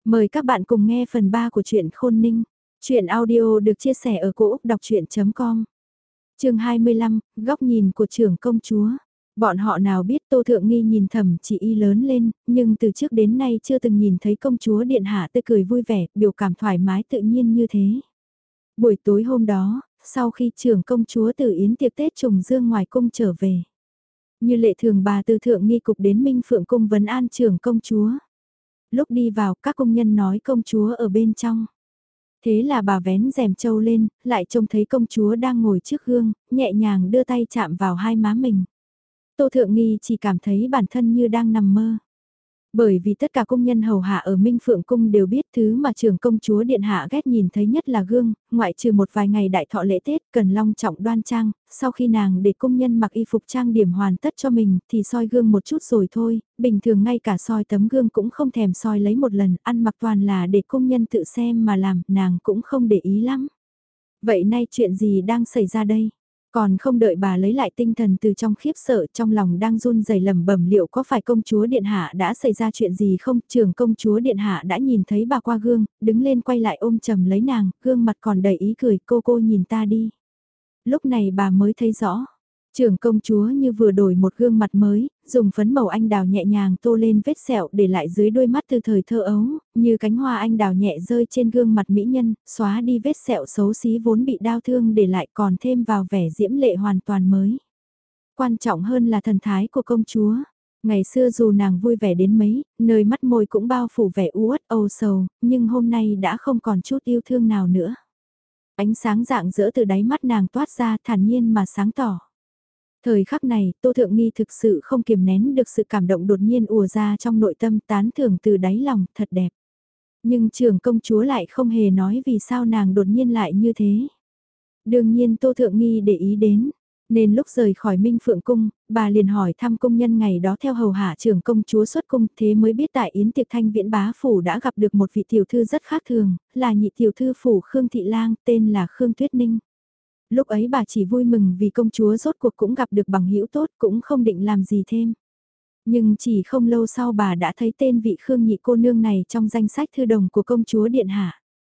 Mời các bạn cùng nghe phần 3 của truyện Khôn Ninh. Truyện audio được chia sẻ ở cỗ đọc chuyện.com. Chương 25, góc nhìn của trưởng công chúa. Bọn họ nào biết Tô Thượng Nghi nhìn Thẩm Chỉ Y lớn lên, nhưng từ trước đến nay chưa từng nhìn thấy công chúa điện hạ tươi cười vui vẻ, biểu cảm thoải mái tự nhiên như thế. Buổi tối hôm đó, sau khi trưởng công chúa từ yến tiệc Tết trùng dương ngoài cung trở về, như lệ thường bà từ Thượng Nghi cục đến Minh Phượng cung vấn an trưởng công chúa. Lúc đi vào, các công nhân nói công chúa ở bên trong. Thế là bà vén rèm trâu lên, lại trông thấy công chúa đang ngồi trước gương, nhẹ nhàng đưa tay chạm vào hai má mình. Tô Thượng Nghi chỉ cảm thấy bản thân như đang nằm mơ. Bởi vì tất cả công nhân hầu hạ ở Minh Phượng Cung đều biết thứ mà trưởng công chúa Điện Hạ ghét nhìn thấy nhất là gương, ngoại trừ một vài ngày đại thọ lễ Tết cần long trọng đoan trang, sau khi nàng để công nhân mặc y phục trang điểm hoàn tất cho mình thì soi gương một chút rồi thôi, bình thường ngay cả soi tấm gương cũng không thèm soi lấy một lần, ăn mặc toàn là để công nhân tự xem mà làm, nàng cũng không để ý lắm. Vậy nay chuyện gì đang xảy ra đây? Còn không đợi bà lấy lại tinh thần từ trong khiếp sợ, trong lòng đang run rẩy lẩm bẩm liệu có phải công chúa điện hạ đã xảy ra chuyện gì không? Trưởng công chúa điện hạ đã nhìn thấy bà qua gương, đứng lên quay lại ôm chầm lấy nàng, gương mặt còn đầy ý cười, cô nhìn ta đi. Lúc này bà mới thấy rõ. Trưởng công chúa như vừa đổi một gương mặt mới, dùng phấn màu anh đào nhẹ nhàng tô lên vết sẹo để lại dưới đôi mắt từ thời thơ ấu, như cánh hoa anh đào nhẹ rơi trên gương mặt mỹ nhân, xóa đi vết sẹo xấu xí vốn bị đau thương để lại còn thêm vào vẻ diễm lệ hoàn toàn mới. Quan trọng hơn là thần thái của công chúa. Ngày xưa dù nàng vui vẻ đến mấy, nơi mắt môi cũng bao phủ vẻ uất âu sầu, nhưng hôm nay đã không còn chút yêu thương nào nữa. Ánh sáng rạng rỡ từ đáy mắt nàng toát ra thản nhiên mà sáng tỏ. Thời khắc này, Tô Thượng Nghi thực sự không kiềm nén được sự cảm động đột nhiên ùa ra trong nội tâm tán thưởng từ đáy lòng, thật đẹp. Nhưng trưởng công chúa lại không hề nói vì sao nàng đột nhiên lại như thế. Đương nhiên Tô Thượng Nghi để ý đến, nên lúc rời khỏi Minh Phượng Cung, bà liền hỏi thăm công nhân ngày đó theo hầu hạ trưởng công chúa xuất cung, thế mới biết tại yến tiệc Thanh Viễn bá phủ đã gặp được một vị tiểu thư rất khác thường, là nhị tiểu thư phủ Khương Thị Lang, tên là Khương Tuyết Ninh. Lúc ấy bà chỉ vui mừng vì công chúa rốt cuộc cũng gặp được bằng hữu tốt, cũng không định làm gì thêm. Nhưng chỉ không lâu sau bà đã thấy tên vị Khương nhị cô nương này trong danh sách thư đồng của công chúa Điện Hạ.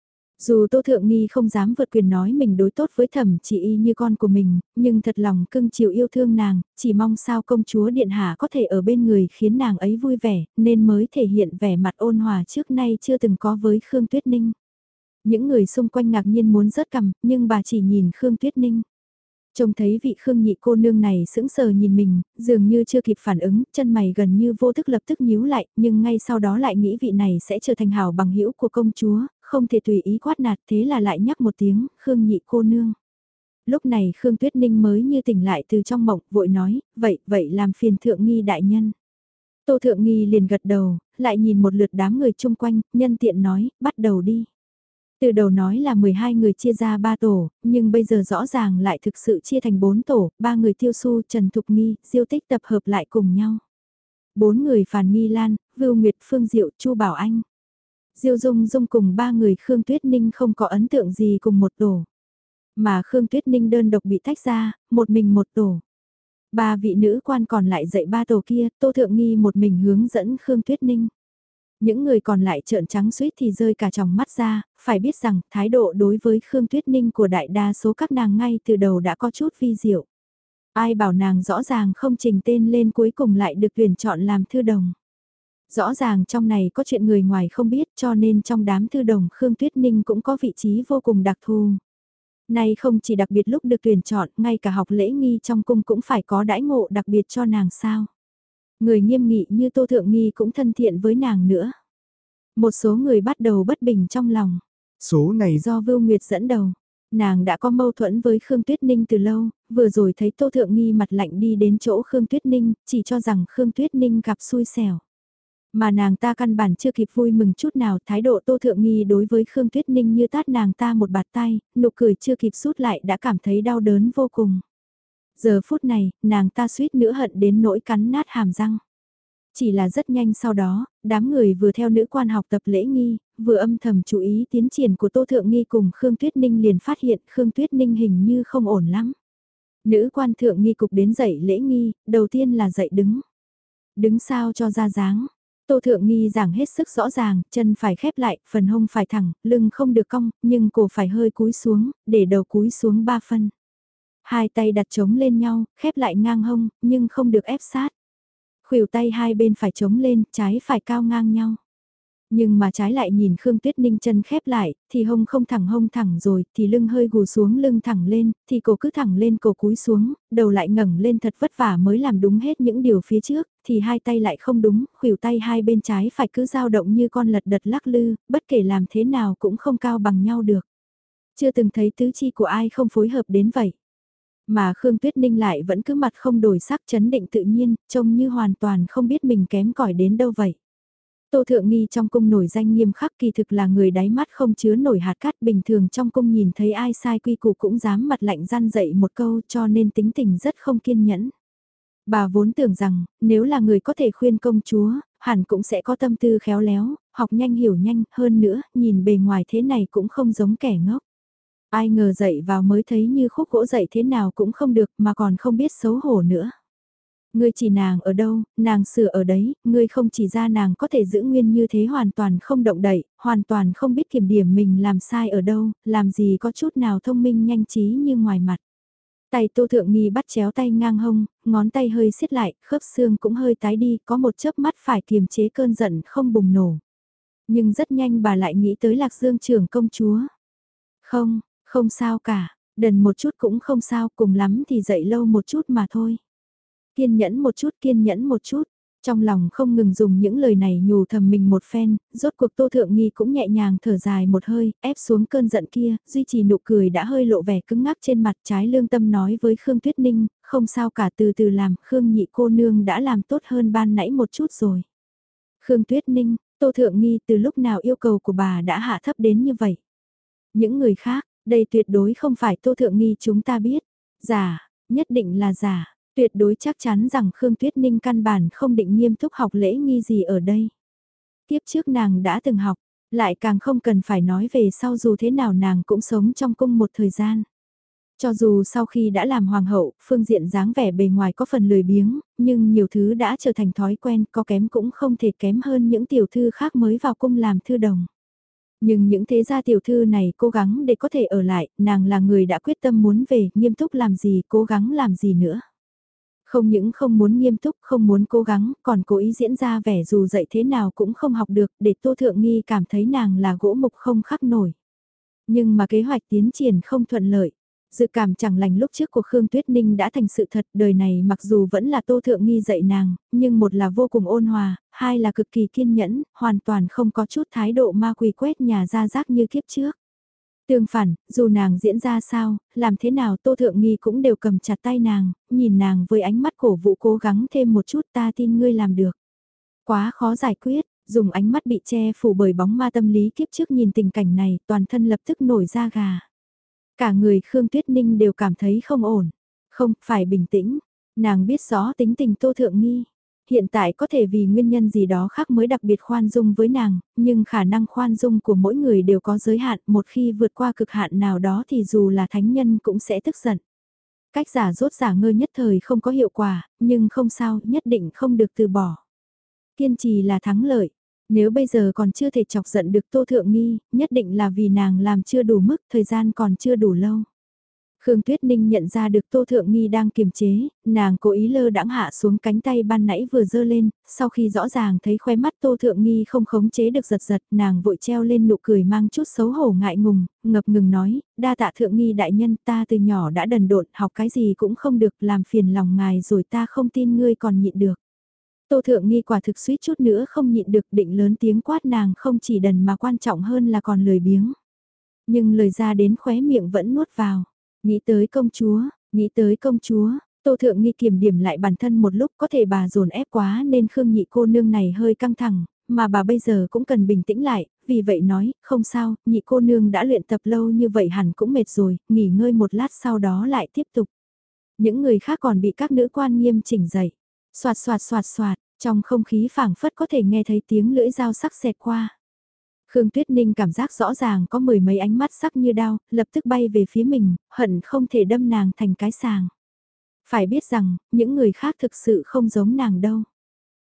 Dù Tô Thượng Nghi không dám vượt quyền nói mình đối tốt với Thẩm Chỉ Y như con của mình, nhưng thật lòng cưng chiều yêu thương nàng, chỉ mong sao công chúa Điện Hạ có thể ở bên người khiến nàng ấy vui vẻ, nên mới thể hiện vẻ mặt ôn hòa trước nay chưa từng có với Khương Tuyết Ninh. Những người xung quanh ngạc nhiên muốn rớt cằm, nhưng bà chỉ nhìn Khương Tuyết Ninh. Trông thấy vị Khương nhị cô nương này sững sờ nhìn mình, dường như chưa kịp phản ứng, chân mày gần như vô thức lập tức nhíu lại, nhưng ngay sau đó lại nghĩ vị này sẽ trở thành hảo bằng hữu của công chúa, không thể tùy ý quát nạt, thế là lại nhắc một tiếng, Khương nhị cô nương. Lúc này Khương Tuyết Ninh mới như tỉnh lại từ trong mộng, vội nói, vậy làm phiền Thượng Nghi đại nhân. Tô Thượng Nghi liền gật đầu, lại nhìn một lượt đám người chung quanh, nhân tiện nói, bắt đầu đi. Từ đầu nói là 12 người chia ra 3 tổ, nhưng bây giờ rõ ràng lại thực sự chia thành 4 tổ, 3 người Tiêu Xu, Trần Thục Nghi, Diêu Tích tập hợp lại cùng nhau. 4 người Phàn Nghi Lan, Vưu Nguyệt, Phương Diệu, Chu Bảo Anh. Diêu Dung Dung cùng 3 người Khương Tuyết Ninh không có ấn tượng gì cùng một tổ. Mà Khương Tuyết Ninh đơn độc bị tách ra, một mình một tổ. 3 vị nữ quan còn lại dạy 3 tổ kia, Tô Thượng Nghi một mình hướng dẫn Khương Tuyết Ninh. Những người còn lại trợn trắng suýt thì rơi cả tròng mắt ra, phải biết rằng thái độ đối với Khương Tuyết Ninh của đại đa số các nàng ngay từ đầu đã có chút vi diệu. Ai bảo nàng rõ ràng không trình tên lên cuối cùng lại được tuyển chọn làm thư đồng. Rõ ràng trong này có chuyện người ngoài không biết cho nên trong đám thư đồng Khương Tuyết Ninh cũng có vị trí vô cùng đặc thù. Này không chỉ đặc biệt lúc được tuyển chọn, ngay cả học lễ nghi trong cung cũng phải có đãi ngộ đặc biệt cho nàng sao. Người nghiêm nghị như Tô Thượng Nghi cũng thân thiện với nàng nữa. Một số người bắt đầu bất bình trong lòng. Số này do Vưu Nguyệt dẫn đầu. Nàng đã có mâu thuẫn với Khương Tuyết Ninh từ lâu, vừa rồi thấy Tô Thượng Nghi mặt lạnh đi đến chỗ Khương Tuyết Ninh, chỉ cho rằng Khương Tuyết Ninh gặp xui xẻo. Mà nàng ta căn bản chưa kịp vui mừng chút nào, thái độ Tô Thượng Nghi đối với Khương Tuyết Ninh như tát nàng ta một bạt tay, nụ cười chưa kịp rút lại đã cảm thấy đau đớn vô cùng. Giờ phút này, nàng ta suýt nữa hận đến nỗi cắn nát hàm răng. Chỉ là rất nhanh sau đó, đám người vừa theo nữ quan học tập lễ nghi, vừa âm thầm chú ý tiến triển của Tô Thượng Nghi cùng Khương Tuyết Ninh liền phát hiện Khương Tuyết Ninh hình như không ổn lắm. Nữ quan Thượng Nghi cục đến dạy lễ nghi, đầu tiên là dạy đứng. Đứng sao cho ra dáng. Tô Thượng Nghi giảng hết sức rõ ràng, chân phải khép lại, phần hông phải thẳng, lưng không được cong, nhưng cổ phải hơi cúi xuống, để đầu cúi xuống 3 phân. Hai tay đặt chống lên nhau, khép lại ngang hông, nhưng không được ép sát. Khuỷu tay hai bên phải chống lên, trái phải cao ngang nhau. Nhưng mà trái lại nhìn Khương Tuyết Ninh chân khép lại, thì hông thẳng rồi, thì lưng hơi gù xuống lưng thẳng lên, thì cổ cứ thẳng lên cổ cúi xuống, đầu lại ngẩng lên thật vất vả mới làm đúng hết những điều phía trước, thì hai tay lại không đúng, khuỷu tay hai bên trái phải cứ dao động như con lật đật lắc lư, bất kể làm thế nào cũng không cao bằng nhau được. Chưa từng thấy tứ chi của ai không phối hợp đến vậy. Mà Khương Tuyết Ninh lại vẫn cứ mặt không đổi sắc chấn định tự nhiên, trông như hoàn toàn không biết mình kém cỏi đến đâu vậy. Tô Thượng Nghi trong cung nổi danh nghiêm khắc kỳ thực là người đáy mắt không chứa nổi hạt cát, bình thường trong cung nhìn thấy ai sai quy củ cũng dám mặt lạnh răn dậy một câu, cho nên tính tình rất không kiên nhẫn. Bà vốn tưởng rằng, nếu là người có thể khuyên công chúa, hẳn cũng sẽ có tâm tư khéo léo, học nhanh hiểu nhanh, hơn nữa, nhìn bề ngoài thế này cũng không giống kẻ ngốc. Ai ngờ dậy vào mới thấy như khúc gỗ dậy thế nào cũng không được mà còn không biết xấu hổ nữa. Ngươi chỉ nàng ở đâu, nàng sửa ở đấy, ngươi không chỉ ra nàng có thể giữ nguyên như thế hoàn toàn không động đậy, hoàn toàn không biết kiểm điểm mình làm sai ở đâu, làm gì có chút nào thông minh nhanh trí như ngoài mặt. Tay Tô Thượng Nghi bắt chéo tay ngang hông, ngón tay hơi siết lại, khớp xương cũng hơi tái đi, có một chớp mắt phải kiềm chế cơn giận không bùng nổ. Nhưng rất nhanh bà lại nghĩ tới Lạc Dương trưởng công chúa. Không, không sao cả, đần một chút cũng không sao, cùng lắm thì dậy lâu một chút mà thôi. Kiên nhẫn một chút, kiên nhẫn một chút. Trong lòng không ngừng dùng những lời này nhủ thầm mình một phen, rốt cuộc Tô Thượng Nghi cũng nhẹ nhàng thở dài một hơi, ép xuống cơn giận kia, duy trì nụ cười đã hơi lộ vẻ cứng ngắc trên mặt, trái lương tâm nói với Khương Tuyết Ninh, không sao cả, từ từ làm, Khương nhị cô nương đã làm tốt hơn ban nãy một chút rồi. Khương Tuyết Ninh, Tô Thượng Nghi từ lúc nào yêu cầu của bà đã hạ thấp đến như vậy. Những người khác, đây tuyệt đối không phải Tô Thượng Nghi chúng ta biết. Giả, nhất định là giả. Tuyệt đối chắc chắn rằng Khương Tuyết Ninh căn bản không định nghiêm túc học lễ nghi gì ở đây. Tiếp trước nàng đã từng học, lại càng không cần phải nói về sau dù thế nào nàng cũng sống trong cung một thời gian. Cho dù sau khi đã làm hoàng hậu, phương diện dáng vẻ bề ngoài có phần lười biếng, nhưng nhiều thứ đã trở thành thói quen, có kém cũng không thể kém hơn những tiểu thư khác mới vào cung làm thư đồng. Nhưng những thế gia tiểu thư này cố gắng để có thể ở lại, nàng là người đã quyết tâm muốn về, nghiêm túc làm gì, cố gắng làm gì nữa. Không những không muốn nghiêm túc, không muốn cố gắng, còn cố ý diễn ra vẻ dù dạy thế nào cũng không học được, để Tô Thượng Nghi cảm thấy nàng là gỗ mục không khắc nổi. Nhưng mà kế hoạch tiến triển không thuận lợi. Dự cảm chẳng lành lúc trước của Khương Tuyết Ninh đã thành sự thật, đời này mặc dù vẫn là Tô Thượng Nghi dạy nàng, nhưng một là vô cùng ôn hòa, hai là cực kỳ kiên nhẫn, hoàn toàn không có chút thái độ ma quỷ quét nhà ra rác như kiếp trước. Tương phản, dù nàng diễn ra sao, làm thế nào Tô Thượng Nghi cũng đều cầm chặt tay nàng, nhìn nàng với ánh mắt cổ vũ cố gắng thêm một chút, ta tin ngươi làm được. Quá khó giải quyết, dùng ánh mắt bị che phủ bởi bóng ma tâm lý kiếp trước nhìn tình cảnh này, toàn thân lập tức nổi da gà. Cả người Khương Tuyết Ninh đều cảm thấy không ổn. Không, phải bình tĩnh. Nàng biết rõ tính tình Tô Thượng Nghi. Hiện tại có thể vì nguyên nhân gì đó khác mới đặc biệt khoan dung với nàng, nhưng khả năng khoan dung của mỗi người đều có giới hạn, một khi vượt qua cực hạn nào đó thì dù là thánh nhân cũng sẽ tức giận. Cách giả dốt giả ngơ nhất thời không có hiệu quả, nhưng không sao, nhất định không được từ bỏ. Kiên trì là thắng lợi. Nếu bây giờ còn chưa thể chọc giận được Tô Thượng Nghi, nhất định là vì nàng làm chưa đủ mức, thời gian còn chưa đủ lâu. Khương Tuyết Ninh nhận ra được Tô Thượng Nghi đang kiềm chế, nàng cố ý lơ đãng hạ xuống cánh tay ban nãy vừa giơ lên, sau khi rõ ràng thấy khóe mắt Tô Thượng Nghi không khống chế được giật giật, nàng vội treo lên nụ cười mang chút xấu hổ ngại ngùng, ngập ngừng nói, đa tạ Thượng Nghi đại nhân, ta từ nhỏ đã đần độn, học cái gì cũng không được, làm phiền lòng ngài rồi, ta không tin ngươi còn nhịn được. Tô Thượng Nghi quả thực suýt chút nữa không nhịn được, định lớn tiếng quát nàng không chỉ đần mà quan trọng hơn là còn lười biếng. Nhưng lời ra đến khóe miệng vẫn nuốt vào. Nghĩ tới công chúa, nghĩ tới công chúa, Tô Thượng Nghi kiểm điểm lại bản thân một lúc, có thể bà dồn ép quá nên Khương nhị cô nương này hơi căng thẳng, mà bà bây giờ cũng cần bình tĩnh lại, vì vậy nói, không sao, nhị cô nương đã luyện tập lâu như vậy hẳn cũng mệt rồi, nghỉ ngơi một lát sau đó lại tiếp tục. Những người khác còn bị các nữ quan nghiêm chỉnh dậy. Soạt soạt soạt soạt, trong không khí phảng phất có thể nghe thấy tiếng lưỡi dao sắc xẹt qua. Khương Tuyết Ninh cảm giác rõ ràng có mười mấy ánh mắt sắc như đao, lập tức bay về phía mình, hận không thể đâm nàng thành cái sàng. Phải biết rằng, những người khác thực sự không giống nàng đâu.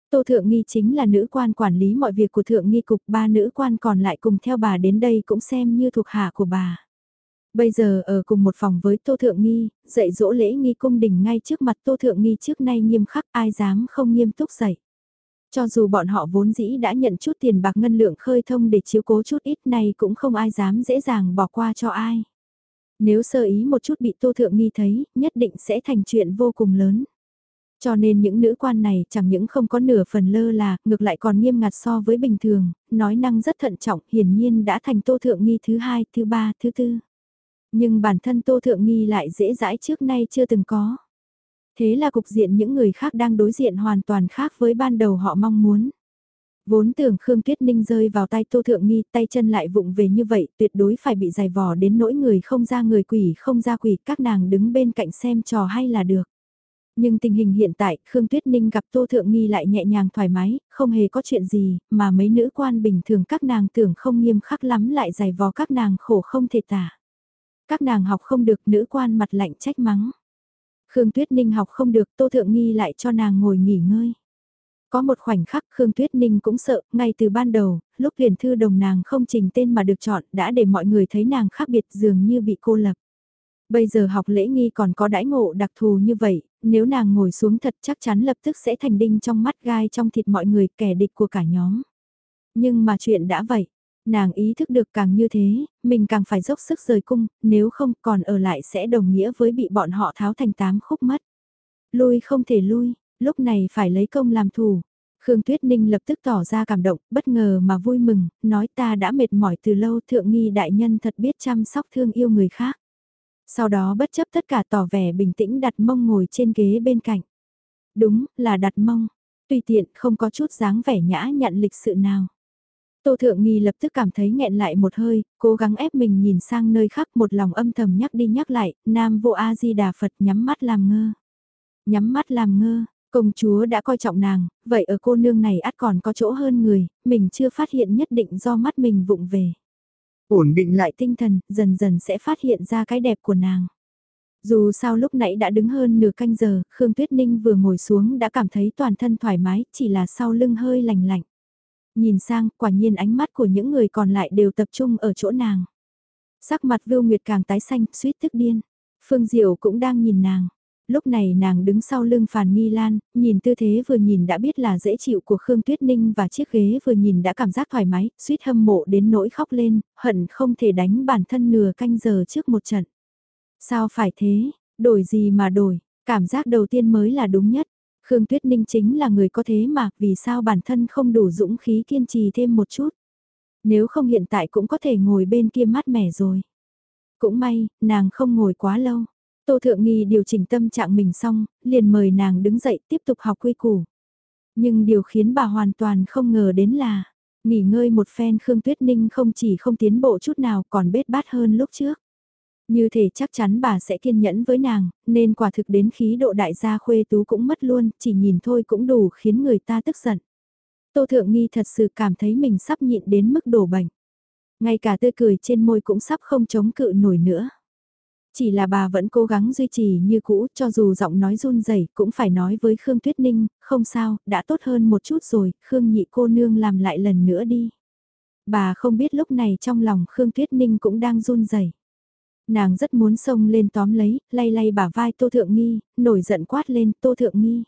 Tô Thượng Nghi chính là nữ quan quản lý mọi việc của Thượng Nghi Cục, ba nữ quan còn lại cùng theo bà đến đây cũng xem như thuộc hạ của bà. Bây giờ ở cùng một phòng với Tô Thượng Nghi, dạy dỗ lễ nghi cung đình ngay trước mặt Tô Thượng Nghi trước nay nghiêm khắc ai dám không nghiêm túc dạy. Cho dù bọn họ vốn dĩ đã nhận chút tiền bạc ngân lượng khơi thông để chiếu cố chút ít này cũng không ai dám dễ dàng bỏ qua cho ai. Nếu sơ ý một chút bị Tô Thượng Nghi thấy, nhất định sẽ thành chuyện vô cùng lớn. Cho nên những nữ quan này chẳng những không có nửa phần lơ là, ngược lại còn nghiêm ngặt so với bình thường, nói năng rất thận trọng, hiển nhiên đã thành Tô Thượng Nghi thứ hai, thứ ba, thứ tư. Nhưng bản thân Tô Thượng Nghi lại dễ dãi trước nay chưa từng có. Thế là cục diện những người khác đang đối diện hoàn toàn khác với ban đầu họ mong muốn. Vốn tưởng Khương Tuyết Ninh rơi vào tay Tô Thượng Nghi, tay chân lại vụng về như vậy, tuyệt đối phải bị giày vò đến nỗi người không ra người quỷ không ra quỷ, các nàng đứng bên cạnh xem trò hay là được. Nhưng tình hình hiện tại, Khương Tuyết Ninh gặp Tô Thượng Nghi lại nhẹ nhàng thoải mái, không hề có chuyện gì, mà mấy nữ quan bình thường các nàng tưởng không nghiêm khắc lắm lại giày vò các nàng khổ không thể tả. Các nàng học không được, nữ quan mặt lạnh trách mắng. Khương Tuyết Ninh học không được, Tô Thượng Nghi lại cho nàng ngồi nghỉ ngơi. Có một khoảnh khắc Khương Tuyết Ninh cũng sợ, ngay từ ban đầu, lúc tuyển thư đồng nàng không trình tên mà được chọn đã để mọi người thấy nàng khác biệt dường như bị cô lập. Bây giờ học lễ nghi còn có đãi ngộ đặc thù như vậy, nếu nàng ngồi xuống thật chắc chắn lập tức sẽ thành đinh trong mắt gai trong thịt mọi người, kẻ địch của cả nhóm. Nhưng mà chuyện đã vậy, nàng ý thức được càng như thế, mình càng phải dốc sức rời cung, nếu không còn ở lại sẽ đồng nghĩa với bị bọn họ tháo thành 8 khúc mất. Lui không thể lui, lúc này phải lấy công làm thủ. Khương Tuyết Ninh lập tức tỏ ra cảm động, bất ngờ mà vui mừng, nói ta đã mệt mỏi từ lâu, Thượng Nghi đại nhân thật biết chăm sóc thương yêu người khác. Sau đó bất chấp tất cả tỏ vẻ bình tĩnh đặt mông ngồi trên ghế bên cạnh. Đúng là đặt mông, tùy tiện không có chút dáng vẻ nhã nhặn lịch sự nào. Tô Thượng Nghi lập tức cảm thấy nghẹn lại một hơi, cố gắng ép mình nhìn sang nơi khác, một lòng âm thầm nhắc đi nhắc lại, Nam Vô A Di Đà Phật, nhắm mắt làm ngơ. Nhắm mắt làm ngơ, công chúa đã coi trọng nàng, vậy ở cô nương này ắt còn có chỗ hơn người, mình chưa phát hiện nhất định do mắt mình vụng về. Ổn định lại tinh thần, dần dần sẽ phát hiện ra cái đẹp của nàng. Dù sao lúc nãy đã đứng hơn nửa canh giờ, Khương Tuyết Ninh vừa ngồi xuống đã cảm thấy toàn thân thoải mái, chỉ là sau lưng hơi lành lạnh. Nhìn sang, quả nhiên ánh mắt của những người còn lại đều tập trung ở chỗ nàng. Sắc mặt Vưu Nguyệt càng tái xanh, suýt tức điên. Phương Diệu cũng đang nhìn nàng. Lúc này nàng đứng sau lưng Phàn Nghi Lan, nhìn tư thế vừa nhìn đã biết là dễ chịu của Khương Tuyết Ninh và chiếc ghế vừa nhìn đã cảm giác thoải mái, suýt hâm mộ đến nỗi khóc lên, hận không thể đánh bản thân nửa canh giờ trước một trận. Sao phải thế, đổi gì mà đổi, cảm giác đầu tiên mới là đúng nhất. Khương Tuyết Ninh chính là người có thế mà, vì sao bản thân không đủ dũng khí kiên trì thêm một chút. Nếu không hiện tại cũng có thể ngồi bên kia mát mẻ rồi. Cũng may, nàng không ngồi quá lâu. Tô Thượng Nghi điều chỉnh tâm trạng mình xong, liền mời nàng đứng dậy tiếp tục học quy củ. Nhưng điều khiến bà hoàn toàn không ngờ đến là, nghỉ ngơi một phen Khương Tuyết Ninh không chỉ không tiến bộ chút nào còn bết bát hơn lúc trước. Như thể chắc chắn bà sẽ kiên nhẫn với nàng, nên quả thực đến khí độ đại gia khuê tú cũng mất luôn, chỉ nhìn thôi cũng đủ khiến người ta tức giận. Tô Thượng Nghi thật sự cảm thấy mình sắp nhịn đến mức đổ bệnh. Ngay cả tươi cười trên môi cũng sắp không chống cự nổi nữa. Chỉ là bà vẫn cố gắng duy trì như cũ, cho dù giọng nói run rẩy cũng phải nói với Khương Tuyết Ninh, không sao, đã tốt hơn một chút rồi, Khương nhị cô nương làm lại lần nữa đi. Bà không biết lúc này trong lòng Khương Tuyết Ninh cũng đang run rẩy. Nàng rất muốn xông lên tóm lấy, lay lay bả vai Tô Thượng Nghi, nổi giận quát lên Tô Thượng Nghi.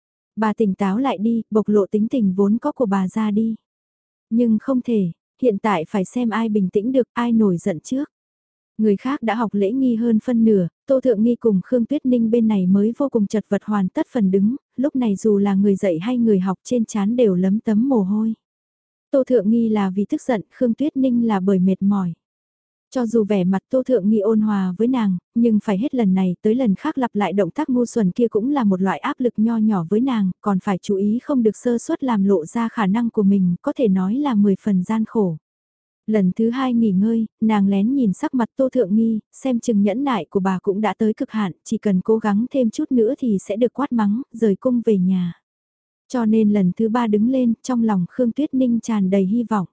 Bà tỉnh táo lại đi, bộc lộ tính tình vốn có của bà ra đi. Nhưng không thể, hiện tại phải xem ai bình tĩnh được, ai nổi giận trước. Người khác đã học lễ nghi hơn phân nửa, Tô Thượng Nghi cùng Khương Tuyết Ninh bên này mới vô cùng chật vật hoàn tất phần đứng, lúc này dù là người dạy hay người học trên trán đều lấm tấm mồ hôi. Tô Thượng Nghi là vì tức giận, Khương Tuyết Ninh là bởi mệt mỏi. Cho dù vẻ mặt Tô Thượng Nghi ôn hòa với nàng, nhưng phải hết lần này tới lần khác lặp lại động tác ngu xuẩn kia cũng là một loại áp lực nho nhỏ với nàng, còn phải chú ý không được sơ suất làm lộ ra khả năng của mình, có thể nói là 10 phần gian khổ. Lần thứ hai nghỉ ngơi, nàng lén nhìn sắc mặt Tô Thượng Nghi, xem chừng nhẫn nại của bà cũng đã tới cực hạn, chỉ cần cố gắng thêm chút nữa thì sẽ được quát mắng, rời cung về nhà. Cho nên lần thứ ba đứng lên, trong lòng Khương Tuyết Ninh tràn đầy hy vọng.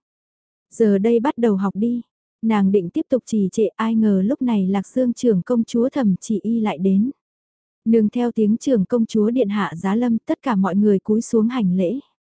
Giờ đây bắt đầu học đi. Nàng định tiếp tục trì trệ, ai ngờ lúc này Lạc Dương trưởng công chúa Thẩm Chỉ Y lại đến. Nương theo tiếng trưởng công chúa điện hạ giá lâm, tất cả mọi người cúi xuống hành lễ.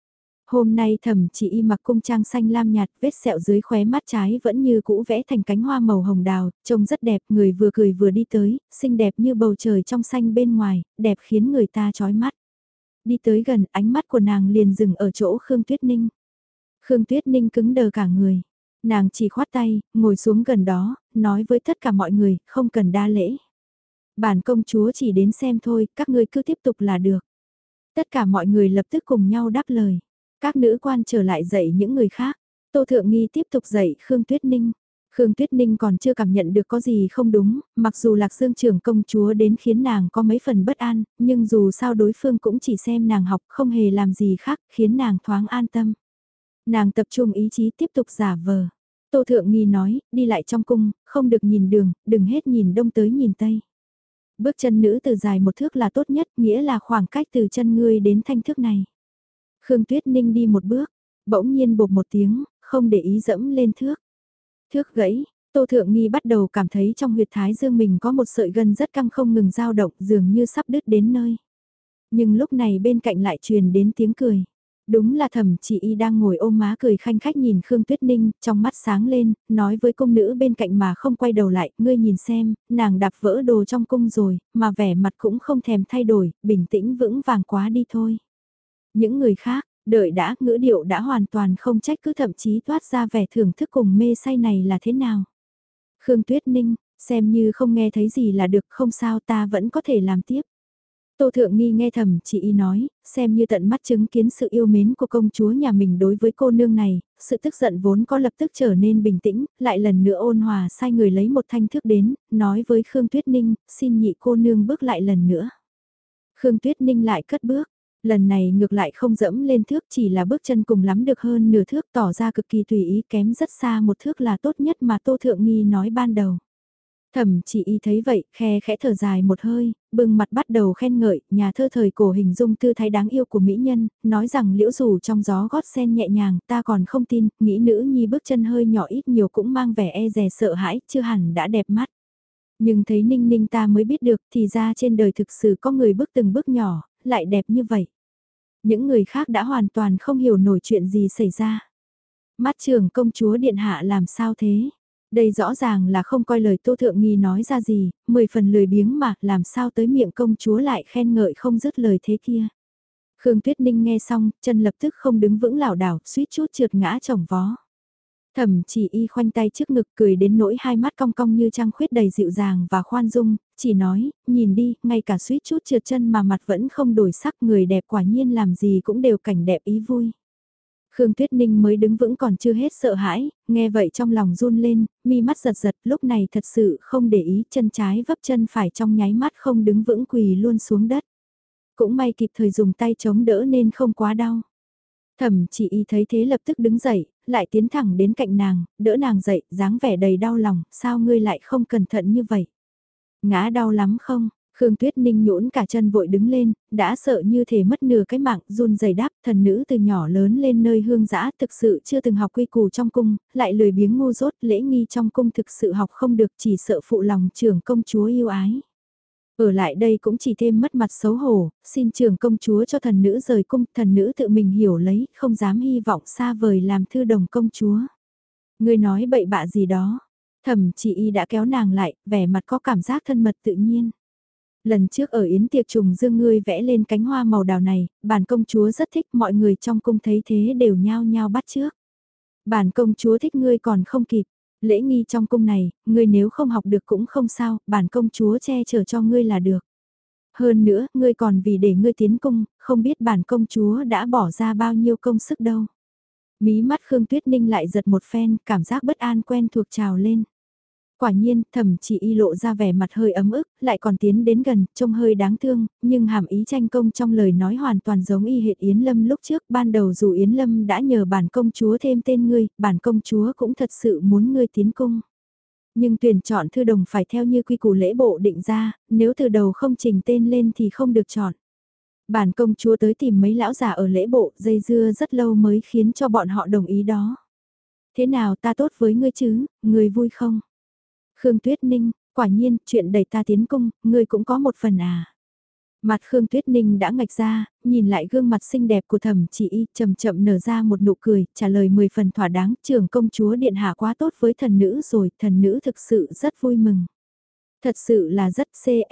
Hôm nay Thẩm Chỉ Y mặc cung trang xanh lam nhạt, vết sẹo dưới khóe mắt trái vẫn như cũ vẽ thành cánh hoa màu hồng đào, trông rất đẹp, người vừa cười vừa đi tới, xinh đẹp như bầu trời trong xanh bên ngoài, đẹp khiến người ta chói mắt. Đi tới gần, ánh mắt của nàng liền dừng ở chỗ Khương Tuyết Ninh. Khương Tuyết Ninh cứng đờ cả người. Nàng chỉ khoát tay, ngồi xuống gần đó, nói với tất cả mọi người, không cần đa lễ. Bản công chúa chỉ đến xem thôi, các ngươi cứ tiếp tục là được. Tất cả mọi người lập tức cùng nhau đáp lời. Các nữ quan trở lại dạy những người khác. Tô Thượng Nghi tiếp tục dạy Khương Tuyết Ninh. Khương Tuyết Ninh còn chưa cảm nhận được có gì không đúng, mặc dù Lạc Dương trưởng công chúa đến khiến nàng có mấy phần bất an, nhưng dù sao đối phương cũng chỉ xem nàng học không hề làm gì khác, khiến nàng thoáng an tâm. Nàng tập trung ý chí tiếp tục giả vờ. Tô Thượng Nghi nói, đi lại trong cung, không được nhìn đường, đừng hết nhìn đông tới nhìn tây. Bước chân nữ từ dài một thước là tốt nhất, nghĩa là khoảng cách từ chân ngươi đến thanh thước này. Khương Tuyết Ninh đi một bước, bỗng nhiên bột một tiếng, không để ý dẫm lên thước. Thước gãy, Tô Thượng Nghi bắt đầu cảm thấy trong huyệt thái dương mình có một sợi gân rất căng không ngừng dao động, dường như sắp đứt đến nơi. Nhưng lúc này bên cạnh lại truyền đến tiếng cười. Đúng là Thẩm Chỉ Y đang ngồi ôm má cười khanh khách nhìn Khương Tuyết Ninh, trong mắt sáng lên, nói với cung nữ bên cạnh mà không quay đầu lại, ngươi nhìn xem, nàng đạp vỡ đồ trong cung rồi, mà vẻ mặt cũng không thèm thay đổi, bình tĩnh vững vàng quá đi thôi. Những người khác, đợi đã, ngữ điệu đã hoàn toàn không trách cứ thậm chí toát ra vẻ thưởng thức cùng mê say này là thế nào. Khương Tuyết Ninh, xem như không nghe thấy gì là được, không sao, ta vẫn có thể làm tiếp. Tô Thượng Nghi nghe Thẩm Chỉ Y nói, xem như tận mắt chứng kiến sự yêu mến của công chúa nhà mình đối với cô nương này, sự tức giận vốn có lập tức trở nên bình tĩnh, lại lần nữa ôn hòa sai người lấy một thanh thước đến, nói với Khương Tuyết Ninh, xin nhị cô nương bước lại lần nữa. Khương Tuyết Ninh lại cất bước, lần này ngược lại không dẫm lên thước, chỉ là bước chân cùng lắm được hơn nửa thước, tỏ ra cực kỳ tùy ý, kém rất xa một thước là tốt nhất mà Tô Thượng Nghi nói ban đầu. Thẩm Chỉ Y thấy vậy, khe khẽ thở dài một hơi, bưng mặt bắt đầu khen ngợi, nhà thơ thời cổ hình dung tư thái đáng yêu của mỹ nhân, nói rằng liễu rủ trong gió gót sen nhẹ nhàng, ta còn không tin, nghĩ nữ nhi bước chân hơi nhỏ ít nhiều cũng mang vẻ e dè sợ hãi, chưa hẳn đã đẹp mắt. Nhưng thấy Ninh Ninh ta mới biết được, thì ra trên đời thực sự có người bước từng bước nhỏ, lại đẹp như vậy. Những người khác đã hoàn toàn không hiểu nổi chuyện gì xảy ra. Mắt trưởng công chúa điện hạ làm sao thế? Đây rõ ràng là không coi lời Tô Thượng Nghi nói ra gì, 10 phần lười biếng mà, làm sao tới miệng công chúa lại khen ngợi không dứt lời thế kia. Khương Tuyết Ninh nghe xong, chân lập tức không đứng vững lảo đảo, suýt chút trượt ngã chồng vó. Thẩm Chỉ Y khoanh tay trước ngực cười đến nỗi hai mắt cong cong như trăng khuyết đầy dịu dàng và khoan dung, chỉ nói, nhìn đi, ngay cả suýt chút trượt chân mà mặt vẫn không đổi sắc, người đẹp quả nhiên làm gì cũng đều cảnh đẹp ý vui. Khương Tuyết Ninh mới đứng vững còn chưa hết sợ hãi, nghe vậy trong lòng run lên, mi mắt giật giật, lúc này thật sự không để ý, chân trái vấp chân phải trong nháy mắt không đứng vững quỳ luôn xuống đất. Cũng may kịp thời dùng tay chống đỡ nên không quá đau. Thẩm Chỉ Y thấy thế lập tức đứng dậy, lại tiến thẳng đến cạnh nàng, đỡ nàng dậy, dáng vẻ đầy đau lòng, sao ngươi lại không cẩn thận như vậy? Ngã đau lắm không? Khương Tuyết Ninh nhũn cả chân vội đứng lên, đã sợ như thể mất nửa cái mạng, run rẩy đáp, thần nữ từ nhỏ lớn lên nơi hương dã, thực sự chưa từng học quy củ trong cung, lại lười biếng ngu dốt, lễ nghi trong cung thực sự học không được, chỉ sợ phụ lòng trưởng công chúa yêu ái. Ở lại đây cũng chỉ thêm mất mặt xấu hổ, xin trưởng công chúa cho thần nữ rời cung, thần nữ tự mình hiểu lấy, không dám hy vọng xa vời làm thư đồng công chúa. Người nói bậy bạ gì đó, Thẩm Chỉ Y đã kéo nàng lại, vẻ mặt có cảm giác thân mật tự nhiên. Lần trước ở yến tiệc trùng dương ngươi vẽ lên cánh hoa màu đào này, bản công chúa rất thích, mọi người trong cung thấy thế đều nhao nhao bắt trước. Bản công chúa thích ngươi còn không kịp, lễ nghi trong cung này, ngươi nếu không học được cũng không sao, bản công chúa che chở cho ngươi là được. Hơn nữa, ngươi còn vì để ngươi tiến cung, không biết bản công chúa đã bỏ ra bao nhiêu công sức đâu. Mí mắt Khương Tuyết Ninh lại giật một phen, cảm giác bất an quen thuộc trào lên. Quả nhiên, Thẩm Chỉ Y lộ ra vẻ mặt hơi ấm ức, lại còn tiến đến gần, trông hơi đáng thương, nhưng hàm ý tranh công trong lời nói hoàn toàn giống y hệt Yến Lâm lúc trước. Ban đầu dù Yến Lâm đã nhờ bản công chúa thêm tên ngươi, bản công chúa cũng thật sự muốn ngươi tiến cung. Nhưng tuyển chọn thư đồng phải theo như quy củ lễ bộ định ra, nếu từ đầu không trình tên lên thì không được chọn. Bản công chúa tới tìm mấy lão già ở lễ bộ, dây dưa rất lâu mới khiến cho bọn họ đồng ý đó. Thế nào ta tốt với ngươi chứ, ngươi vui không? Khương Tuyết Ninh, quả nhiên, chuyện đẩy ta tiến cung, ngươi cũng có một phần à. Mặt Khương Tuyết Ninh đã ngạch ra, nhìn lại gương mặt xinh đẹp của Thẩm Chỉ Y, chậm chậm nở ra một nụ cười, trả lời 10 phần thỏa đáng, trưởng công chúa điện hạ quá tốt với thần nữ rồi, thần nữ thực sự rất vui mừng. Thật sự là rất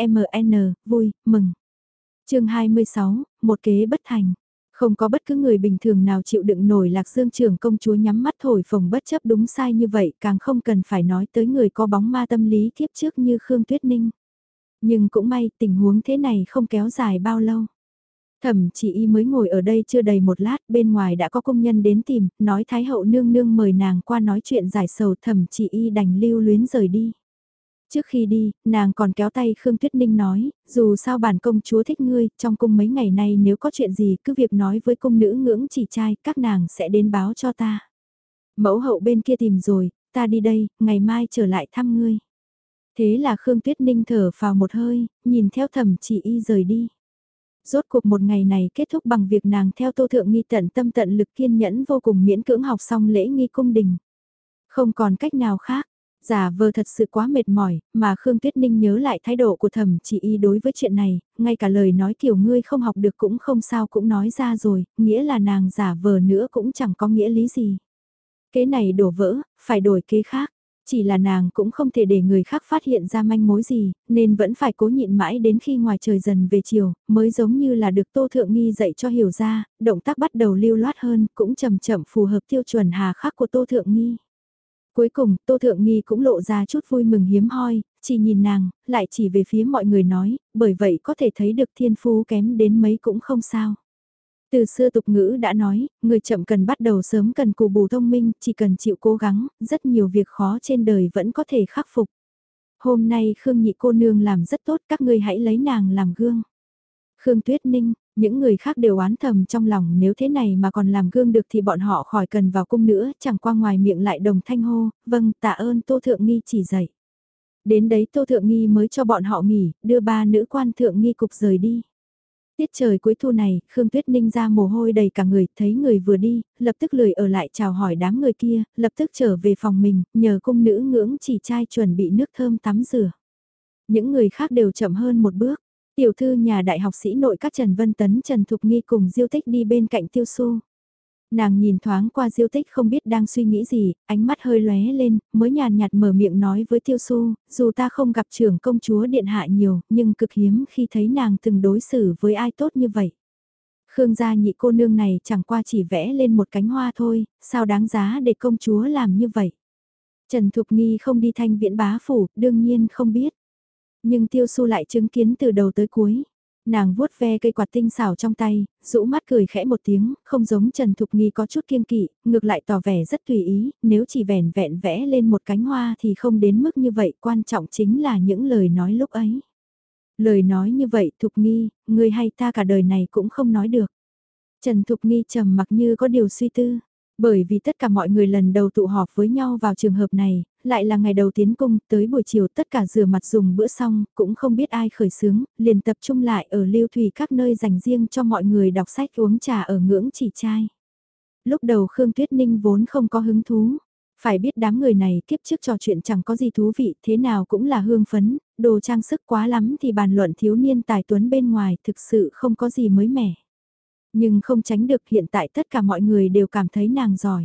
CMN, vui, mừng. Chương 26, một kế bất thành. Không có bất cứ người bình thường nào chịu đựng nổi Lạc Dương trưởng công chúa nhắm mắt thổi phồng bất chấp đúng sai như vậy, càng không cần phải nói tới người có bóng ma tâm lý kiếp trước như Khương Tuyết Ninh. Nhưng cũng may tình huống thế này không kéo dài bao lâu. Thẩm Chỉ Y mới ngồi ở đây chưa đầy một lát, bên ngoài đã có công nhân đến tìm, nói Thái hậu nương nương mời nàng qua nói chuyện giải sầu. Thẩm Chỉ Y đành lưu luyến rời đi. Trước khi đi, nàng còn kéo tay Khương Tuyết Ninh nói, dù sao bản công chúa thích ngươi, trong cung mấy ngày nay nếu có chuyện gì cứ việc nói với cung nữ ngưỡng chỉ trai, các nàng sẽ đến báo cho ta. Mẫu hậu bên kia tìm rồi, ta đi đây, ngày mai trở lại thăm ngươi. Thế là Khương Tuyết Ninh thở phào một hơi, nhìn theo Thẩm Chỉ Y rời đi. Rốt cuộc một ngày này kết thúc bằng việc nàng theo Tô Thượng Nghi tận tâm tận lực kiên nhẫn vô cùng miễn cưỡng học xong lễ nghi cung đình. Không còn cách nào khác, giả vờ thật sự quá mệt mỏi, mà Khương Tuyết Ninh nhớ lại thái độ của Thẩm Chỉ Y đối với chuyện này, ngay cả lời nói kiểu ngươi không học được cũng không sao cũng nói ra rồi, nghĩa là nàng giả vờ nữa cũng chẳng có nghĩa lý gì. Kế này đổ vỡ, phải đổi kế khác. Chỉ là nàng cũng không thể để người khác phát hiện ra manh mối gì, nên vẫn phải cố nhịn mãi đến khi ngoài trời dần về chiều, mới giống như là được Tô Thượng Nghi dạy cho hiểu ra, động tác bắt đầu lưu loát hơn, cũng chậm chậm phù hợp tiêu chuẩn hà khắc của Tô Thượng Nghi. Cuối cùng, Tô Thượng Nghi cũng lộ ra chút vui mừng hiếm hoi, chỉ nhìn nàng, lại chỉ về phía mọi người nói, bởi vậy có thể thấy được thiên phú kém đến mấy cũng không sao. Từ xưa tục ngữ đã nói, người chậm cần bắt đầu sớm cần cù bù thông minh, chỉ cần chịu cố gắng, rất nhiều việc khó trên đời vẫn có thể khắc phục. Hôm nay Khương Nhị cô nương làm rất tốt, các ngươi hãy lấy nàng làm gương. Khương Tuyết Ninh, những người khác đều oán thầm trong lòng, nếu thế này mà còn làm gương được thì bọn họ khỏi cần vào cung nữa, chẳng qua ngoài miệng lại đồng thanh hô, vâng tạ ơn Tô Thượng Nghi chỉ dạy. Đến đấy Tô Thượng Nghi mới cho bọn họ nghỉ, đưa ba nữ quan Thượng Nghi cục rời đi. Tiết trời cuối thu này, Khương Tuyết Ninh ra mồ hôi đầy cả người, thấy người vừa đi, lập tức lười ở lại chào hỏi đám người kia, lập tức trở về phòng mình, nhờ cung nữ ngưỡng chỉ trai chuẩn bị nước thơm tắm rửa. Những người khác đều chậm hơn một bước, tiểu thư nhà đại học sĩ nội các Trần Vân Tấn Trần Thục Nghi cùng Diêu Tích đi bên cạnh Tiêu Xu. Nàng nhìn thoáng qua Diêu Tích không biết đang suy nghĩ gì, ánh mắt hơi lóe lên, mới nhàn nhạt mở miệng nói với Tiêu Xu, dù ta không gặp trưởng công chúa điện hạ nhiều, nhưng cực hiếm khi thấy nàng từng đối xử với ai tốt như vậy. Khương gia nhị cô nương này chẳng qua chỉ vẽ lên một cánh hoa thôi, sao đáng giá để công chúa làm như vậy. Trần Thục Nghi không đi Thanh Viễn bá phủ, đương nhiên không biết. Nhưng Tiêu Xu lại chứng kiến từ đầu tới cuối. Nàng vuốt ve cây quạt tinh xảo trong tay, rũ mắt cười khẽ một tiếng, không giống Trần Thục Nghi có chút kiêng kỵ, ngược lại tỏ vẻ rất tùy ý, nếu chỉ vẻn vẹn vẽ lên một cánh hoa thì không đến mức như vậy, quan trọng chính là những lời nói lúc ấy. Lời nói như vậy Thục Nghi, ngươi hay ta cả đời này cũng không nói được. Trần Thục Nghi trầm mặc như có điều suy tư. Bởi vì tất cả mọi người lần đầu tụ họp với nhau vào trường hợp này, lại là ngày đầu tiến cung, tới buổi chiều tất cả rửa mặt dùng bữa xong, cũng không biết ai khởi xướng, liền tập trung lại ở lưu thủy các nơi dành riêng cho mọi người đọc sách uống trà ở ngưỡng chỉ trai. Lúc đầu Khương Tuyết Ninh vốn không có hứng thú. Phải biết đám người này kiếp trước trò chuyện chẳng có gì thú vị, thế nào cũng là hương phấn, đồ trang sức quá lắm thì bàn luận thiếu niên tài tuấn bên ngoài thực sự không có gì mới mẻ. Nhưng không tránh được hiện tại tất cả mọi người đều cảm thấy nàng giỏi.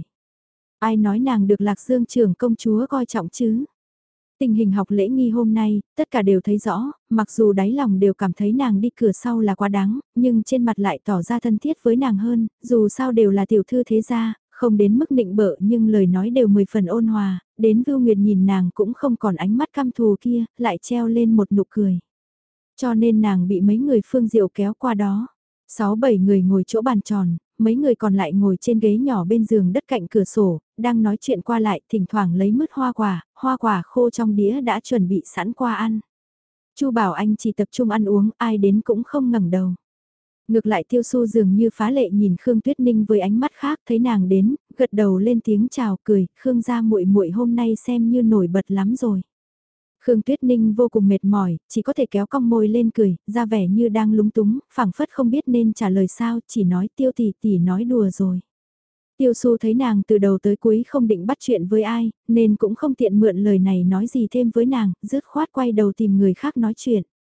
Ai nói nàng được Lạc Dương trưởng công chúa coi trọng chứ? Tình hình học lễ nghi hôm nay, tất cả đều thấy rõ, mặc dù đáy lòng đều cảm thấy nàng đi cửa sau là quá đáng, nhưng trên mặt lại tỏ ra thân thiết với nàng hơn, dù sao đều là tiểu thư thế gia, không đến mức nịnh bợ nhưng lời nói đều 10 phần ôn hòa, đến Vưu Nguyệt nhìn nàng cũng không còn ánh mắt căm thù kia, lại treo lên một nụ cười. Cho nên nàng bị mấy người Phương Diệu kéo qua đó. 6-7 người ngồi chỗ bàn tròn, mấy người còn lại ngồi trên ghế nhỏ bên giường đất cạnh cửa sổ, đang nói chuyện qua lại, thỉnh thoảng lấy mứt hoa quả khô trong đĩa đã chuẩn bị sẵn qua ăn. Chu Bảo Anh chỉ tập trung ăn uống, ai đến cũng không ngẩng đầu. Ngược lại Tiêu Xu dường như phá lệ nhìn Khương Tuyết Ninh với ánh mắt khác, thấy nàng đến, gật đầu lên tiếng chào cười, Khương gia muội muội hôm nay xem như nổi bật lắm rồi. Khương Tuyết Ninh vô cùng mệt mỏi, chỉ có thể kéo cong môi lên cười, ra vẻ như đang lúng túng, phảng phất không biết nên trả lời sao, chỉ nói Tiêu tỷ tỷ nói đùa rồi. Tiêu Xu thấy nàng từ đầu tới cuối không định bắt chuyện với ai, nên cũng không tiện mượn lời này nói gì thêm với nàng, dứt khoát quay đầu tìm người khác nói chuyện.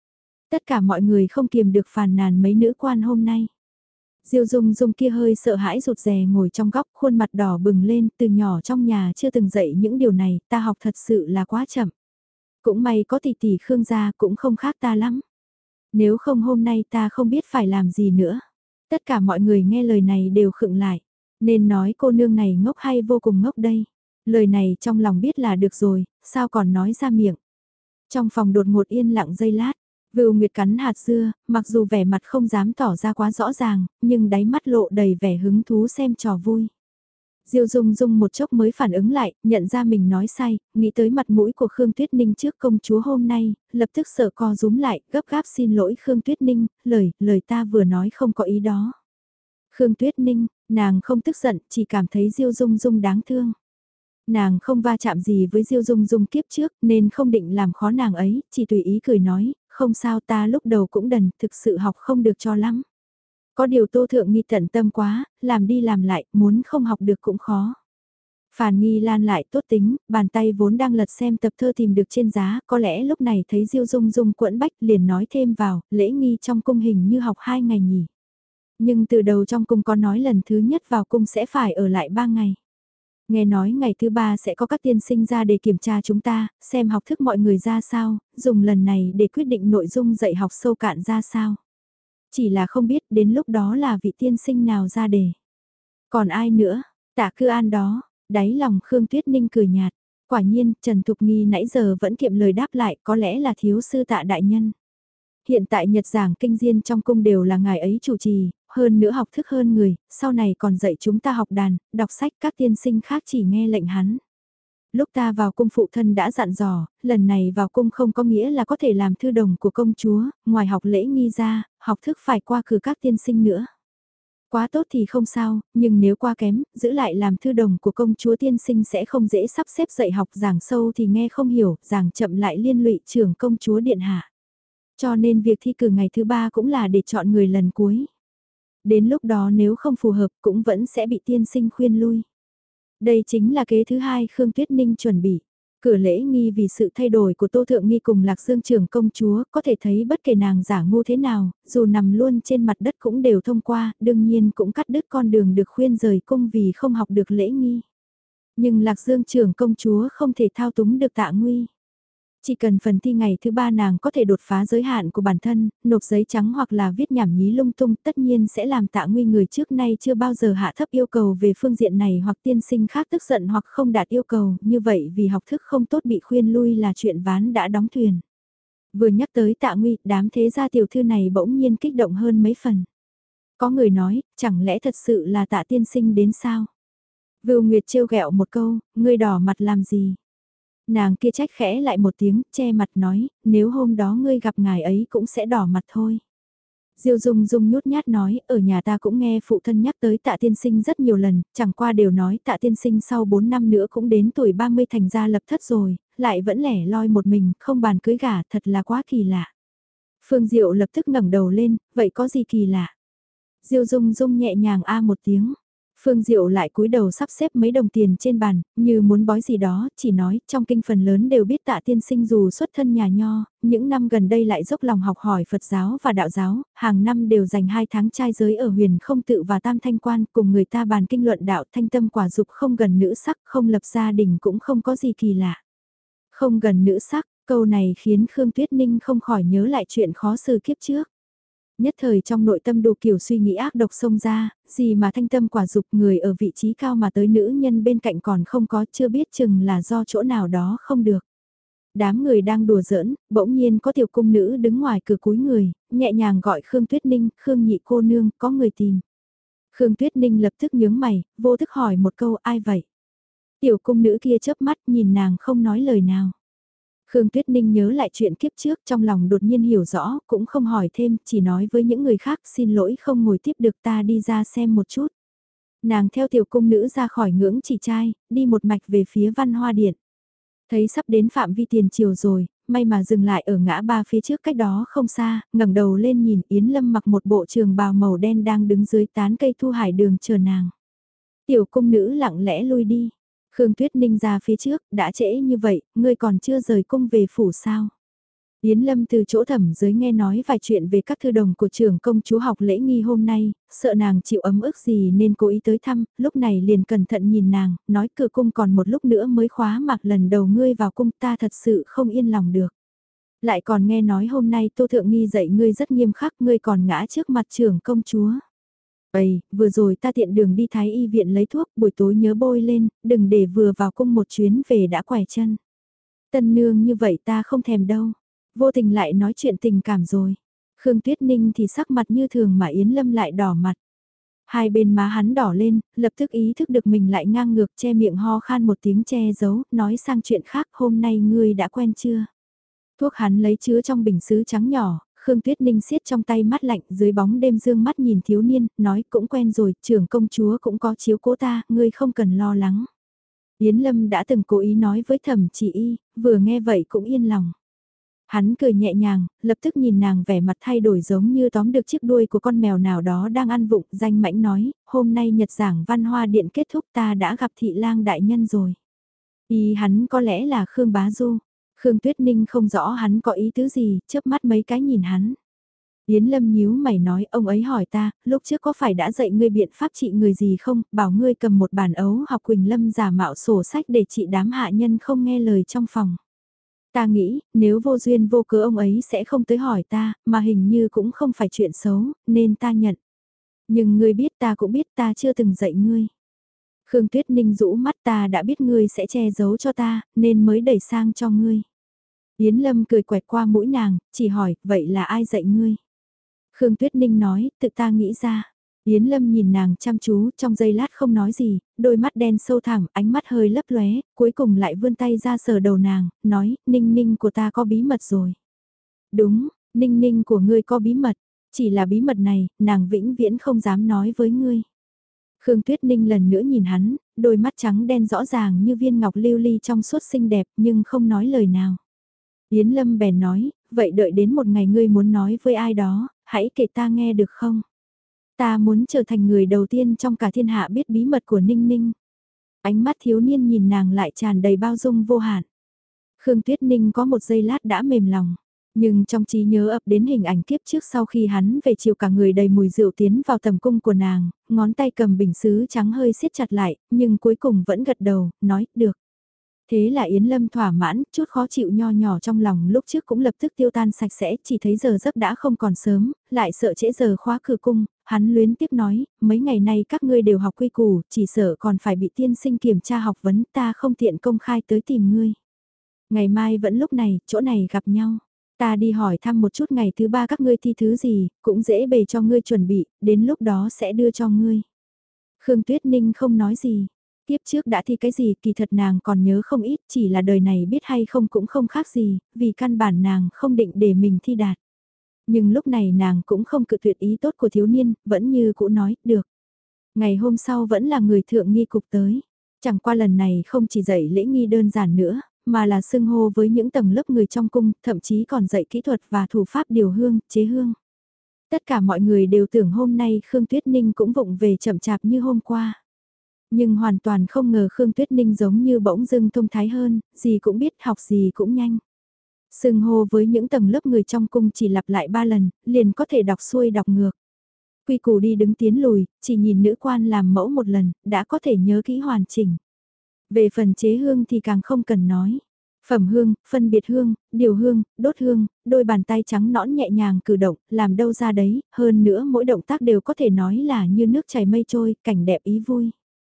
Tất cả mọi người không kiềm được phàn nàn mấy nữ quan hôm nay. Diêu Dung Dung kia hơi sợ hãi rụt rè ngồi trong góc, khuôn mặt đỏ bừng lên, từ nhỏ trong nhà chưa từng dạy những điều này, ta học thật sự là quá chậm. Cũng may có tỷ tỷ Khương gia cũng không khác ta lắm. Nếu không hôm nay ta không biết phải làm gì nữa. Tất cả mọi người nghe lời này đều khựng lại. Nên nói cô nương này ngốc hay vô cùng ngốc đây. Lời này trong lòng biết là được rồi, sao còn nói ra miệng. Trong phòng đột ngột yên lặng giây lát. Vưu Nguyệt cắn hạt dưa, mặc dù vẻ mặt không dám tỏ ra quá rõ ràng, nhưng đáy mắt lộ đầy vẻ hứng thú xem trò vui. Diêu Dung Dung một chốc mới phản ứng lại, nhận ra mình nói sai, nghĩ tới mặt mũi của Khương Tuyết Ninh trước công chúa hôm nay, lập tức sợ co rúm lại, gấp gáp xin lỗi Khương Tuyết Ninh, lời ta vừa nói không có ý đó. Khương Tuyết Ninh, nàng không tức giận, chỉ cảm thấy Diêu Dung Dung đáng thương. Nàng không va chạm gì với Diêu Dung Dung kiếp trước nên không định làm khó nàng ấy, chỉ tùy ý cười nói, không sao ta lúc đầu cũng đần, thực sự học không được cho lắm. Có điều Tô Thượng Nghi tận tâm quá, làm đi làm lại, muốn không học được cũng khó. Phàn Nghi Lan lại tốt tính, bàn tay vốn đang lật xem tập thơ tìm được trên giá, có lẽ lúc này thấy Diêu Dung Dung quẫn bách liền nói thêm vào, lễ nghi trong cung hình như học 2 ngày nhỉ. Nhưng từ đầu trong cung có nói lần thứ nhất vào cung sẽ phải ở lại 3 ngày. Nghe nói ngày thứ 3 sẽ có các tiên sinh ra để kiểm tra chúng ta, xem học thức mọi người ra sao, dùng lần này để quyết định nội dung dạy học sâu cạn ra sao. Chỉ là không biết đến lúc đó là vị tiên sinh nào ra đề. Còn ai nữa, Tạ Cư An đó, đáy lòng Khương Tuyết Ninh cười nhạt. Quả nhiên, Trần Thục Nghi nãy giờ vẫn kiệm lời đáp lại, có lẽ là thiếu sư Tạ đại nhân. Hiện tại nhật giảng kinh diên trong cung đều là ngài ấy chủ trì, hơn nữa học thức hơn người, sau này còn dạy chúng ta học đàn, đọc sách, các tiên sinh khác chỉ nghe lệnh hắn. Lúc ta vào cung phụ thân đã dặn dò, lần này vào cung không có nghĩa là có thể làm thư đồng của công chúa, ngoài học lễ nghi ra, học thức phải qua cửa các tiên sinh nữa. Quá tốt thì không sao, nhưng nếu quá kém, giữ lại làm thư đồng của công chúa tiên sinh sẽ không dễ sắp xếp dạy học, giảng sâu thì nghe không hiểu, giảng chậm lại liên lụy trưởng công chúa điện hạ. Cho nên việc thi cử ngày thứ 3 cũng là để chọn người lần cuối. Đến lúc đó nếu không phù hợp cũng vẫn sẽ bị tiên sinh khuyên lui. Đây chính là kế thứ 2 Khương Tuyết Ninh chuẩn bị. Cửa lễ nghi vì sự thay đổi của Tô Thượng Nghi cùng Lạc Dương trưởng công chúa, có thể thấy bất kể nàng giả ngu thế nào, dù nằm luôn trên mặt đất cũng đều thông qua, đương nhiên cũng cắt đứt con đường được khuyên rời cung vì không học được lễ nghi. Nhưng Lạc Dương trưởng công chúa không thể thao túng được Tạ Nguy. Chỉ cần phần thi ngày thứ 3 nàng có thể đột phá giới hạn của bản thân, nộp giấy trắng hoặc là viết nhảm nhí lung tung, tất nhiên sẽ làm Tạ Nguy người trước nay chưa bao giờ hạ thấp yêu cầu về phương diện này, hoặc tiên sinh khác tức giận hoặc không đạt yêu cầu, như vậy vì học thức không tốt bị khuyên lui là chuyện ván đã đóng thuyền. Vừa nhắc tới Tạ Nguy, đám thế gia tiểu thư này bỗng nhiên kích động hơn mấy phần. Có người nói, chẳng lẽ thật sự là Tạ tiên sinh đến sao? Vưu Nguyệt trêu ghẹo một câu, ngươi đỏ mặt làm gì? Nàng kia trách khẽ lại một tiếng, che mặt nói, nếu hôm đó ngươi gặp ngài ấy cũng sẽ đỏ mặt thôi. Diêu Dung Dung nhút nhát nói, ở nhà ta cũng nghe phụ thân nhắc tới Tạ tiên sinh rất nhiều lần, chẳng qua đều nói Tạ tiên sinh sau 4 năm nữa cũng đến tuổi 30 thành ra lập thất rồi, lại vẫn lẻ loi một mình, không bàn cưới gả, thật là quá kỳ lạ. Phương Diệu lập tức ngẩng đầu lên, vậy có gì kỳ lạ? Diêu Dung Dung nhẹ nhàng a một tiếng. Phương Diệu lại cúi đầu sắp xếp mấy đồng tiền trên bàn, như muốn bói gì đó, chỉ nói, trong kinh phần lớn đều biết Tạ tiên sinh dù xuất thân nhà nho, những năm gần đây lại dốc lòng học hỏi Phật giáo và đạo giáo, hàng năm đều dành 2 tháng trai giới ở huyền không tự và tam thanh quan, cùng người ta bàn kinh luận đạo thanh tâm quả dục không gần nữ sắc, không lập gia đình cũng không có gì kỳ lạ. Không gần nữ sắc, câu này khiến Khương Tuyết Ninh không khỏi nhớ lại chuyện khó xử kiếp trước. Nhất thời trong nội tâm đủ kiểu suy nghĩ ác độc xông ra, gì mà thanh tâm quả dục người ở vị trí cao mà tới nữ nhân bên cạnh còn không có, chưa biết chừng là do chỗ nào đó không được. Đám người đang đùa giỡn, bỗng nhiên có tiểu cung nữ đứng ngoài cửa cúi người, nhẹ nhàng gọi Khương Tuyết Ninh, Khương nhị cô nương, có người tìm. Khương Tuyết Ninh lập tức nhướng mày, vô thức hỏi một câu ai vậy? Tiểu cung nữ kia chớp mắt nhìn nàng không nói lời nào. Khương Tuyết Ninh nhớ lại chuyện kiếp trước trong lòng đột nhiên hiểu rõ, cũng không hỏi thêm, chỉ nói với những người khác xin lỗi không ngồi tiếp được ta đi ra xem một chút. Nàng theo tiểu cung nữ ra khỏi ngưỡng chỉ trai, đi một mạch về phía Văn Hoa Điện. Thấy sắp đến phạm vi tiền triều rồi, may mà dừng lại ở ngã ba phía trước cách đó không xa, ngẩng đầu lên nhìn Yến Lâm mặc một bộ trường bào màu đen đang đứng dưới tán cây thu hải đường chờ nàng. Tiểu cung nữ lặng lẽ lui đi. Khương Tuyết Ninh ra phía trước, đã trễ như vậy, ngươi còn chưa rời cung về phủ sao? Yến Lâm từ chỗ thẩm giới nghe nói vài chuyện về các thư đồng của trưởng công chúa học lễ nghi hôm nay, sợ nàng chịu ấm ức gì nên cố ý tới thăm, lúc này liền cẩn thận nhìn nàng, nói cửa cung còn một lúc nữa mới khóa mặc lần đầu ngươi vào cung ta thật sự không yên lòng được. Lại còn nghe nói hôm nay Tô Thượng Nghi dạy ngươi rất nghiêm khắc ngươi còn ngã trước mặt trưởng công chúa. Ây, vừa rồi ta tiện đường đi thái y viện lấy thuốc buổi tối nhớ bôi lên, đừng để vừa vào cung một chuyến về đã quẻ chân. Tân nương như vậy ta không thèm đâu. Vô tình lại nói chuyện tình cảm rồi. Khương Tuyết Ninh thì sắc mặt như thường mà Yến Lâm lại đỏ mặt. Hai bên má hắn đỏ lên, lập tức ý thức được mình lại ngang ngược che miệng ho khan một tiếng che giấu, nói sang chuyện khác hôm nay ngươi đã quen chưa? Thuốc hắn lấy chứa trong bình sứ trắng nhỏ, Khương Tuyết Ninh siết trong tay mắt lạnh dưới bóng đêm dương mắt nhìn thiếu niên, nói cũng quen rồi, trưởng công chúa cũng có chiếu cố ta, ngươi không cần lo lắng. Yến Lâm đã từng cố ý nói với thẩm chỉ y, vừa nghe vậy cũng yên lòng. Hắn cười nhẹ nhàng, lập tức nhìn nàng vẻ mặt thay đổi giống như tóm được chiếc đuôi của con mèo nào đó đang ăn vụng, danh mãnh nói, hôm nay nhật giảng văn hoa điện kết thúc ta đã gặp thị lang đại nhân rồi. Ý hắn có lẽ là Khương Bá Du. Khương Tuyết Ninh không rõ hắn có ý tứ gì, chớp mắt mấy cái nhìn hắn. Yến Lâm nhíu mày nói ông ấy hỏi ta, lúc trước có phải đã dạy ngươi biện pháp trị người gì không, bảo ngươi cầm một bản ấu học Quỳnh Lâm giả mạo sổ sách để trị đám hạ nhân không nghe lời trong phòng. Ta nghĩ, nếu vô duyên vô cớ ông ấy sẽ không tới hỏi ta, mà hình như cũng không phải chuyện xấu, nên ta nhận. Nhưng ngươi biết ta cũng biết ta chưa từng dạy ngươi. Khương Tuyết Ninh rũ mắt ta đã biết ngươi sẽ che giấu cho ta, nên mới đẩy sang cho ngươi. Yến Lâm cười quẹt qua mũi nàng, chỉ hỏi, vậy là ai dạy ngươi? Khương Tuyết Ninh nói, tự ta nghĩ ra. Yến Lâm nhìn nàng chăm chú, trong giây lát không nói gì, đôi mắt đen sâu thẳm, ánh mắt hơi lấp lóe, cuối cùng lại vươn tay ra sờ đầu nàng, nói, Ninh Ninh của ta có bí mật rồi. Đúng, Ninh Ninh của ngươi có bí mật, chỉ là bí mật này, nàng vĩnh viễn không dám nói với ngươi. Khương Tuyết Ninh lần nữa nhìn hắn, đôi mắt trắng đen rõ ràng như viên ngọc lưu ly trong suốt xinh đẹp nhưng không nói lời nào. Yến Lâm bèn nói, vậy đợi đến một ngày ngươi muốn nói với ai đó, hãy kể ta nghe được không? Ta muốn trở thành người đầu tiên trong cả thiên hạ biết bí mật của Ninh Ninh. Ánh mắt thiếu niên nhìn nàng lại tràn đầy bao dung vô hạn. Khương Tuyết Ninh có một giây lát đã mềm lòng. Nhưng trong trí nhớ ập đến hình ảnh kiếp trước sau khi hắn về chiều cả người đầy mùi rượu tiến vào tầm cung của nàng, ngón tay cầm bình sứ trắng hơi siết chặt lại, nhưng cuối cùng vẫn gật đầu, nói, được. Thế là Yến Lâm thỏa mãn, chút khó chịu nho nhỏ trong lòng lúc trước cũng lập tức tiêu tan sạch sẽ, chỉ thấy giờ giấc đã không còn sớm, lại sợ trễ giờ khóa cửa cung, hắn luyến tiếc nói, mấy ngày nay các ngươi đều học quy củ, chỉ sợ còn phải bị tiên sinh kiểm tra học vấn, ta không tiện công khai tới tìm ngươi. Ngày mai vẫn lúc này, chỗ này gặp nhau. Ta đi hỏi thăm một chút ngày thứ ba các ngươi thi thứ gì, cũng dễ bề cho ngươi chuẩn bị, đến lúc đó sẽ đưa cho ngươi. Khương Tuyết Ninh không nói gì. Tiếp trước đã thi cái gì kỳ thật nàng còn nhớ không ít, chỉ là đời này biết hay không cũng không khác gì, vì căn bản nàng không định để mình thi đạt. Nhưng lúc này nàng cũng không cự tuyệt ý tốt của thiếu niên, vẫn như cũ nói, được. Ngày hôm sau vẫn là người thượng nghi cục tới. Chẳng qua lần này không chỉ dạy lễ nghi đơn giản nữa, mà là xưng hô với những tầng lớp người trong cung, thậm chí còn dạy kỹ thuật và thủ pháp điều hương, chế hương. Tất cả mọi người đều tưởng hôm nay Khương Tuyết Ninh cũng vụng về chậm chạp như hôm qua. Nhưng hoàn toàn không ngờ Khương Tuyết Ninh giống như bỗng dưng thông thái hơn, gì cũng biết học gì cũng nhanh. Xưng hô với những tầng lớp người trong cung chỉ lặp lại 3 lần, liền có thể đọc xuôi đọc ngược. Quy củ đi đứng tiến lùi, chỉ nhìn nữ quan làm mẫu một lần, đã có thể nhớ kỹ hoàn chỉnh. Về phần chế hương thì càng không cần nói. Phẩm hương, phân biệt hương, điều hương, đốt hương, đôi bàn tay trắng nõn nhẹ nhàng cử động, làm đâu ra đấy, hơn nữa mỗi động tác đều có thể nói là như nước chảy mây trôi, cảnh đẹp ý vui.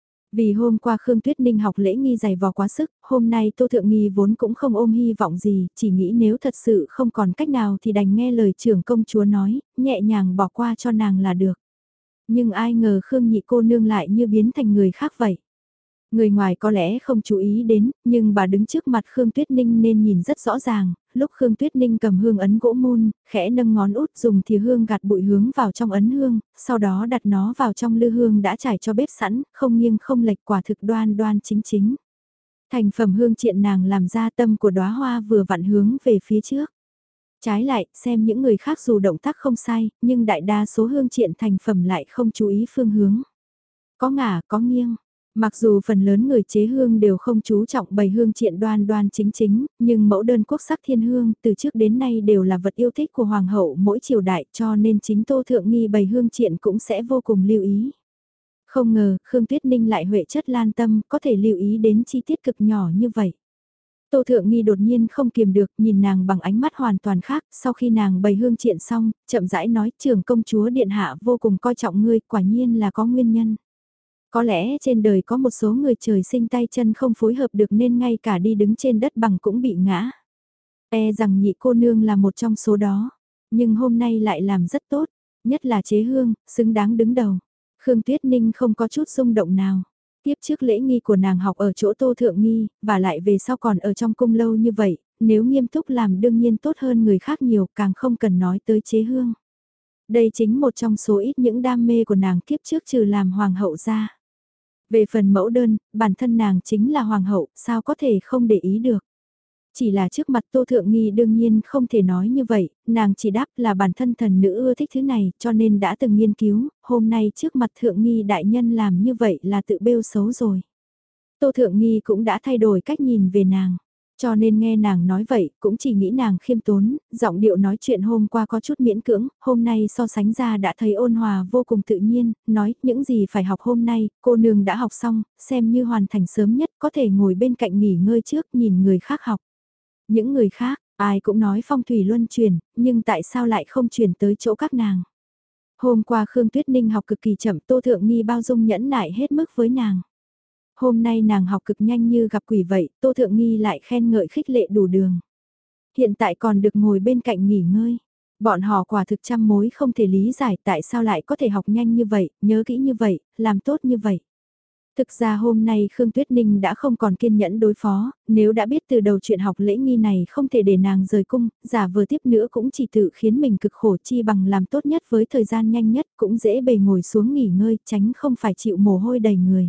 Vì hôm qua Khương Tuyết Ninh học lễ nghi dày vò quá sức, hôm nay Tô Thượng Nghi vốn cũng không ôm hy vọng gì, chỉ nghĩ nếu thật sự không còn cách nào thì đành nghe lời trưởng công chúa nói, nhẹ nhàng bỏ qua cho nàng là được. Nhưng ai ngờ Khương nhị cô nương lại như biến thành người khác vậy. Người ngoài có lẽ không chú ý đến, nhưng bà đứng trước mặt Khương Tuyết Ninh nên nhìn rất rõ ràng, lúc Khương Tuyết Ninh cầm hương ấn gỗ mun, khẽ nâng ngón út dùng thìa hương gạt bụi hướng vào trong ấn hương, sau đó đặt nó vào trong lư hương đã trải cho bếp sẵn, không nghiêng không lệch quả thực đoan đoan chính chính. Thành phẩm hương triện nàng làm ra tâm của đóa hoa vừa vặn hướng về phía trước. Trái lại, xem những người khác dù động tác không sai, nhưng đại đa số hương triện thành phẩm lại không chú ý phương hướng. Có ngả, có nghiêng. Mặc dù phần lớn người chế hương đều không chú trọng bày hương triện đoan đoan chính chính, nhưng mẫu đơn quốc sắc thiên hương từ trước đến nay đều là vật yêu thích của hoàng hậu mỗi triều đại, cho nên chính Tô Thượng Nghi bày hương triện cũng sẽ vô cùng lưu ý. Không ngờ, Khương Tuyết Ninh lại huệ chất lan tâm, có thể lưu ý đến chi tiết cực nhỏ như vậy. Tô Thượng Nghi đột nhiên không kiềm được, nhìn nàng bằng ánh mắt hoàn toàn khác, sau khi nàng bày hương triện xong, chậm rãi nói trưởng công chúa điện hạ vô cùng coi trọng ngươi, quả nhiên là có nguyên nhân. Có lẽ trên đời có một số người trời sinh tay chân không phối hợp được nên ngay cả đi đứng trên đất bằng cũng bị ngã. E rằng nhị cô nương là một trong số đó, nhưng hôm nay lại làm rất tốt, nhất là chế hương, xứng đáng đứng đầu. Khương Tuyết Ninh không có chút rung động nào. Tiếp trước lễ nghi của nàng học ở chỗ Tô Thượng Nghi, và lại về sau còn ở trong cung lâu như vậy, nếu nghiêm túc làm đương nhiên tốt hơn người khác nhiều, càng không cần nói tới chế hương. Đây chính một trong số ít những đam mê của nàng kiếp trước trừ làm hoàng hậu ra. Về phần mẫu đơn, bản thân nàng chính là hoàng hậu, sao có thể không để ý được. Chỉ là trước mặt Tô Thượng Nghi đương nhiên không thể nói như vậy, nàng chỉ đáp là bản thân thần nữ ưa thích thứ này cho nên đã từng nghiên cứu, hôm nay trước mặt Thượng Nghi đại nhân làm như vậy là tự bêu xấu rồi. Tô Thượng Nghi cũng đã thay đổi cách nhìn về nàng. Cho nên nghe nàng nói vậy, cũng chỉ nghĩ nàng khiêm tốn, giọng điệu nói chuyện hôm qua có chút miễn cưỡng, hôm nay so sánh ra đã thấy ôn hòa vô cùng tự nhiên, nói những gì phải học hôm nay, cô nương đã học xong, xem như hoàn thành sớm nhất, có thể ngồi bên cạnh nghỉ ngơi trước nhìn người khác học. Những người khác, ai cũng nói phong thủy luân chuyển, nhưng tại sao lại không chuyển tới chỗ các nàng? Hôm qua Khương Tuyết Ninh học cực kỳ chậm, Tô Thượng Nghi bao dung nhẫn nại hết mức với nàng. Hôm nay nàng học cực nhanh như gặp quỷ vậy, Tô Thượng Nghi lại khen ngợi khích lệ đủ đường. Hiện tại còn được ngồi bên cạnh nghỉ ngơi. Bọn họ quả thực trăm mối không thể lý giải tại sao lại có thể học nhanh như vậy, nhớ kỹ như vậy, làm tốt như vậy. Thực ra hôm nay Khương Tuyết Ninh đã không còn kiên nhẫn đối phó, nếu đã biết từ đầu chuyện học lễ nghi này không thể để nàng rời cung, giả vừa tiếp nữa cũng chỉ tự khiến mình cực khổ chi bằng làm tốt nhất với thời gian nhanh nhất cũng dễ bề ngồi xuống nghỉ ngơi tránh không phải chịu mồ hôi đầy người.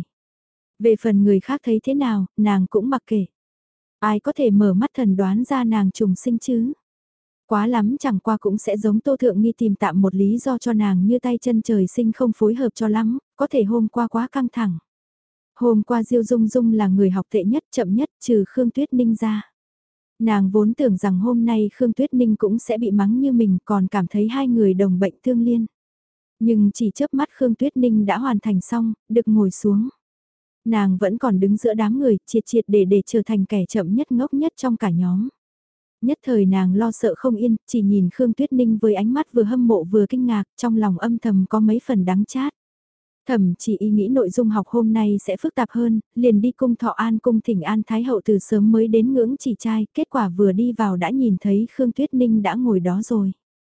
Về phần người khác thấy thế nào, nàng cũng mặc kệ. Ai có thể mở mắt thần đoán ra nàng trùng sinh chứ? Quá lắm chẳng qua cũng sẽ giống Tô Thượng Nghi tìm tạm một lý do cho nàng như tay chân trời sinh không phối hợp cho lắm, có thể hôm qua quá căng thẳng. Hôm qua Diêu Dung Dung là người học tệ nhất chậm nhất trừ Khương Tuyết Ninh ra. Nàng vốn tưởng rằng hôm nay Khương Tuyết Ninh cũng sẽ bị mắng như mình còn cảm thấy hai người đồng bệnh tương liên. Nhưng chỉ chớp mắt Khương Tuyết Ninh đã hoàn thành xong, được ngồi xuống. Nàng vẫn còn đứng giữa đám người, triệt triệt để trở thành kẻ chậm nhất ngốc nhất trong cả nhóm. Nhất thời nàng lo sợ không yên, chỉ nhìn Khương Tuyết Ninh với ánh mắt vừa hâm mộ vừa kinh ngạc, trong lòng âm thầm có mấy phần đắng chát. Thẩm chỉ ý nghĩ nội dung học hôm nay sẽ phức tạp hơn, liền đi cung Thọ An cung thỉnh An Thái Hậu từ sớm mới đến ngưỡng chỉ trai, kết quả vừa đi vào đã nhìn thấy Khương Tuyết Ninh đã ngồi đó rồi.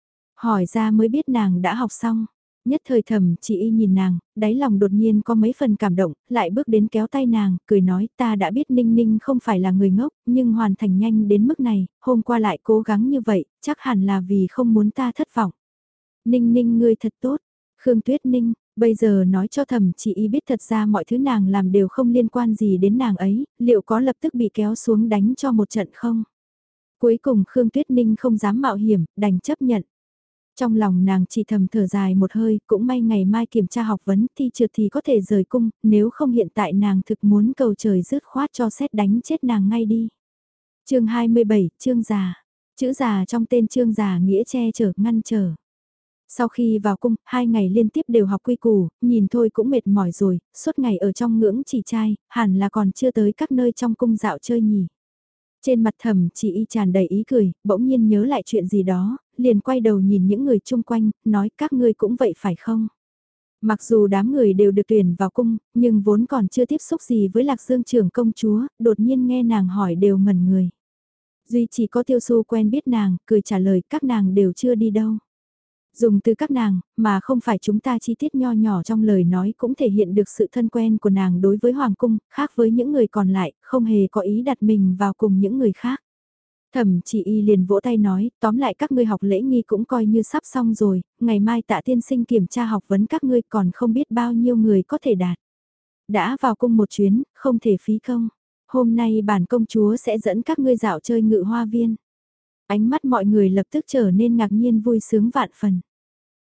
Hỏi ra mới biết nàng đã học xong. Nhất thời Thẩm chỉ y nhìn nàng, đáy lòng đột nhiên có mấy phần cảm động, lại bước đến kéo tay nàng, cười nói ta đã biết Ninh Ninh không phải là người ngốc, nhưng hoàn thành nhanh đến mức này, hôm qua lại cố gắng như vậy, chắc hẳn là vì không muốn ta thất vọng. Ninh Ninh ngươi thật tốt, Khương Tuyết Ninh, bây giờ nói cho Thẩm chỉ y biết thật ra mọi thứ nàng làm đều không liên quan gì đến nàng ấy, liệu có lập tức bị kéo xuống đánh cho một trận không? Cuối cùng Khương Tuyết Ninh không dám mạo hiểm, đành chấp nhận. Trong lòng nàng chỉ thầm thở dài một hơi, cũng may ngày mai kiểm tra học vấn thi trượt thì có thể rời cung, nếu không hiện tại nàng thực muốn cầu trời rứt khoát cho xét đánh chết nàng ngay đi. Chương 27, chương già. Chữ già trong tên chương già nghĩa che chở, ngăn trở. Sau khi vào cung, 2 ngày liên tiếp đều học quy củ, nhìn thôi cũng mệt mỏi rồi, suốt ngày ở trong ngưỡng chỉ trai, hẳn là còn chưa tới các nơi trong cung dạo chơi nhỉ. Trên mặt Thẩm chỉ y tràn đầy ý cười, bỗng nhiên nhớ lại chuyện gì đó, liền quay đầu nhìn những người chung quanh, nói các ngươi cũng vậy phải không? Mặc dù đám người đều được tuyển vào cung, nhưng vốn còn chưa tiếp xúc gì với Lạc Dương trưởng công chúa, đột nhiên nghe nàng hỏi đều ngẩn người. Duy chỉ có Tiêu Xu quen biết nàng, cười trả lời các nàng đều chưa đi đâu. Dùng từ các nàng, mà không phải chúng ta chi tiết nho nhỏ trong lời nói cũng thể hiện được sự thân quen của nàng đối với Hoàng cung, khác với những người còn lại, không hề có ý đặt mình vào cùng những người khác. Thẩm chỉ y liền vỗ tay nói, tóm lại các ngươi học lễ nghi cũng coi như sắp xong rồi, ngày mai Tạ tiên sinh kiểm tra học vấn các ngươi còn không biết bao nhiêu người có thể đạt. Đã vào cung một chuyến, không thể phí công. Hôm nay bản công chúa sẽ dẫn các ngươi dạo chơi ngự hoa viên. Ánh mắt mọi người lập tức trở nên ngạc nhiên vui sướng vạn phần.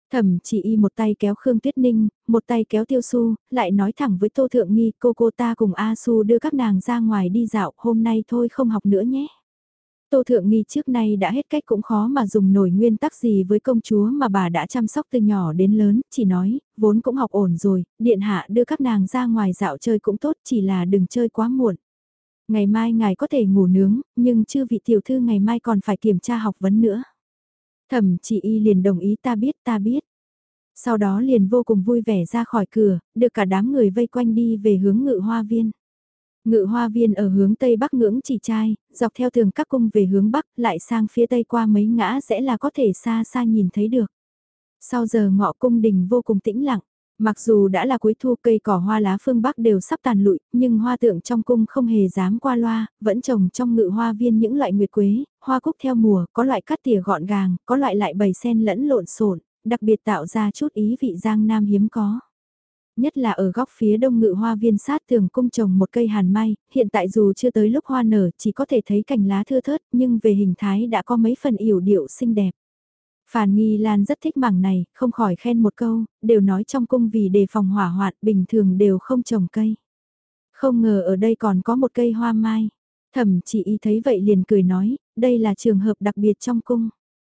Thẩm chỉ y một tay kéo Khương Tuyết Ninh, một tay kéo Tiêu Su, lại nói thẳng với Tô Thượng Nghi, cô ta cùng A Su đưa các nàng ra ngoài đi dạo, hôm nay thôi không học nữa nhé. Tô Thượng Nghi trước nay đã hết cách cũng khó mà dùng nổi nguyên tắc gì với công chúa mà bà đã chăm sóc từ nhỏ đến lớn, chỉ nói, vốn cũng học ổn rồi, điện hạ đưa các nàng ra ngoài dạo chơi cũng tốt, chỉ là đừng chơi quá muộn. Ngày mai ngài có thể ngủ nướng, nhưng chưa vị tiểu thư ngày mai còn phải kiểm tra học vấn nữa. Thẩm chỉ y liền đồng ý ta biết. Sau đó liền vô cùng vui vẻ ra khỏi cửa, được cả đám người vây quanh đi về hướng Ngự Hoa Viên. Ngự Hoa Viên ở hướng Tây Bắc ngưỡng Chỉ Trai, dọc theo tường các cung về hướng Bắc lại sang phía Tây qua mấy ngã rẽ là có thể xa xa nhìn thấy được. Sau giờ ngọ cung đình vô cùng tĩnh lặng, mặc dù đã là cuối thu cây cỏ hoa lá phương Bắc đều sắp tàn lụi, nhưng hoa tượng trong cung không hề dám qua loa, vẫn trồng trong Ngự Hoa Viên những loại nguyệt quế, hoa cúc theo mùa, có loại cắt tỉa gọn gàng, có loại lại bầy sen lẫn lộn xộn, đặc biệt tạo ra chút ý vị Giang Nam hiếm có. Nhất là ở góc phía đông Ngự Hoa Viên sát tường cung trồng một cây hàn mai, hiện tại dù chưa tới lúc hoa nở chỉ có thể thấy cành lá thưa thớt nhưng về hình thái đã có mấy phần yểu điệu xinh đẹp. Phàn Nghi Lan rất thích mảng này, không khỏi khen một câu, đều nói trong cung vì đề phòng hỏa hoạn bình thường đều không trồng cây. Không ngờ ở đây còn có một cây hoa mai. Thẩm chỉ y thấy vậy liền cười nói, đây là trường hợp đặc biệt trong cung.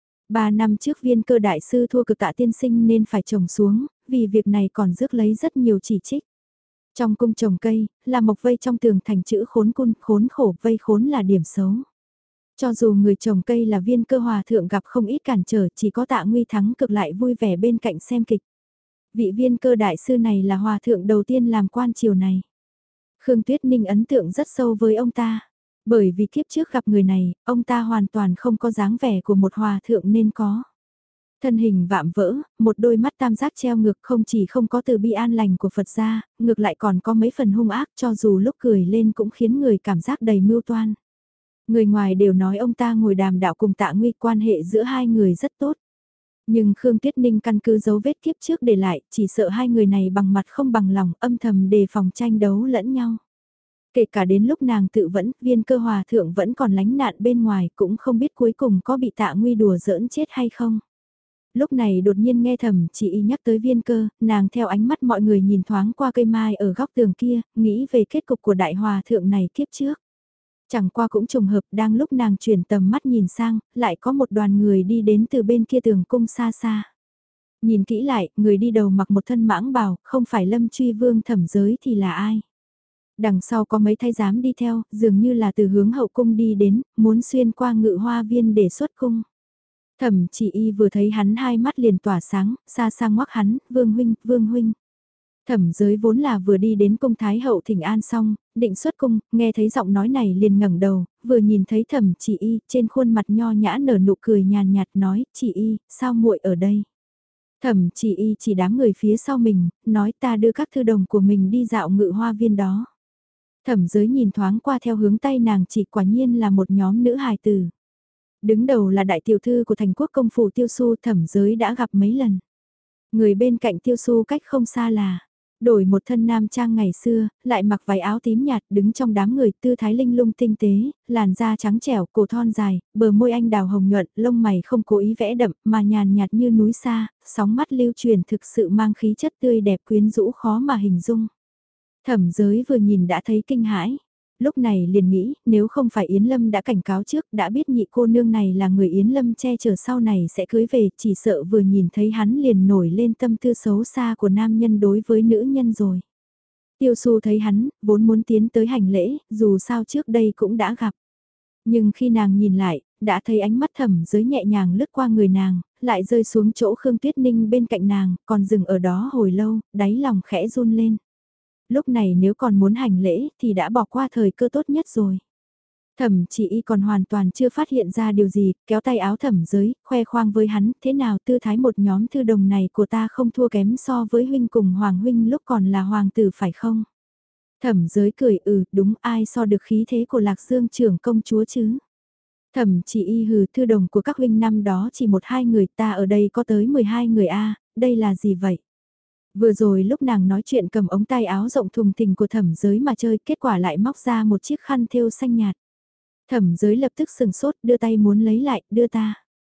3 năm trước Viên Cơ đại sư thua cực Tạ tiên sinh nên phải trồng xuống, vì việc này còn rước lấy rất nhiều chỉ trích. Trong cung trồng cây, là mộc vây trong tường thành chữ khốn cun, khốn khổ, vây khốn là điểm xấu. Cho dù người trồng cây là Viên Cơ hòa thượng gặp không ít cản trở, chỉ có Tạ Nguy Thắng cực lại vui vẻ bên cạnh xem kịch. Vị Viên Cơ đại sư này là hòa thượng đầu tiên làm quan triều này. Khương Tuyết Ninh ấn tượng rất sâu với ông ta. Bởi vì kiếp trước gặp người này, ông ta hoàn toàn không có dáng vẻ của một hòa thượng nên có. Thân hình vạm vỡ, một đôi mắt tam giác treo ngược không chỉ không có từ bi an lành của Phật gia, ngược lại còn có mấy phần hung ác cho dù lúc cười lên cũng khiến người cảm giác đầy mưu toan. Người ngoài đều nói ông ta ngồi đàm đạo cùng Tạ Nguy, quan hệ giữa hai người rất tốt. Nhưng Khương Tuyết Ninh căn cứ dấu vết kiếp trước để lại, chỉ sợ hai người này bằng mặt không bằng lòng, âm thầm đề phòng tranh đấu lẫn nhau. Kể cả đến lúc nàng tự vẫn, Viên Cơ hòa thượng vẫn còn lánh nạn bên ngoài, cũng không biết cuối cùng có bị Tạ Nguy đùa giỡn chết hay không. Lúc này đột nhiên nghe Thẩm chỉ y nhắc tới Viên Cơ, nàng theo ánh mắt mọi người nhìn thoáng qua cây mai ở góc tường kia, nghĩ về kết cục của đại hòa thượng này kiếp trước. Chẳng qua cũng trùng hợp, đang lúc nàng chuyển tầm mắt nhìn sang, lại có một đoàn người đi đến từ bên kia tường cung xa xa. Nhìn kỹ lại, người đi đầu mặc một thân mãng bào, không phải Lâm Truy Vương Thẩm Giới thì là ai? Đằng sau có mấy thái giám đi theo, dường như là từ hướng hậu cung đi đến, muốn xuyên qua Ngự Hoa Viên để xuất cung. Thẩm chỉ y vừa thấy hắn hai mắt liền tỏa sáng, xa xa ngoắc hắn, Vương huynh, Vương huynh. Thẩm Giới vốn là vừa đi đến cung thái hậu thỉnh an xong, định xuất cung, nghe thấy giọng nói này liền ngẩng đầu, vừa nhìn thấy Thẩm chỉ y, trên khuôn mặt nho nhã nở nụ cười nhàn nhạt nói, chỉ y, sao muội ở đây? Thẩm chỉ y chỉ đám người phía sau mình, nói ta đưa các thư đồng của mình đi dạo Ngự Hoa Viên đó. Thẩm Giới nhìn thoáng qua theo hướng tay nàng chỉ, quả nhiên là một nhóm nữ hài tử. Đứng đầu là đại tiểu thư của thành quốc công phủ Tiêu Su, Thẩm Giới đã gặp mấy lần. Người bên cạnh Tiêu Su cách không xa là, đổi một thân nam trang ngày xưa, lại mặc váy áo tím nhạt đứng trong đám người, tư thái linh lung tinh tế, làn da trắng trẻo, cổ thon dài, bờ môi anh đào hồng nhuận, lông mày không cố ý vẽ đậm mà nhàn nhạt như núi xa, sóng mắt lưu truyền thực sự mang khí chất tươi đẹp quyến rũ khó mà hình dung. Thẩm Giới vừa nhìn đã thấy kinh hãi. Lúc này liền nghĩ, nếu không phải Yến Lâm đã cảnh cáo trước, đã biết nhị cô nương này là người Yến Lâm che chở sau này sẽ cưới về, chỉ sợ vừa nhìn thấy hắn liền nổi lên tâm tư xấu xa của nam nhân đối với nữ nhân rồi. Tiêu Su thấy hắn, vốn muốn tiến tới hành lễ, dù sao trước đây cũng đã gặp. Nhưng khi nàng nhìn lại, đã thấy ánh mắt Thẩm Giới nhẹ nhàng lướt qua người nàng, lại rơi xuống chỗ Khương Tuyết Ninh bên cạnh nàng, còn dừng ở đó hồi lâu, đáy lòng khẽ run lên. Lúc này nếu còn muốn hành lễ thì đã bỏ qua thời cơ tốt nhất rồi. Thẩm chỉ y còn hoàn toàn chưa phát hiện ra điều gì, kéo tay áo Thẩm Giới, khoe khoang với hắn, thế nào tư thái một nhóm thư đồng này của ta không thua kém so với huynh cùng Hoàng huynh lúc còn là hoàng tử phải không? Thẩm Giới cười đúng ai so được khí thế của Lạc Dương trưởng công chúa chứ? Thẩm chỉ y hừ, thư đồng của các huynh năm đó chỉ một hai người, ta ở đây có tới 12 người a, đây là gì vậy? Vừa rồi lúc nàng nói chuyện cầm ống tay áo rộng thùng thình của Thẩm Giới mà chơi, kết quả lại móc ra một chiếc khăn thêu xanh nhạt. Thẩm Giới lập tức sừng sốt, đưa tay muốn lấy lại, đưa ta.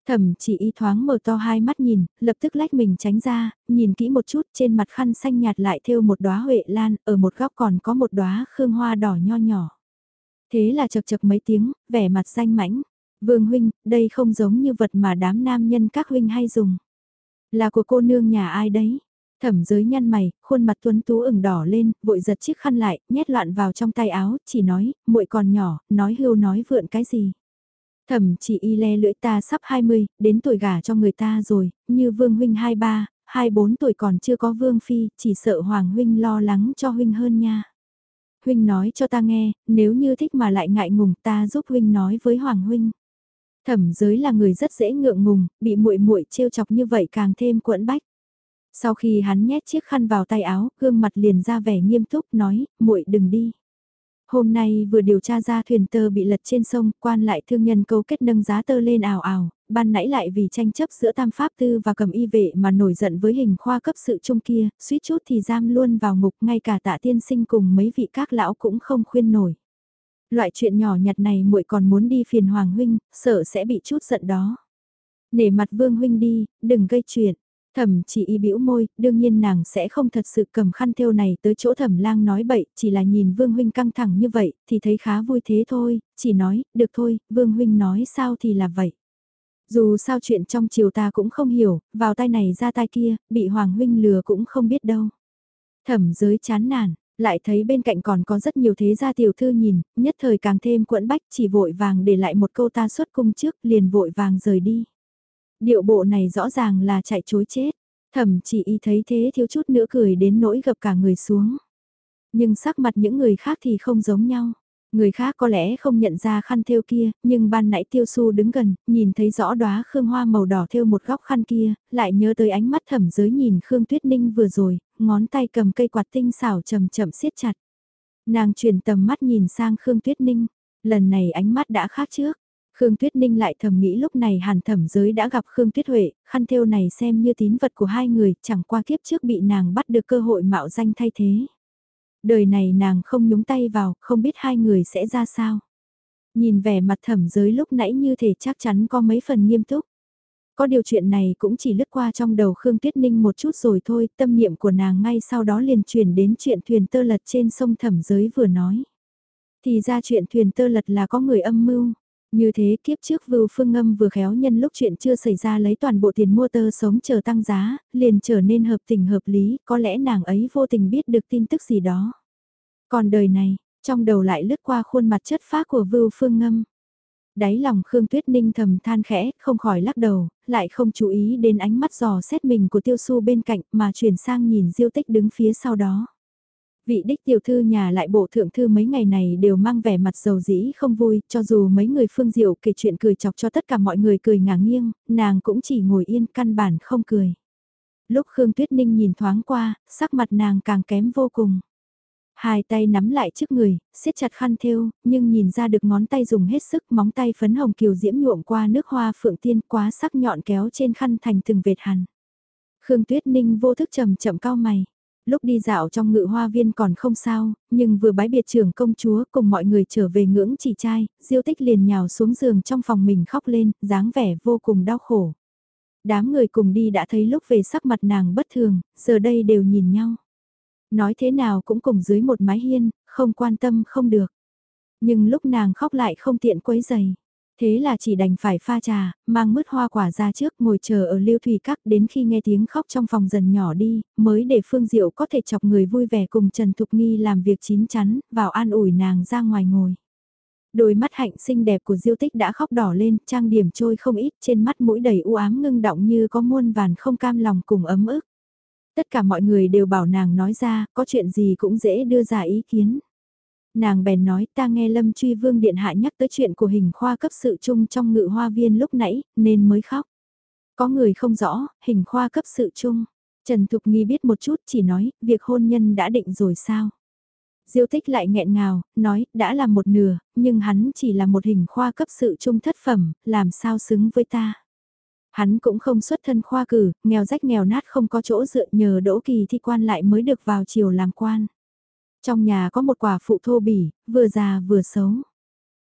Thẩm chỉ y thoáng mở to hai mắt nhìn, lập tức lách mình tránh ra, nhìn kỹ một chút trên mặt khăn xanh nhạt lại thêu một đóa huệ lan, ở một góc còn có một đóa khương hoa đỏ nho nhỏ. Thế là chật chật mấy tiếng, vẻ mặt danh mãnh. Vương huynh, đây không giống như vật mà đám nam nhân các huynh hay dùng. Là của cô nương nhà ai đấy? Thẩm giới nhăn mày, khuôn mặt tuấn tú ửng đỏ lên, vội giật chiếc khăn lại, nhét loạn vào trong tay áo, chỉ nói, muội còn nhỏ, nói hưu nói vượn cái gì. Thẩm chỉ y le lưỡi ta sắp 20, đến tuổi gả cho người ta rồi, như vương huynh 23, 24 tuổi còn chưa có vương phi, chỉ sợ hoàng huynh lo lắng cho huynh hơn nha. Huynh nói cho ta nghe, nếu như thích mà lại ngại ngùng ta giúp huynh nói với hoàng huynh. Thẩm giới là người rất dễ ngượng ngùng, bị muội muội trêu chọc như vậy càng thêm quẫn bách. Sau khi hắn nhét chiếc khăn vào tay áo, gương mặt liền ra vẻ nghiêm túc nói, muội đừng đi. Hôm nay vừa điều tra ra thuyền tơ bị lật trên sông, quan lại thương nhân cấu kết nâng giá tơ lên ảo ảo, ban nãy lại vì tranh chấp giữa tam pháp tư và cầm y vệ mà nổi giận với hình khoa cấp sự trung kia, suýt chút thì giam luôn vào ngục, ngay cả Tạ tiên sinh cùng mấy vị các lão cũng không khuyên nổi. Loại chuyện nhỏ nhặt này muội còn muốn đi phiền hoàng huynh, sợ sẽ bị chút giận đó. Nể mặt vương huynh đi, đừng gây chuyện. Thẩm chỉ y bĩu môi, đương nhiên nàng sẽ không thật sự cầm khăn thêu này tới chỗ thẩm lang nói bậy, chỉ là nhìn vương huynh căng thẳng như vậy, thì thấy khá vui thế thôi, chỉ nói, được thôi, vương huynh nói sao thì là vậy. Dù sao chuyện trong chiều ta cũng không hiểu, vào tay này ra tay kia, bị hoàng huynh lừa cũng không biết đâu. Thẩm giới chán nản, lại thấy bên cạnh còn có rất nhiều thế gia tiểu thư nhìn, nhất thời càng thêm quẫn bách, chỉ vội vàng để lại một câu ta xuất cung trước, liền vội vàng rời đi. Điệu bộ này rõ ràng là chạy chối chết, thẩm chỉ y thấy thế thiếu chút nữa cười đến nỗi gập cả người xuống. Nhưng sắc mặt những người khác thì không giống nhau. Người khác có lẽ không nhận ra khăn thêu kia, nhưng ban nãy Tiêu Su đứng gần, nhìn thấy rõ đóa khương hoa màu đỏ thêu một góc khăn kia, lại nhớ tới ánh mắt thẩm giới nhìn Khương Tuyết Ninh vừa rồi, ngón tay cầm cây quạt tinh xảo chậm chậm siết chặt. Nàng chuyển tầm mắt nhìn sang Khương Tuyết Ninh, lần này ánh mắt đã khác trước. Khương Tuyết Ninh lại thầm nghĩ lúc này hàn thẩm giới đã gặp Khương Tuyết Huệ, khăn thêu này xem như tín vật của hai người, chẳng qua kiếp trước bị nàng bắt được cơ hội mạo danh thay thế. Đời này nàng không nhúng tay vào, không biết hai người sẽ ra sao. Nhìn vẻ mặt thẩm giới lúc nãy như thể chắc chắn có mấy phần nghiêm túc. Có điều chuyện này cũng chỉ lướt qua trong đầu Khương Tuyết Ninh một chút rồi thôi, tâm niệm của nàng ngay sau đó liền chuyển đến chuyện thuyền tơ lật trên sông thẩm giới vừa nói. Thì ra chuyện thuyền tơ lật là có người âm mưu. Như thế kiếp trước Vưu Phương Ngâm vừa khéo nhân lúc chuyện chưa xảy ra lấy toàn bộ tiền mua tơ sống chờ tăng giá, liền trở nên hợp tình hợp lý, có lẽ nàng ấy vô tình biết được tin tức gì đó. Còn đời này, trong đầu lại lướt qua khuôn mặt chất phác của Vưu Phương Ngâm. Đáy lòng Khương Tuyết Ninh thầm than khẽ, không khỏi lắc đầu, lại không chú ý đến ánh mắt dò xét mình của Tiêu Su bên cạnh mà chuyển sang nhìn Diêu Tích đứng phía sau đó. Vị đích tiểu thư nhà lại bộ thượng thư mấy ngày này đều mang vẻ mặt dầu dĩ không vui, cho dù mấy người Phương Diệu kể chuyện cười chọc cho tất cả mọi người cười ngả nghiêng, nàng cũng chỉ ngồi yên căn bản không cười. Lúc Khương Tuyết Ninh nhìn thoáng qua, sắc mặt nàng càng kém vô cùng. Hai tay nắm lại trước người, siết chặt khăn thêu, nhưng nhìn ra được ngón tay dùng hết sức, móng tay phấn hồng kiều diễm nhuộm qua nước hoa phượng tiên quá sắc nhọn kéo trên khăn thành từng vệt hằn. Khương Tuyết Ninh vô thức chậm chậm cau mày. Lúc đi dạo trong ngự hoa viên còn không sao, nhưng vừa bái biệt trưởng công chúa cùng mọi người trở về ngưỡng chỉ trai, Diêu Tích liền nhào xuống giường trong phòng mình khóc lên, dáng vẻ vô cùng đau khổ. Đám người cùng đi đã thấy lúc về sắc mặt nàng bất thường, giờ đây đều nhìn nhau. Nói thế nào cũng cùng dưới một mái hiên, không quan tâm không được. Nhưng lúc nàng khóc lại không tiện quấy giày. Thế là chỉ đành phải pha trà, mang mứt hoa quả ra trước ngồi chờ ở Lưu Thủy Các đến khi nghe tiếng khóc trong phòng dần nhỏ đi, mới để Phương Diệu có thể chọc người vui vẻ cùng Trần Thục Nghi làm việc chín chắn, vào an ủi nàng ra ngoài ngồi. Đôi mắt hạnh xinh đẹp của Diêu Tích đã khóc đỏ lên, trang điểm trôi không ít, trên mắt mũi đầy u ám ngưng động như có muôn vàn không cam lòng cùng ấm ức. Tất cả mọi người đều bảo nàng nói ra, có chuyện gì cũng dễ đưa ra ý kiến. Nàng bèn nói ta nghe Lâm Truy Vương Điện Hạ nhắc tới chuyện của hình khoa cấp sự chung trong ngự hoa viên lúc nãy, nên mới khóc. Có người không rõ, hình khoa cấp sự chung. Trần Thục Nghi biết một chút chỉ nói, việc hôn nhân đã định rồi sao? Diêu Tích lại nghẹn ngào, nói, đã là một nửa, nhưng hắn chỉ là một hình khoa cấp sự chung thất phẩm, làm sao xứng với ta? Hắn cũng không xuất thân khoa cử, nghèo rách nghèo nát không có chỗ dựa nhờ đỗ kỳ thi quan lại mới được vào triều làm quan. Trong nhà có một quả phụ thô bỉ, vừa già vừa xấu.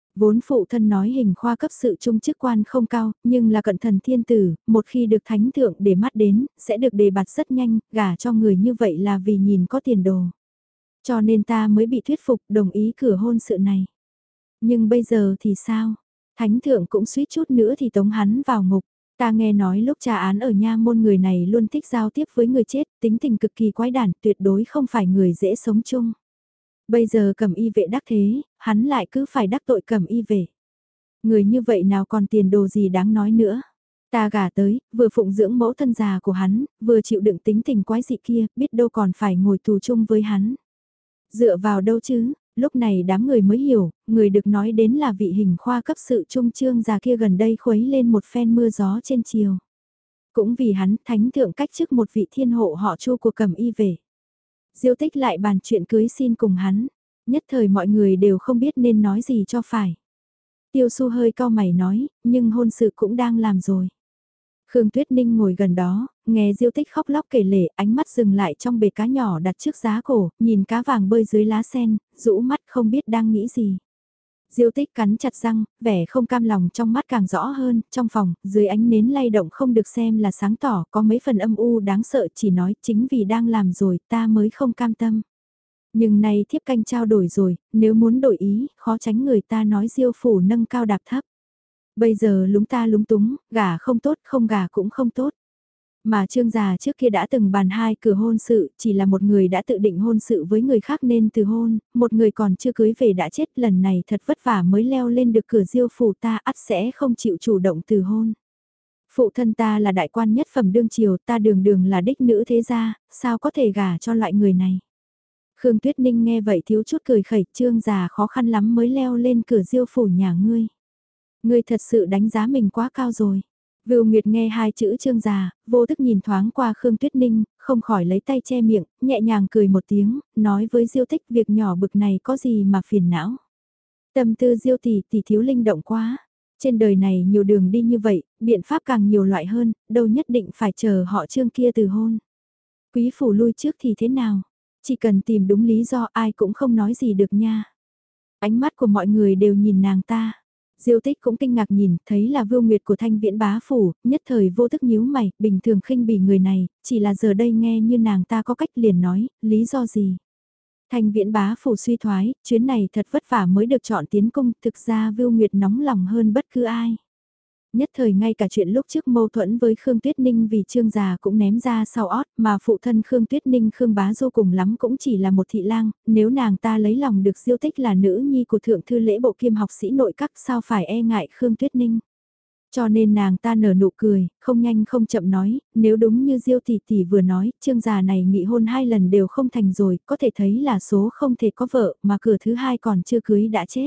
Vốn phụ thân nói hình khoa cấp sự trung chức quan không cao, nhưng là cận thần thiên tử, một khi được thánh thượng để mắt đến, sẽ được đề bạt rất nhanh, gả cho người như vậy là vì nhìn có tiền đồ. Cho nên ta mới bị thuyết phục đồng ý cử hôn sự này. Nhưng bây giờ thì sao? Thánh thượng cũng suýt chút nữa thì tống hắn vào ngục. Ta nghe nói lúc tra án ở nha môn người này luôn thích giao tiếp với người chết, tính tình cực kỳ quái đản, tuyệt đối không phải người dễ sống chung. Bây giờ Cẩm Y vệ đắc thế, hắn lại cứ phải đắc tội Cẩm Y vệ. Người như vậy nào còn tiền đồ gì đáng nói nữa. Ta gả tới, vừa phụng dưỡng mẫu thân già của hắn, vừa chịu đựng tính tình quái dị kia, biết đâu còn phải ngồi tù chung với hắn. Dựa vào đâu chứ, lúc này đám người mới hiểu, người được nói đến là vị hình khoa cấp sự trung trương già kia gần đây khuấy lên một phen mưa gió trên chiều. Cũng vì hắn, thánh thượng cách chức một vị thiên hộ họ Chu của Cẩm Y về. Diêu Tích lại bàn chuyện cưới xin cùng hắn, nhất thời mọi người đều không biết nên nói gì cho phải. Tiêu Su hơi cau mày nói, nhưng hôn sự cũng đang làm rồi. Khương Tuyết Ninh ngồi gần đó, nghe Diêu Tích khóc lóc kể lể, ánh mắt dừng lại trong bể cá nhỏ đặt trước giá cổ, nhìn cá vàng bơi dưới lá sen, rũ mắt không biết đang nghĩ gì. Diêu Tích cắn chặt răng, vẻ không cam lòng trong mắt càng rõ hơn, trong phòng, dưới ánh nến lay động không được xem là sáng tỏ, có mấy phần âm u đáng sợ, chỉ nói chính vì đang làm rồi ta mới không cam tâm. Nhưng nay thiếp canh trao đổi rồi, nếu muốn đổi ý, khó tránh người ta nói Diêu phủ nâng cao đạp thấp. Bây giờ lúng ta lúng túng, gả không tốt, không gả cũng không tốt. Mà Trương già trước kia đã từng bàn hai cửa hôn sự, chỉ là một người đã tự định hôn sự với người khác nên từ hôn, một người còn chưa cưới về đã chết, lần này thật vất vả mới leo lên được cửa Diêu phủ ta ắt sẽ không chịu chủ động từ hôn. Phụ thân ta là đại quan nhất phẩm đương triều, ta đường đường là đích nữ thế gia, sao có thể gả cho loại người này. Khương Tuyết Ninh nghe vậy thiếu chút cười khẩy, Trương già khó khăn lắm mới leo lên cửa Diêu phủ nhà ngươi. Ngươi thật sự đánh giá mình quá cao rồi. Vưu Nguyệt nghe hai chữ Trương già, vô thức nhìn thoáng qua Khương Tuyết Ninh, không khỏi lấy tay che miệng, nhẹ nhàng cười một tiếng, nói với Diêu Tích việc nhỏ bực này có gì mà phiền não. Tâm tư Diêu tỷ tỷ thiếu linh động quá. Trên đời này nhiều đường đi như vậy, biện pháp càng nhiều loại hơn, đâu nhất định phải chờ họ Trương kia từ hôn. Quý phủ lui trước thì thế nào? Chỉ cần tìm đúng lý do ai cũng không nói gì được nha. Ánh mắt của mọi người đều nhìn nàng ta. Diêu Tích cũng kinh ngạc nhìn, thấy là Vưu Nguyệt của Thanh Viễn bá phủ, nhất thời vô thức nhíu mày, bình thường khinh bỉ người này, chỉ là giờ đây nghe như nàng ta có cách liền nói, lý do gì? Thanh Viễn bá phủ suy thoái, chuyến này thật vất vả mới được chọn tiến cung, thực ra Vưu Nguyệt nóng lòng hơn bất cứ ai. Nhất thời ngay cả chuyện lúc trước mâu thuẫn với Khương Tuyết Ninh vì Trương già cũng ném ra sau ót, mà phụ thân Khương Tuyết Ninh Khương Bá Du cùng lắm cũng chỉ là một thị lang, nếu nàng ta lấy lòng được Diêu Tích là nữ nhi của thượng thư lễ bộ kiêm học sĩ nội các sao phải e ngại Khương Tuyết Ninh. Cho nên nàng ta nở nụ cười, không nhanh không chậm nói, nếu đúng như Diêu tỷ tỷ vừa nói, Trương già này nghị hôn 2 lần đều không thành rồi, có thể thấy là số không thể có vợ, mà cửa thứ hai còn chưa cưới đã chết.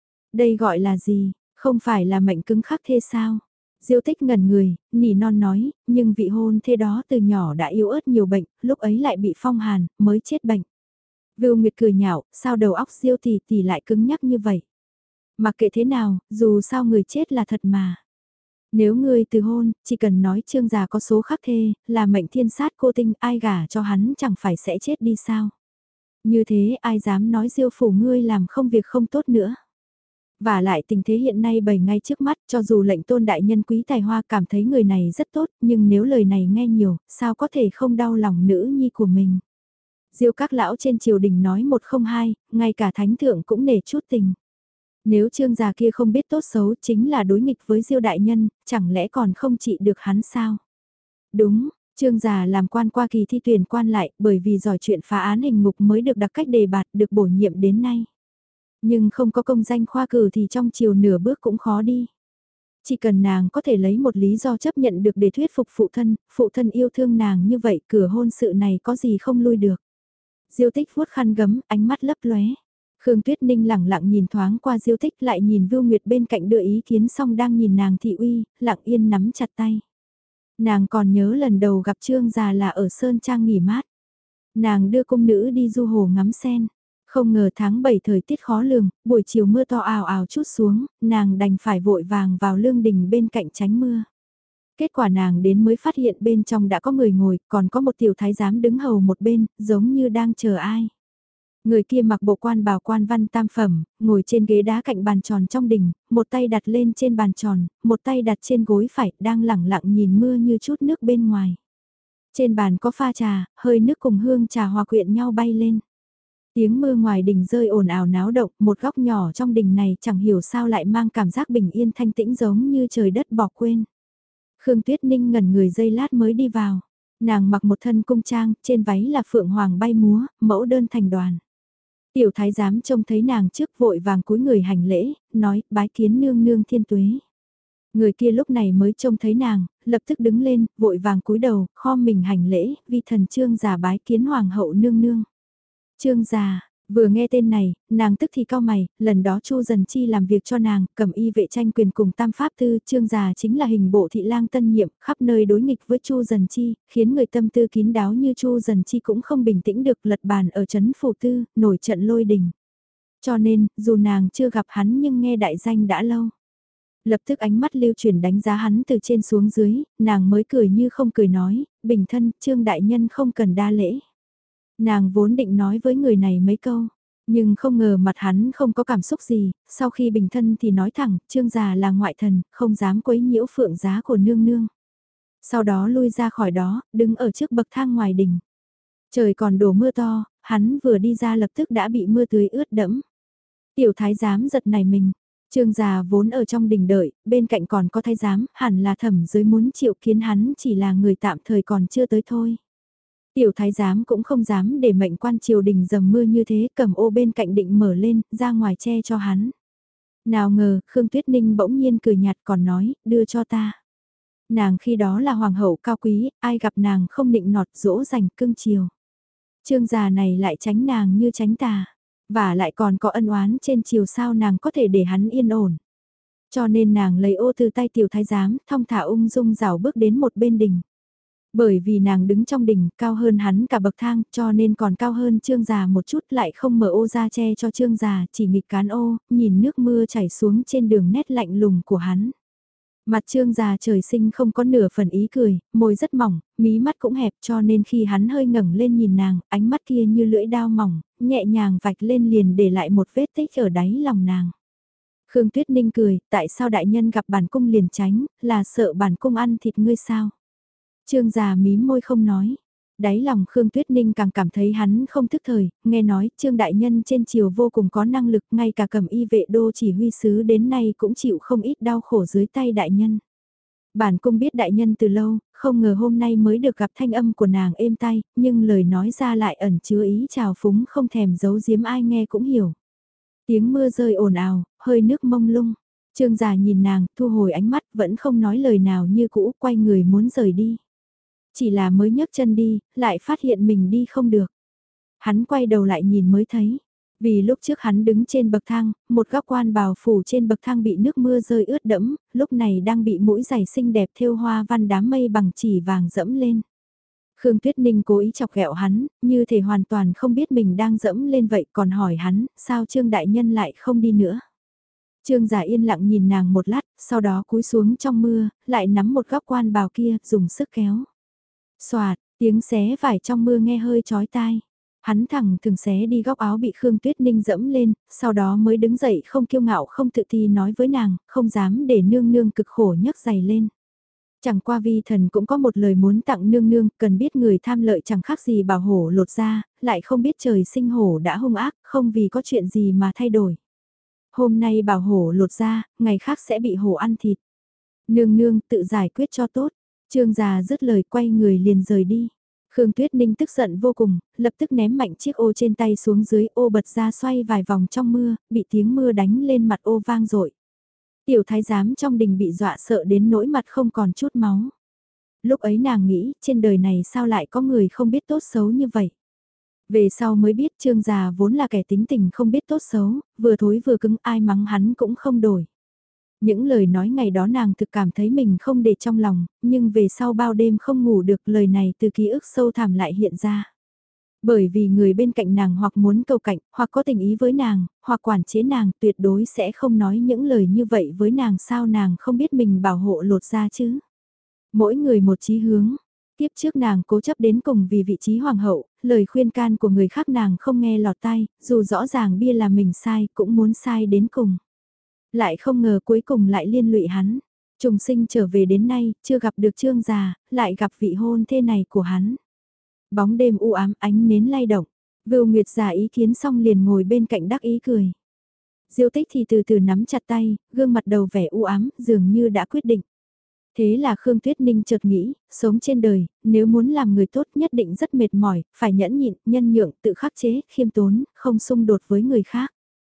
Đây gọi là gì? Không phải là mệnh cứng khắc thê sao? Diêu Tích ngẩn người, nỉ non nói, nhưng vị hôn thê đó từ nhỏ đã yếu ớt nhiều bệnh, lúc ấy lại bị phong hàn, mới chết bệnh. Vưu Nguyệt cười nhạo, sao đầu óc Diêu tỷ tỷ lại cứng nhắc như vậy? Mặc kệ thế nào, dù sao người chết là thật mà. Nếu ngươi từ hôn, chỉ cần nói Trương già có số khắc thê, là mệnh thiên sát cô tinh, ai gả cho hắn chẳng phải sẽ chết đi sao? Như thế ai dám nói Diêu phủ ngươi làm không việc không tốt nữa. Và lại tình thế hiện nay bày ngay trước mắt, cho dù lệnh tôn đại nhân quý tài hoa cảm thấy người này rất tốt, nhưng nếu lời này nghe nhiều, sao có thể không đau lòng nữ nhi của mình. Diêu các lão trên triều đình nói một không hai, ngay cả thánh thượng cũng nể chút tình. Nếu Trương già kia không biết tốt xấu chính là đối nghịch với Diêu đại nhân, chẳng lẽ còn không trị được hắn sao? Đúng, Trương già làm quan qua kỳ thi tuyển quan lại, bởi vì giỏi chuyện phá án hình ngục mới được đặc cách đề bạt, được bổ nhiệm đến nay. Nhưng không có công danh khoa cử thì trong chiều nửa bước cũng khó đi. Chỉ cần nàng có thể lấy một lý do chấp nhận được để thuyết phục phụ thân yêu thương nàng như vậy cửa hôn sự này có gì không lui được. Diêu Tích vuốt khăn gấm, ánh mắt lấp lóe. Khương Tuyết Ninh lẳng lặng nhìn thoáng qua Diêu Tích lại nhìn Vưu Nguyệt bên cạnh đưa ý kiến xong đang nhìn nàng thị uy, lặng yên nắm chặt tay. Nàng còn nhớ lần đầu gặp Trương già là ở Sơn Trang nghỉ mát. Nàng đưa cung nữ đi du hồ ngắm sen. Không ngờ tháng 7 thời tiết khó lường, buổi chiều mưa to ào ào chút xuống, nàng đành phải vội vàng vào lương đình bên cạnh tránh mưa. Kết quả nàng đến mới phát hiện bên trong đã có người ngồi, còn có một tiểu thái giám đứng hầu một bên, giống như đang chờ ai. Người kia mặc bộ quan bào quan văn tam phẩm, ngồi trên ghế đá cạnh bàn tròn trong đình, một tay đặt lên trên bàn tròn, một tay đặt trên gối phải, đang lẳng lặng nhìn mưa như chút nước bên ngoài. Trên bàn có pha trà, hơi nước cùng hương trà hòa quyện nhau bay lên. Tiếng mưa ngoài đình rơi ồn ào náo động, một góc nhỏ trong đình này chẳng hiểu sao lại mang cảm giác bình yên thanh tĩnh giống như trời đất bỏ quên. Khương Tuyết Ninh ngẩn người giây lát mới đi vào. Nàng mặc một thân cung trang, trên váy là phượng hoàng bay múa, mẫu đơn thành đoàn. Tiểu thái giám trông thấy nàng trước vội vàng cúi người hành lễ, nói bái kiến nương nương thiên tuế. Người kia lúc này mới trông thấy nàng, lập tức đứng lên, vội vàng cúi đầu, khom mình hành lễ, vi thần trương già bái kiến hoàng hậu nương nương. Trương già, vừa nghe tên này, nàng tức thì cau mày, lần đó Chu Dần Chi làm việc cho nàng, cầm y vệ tranh quyền cùng tam pháp tư, Trương già chính là hình bộ thị lang tân nhiệm, khắp nơi đối nghịch với Chu Dần Chi, khiến người tâm tư kín đáo như Chu Dần Chi cũng không bình tĩnh được, lật bàn ở trấn phủ tư, nổi trận lôi đình. Cho nên, dù nàng chưa gặp hắn nhưng nghe đại danh đã lâu. Lập tức ánh mắt lưu chuyển đánh giá hắn từ trên xuống dưới, nàng mới cười như không cười nói, bình thân, Trương đại nhân không cần đa lễ. Nàng vốn định nói với người này mấy câu, nhưng không ngờ mặt hắn không có cảm xúc gì, sau khi bình thân thì nói thẳng, Trương già là ngoại thần, không dám quấy nhiễu phượng giá của nương nương. Sau đó lui ra khỏi đó, đứng ở trước bậc thang ngoài đình. Trời còn đổ mưa to, hắn vừa đi ra lập tức đã bị mưa tưới ướt đẫm. Tiểu thái giám giật nảy mình, Trương già vốn ở trong đình đợi, bên cạnh còn có thái giám, hẳn là thẩm giới muốn triệu kiến hắn chỉ là người tạm thời còn chưa tới thôi. Tiểu thái giám cũng không dám để mệnh quan triều đình dầm mưa như thế, cầm ô bên cạnh định mở lên, ra ngoài che cho hắn. Nào ngờ, Khương Tuyết Ninh bỗng nhiên cười nhạt còn nói, đưa cho ta. Nàng khi đó là hoàng hậu cao quý, ai gặp nàng không định nọt dỗ dành cưng chiều. Trương già này lại tránh nàng như tránh tà, và lại còn có ân oán trên chiều sao nàng có thể để hắn yên ổn. Cho nên nàng lấy ô từ tay tiểu thái giám, thong thả ung dung rảo bước đến một bên đình. Bởi vì nàng đứng trong đỉnh, cao hơn hắn cả bậc thang, cho nên còn cao hơn Trương già một chút, lại không mở ô ra che cho Trương già, chỉ nghịch cán ô, nhìn nước mưa chảy xuống trên đường nét lạnh lùng của hắn. Mặt Trương già trời sinh không có nửa phần ý cười, môi rất mỏng, mí mắt cũng hẹp, cho nên khi hắn hơi ngẩng lên nhìn nàng, ánh mắt kia như lưỡi dao mỏng, nhẹ nhàng vạch lên liền để lại một vết tích ở đáy lòng nàng. Khương Tuyết Ninh cười, tại sao đại nhân gặp bản cung liền tránh, là sợ bản cung ăn thịt ngươi sao? Trương già mím môi không nói. Đáy lòng Khương Tuyết Ninh càng cảm thấy hắn không thức thời, nghe nói Trương đại nhân trên triều vô cùng có năng lực, ngay cả cầm y vệ đô chỉ huy sứ đến nay cũng chịu không ít đau khổ dưới tay đại nhân. Bản cung biết đại nhân từ lâu, không ngờ hôm nay mới được gặp thanh âm của nàng êm tai, nhưng lời nói ra lại ẩn chứa ý trào phúng không thèm giấu giếm ai nghe cũng hiểu. Tiếng mưa rơi ồn ào, hơi nước mông lung. Trương già nhìn nàng, thu hồi ánh mắt, vẫn không nói lời nào như cũ, quay người muốn rời đi. Chỉ là mới nhấc chân đi, lại phát hiện mình đi không được. Hắn quay đầu lại nhìn mới thấy. Vì lúc trước hắn đứng trên bậc thang, một góc quan bào phủ trên bậc thang bị nước mưa rơi ướt đẫm, lúc này đang bị mũi giày xinh đẹp thêu hoa văn đám mây bằng chỉ vàng dẫm lên. Khương Tuyết Ninh cố ý chọc ghẹo hắn, như thể hoàn toàn không biết mình đang dẫm lên vậy, còn hỏi hắn, sao Trương đại nhân lại không đi nữa. Trương giả yên lặng nhìn nàng một lát, sau đó cúi xuống trong mưa, lại nắm một góc quan bào kia, dùng sức kéo. Xoạt, tiếng xé vải trong mưa nghe hơi chói tai. Hắn thẳng thường xé đi góc áo bị Khương Tuyết Ninh dẫm lên, sau đó mới đứng dậy không kiêu ngạo không tự ti nói với nàng, không dám để nương nương cực khổ nhấc giày lên. Chẳng qua vi thần cũng có một lời muốn tặng nương nương, cần biết người tham lợi chẳng khác gì bảo hổ lột ra, lại không biết trời sinh hổ đã hung ác, không vì có chuyện gì mà thay đổi. Hôm nay bảo hổ lột ra, ngày khác sẽ bị hổ ăn thịt. Nương nương tự giải quyết cho tốt. Trương già dứt lời quay người liền rời đi. Khương Tuyết Ninh tức giận vô cùng, lập tức ném mạnh chiếc ô trên tay xuống dưới, ô bật ra xoay vài vòng trong mưa, bị tiếng mưa đánh lên mặt ô vang dội. Tiểu thái giám trong đình bị dọa sợ đến nỗi mặt không còn chút máu. Lúc ấy nàng nghĩ, trên đời này sao lại có người không biết tốt xấu như vậy. Về sau mới biết Trương già vốn là kẻ tính tình không biết tốt xấu, vừa thối vừa cứng ai mắng hắn cũng không đổi. Những lời nói ngày đó nàng thực cảm thấy mình không để trong lòng, nhưng về sau bao đêm không ngủ được lời này từ ký ức sâu thẳm lại hiện ra. Bởi vì người bên cạnh nàng hoặc muốn cầu cạnh, hoặc có tình ý với nàng, hoặc quản chế nàng tuyệt đối sẽ không nói những lời như vậy với nàng sao nàng không biết mình bảo hộ lột ra chứ. Mỗi người một chí hướng. Tiếp trước nàng cố chấp đến cùng vì vị trí hoàng hậu, lời khuyên can của người khác nàng không nghe lọt tai, dù rõ ràng bia là mình sai, cũng muốn sai đến cùng. Lại không ngờ cuối cùng lại liên lụy hắn. Trùng sinh trở về đến nay, chưa gặp được Trương già, lại gặp vị hôn thê này của hắn. Bóng đêm u ám, ánh nến lay động. Vưu Nguyệt giả ý kiến xong liền ngồi bên cạnh đắc ý cười. Diêu Tích thì từ từ nắm chặt tay, gương mặt đầu vẻ u ám, dường như đã quyết định. Thế là Khương Tuyết Ninh chợt nghĩ, sống trên đời, nếu muốn làm người tốt nhất định rất mệt mỏi, phải nhẫn nhịn, nhân nhượng, tự khắc chế, khiêm tốn, không xung đột với người khác.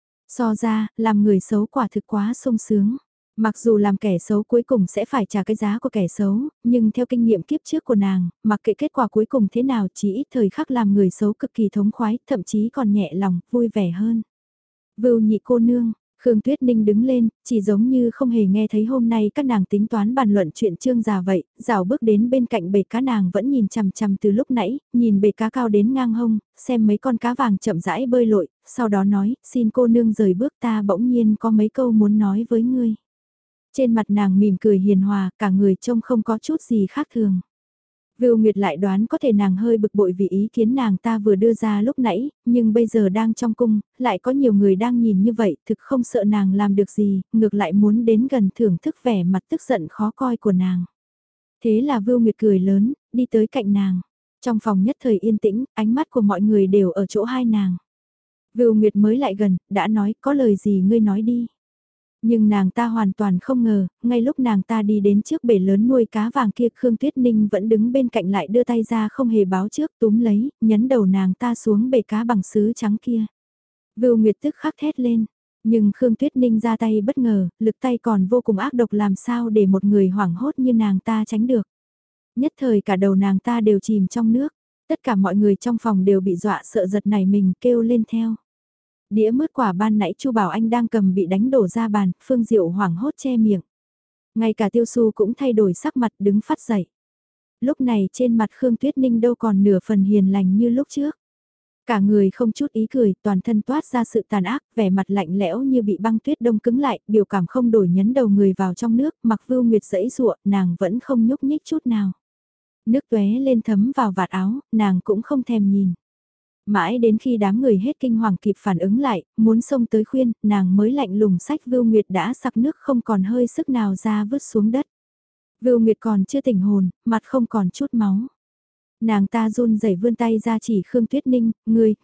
So ra, làm người xấu quả thực quá sung sướng. Mặc dù làm kẻ xấu cuối cùng sẽ phải trả cái giá của kẻ xấu, nhưng theo kinh nghiệm kiếp trước của nàng, mặc kệ kết quả cuối cùng thế nào chỉ ít thời khắc làm người xấu cực kỳ thống khoái, thậm chí còn nhẹ lòng, vui vẻ hơn. Vưu nhị cô nương, Khương Tuyết Ninh đứng lên, chỉ giống như không hề nghe thấy hôm nay các nàng tính toán bàn luận chuyện Trương già vậy, rảo bước đến bên cạnh bể cá nàng vẫn nhìn chằm chằm từ lúc nãy, nhìn bể cá cao đến ngang hông, xem mấy con cá vàng chậm rãi bơi lội, sau đó nói, xin cô nương rời bước ta bỗng nhiên có mấy câu muốn nói với ngươi. Trên mặt nàng mỉm cười hiền hòa, cả người trông không có chút gì khác thường. Vưu Nguyệt lại đoán có thể nàng hơi bực bội vì ý kiến nàng ta vừa đưa ra lúc nãy, nhưng bây giờ đang trong cung, lại có nhiều người đang nhìn như vậy, thực không sợ nàng làm được gì, ngược lại muốn đến gần thưởng thức vẻ mặt tức giận khó coi của nàng. Thế là Vưu Nguyệt cười lớn, đi tới cạnh nàng. Trong phòng nhất thời yên tĩnh, ánh mắt của mọi người đều ở chỗ hai nàng. Vưu Nguyệt mới lại gần, đã nói, có lời gì ngươi nói đi. Nhưng nàng ta hoàn toàn không ngờ, ngay lúc nàng ta đi đến trước bể lớn nuôi cá vàng kia Khương Tuyết Ninh vẫn đứng bên cạnh lại đưa tay ra không hề báo trước túm lấy, nhấn đầu nàng ta xuống bể cá bằng sứ trắng kia. Vưu Nguyệt tức khắc thét lên, nhưng Khương Tuyết Ninh ra tay bất ngờ, lực tay còn vô cùng ác độc làm sao để một người hoảng hốt như nàng ta tránh được. Nhất thời cả đầu nàng ta đều chìm trong nước, tất cả mọi người trong phòng đều bị dọa sợ giật nảy mình kêu lên theo. Đĩa mứt quả ban nãy Chu Bảo Anh đang cầm bị đánh đổ ra bàn, Phương Diệu hoảng hốt che miệng. Ngay cả Tiêu Xu cũng thay đổi sắc mặt đứng phát dậy. Lúc này trên mặt Khương Tuyết Ninh đâu còn nửa phần hiền lành như lúc trước. Cả người không chút ý cười, toàn thân toát ra sự tàn ác, vẻ mặt lạnh lẽo như bị băng tuyết đông cứng lại, biểu cảm không đổi nhấn đầu người vào trong nước, mặc Vưu Nguyệt dẫy dụa, nàng vẫn không nhúc nhích chút nào. Nước tóe lên thấm vào vạt áo, nàng cũng không thèm nhìn. Mãi đến khi đám người hết kinh hoàng kịp phản ứng lại, muốn xông tới khuyên, nàng mới lạnh lùng sách Vưu Nguyệt đã sặc nước không còn hơi sức nào ra vứt xuống đất. Vưu Nguyệt còn chưa tỉnh hồn, mặt không còn chút máu. Nàng ta run rẩy vươn tay ra chỉ Khương Tuyết Ninh, ngươi.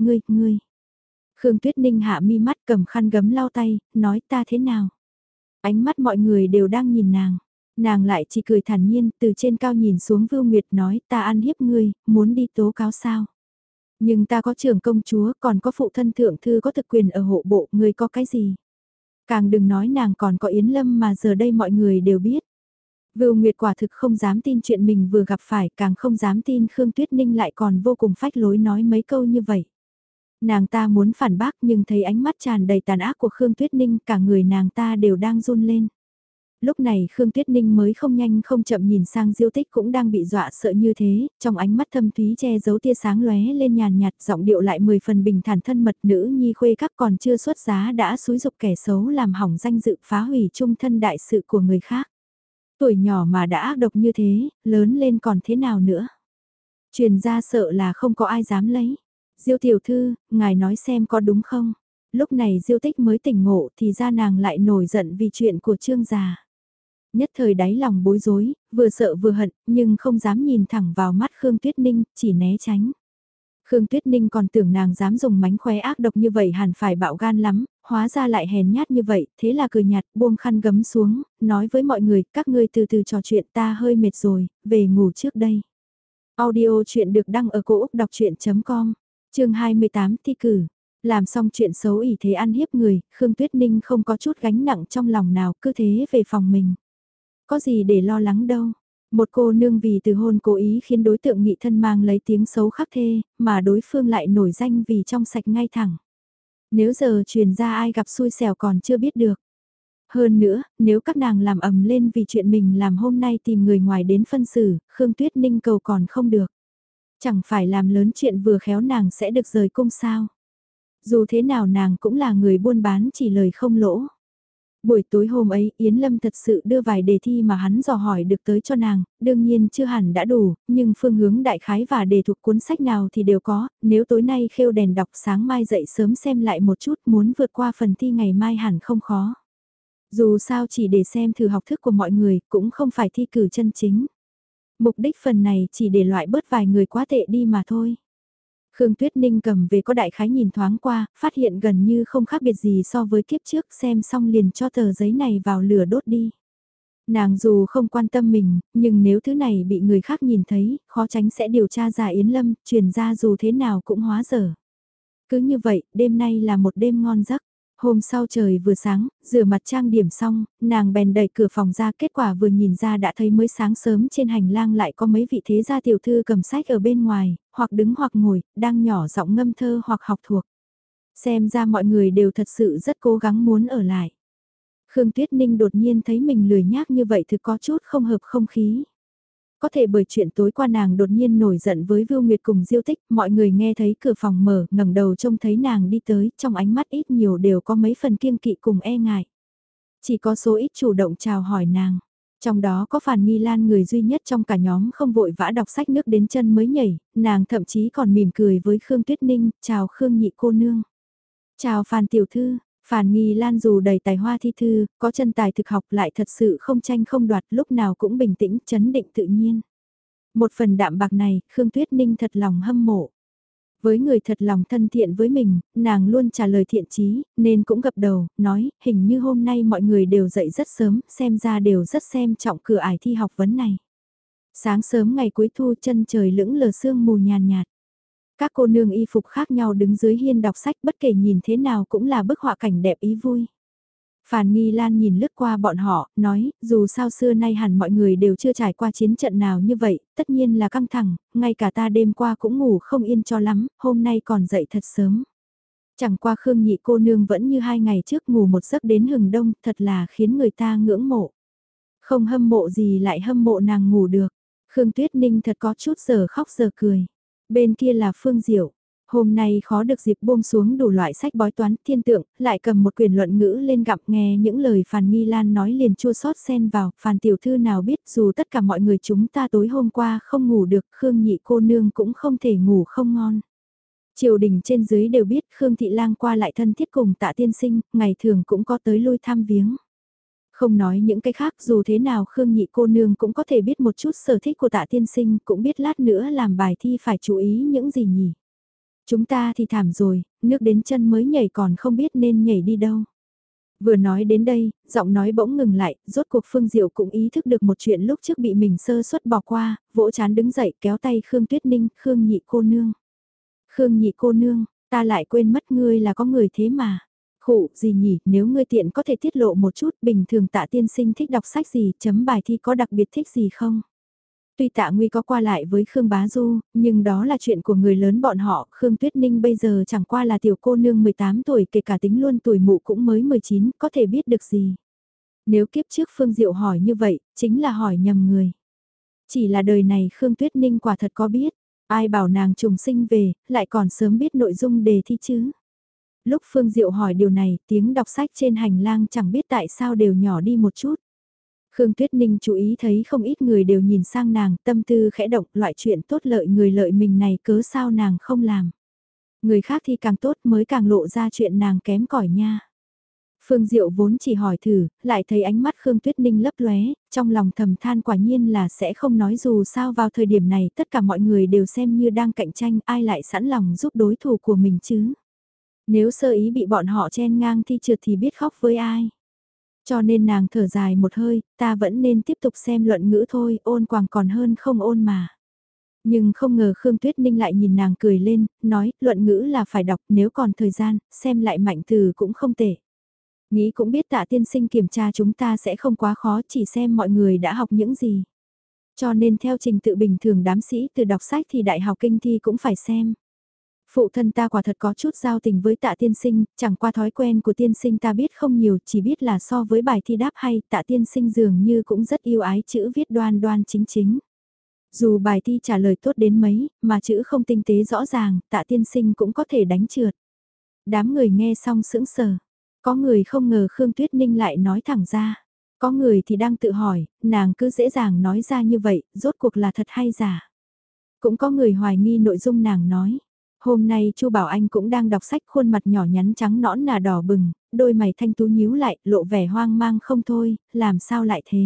Khương Tuyết Ninh hạ mi mắt cầm khăn gấm lau tay, nói ta thế nào. Ánh mắt mọi người đều đang nhìn nàng. Nàng lại chỉ cười thản nhiên, từ trên cao nhìn xuống Vưu Nguyệt nói ta ăn hiếp ngươi, muốn đi tố cáo sao. Nhưng ta có trưởng công chúa, còn có phụ thân thượng thư có thực quyền ở hộ bộ, ngươi có cái gì? Càng đừng nói nàng còn có Yến Lâm mà giờ đây mọi người đều biết. Vưu Nguyệt quả thực không dám tin chuyện mình vừa gặp phải, càng không dám tin Khương Tuyết Ninh lại còn vô cùng phách lối nói mấy câu như vậy. Nàng ta muốn phản bác nhưng thấy ánh mắt tràn đầy tàn ác của Khương Tuyết Ninh, cả người nàng ta đều đang run lên. Lúc này Khương Tuyết Ninh mới không nhanh không chậm nhìn sang Diêu Tích cũng đang bị dọa sợ như thế, trong ánh mắt thâm thúy che giấu tia sáng lóe lên nhàn nhạt, giọng điệu lại 10 phần bình thản thân mật, nữ nhi khuê các còn chưa xuất giá đã xúi dục kẻ xấu làm hỏng danh dự phá hủy trung thân đại sự của người khác. Tuổi nhỏ mà đã ác độc như thế, lớn lên còn thế nào nữa. Truyền ra sợ là không có ai dám lấy. Diêu tiểu thư, ngài nói xem có đúng không? Lúc này Diêu Tích mới tỉnh ngộ thì ra nàng lại nổi giận vì chuyện của Trương già. Nhất thời đáy lòng bối rối, vừa sợ vừa hận, nhưng không dám nhìn thẳng vào mắt Khương Tuyết Ninh, chỉ né tránh. Khương Tuyết Ninh còn tưởng nàng dám dùng mánh khóe ác độc như vậy hẳn phải bạo gan lắm, hóa ra lại hèn nhát như vậy, thế là cười nhạt, buông khăn gấm xuống, nói với mọi người, các ngươi từ từ trò chuyện ta hơi mệt rồi, về ngủ trước đây. Audio chuyện được đăng ở cổ Úc đọc chuyện.com, chương 28 thi cử. Làm xong chuyện xấu ỉ thế ăn hiếp người, Khương Tuyết Ninh không có chút gánh nặng trong lòng nào, cứ thế về phòng mình. Có gì để lo lắng đâu. Một cô nương vì từ hôn cố ý khiến đối tượng nghị thân mang lấy tiếng xấu khắc thê, mà đối phương lại nổi danh vì trong sạch ngay thẳng. Nếu giờ truyền ra ai gặp xui xẻo còn chưa biết được. Hơn nữa, nếu các nàng làm ầm lên vì chuyện mình làm hôm nay tìm người ngoài đến phân xử, Khương Tuyết Ninh cầu còn không được. Chẳng phải làm lớn chuyện vừa khéo nàng sẽ được rời cung sao. Dù thế nào nàng cũng là người buôn bán chỉ lời không lỗ. Buổi tối hôm ấy, Yến Lâm thật sự đưa vài đề thi mà hắn dò hỏi được tới cho nàng, đương nhiên chưa hẳn đã đủ, nhưng phương hướng đại khái và đề thuộc cuốn sách nào thì đều có, nếu tối nay khêu đèn đọc sáng mai dậy sớm xem lại một chút muốn vượt qua phần thi ngày mai hẳn không khó. Dù sao chỉ để xem thử học thức của mọi người cũng không phải thi cử chân chính. Mục đích phần này chỉ để loại bớt vài người quá tệ đi mà thôi. Khương Tuyết Ninh cầm về có đại khái nhìn thoáng qua, phát hiện gần như không khác biệt gì so với kiếp trước, xem xong liền cho tờ giấy này vào lửa đốt đi. Nàng dù không quan tâm mình, nhưng nếu thứ này bị người khác nhìn thấy, khó tránh sẽ điều tra ra Yến Lâm, truyền ra dù thế nào cũng hóa dở. Cứ như vậy, đêm nay là một đêm ngon giấc. Hôm sau trời vừa sáng, rửa mặt trang điểm xong, nàng bèn đẩy cửa phòng ra, kết quả vừa nhìn ra đã thấy mới sáng sớm trên hành lang lại có mấy vị thế gia tiểu thư cầm sách ở bên ngoài, hoặc đứng hoặc ngồi, đang nhỏ giọng ngâm thơ hoặc học thuộc. Xem ra mọi người đều thật sự rất cố gắng muốn ở lại. Khương Tuyết Ninh đột nhiên thấy mình lười nhác như vậy thực có chút không hợp không khí. Có thể bởi chuyện tối qua nàng đột nhiên nổi giận với Vưu Nguyệt cùng Diêu Tích, mọi người nghe thấy cửa phòng mở, ngẩng đầu trông thấy nàng đi tới, trong ánh mắt ít nhiều đều có mấy phần kiêng kỵ cùng e ngại. Chỉ có số ít chủ động chào hỏi nàng. Trong đó có Phàn Nghi Lan người duy nhất trong cả nhóm không vội vã đọc sách nước đến chân mới nhảy, nàng thậm chí còn mỉm cười với Khương Tuyết Ninh, chào Khương nhị cô nương. Chào Phàn tiểu thư, Phàn Nghi Lan dù đầy tài hoa thi thư, có chân tài thực học lại thật sự không tranh không đoạt, lúc nào cũng bình tĩnh, chấn định tự nhiên. Một phần đạm bạc này, Khương Tuyết Ninh thật lòng hâm mộ. Với người thật lòng thân thiện với mình, nàng luôn trả lời thiện chí, nên cũng gật đầu, nói, hình như hôm nay mọi người đều dậy rất sớm, xem ra đều rất xem trọng cửa ải thi học vấn này. Sáng sớm ngày cuối thu chân trời lững lờ sương mù nhàn nhạt. Các cô nương y phục khác nhau đứng dưới hiên đọc sách bất kể nhìn thế nào cũng là bức họa cảnh đẹp ý vui. Phàn Nghi Lan nhìn lướt qua bọn họ, nói, dù sao xưa nay hẳn mọi người đều chưa trải qua chiến trận nào như vậy, tất nhiên là căng thẳng, ngay cả ta đêm qua cũng ngủ không yên cho lắm, hôm nay còn dậy thật sớm. Chẳng qua Khương nhị cô nương vẫn như 2 ngày trước ngủ một giấc đến hừng đông, thật là khiến người ta ngưỡng mộ. Không hâm mộ gì lại hâm mộ nàng ngủ được. Khương Tuyết Ninh thật có chút giờ khóc giờ cười. Bên kia là Phương Diệu. Hôm nay khó được dịp buông xuống đủ loại sách bói toán thiên tượng, lại cầm một quyển luận ngữ lên gặp nghe những lời Phàn Nghi Lan nói liền chua xót xen vào, Phàn tiểu thư nào biết dù tất cả mọi người chúng ta tối hôm qua không ngủ được, Khương nhị cô nương cũng không thể ngủ không ngon. Triều đình trên dưới đều biết Khương thị lang qua lại thân thiết cùng Tạ tiên sinh, ngày thường cũng có tới lui thăm viếng. Không nói những cái khác dù thế nào Khương nhị cô nương cũng có thể biết một chút sở thích của Tạ tiên sinh, cũng biết lát nữa làm bài thi phải chú ý những gì nhỉ. Chúng ta thì thảm rồi, nước đến chân mới nhảy còn không biết nên nhảy đi đâu. Vừa nói đến đây, giọng nói bỗng ngừng lại, rốt cuộc Phương Diệu cũng ý thức được một chuyện lúc trước bị mình sơ suất bỏ qua, vỗ chán đứng dậy kéo tay Khương Tuyết Ninh, Khương nhị cô nương. Khương nhị cô nương, ta lại quên mất ngươi là có người thế mà. Khụ, gì nhỉ, nếu ngươi tiện có thể tiết lộ một chút, bình thường Tạ tiên sinh thích đọc sách gì, chấm bài thi có đặc biệt thích gì không? Tuy Tạ Nguy có qua lại với Khương Bá Du, nhưng đó là chuyện của người lớn bọn họ, Khương Tuyết Ninh bây giờ chẳng qua là tiểu cô nương 18 tuổi, kể cả tính luôn tuổi mụ cũng mới 19, có thể biết được gì. Nếu kiếp trước Phương Diệu hỏi như vậy, chính là hỏi nhầm người. Chỉ là đời này Khương Tuyết Ninh quả thật có biết, ai bảo nàng trùng sinh về, lại còn sớm biết nội dung đề thi chứ. Lúc Phương Diệu hỏi điều này, tiếng đọc sách trên hành lang chẳng biết tại sao đều nhỏ đi một chút. Khương Tuyết Ninh chú ý thấy không ít người đều nhìn sang nàng, tâm tư khẽ động, loại chuyện tốt lợi người lợi mình này cớ sao nàng không làm. Người khác thì càng tốt mới càng lộ ra chuyện nàng kém cỏi nha. Phương Diệu vốn chỉ hỏi thử, lại thấy ánh mắt Khương Tuyết Ninh lấp lóe, trong lòng thầm than quả nhiên là sẽ không nói dù sao vào thời điểm này tất cả mọi người đều xem như đang cạnh tranh ai lại sẵn lòng giúp đối thủ của mình chứ. Nếu sơ ý bị bọn họ chen ngang thi trượt thì biết khóc với ai. Cho nên nàng thở dài một hơi, ta vẫn nên tiếp tục xem luận ngữ thôi, ôn quàng còn hơn không ôn mà. Nhưng không ngờ Khương Tuyết Ninh lại nhìn nàng cười lên, nói, luận ngữ là phải đọc, nếu còn thời gian, xem lại mạnh từ cũng không tệ. Nghĩ cũng biết Tạ tiên sinh kiểm tra chúng ta sẽ không quá khó, chỉ xem mọi người đã học những gì. Cho nên theo trình tự bình thường đám sĩ từ đọc sách thì đại học kinh thi cũng phải xem. Phụ thân ta quả thật có chút giao tình với Tạ tiên sinh, chẳng qua thói quen của tiên sinh ta biết không nhiều, chỉ biết là so với bài thi đáp hay, Tạ tiên sinh dường như cũng rất yêu ái chữ viết đoan đoan chính chính. Dù bài thi trả lời tốt đến mấy, mà chữ không tinh tế rõ ràng, Tạ tiên sinh cũng có thể đánh trượt. Đám người nghe xong sững sờ. Có người không ngờ Khương Tuyết Ninh lại nói thẳng ra. Có người thì đang tự hỏi, nàng cứ dễ dàng nói ra như vậy, rốt cuộc là thật hay giả. Cũng có người hoài nghi nội dung nàng nói. Hôm nay Chu Bảo Anh cũng đang đọc sách, khuôn mặt nhỏ nhắn trắng nõn nà đỏ bừng, đôi mày thanh tú nhíu lại, lộ vẻ hoang mang không thôi, làm sao lại thế?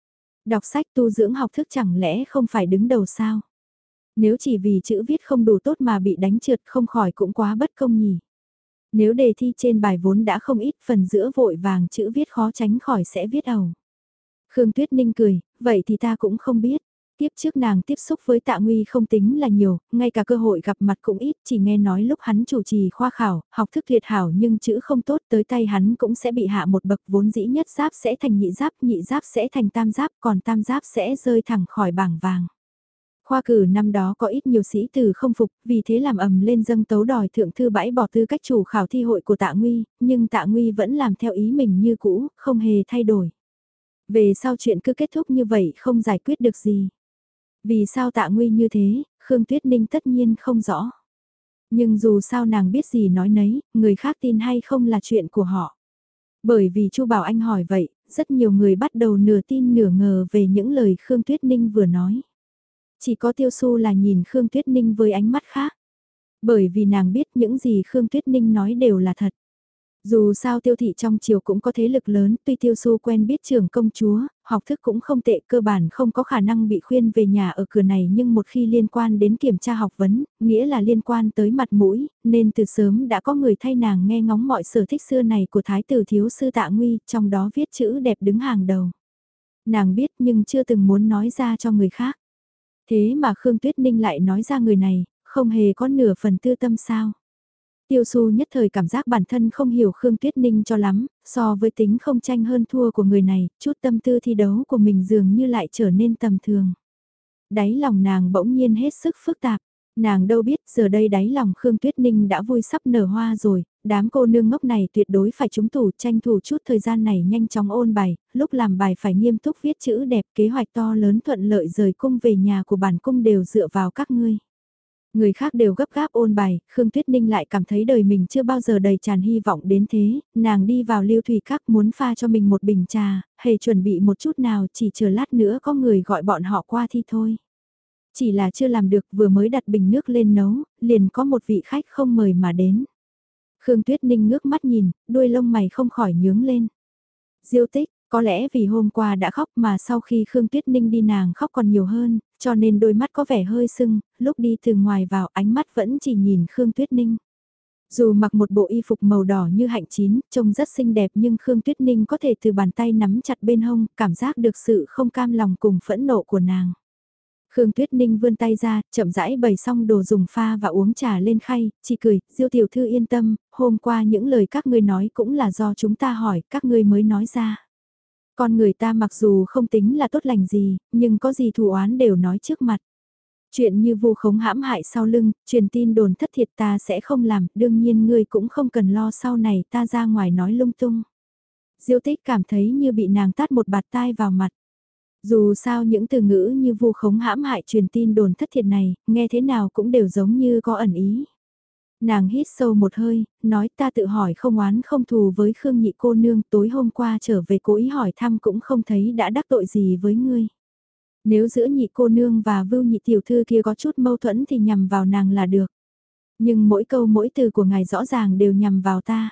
Đọc sách tu dưỡng học thức chẳng lẽ không phải đứng đầu sao? Nếu chỉ vì chữ viết không đủ tốt mà bị đánh trượt không khỏi cũng quá bất công nhỉ. Nếu đề thi trên bài vốn đã không ít, phần giữa vội vàng chữ viết khó tránh khỏi sẽ viết ẩu. Khương Tuyết Ninh cười, vậy thì ta cũng không biết. Tiếp trước nàng tiếp xúc với Tạ Nguy không tính là nhiều, ngay cả cơ hội gặp mặt cũng ít, chỉ nghe nói lúc hắn chủ trì khoa khảo, học thức tuyệt hảo nhưng chữ không tốt, tới tay hắn cũng sẽ bị hạ một bậc, vốn dĩ nhất giáp sẽ thành nhị giáp sẽ thành tam giáp, còn tam giáp sẽ rơi thẳng khỏi bảng vàng. Khoa cử năm đó có ít nhiều sĩ tử không phục, vì thế làm ầm lên dâng tấu đòi thượng thư bãi bỏ tư cách chủ khảo thi hội của Tạ Nguy, nhưng Tạ Nguy vẫn làm theo ý mình như cũ, không hề thay đổi. Về sau chuyện cứ kết thúc như vậy không giải quyết được gì. Vì sao Tạ Nguy như thế, Khương Tuyết Ninh tất nhiên không rõ. Nhưng dù sao nàng biết gì nói nấy, người khác tin hay không là chuyện của họ. Bởi vì Chu Bảo Anh hỏi vậy, rất nhiều người bắt đầu nửa tin nửa ngờ về những lời Khương Tuyết Ninh vừa nói. Chỉ có Tiêu Xu là nhìn Khương Tuyết Ninh với ánh mắt khác. Bởi vì nàng biết những gì Khương Tuyết Ninh nói đều là thật. Dù sao Tiêu thị trong triều cũng có thế lực lớn, tuy Tiêu Xu quen biết trưởng công chúa, học thức cũng không tệ, cơ bản không có khả năng bị khuyên về nhà ở cửa này, nhưng một khi liên quan đến kiểm tra học vấn, nghĩa là liên quan tới mặt mũi, nên từ sớm đã có người thay nàng nghe ngóng mọi sở thích xưa này của Thái tử thiếu sư Tạ Nguy, trong đó viết chữ đẹp đứng hàng đầu. Nàng biết nhưng chưa từng muốn nói ra cho người khác. Thế mà Khương Tuyết Ninh lại nói ra người này, không hề có nửa phần tư tâm sao. Tiêu Xu nhất thời cảm giác bản thân không hiểu Khương Tuyết Ninh cho lắm, so với tính không tranh hơn thua của người này, chút tâm tư thi đấu của mình dường như lại trở nên tầm thường. Đáy lòng nàng bỗng nhiên hết sức phức tạp, nàng đâu biết giờ đây đáy lòng Khương Tuyết Ninh đã vui sắp nở hoa rồi, đám cô nương ngốc này tuyệt đối phải trúng tủ, tranh thủ chút thời gian này nhanh chóng ôn bài, lúc làm bài phải nghiêm túc viết chữ đẹp, kế hoạch to lớn thuận lợi rời cung về nhà của bản cung đều dựa vào các ngươi. Người khác đều gấp gáp ôn bài, Khương Tuyết Ninh lại cảm thấy đời mình chưa bao giờ đầy tràn hy vọng đến thế, nàng đi vào Lưu Thủy Các muốn pha cho mình một bình trà, hề chuẩn bị một chút nào, chỉ chờ lát nữa có người gọi bọn họ qua thi thôi. Chỉ là chưa làm được, vừa mới đặt bình nước lên nấu, liền có một vị khách không mời mà đến. Khương Tuyết Ninh ngước mắt nhìn, đuôi lông mày không khỏi nhướng lên. Diêu Tích, có lẽ vì hôm qua đã khóc mà sau khi Khương Tuyết Ninh đi nàng khóc còn nhiều hơn, cho nên đôi mắt có vẻ hơi sưng, lúc đi từ ngoài vào ánh mắt vẫn chỉ nhìn Khương Tuyết Ninh. Dù mặc một bộ y phục màu đỏ như hạnh chín, trông rất xinh đẹp nhưng Khương Tuyết Ninh có thể từ bàn tay nắm chặt bên hông, cảm giác được sự không cam lòng cùng phẫn nộ của nàng. Khương Tuyết Ninh vươn tay ra, chậm rãi bày xong đồ dùng pha và uống trà lên khay, chỉ cười, Diêu tiểu thư yên tâm, hôm qua những lời các ngươi nói cũng là do chúng ta hỏi, các ngươi mới nói ra. Con người ta mặc dù không tính là tốt lành gì, nhưng có gì thù oán đều nói trước mặt. Chuyện như vu khống hãm hại sau lưng, truyền tin đồn thất thiệt ta sẽ không làm, đương nhiên ngươi cũng không cần lo sau này ta ra ngoài nói lung tung. Diêu Tích cảm thấy như bị nàng tát một bạt tai vào mặt. Dù sao những từ ngữ như vu khống hãm hại truyền tin đồn thất thiệt này, nghe thế nào cũng đều giống như có ẩn ý. Nàng hít sâu một hơi, nói ta tự hỏi không oán không thù với Khương Nhị cô nương, tối hôm qua trở về cố ý hỏi thăm cũng không thấy đã đắc tội gì với ngươi. Nếu giữa Nhị cô nương và Vưu Nhị tiểu thư kia có chút mâu thuẫn thì nhằm vào nàng là được. Nhưng mỗi câu mỗi từ của ngài rõ ràng đều nhằm vào ta.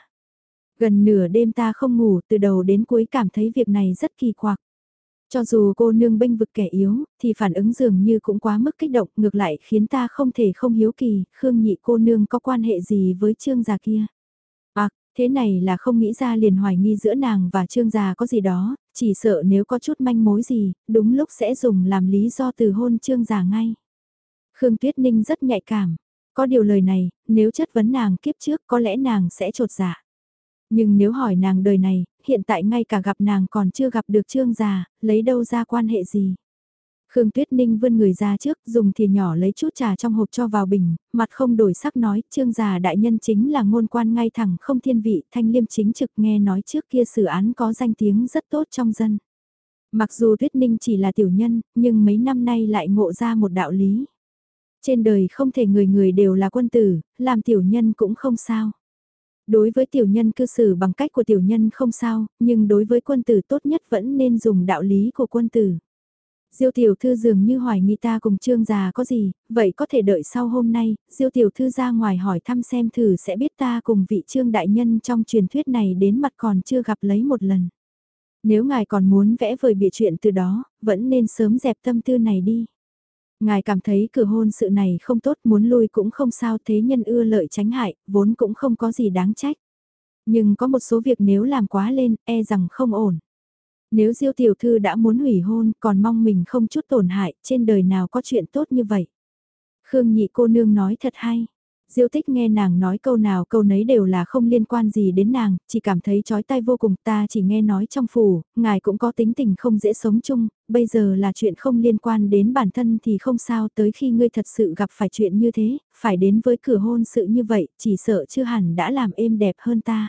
Gần nửa đêm ta không ngủ, từ đầu đến cuối cảm thấy việc này rất kỳ quặc. Cho dù cô nương bênh vực kẻ yếu, thì phản ứng dường như cũng quá mức kích động, ngược lại khiến ta không thể không hiếu kỳ, Khương Nhị cô nương có quan hệ gì với Trương già kia. À, thế này là không nghĩ ra liền hoài nghi giữa nàng và Trương già có gì đó, chỉ sợ nếu có chút manh mối gì, đúng lúc sẽ dùng làm lý do từ hôn Trương già ngay. Khương Tuyết Ninh rất nhạy cảm, có điều lời này, nếu chất vấn nàng kiếp trước có lẽ nàng sẽ trột dạ. Nhưng nếu hỏi nàng đời này, hiện tại ngay cả gặp nàng còn chưa gặp được Trương già, lấy đâu ra quan hệ gì. Khương Tuyết Ninh vươn người ra trước, dùng thìa nhỏ lấy chút trà trong hộp cho vào bình, mặt không đổi sắc nói, Trương già đại nhân chính là ngôn quan ngay thẳng không thiên vị, thanh liêm chính trực, nghe nói trước kia xử án có danh tiếng rất tốt trong dân. Mặc dù Tuyết Ninh chỉ là tiểu nhân, nhưng mấy năm nay lại ngộ ra một đạo lý. Trên đời không thể người người đều là quân tử, làm tiểu nhân cũng không sao. Đối với tiểu nhân cư xử bằng cách của tiểu nhân không sao, nhưng đối với quân tử tốt nhất vẫn nên dùng đạo lý của quân tử. Diêu tiểu thư dường như hoài nghi ta cùng Trương già có gì, vậy có thể đợi sau hôm nay, Diêu tiểu thư ra ngoài hỏi thăm xem thử sẽ biết ta cùng vị Trương đại nhân trong truyền thuyết này đến mặt còn chưa gặp lấy một lần. Nếu ngài còn muốn vẽ vời bịa chuyện từ đó, vẫn nên sớm dẹp tâm tư này đi. Ngài cảm thấy cử hôn sự này không tốt, muốn lui cũng không sao, thế nhân ưa lợi tránh hại, vốn cũng không có gì đáng trách. Nhưng có một số việc nếu làm quá lên, e rằng không ổn. Nếu Diêu tiểu thư đã muốn hủy hôn, còn mong mình không chút tổn hại, trên đời nào có chuyện tốt như vậy. Khương nhị cô nương nói thật hay. Diêu Tích nghe nàng nói câu nào câu nấy đều là không liên quan gì đến nàng, chỉ cảm thấy chói tai vô cùng. Ta chỉ nghe nói trong phủ, ngài cũng có tính tình không dễ sống chung, bây giờ là chuyện không liên quan đến bản thân thì không sao, tới khi ngươi thật sự gặp phải chuyện như thế, phải đến với cửa hôn sự như vậy, chỉ sợ chưa hẳn đã làm êm đẹp hơn ta.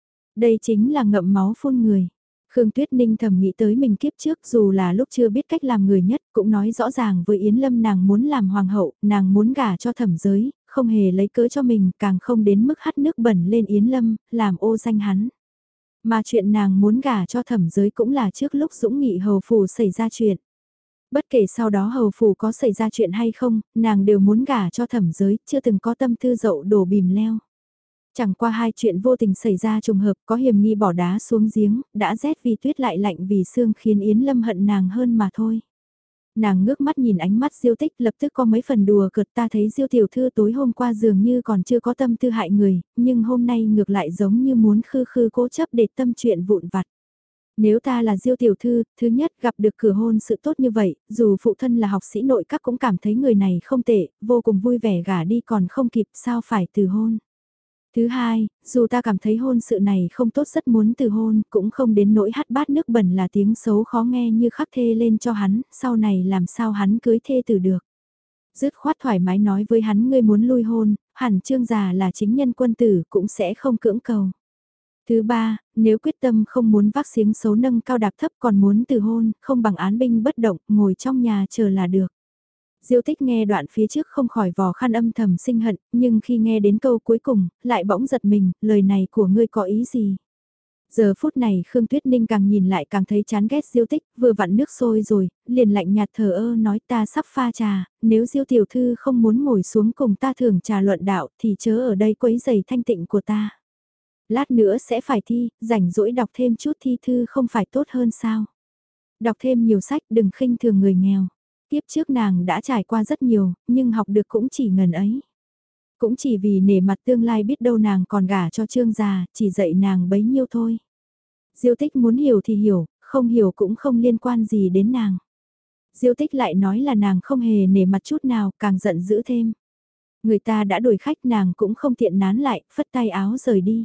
Đây chính là ngậm máu phun người. Khương Tuyết Ninh thầm nghĩ tới mình kiếp trước, dù là lúc chưa biết cách làm người nhất, cũng nói rõ ràng với Yến Lâm nàng muốn làm hoàng hậu, nàng muốn gả cho Thẩm Giới, không hề lấy cớ cho mình, càng không đến mức hắt nước bẩn lên Yến Lâm, làm ô danh hắn. Mà chuyện nàng muốn gả cho Thẩm Giới cũng là trước lúc Dũng Nghị hầu phủ xảy ra chuyện. Bất kể sau đó hầu phủ có xảy ra chuyện hay không, nàng đều muốn gả cho Thẩm Giới, chưa từng có tâm tư dậu đổ bìm leo. Chẳng qua hai chuyện vô tình xảy ra trùng hợp, có hiểm nghi bỏ đá xuống giếng, đã rét vì tuyết lại lạnh vì sương, khiến Yến Lâm hận nàng hơn mà thôi. Nàng ngước mắt nhìn ánh mắt Diêu Tích, lập tức có mấy phần đùa cợt. Ta thấy Diêu tiểu thư tối hôm qua dường như còn chưa có tâm tư hại người, nhưng hôm nay ngược lại giống như muốn khư khư cố chấp để tâm chuyện vụn vặt. Nếu ta là Diêu tiểu thư, thứ nhất gặp được cửa hôn sự tốt như vậy, dù phụ thân là học sĩ nội các cũng cảm thấy người này không tệ, vô cùng vui vẻ gả đi còn không kịp, sao phải từ hôn. Thứ hai, dù ta cảm thấy hôn sự này không tốt, rất muốn từ hôn, cũng không đến nỗi hắt bát nước bẩn là tiếng xấu khó nghe như khắc thê lên cho hắn, sau này làm sao hắn cưới thê tử được. Dứt khoát thoải mái nói với hắn, ngươi muốn lui hôn, hẳn Trương già là chính nhân quân tử cũng sẽ không cưỡng cầu. Thứ ba, nếu quyết tâm không muốn vác xiếng xấu nâng cao đạp thấp còn muốn từ hôn, không bằng án binh bất động, ngồi trong nhà chờ là được. Diêu Tích nghe đoạn phía trước không khỏi vò khăn âm thầm sinh hận, nhưng khi nghe đến câu cuối cùng, lại bỗng giật mình, lời này của ngươi có ý gì? Giờ phút này Khương Tuyết Ninh càng nhìn lại càng thấy chán ghét Diêu Tích, vừa vặn nước sôi rồi, liền lạnh nhạt thờ ơ nói ta sắp pha trà, nếu Diêu tiểu thư không muốn ngồi xuống cùng ta thưởng trà luận đạo thì chớ ở đây quấy giày thanh tịnh của ta. Lát nữa sẽ phải thi, rảnh rỗi đọc thêm chút thi thư không phải tốt hơn sao? Đọc thêm nhiều sách, đừng khinh thường người nghèo. Tiếp trước nàng đã trải qua rất nhiều, nhưng học được cũng chỉ ngần ấy. Cũng chỉ vì nể mặt tương lai biết đâu nàng còn gả cho Trương già, chỉ dạy nàng bấy nhiêu thôi. Diêu Tích muốn hiểu thì hiểu, không hiểu cũng không liên quan gì đến nàng. Diêu Tích lại nói là nàng không hề nể mặt chút nào, càng giận dữ thêm. Người ta đã đuổi khách, nàng cũng không tiện nán lại, phất tay áo rời đi.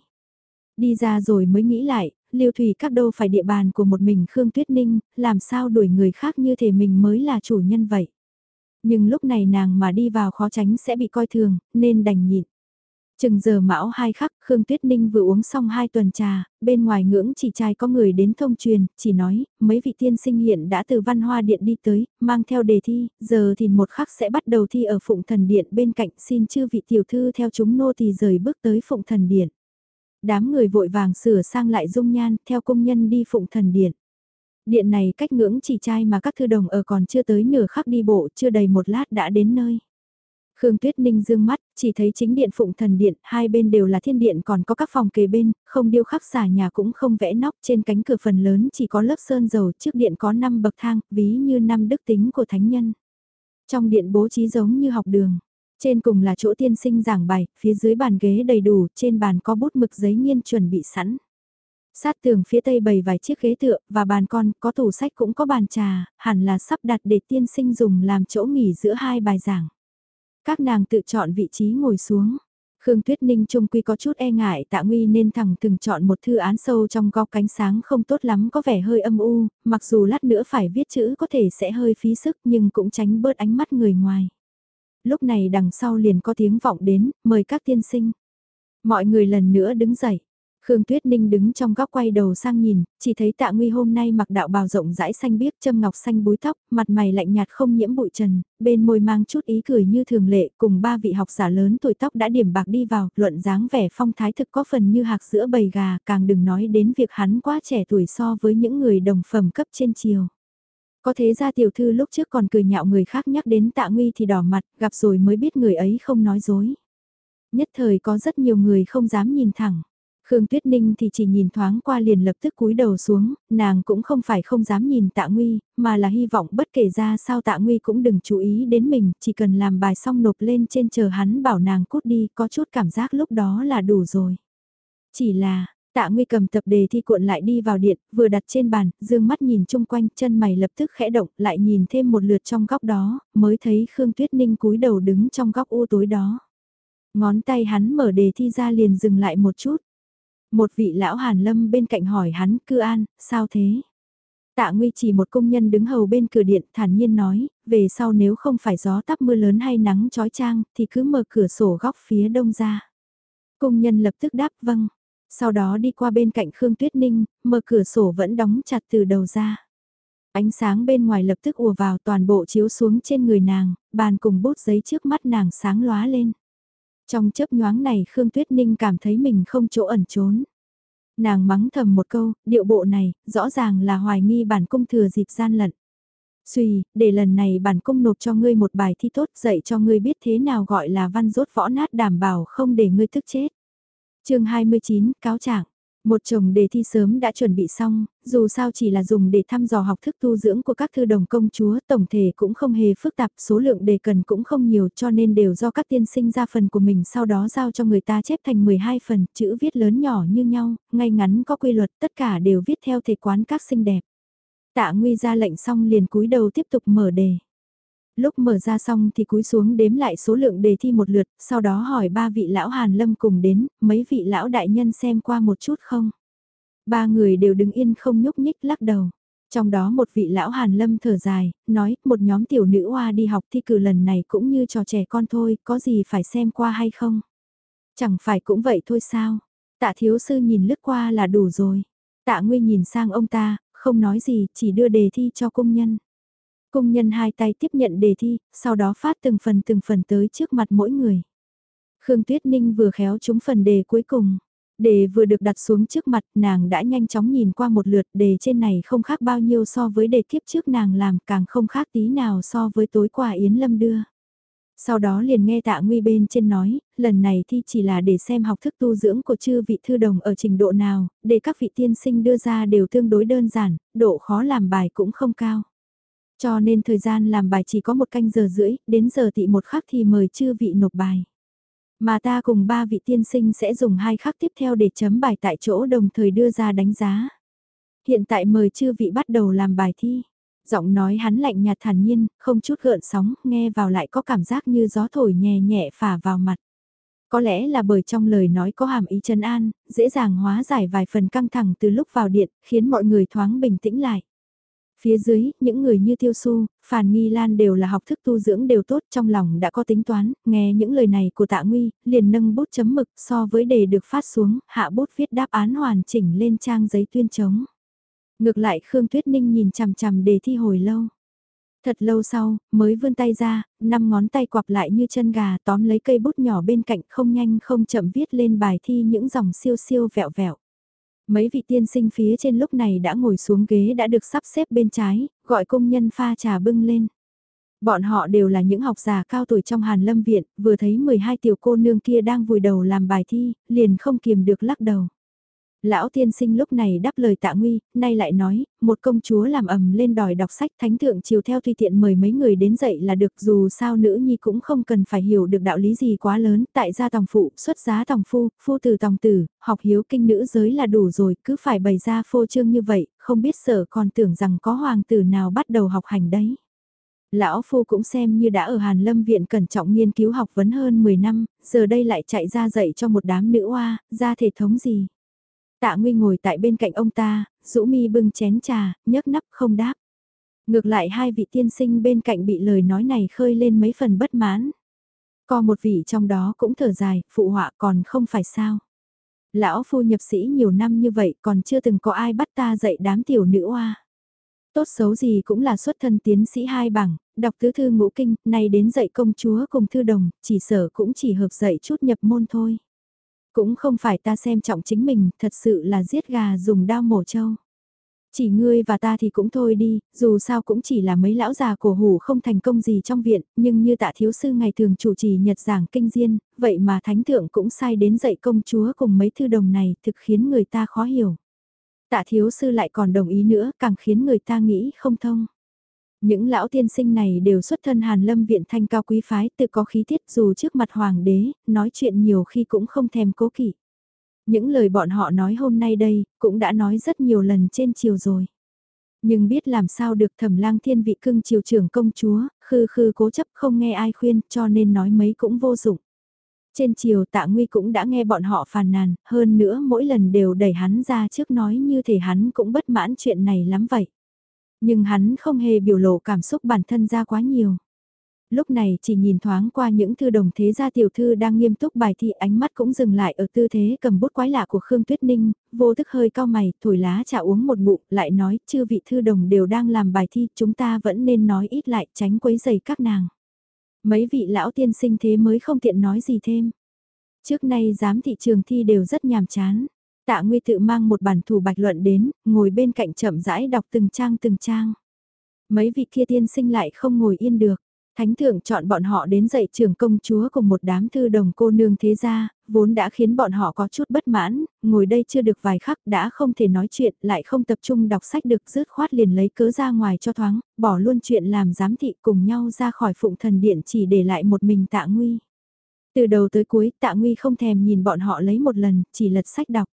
Đi ra rồi mới nghĩ lại, Liêu Thủy các đâu phải địa bàn của một mình Khương Tuyết Ninh, làm sao đuổi người khác như thể mình mới là chủ nhân vậy. Nhưng lúc này nàng mà đi vào khó tránh sẽ bị coi thường, nên đành nhịn. Chừng giờ mão 2 khắc, Khương Tuyết Ninh vừa uống xong 2 tuần trà, bên ngoài ngưỡng chỉ trai có người đến thông truyền, chỉ nói, mấy vị tiên sinh hiện đã từ Văn Hoa Điện đi tới, mang theo đề thi, giờ thì một khắc sẽ bắt đầu thi ở Phụng Thần Điện bên cạnh, xin chư vị tiểu thư theo chúng nô tỳ rời bước tới Phụng Thần Điện. Đám người vội vàng sửa sang lại dung nhan, theo công nhân đi Phụng Thần Điện. Điện này cách ngưỡng chỉ trai mà các thư đồng ở còn chưa tới nửa khắc đi bộ, chưa đầy một lát đã đến nơi. Khương Tuyết Ninh dương mắt, chỉ thấy chính điện Phụng Thần Điện, hai bên đều là thiên điện, còn có các phòng kề bên, không điêu khắc xà nhà cũng không vẽ nóc, trên cánh cửa phần lớn chỉ có lớp sơn dầu, trước điện có 5 bậc thang, ví như 5 đức tính của thánh nhân. Trong điện bố trí giống như học đường, trên cùng là chỗ tiên sinh giảng bài, phía dưới bàn ghế đầy đủ, trên bàn có bút mực giấy nghiên chuẩn bị sẵn. Sát tường phía tây bày vài chiếc ghế tựa, và bàn con, có tủ sách cũng có bàn trà, hẳn là sắp đặt để tiên sinh dùng làm chỗ nghỉ giữa hai bài giảng. Các nàng tự chọn vị trí ngồi xuống. Khương Tuyết Ninh trung quy có chút e ngại Tạ Nguy nên thẳng thừng chọn một thư án sâu trong góc cánh sáng không tốt lắm, có vẻ hơi âm u, mặc dù lát nữa phải viết chữ có thể sẽ hơi phí sức nhưng cũng tránh bớt ánh mắt người ngoài. Lúc này đằng sau liền có tiếng vọng đến, mời các tiên sinh. Mọi người lần nữa đứng dậy. Khương Tuyết Ninh đứng trong góc quay đầu sang nhìn, chỉ thấy Tạ Nguy hôm nay mặc đạo bào rộng rãi xanh biếc, châm ngọc xanh búi tóc, mặt mày lạnh nhạt không nhiễm bụi trần, bên môi mang chút ý cười như thường lệ, cùng ba vị học giả lớn tuổi tóc đã điểm bạc đi vào, luận dáng vẻ phong thái thực có phần như hạc giữa bầy gà, càng đừng nói đến việc hắn quá trẻ tuổi so với những người đồng phẩm cấp trên triều. Có thế ra tiểu thư lúc trước còn cười nhạo người khác, nhắc đến Tạ Nguy thì đỏ mặt, gặp rồi mới biết người ấy không nói dối. Nhất thời có rất nhiều người không dám nhìn thẳng. Khương Tuyết Ninh thì chỉ nhìn thoáng qua liền lập tức cúi đầu xuống, nàng cũng không phải không dám nhìn Tạ Nguy, mà là hy vọng bất kể ra sao Tạ Nguy cũng đừng chú ý đến mình, chỉ cần làm bài xong nộp lên trên chờ hắn bảo nàng cút đi, có chút cảm giác lúc đó là đủ rồi. Chỉ là, Tạ Nguy cầm tập đề thi cuộn lại đi vào điện, vừa đặt trên bàn, dương mắt nhìn chung quanh, chân mày lập tức khẽ động, lại nhìn thêm một lượt trong góc đó, mới thấy Khương Tuyết Ninh cúi đầu đứng trong góc u tối đó. Ngón tay hắn mở đề thi ra liền dừng lại một chút. Một vị lão hàn lâm bên cạnh hỏi hắn, cư an, sao thế? Tạ Nguy chỉ một công nhân đứng hầu bên cửa điện thản nhiên nói, về sau nếu không phải gió tắp mưa lớn hay nắng chói chang thì cứ mở cửa sổ góc phía đông ra. Công nhân lập tức đáp vâng, sau đó đi qua bên cạnh Khương Tuyết Ninh, mở cửa sổ vẫn đóng chặt từ đầu ra. Ánh sáng bên ngoài lập tức ùa vào toàn bộ chiếu xuống trên người nàng, bàn cùng bút giấy trước mắt nàng sáng lóa lên. Trong chớp nhoáng này Khương Tuyết Ninh cảm thấy mình không chỗ ẩn trốn. Nàng mắng thầm một câu, điệu bộ này, rõ ràng là hoài nghi bản cung thừa dịp gian lận. Xùy, để lần này bản cung nộp cho ngươi một bài thi tốt dạy cho ngươi biết thế nào gọi là văn rốt võ nát đảm bảo không để ngươi tức chết. Chương 29, cáo trạng. Một chồng đề thi sớm đã chuẩn bị xong, dù sao chỉ là dùng để thăm dò học thức tu dưỡng của các thư đồng công chúa, tổng thể cũng không hề phức tạp, số lượng đề cần cũng không nhiều cho nên đều do các tiên sinh ra phần của mình sau đó giao cho người ta chép thành 12 phần, chữ viết lớn nhỏ như nhau, ngay ngắn có quy luật, tất cả đều viết theo thể quán các xinh đẹp. Tạ Nguy ra lệnh xong liền cúi đầu tiếp tục mở đề. Lúc mở ra xong thì cúi xuống đếm lại số lượng đề thi một lượt, sau đó hỏi ba vị lão Hàn Lâm cùng đến, mấy vị lão đại nhân xem qua một chút không? Ba người đều đứng yên không nhúc nhích lắc đầu. Trong đó một vị lão Hàn Lâm thở dài, nói, một nhóm tiểu nữ oa đi học thi cử lần này cũng như trò trẻ con thôi, có gì phải xem qua hay không? Chẳng phải cũng vậy thôi sao? Tạ thiếu sư nhìn lướt qua là đủ rồi. Tạ Nguy nhìn sang ông ta, không nói gì, chỉ đưa đề thi cho công nhân. Công nhân hai tay tiếp nhận đề thi, sau đó phát từng phần tới trước mặt mỗi người. Khương Tuyết Ninh vừa khéo trúng phần đề cuối cùng. Đề vừa được đặt xuống trước mặt, nàng đã nhanh chóng nhìn qua một lượt, đề trên này không khác bao nhiêu so với đề kiếp trước nàng làm, càng không khác tí nào so với tối qua Yến Lâm đưa. Sau đó liền nghe Tạ Nguy bên trên nói, lần này thi chỉ là để xem học thức tu dưỡng của chư vị thư đồng ở trình độ nào, để các vị tiên sinh đưa ra đều tương đối đơn giản, độ khó làm bài cũng không cao. Cho nên thời gian làm bài chỉ có 1 canh giờ rưỡi, đến giờ tị 1 khắc thì mời chư vị nộp bài. Mà ta cùng 3 vị tiên sinh sẽ dùng 2 khắc tiếp theo để chấm bài tại chỗ đồng thời đưa ra đánh giá. Hiện tại mời chư vị bắt đầu làm bài thi. Giọng nói hắn lạnh nhạt thản nhiên, không chút gợn sóng, nghe vào lại có cảm giác như gió thổi nhẹ nhẹ phả vào mặt. Có lẽ là bởi trong lời nói có hàm ý trấn an, dễ dàng hóa giải vài phần căng thẳng từ lúc vào điện, khiến mọi người thoáng bình tĩnh lại. Phía dưới, những người như Tiêu Su, Phàn Nghi Lan đều là học thức tu dưỡng đều tốt, trong lòng đã có tính toán, nghe những lời này của Tạ Nguy, liền nâng bút chấm mực so với đề được phát xuống, hạ bút viết đáp án hoàn chỉnh lên trang giấy tuyên trống. Ngược lại Khương Tuyết Ninh nhìn chằm chằm đề thi hồi lâu. Thật lâu sau, mới vươn tay ra, 5 ngón tay quặp lại như chân gà tóm lấy cây bút nhỏ bên cạnh không nhanh không chậm viết lên bài thi những dòng siêu siêu vẹo vẹo. Mấy vị tiên sinh phía trên lúc này đã ngồi xuống ghế đã được sắp xếp bên trái, gọi công nhân pha trà bưng lên. Bọn họ đều là những học giả cao tuổi trong Hàn Lâm Viện, vừa thấy 12 tiểu cô nương kia đang vùi đầu làm bài thi, liền không kiềm được lắc đầu. Lão tiên sinh lúc này đáp lời Tạ Nguy, nay lại nói, một công chúa làm ầm lên đòi đọc sách thánh thượng chiều theo tùy tiện mời mấy người đến dạy là được dù sao nữ nhi cũng không cần phải hiểu được đạo lý gì quá lớn, tại gia tòng phụ, xuất giá tòng phu, phu tử tòng tử, học hiếu kinh nữ giới là đủ rồi, cứ phải bày ra phô trương như vậy, không biết sợ còn tưởng rằng có hoàng tử nào bắt đầu học hành đấy. Lão phu cũng xem như đã ở Hàn Lâm Viện cẩn trọng nghiên cứu học vấn hơn 10 năm, giờ đây lại chạy ra dạy cho một đám nữ oa, ra thể thống gì. Tạ Nguy ngồi tại bên cạnh ông ta, rũ mi bưng chén trà, nhấc nắp không đáp. Ngược lại hai vị tiên sinh bên cạnh bị lời nói này khơi lên mấy phần bất mãn. Có một vị trong đó cũng thở dài, phụ họa còn không phải sao. Lão phu nhập sĩ nhiều năm như vậy còn chưa từng có ai bắt ta dạy đám tiểu nữ oa. Tốt xấu gì cũng là xuất thân tiến sĩ hai bằng, đọc tứ thư ngũ kinh, nay đến dạy công chúa cùng thư đồng, chỉ sở cũng chỉ hợp dạy chút nhập môn thôi. Cũng không phải ta xem trọng chính mình, thật sự là giết gà dùng dao mổ trâu. Chỉ ngươi và ta thì cũng thôi đi, dù sao cũng chỉ là mấy lão già cổ hủ không thành công gì trong viện, nhưng như Tạ thiếu sư ngày thường chủ trì nhật giảng kinh diên, vậy mà thánh thượng cũng sai đến dạy công chúa cùng mấy thư đồng này, thực khiến người ta khó hiểu. Tạ thiếu sư lại còn đồng ý nữa, càng khiến người ta nghĩ không thông. Những lão tiên sinh này đều xuất thân Hàn Lâm viện thanh cao quý phái, tự có khí tiết dù trước mặt hoàng đế, nói chuyện nhiều khi cũng không thèm cố kỵ. Những lời bọn họ nói hôm nay đây, cũng đã nói rất nhiều lần trên chiều rồi. Nhưng biết làm sao được Thẩm Lang Thiên vị cưng chiều trưởng công chúa, khư khư cố chấp không nghe ai khuyên, cho nên nói mấy cũng vô dụng. Trên chiều Tạ Nguy cũng đã nghe bọn họ phàn nàn, hơn nữa mỗi lần đều đẩy hắn ra trước nói như thể hắn cũng bất mãn chuyện này lắm vậy. Nhưng hắn không hề biểu lộ cảm xúc bản thân ra quá nhiều. Lúc này chỉ nhìn thoáng qua những thư đồng thế gia tiểu thư đang nghiêm túc bài thi, ánh mắt cũng dừng lại ở tư thế cầm bút quái lạ của Khương Tuyết Ninh, vô thức hơi cao mày, thổi lá trà uống một ngụm, lại nói, chư vị thư đồng đều đang làm bài thi, chúng ta vẫn nên nói ít lại, tránh quấy rầy các nàng. Mấy vị lão tiên sinh thế mới không tiện nói gì thêm. Trước nay giám thị trường thi đều rất nhàm chán. Tạ Nguy tự mang một bản thủ bạch luận đến, ngồi bên cạnh chậm rãi đọc từng trang từng trang. Mấy vị kia tiên sinh lại không ngồi yên được. Thánh thượng chọn bọn họ đến dạy trưởng công chúa cùng một đám thư đồng cô nương thế gia, vốn đã khiến bọn họ có chút bất mãn, ngồi đây chưa được vài khắc đã không thể nói chuyện, lại không tập trung đọc sách được, dứt khoát liền lấy cớ ra ngoài cho thoáng, bỏ luôn chuyện làm giám thị cùng nhau ra khỏi Phụng Thần Điện chỉ để lại một mình Tạ Nguy. Từ đầu tới cuối Tạ Nguy không thèm nhìn bọn họ lấy một lần, chỉ lật sách đọc.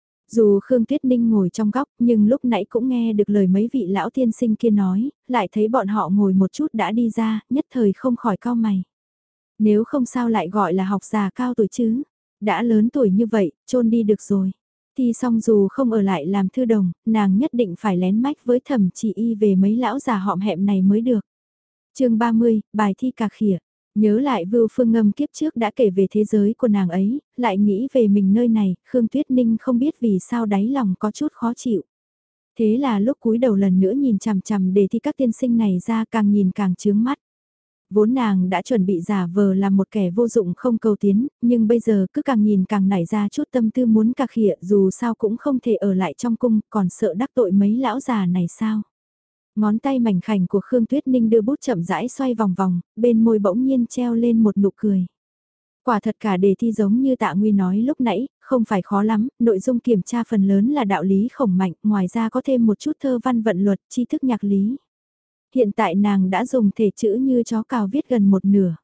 Dù Khương Tuyết Ninh ngồi trong góc, nhưng lúc nãy cũng nghe được lời mấy vị lão tiên sinh kia nói, lại thấy bọn họ ngồi một chút đã đi ra, nhất thời không khỏi cau mày. Nếu không sao lại gọi là học già cao tuổi chứ, đã lớn tuổi như vậy, chôn đi được rồi. Thì xong dù không ở lại làm thư đồng, nàng nhất định phải lén mách với Thẩm Chỉ Y về mấy lão già họm hẹm này mới được. Chương 30, bài thi cà khịa. Nhớ lại Vưu Phương Ngâm kiếp trước đã kể về thế giới của nàng ấy, lại nghĩ về mình nơi này, Khương Tuyết Ninh không biết vì sao đáy lòng có chút khó chịu. Thế là lúc cúi đầu lần nữa nhìn chằm chằm đề thi các tiên sinh này ra, càng nhìn càng chướng mắt. Vốn nàng đã chuẩn bị giả vờ làm một kẻ vô dụng không cầu tiến, nhưng bây giờ cứ càng nhìn càng nảy ra chút tâm tư muốn cà khịa, dù sao cũng không thể ở lại trong cung, còn sợ đắc tội mấy lão già này sao. Ngón tay mảnh khảnh của Khương Tuyết Ninh đưa bút chậm rãi xoay vòng vòng, bên môi bỗng nhiên treo lên một nụ cười. Quả thật cả đề thi giống như Tạ Nguy nói lúc nãy, không phải khó lắm, nội dung kiểm tra phần lớn là đạo lý khổng mạnh, ngoài ra có thêm một chút thơ văn vận luật, tri thức nhạc lý. Hiện tại nàng đã dùng thể chữ như chó cào viết gần một nửa.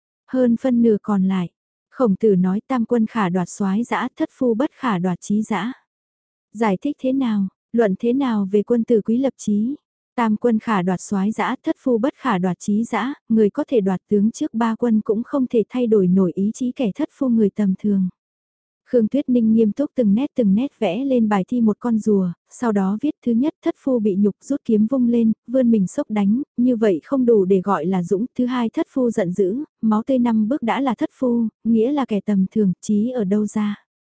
Hơn phân nửa còn lại. Khổng Tử nói tam quân khả đoạt soái dã, thất phu bất khả đoạt trí dã. Giải thích thế nào, luận thế nào về quân tử quý lập chí? Tam quân khả đoạt soái dã, thất phu bất khả đoạt trí dã, người có thể đoạt tướng trước ba quân cũng không thể thay đổi nổi ý chí kẻ thất phu người tầm thường. Khương Tuyết Ninh nghiêm túc từng nét vẽ lên bài thi một con rùa, sau đó viết thứ nhất thất phu bị nhục rút kiếm vung lên, vươn mình sốc đánh, như vậy không đủ để gọi là dũng. Thứ hai thất phu giận dữ, máu tươi 5 bước đã là thất phu, nghĩa là kẻ tầm thường, trí ở đâu ra.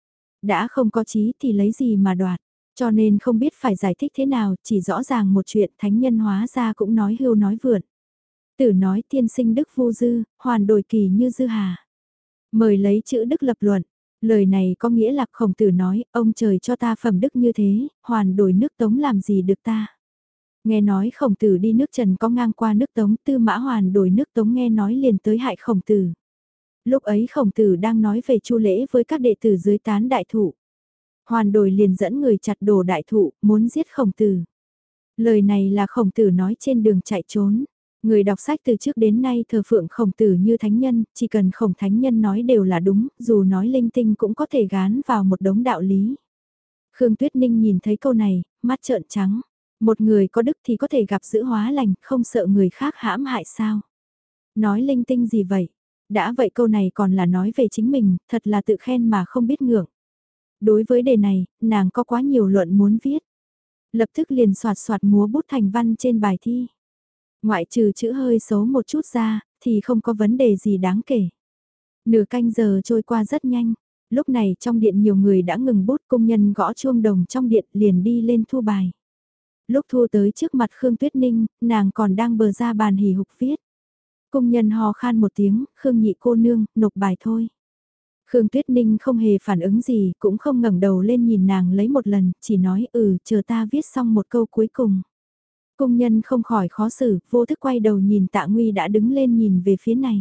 Đã không có trí thì lấy gì mà đoạt. Cho nên không biết phải giải thích thế nào, chỉ rõ ràng một chuyện thánh nhân hóa ra cũng nói hưu nói vượn. Tử nói tiên sinh đức vô dư, hoàn đổi kỳ như dư hà. Mời lấy chữ đức lập luận. Lời này có nghĩa là Khổng Tử nói, ông trời cho ta phẩm đức như thế, hoàn đổi nước Tống làm gì được ta. Nghe nói Khổng Tử đi nước Trần có ngang qua nước Tống, Tư Mã hoàn đổi nước Tống nghe nói liền tới hại Khổng Tử. Lúc ấy Khổng Tử đang nói về chu lễ với các đệ tử dưới tán đại thụ. Hoàn đổi liền dẫn người chặt đổ đại thụ, muốn giết Khổng Tử. Lời này là Khổng Tử nói trên đường chạy trốn. Người đọc sách từ trước đến nay thờ phượng Khổng Tử như thánh nhân, chỉ cần Khổng thánh nhân nói đều là đúng, dù nói linh tinh cũng có thể gán vào một đống đạo lý. Khương Tuyết Ninh nhìn thấy câu này, mắt trợn trắng. Một người có đức thì có thể gặp giữ hóa lành, không sợ người khác hãm hại sao. Nói linh tinh gì vậy? Đã vậy câu này còn là nói về chính mình, thật là tự khen mà không biết ngưỡng. Đối với đề này, nàng có quá nhiều luận muốn viết. Lập tức liền soạt soạt múa bút thành văn trên bài thi. Ngoại trừ chữ hơi xấu một chút ra, thì không có vấn đề gì đáng kể. Nửa canh giờ trôi qua rất nhanh. Lúc này trong điện nhiều người đã ngừng bút, công nhân gõ chuông đồng trong điện liền đi lên thu bài. Lúc thu tới trước mặt Khương Tuyết Ninh, nàng còn đang bờ ra bàn hì hục viết. Công nhân hò khan một tiếng, Khương nhị cô nương, nộp bài thôi. Khương Tuyết Ninh không hề phản ứng gì, cũng không ngẩng đầu lên nhìn nàng lấy một lần, chỉ nói chờ ta viết xong một câu cuối cùng. Công nhân không khỏi khó xử, vô thức quay đầu nhìn Tạ Nguy đã đứng lên nhìn về phía này.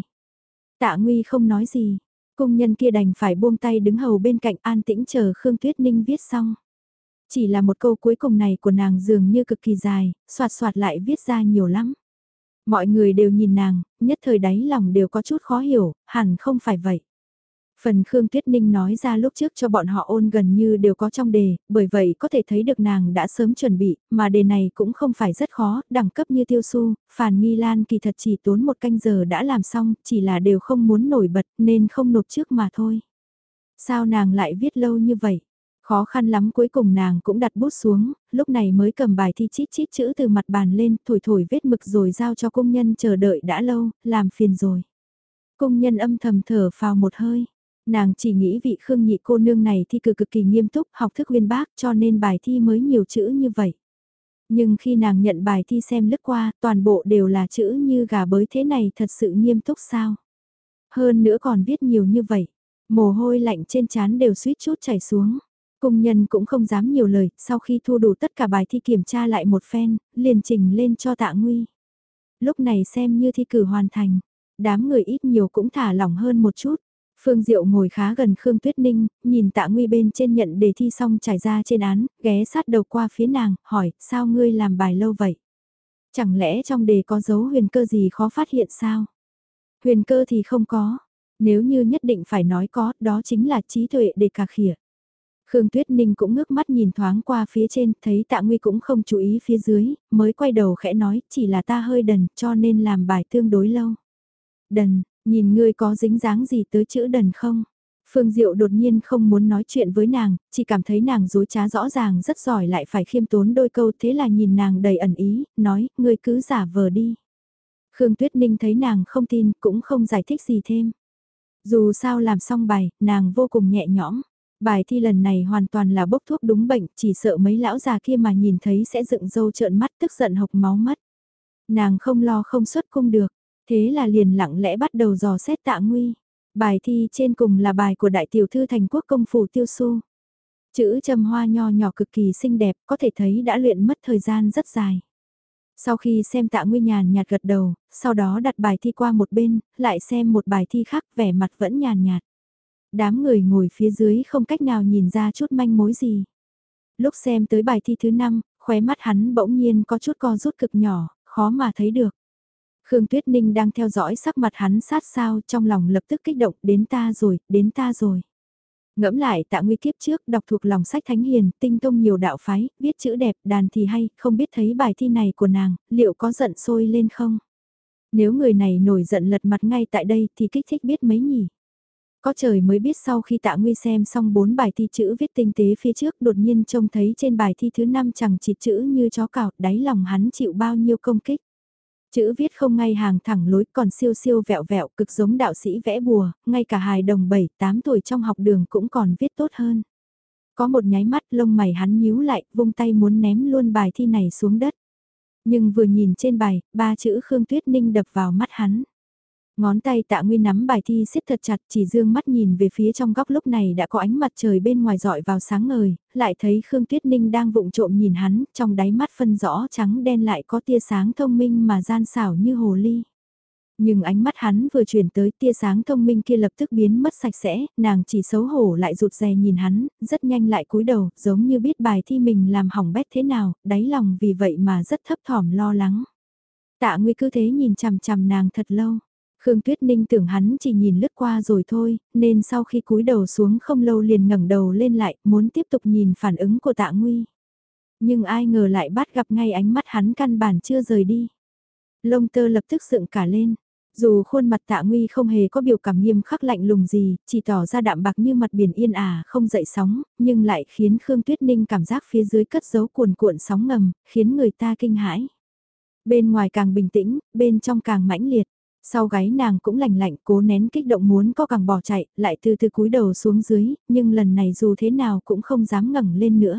Tạ Nguy không nói gì, công nhân kia đành phải buông tay đứng hầu bên cạnh an tĩnh chờ Khương Tuyết Ninh viết xong. Chỉ là một câu cuối cùng này của nàng dường như cực kỳ dài, soạt soạt lại viết ra nhiều lắm. Mọi người đều nhìn nàng, nhất thời đáy lòng đều có chút khó hiểu, hẳn không phải vậy. Phần Khương Tuyết Ninh nói ra lúc trước cho bọn họ ôn gần như đều có trong đề, bởi vậy có thể thấy được nàng đã sớm chuẩn bị, mà đề này cũng không phải rất khó, đẳng cấp như tiêu su, Phàn Nghi Lan kỳ thật chỉ tốn 1 canh giờ đã làm xong, chỉ là đều không muốn nổi bật nên không nộp trước mà thôi. Sao nàng lại viết lâu như vậy? Khó khăn lắm cuối cùng nàng cũng đặt bút xuống, lúc này mới cầm bài thi chít chít chữ từ mặt bàn lên, thổi thổi vết mực rồi giao cho công nhân chờ đợi đã lâu, làm phiền rồi. Công nhân âm thầm thở phào một hơi. Nàng chỉ nghĩ vị Khương nhị cô nương này thi cực kỳ nghiêm túc, học thức uyên bác cho nên bài thi mới nhiều chữ như vậy. Nhưng khi nàng nhận bài thi xem lướt qua, toàn bộ đều là chữ như gà bới thế này thật sự nghiêm túc sao? Hơn nữa còn viết nhiều như vậy, mồ hôi lạnh trên trán đều suýt chút chảy xuống. Công nhân cũng không dám nhiều lời, sau khi thu đủ tất cả bài thi kiểm tra lại một phen, liền trình lên cho Tạ Nguy. Lúc này xem như thi cử hoàn thành, đám người ít nhiều cũng thả lỏng hơn một chút. Phương Diệu ngồi khá gần Khương Tuyết Ninh, nhìn Tạ Nguy bên trên nhận đề thi xong trải ra trên án, ghé sát đầu qua phía nàng, hỏi, sao ngươi làm bài lâu vậy? Chẳng lẽ trong đề có dấu huyền cơ gì khó phát hiện sao? Huyền cơ thì không có, nếu như nhất định phải nói có, đó chính là trí tuệ để cà khịa. Khương Tuyết Ninh cũng ngước mắt nhìn thoáng qua phía trên, thấy Tạ Nguy cũng không chú ý phía dưới, mới quay đầu khẽ nói, chỉ là ta hơi đần, cho nên làm bài tương đối lâu. Đần, nhìn ngươi có dính dáng gì tới chữ đần không? Phương Diệu đột nhiên không muốn nói chuyện với nàng, chỉ cảm thấy nàng dối trá rõ ràng rất giỏi lại phải khiêm tốn đôi câu, thế là nhìn nàng đầy ẩn ý, nói, ngươi cứ giả vờ đi. Khương Tuyết Ninh thấy nàng không tin, cũng không giải thích gì thêm. Dù sao làm xong bài, nàng vô cùng nhẹ nhõm. Bài thi lần này hoàn toàn là bốc thuốc đúng bệnh, chỉ sợ mấy lão già kia mà nhìn thấy sẽ dựng râu trợn mắt tức giận hộc máu mất. Nàng không lo không xuất cung được, thế là liền lặng lẽ bắt đầu dò xét Tạ Nguy. Bài thi trên cùng là bài của đại tiểu thư thành quốc công phủ Tiêu Su. Chữ châm hoa nho nhỏ cực kỳ xinh đẹp, có thể thấy đã luyện mất thời gian rất dài. Sau khi xem Tạ Nguy nhàn nhạt gật đầu, sau đó đặt bài thi qua một bên, lại xem một bài thi khác vẻ mặt vẫn nhàn nhạt. Đám người ngồi phía dưới không cách nào nhìn ra chút manh mối gì. Lúc xem tới bài thi thứ 5, khóe mắt hắn bỗng nhiên có chút co rút cực nhỏ, khó mà thấy được. Khương Tuyết Ninh đang theo dõi sắc mặt hắn sát sao, trong lòng lập tức kích động, đến ta rồi, đến ta rồi. Ngẫm lại Tạ Nguy kiếp trước đọc thuộc lòng sách thánh hiền, tinh thông nhiều đạo phái, viết chữ đẹp, đàn thì hay, không biết thấy bài thi này của nàng, liệu có giận sôi lên không? Nếu người này nổi giận lật mặt ngay tại đây thì kích thích biết mấy nhỉ? Có trời mới biết sau khi Tạ Nguy xem xong 4 bài thi chữ viết tinh tế phía trước đột nhiên trông thấy trên bài thi thứ 5 chẳng chịt chữ như chó cào, đáy lòng hắn chịu bao nhiêu công kích. Chữ viết không ngay hàng thẳng lối còn siêu siêu vẹo vẹo cực giống đạo sĩ vẽ bùa, ngay cả hài đồng 7-8 tuổi trong học đường cũng còn viết tốt hơn. Có một nháy mắt lông mày hắn nhíu lại, vung tay muốn ném luôn bài thi này xuống đất. Nhưng vừa nhìn trên bài, 3 chữ Khương Tuyết Ninh đập vào mắt hắn. Ngón tay Tạ Nguy nắm bài thi siết thật chặt, chỉ dương mắt nhìn về phía trong góc, lúc này đã có ánh mặt trời bên ngoài rọi vào sáng ngời, lại thấy Khương Tuyết Ninh đang vụng trộm nhìn hắn, trong đáy mắt phân rõ trắng đen lại có tia sáng thông minh mà gian xảo như hồ ly. Nhưng ánh mắt hắn vừa chuyển tới, tia sáng thông minh kia lập tức biến mất sạch sẽ, nàng chỉ xấu hổ lại rụt rè nhìn hắn, rất nhanh lại cúi đầu, giống như biết bài thi mình làm hỏng bét thế nào, đáy lòng vì vậy mà rất thấp thỏm lo lắng. Tạ Nguy cứ thế nhìn chằm chằm nàng thật lâu. Khương Tuyết Ninh tưởng hắn chỉ nhìn lướt qua rồi thôi, nên sau khi cúi đầu xuống không lâu liền ngẩng đầu lên lại, muốn tiếp tục nhìn phản ứng của Tạ Nguy. Nhưng ai ngờ lại bắt gặp ngay ánh mắt hắn căn bản chưa rời đi. Lông tơ lập tức dựng cả lên. Dù khuôn mặt Tạ Nguy không hề có biểu cảm nghiêm khắc lạnh lùng gì, chỉ tỏ ra đạm bạc như mặt biển yên ả không dậy sóng, nhưng lại khiến Khương Tuyết Ninh cảm giác phía dưới cất giấu cuồn cuộn sóng ngầm, khiến người ta kinh hãi. Bên ngoài càng bình tĩnh, bên trong càng mãnh liệt. Sau gáy nàng cũng lành lạnh, cố nén kích động muốn có càng bỏ chạy, lại từ từ cúi đầu xuống dưới, nhưng lần này dù thế nào cũng không dám ngẩng lên nữa.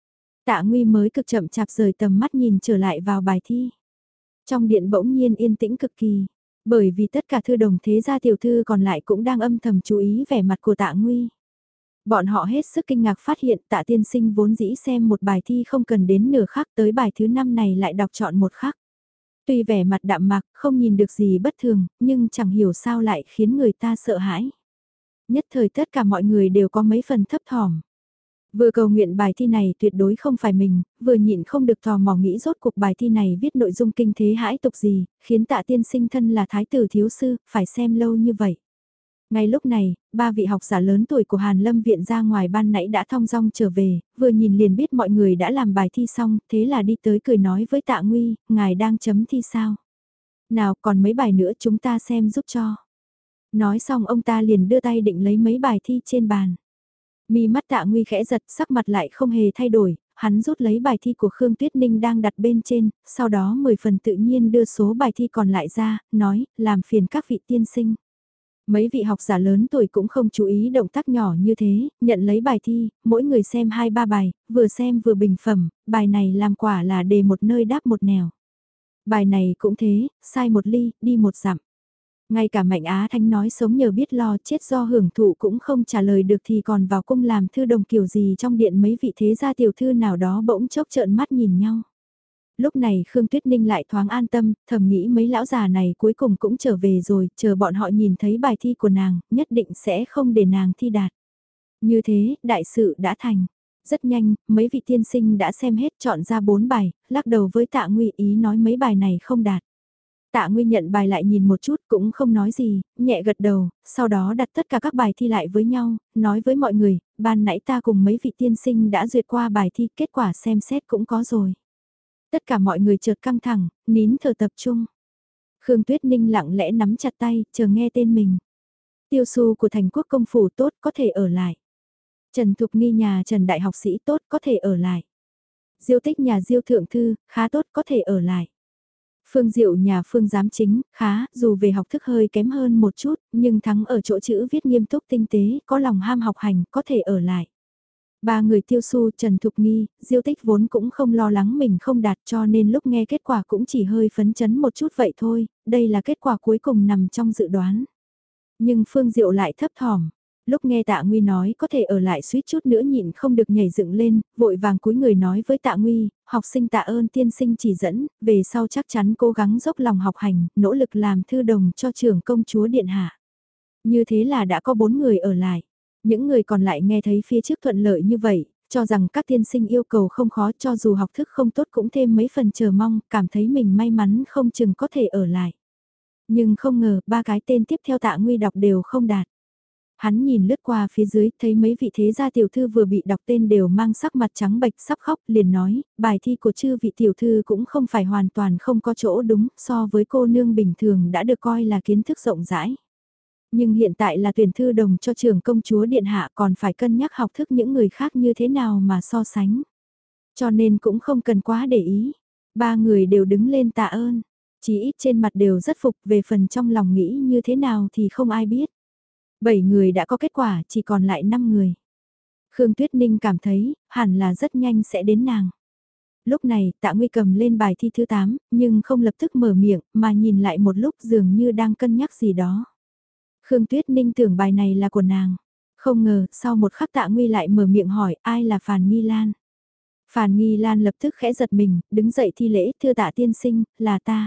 Tạ Nguy mới cực chậm chạp rời tầm mắt nhìn trở lại vào bài thi. Trong điện bỗng nhiên yên tĩnh cực kỳ, bởi vì tất cả thư đồng thế gia tiểu thư còn lại cũng đang âm thầm chú ý vẻ mặt của Tạ Nguy. Bọn họ hết sức kinh ngạc phát hiện Tạ tiên sinh vốn dĩ xem một bài thi không cần đến nửa khắc, tới bài thứ 5 này lại đọc trọn một khắc. Tuy vẻ mặt đạm mạc, không nhìn được gì bất thường, nhưng chẳng hiểu sao lại khiến người ta sợ hãi. Nhất thời tất cả mọi người đều có mấy phần thấp thỏm. Vừa cầu nguyện bài thi này tuyệt đối không phải mình, vừa nhịn không được tò mò nghĩ rốt cuộc bài thi này viết nội dung kinh thế hãi tục gì, khiến Tạ tiên sinh thân là thái tử thiếu sư, phải xem lâu như vậy. Ngay lúc này, ba vị học giả lớn tuổi của Hàn Lâm viện ra ngoài ban nãy đã thong dong trở về, vừa nhìn liền biết mọi người đã làm bài thi xong, thế là đi tới cười nói với Tạ Nguy, ngài đang chấm thi sao? Nào còn mấy bài nữa chúng ta xem giúp cho. Nói xong ông ta liền đưa tay định lấy mấy bài thi trên bàn. Mi mắt Tạ Nguy khẽ giật, sắc mặt lại không hề thay đổi, hắn rút lấy bài thi của Khương Tuyết Ninh đang đặt bên trên, sau đó 10 phần tự nhiên đưa số bài thi còn lại ra, nói, làm phiền các vị tiên sinh. Mấy vị học giả lớn tuổi cũng không chú ý động tác nhỏ như thế, nhận lấy bài thi, mỗi người xem 2-3 bài, vừa xem vừa bình phẩm, bài này làm quả là đề một nơi đáp một nẻo. Bài này cũng thế, sai một ly, đi một dặm. Ngay cả Mạnh Á Thanh nói sống nhờ biết lo chết do hưởng thụ cũng không trả lời được thì còn vào cung làm thư đồng kiểu gì trong điện mấy vị thế gia tiểu thư nào đó bỗng chốc trợn mắt nhìn nhau. Lúc này Khương Tuyết Ninh lại thoáng an tâm, thầm nghĩ mấy lão già này cuối cùng cũng trở về rồi, chờ bọn họ nhìn thấy bài thi của nàng, nhất định sẽ không để nàng thi đạt. Như thế, đại sự đã thành. Rất nhanh, mấy vị tiên sinh đã xem hết chọn ra 4 bài, lắc đầu với Tạ Nguy ý nói mấy bài này không đạt. Tạ Nguy nhận bài lại nhìn một chút cũng không nói gì, nhẹ gật đầu, sau đó đặt tất cả các bài thi lại với nhau, nói với mọi người, ban nãy ta cùng mấy vị tiên sinh đã duyệt qua bài thi, kết quả xem xét cũng có rồi. Tất cả mọi người chợt căng thẳng, nín thở tập trung. Khương Tuyết Ninh lặng lẽ nắm chặt tay, chờ nghe tên mình. Tiêu Xu của thành quốc công phủ tốt có thể ở lại. Trần Thục Nghi nhà Trần Đại học sĩ tốt có thể ở lại. Diêu Tích nhà Diêu Thượng Thư, khá tốt có thể ở lại. Phương Diệu nhà Phương Giám Chính, khá, dù về học thức hơi kém hơn một chút, nhưng thắng ở chỗ chữ viết nghiêm túc tinh tế, có lòng ham học hành, có thể ở lại. Ba người Tiêu Xu, Trần Thục Nghi, Diêu Tích vốn cũng không lo lắng mình không đạt cho nên lúc nghe kết quả cũng chỉ hơi phấn chấn một chút vậy thôi, đây là kết quả cuối cùng nằm trong dự đoán. Nhưng Phương Diệu lại thấp thỏm. Lúc nghe Tạ Nguy nói có thể ở lại suýt chút nữa nhịn không được nhảy dựng lên, vội vàng cúi người nói với Tạ Nguy, học sinh tạ ơn tiên sinh chỉ dẫn, về sau chắc chắn cố gắng dốc lòng học hành, nỗ lực làm thư đồng cho trưởng công chúa Điện Hạ. Như thế là đã có 4 người ở lại. Những người còn lại nghe thấy phía trước thuận lợi như vậy, cho rằng các tiên sinh yêu cầu không khó cho dù học thức không tốt cũng thêm mấy phần chờ mong, cảm thấy mình may mắn không chừng có thể ở lại. Nhưng không ngờ, ba cái tên tiếp theo Tạ Nguy đọc đều không đạt. Hắn nhìn lướt qua phía dưới, thấy mấy vị thế gia tiểu thư vừa bị đọc tên đều mang sắc mặt trắng bệch sắp khóc, liền nói, bài thi của chư vị tiểu thư cũng không phải hoàn toàn không có chỗ đúng, so với cô nương bình thường đã được coi là kiến thức rộng rãi. Nhưng hiện tại là tuyển thư đồng cho trưởng công chúa Điện Hạ còn phải cân nhắc học thức những người khác như thế nào mà so sánh. Cho nên cũng không cần quá để ý. Ba người đều đứng lên tạ ơn. Chỉ ít trên mặt đều rất phục về phần trong lòng nghĩ như thế nào thì không ai biết. 7 người đã có kết quả chỉ còn lại 5 người. Khương Tuyết Ninh cảm thấy hẳn là rất nhanh sẽ đến nàng. Lúc này Tạ Nguy cầm lên bài thi thứ 8 nhưng không lập tức mở miệng mà nhìn lại một lúc dường như đang cân nhắc gì đó. Khương Tuyết Ninh tưởng bài này là của nàng. Không ngờ, sau một khắc Tạ Nguy lại mở miệng hỏi ai là Phàn Nghi Lan. Phàn Nghi Lan lập tức khẽ giật mình, đứng dậy thi lễ, thưa Tạ tiên sinh, là ta.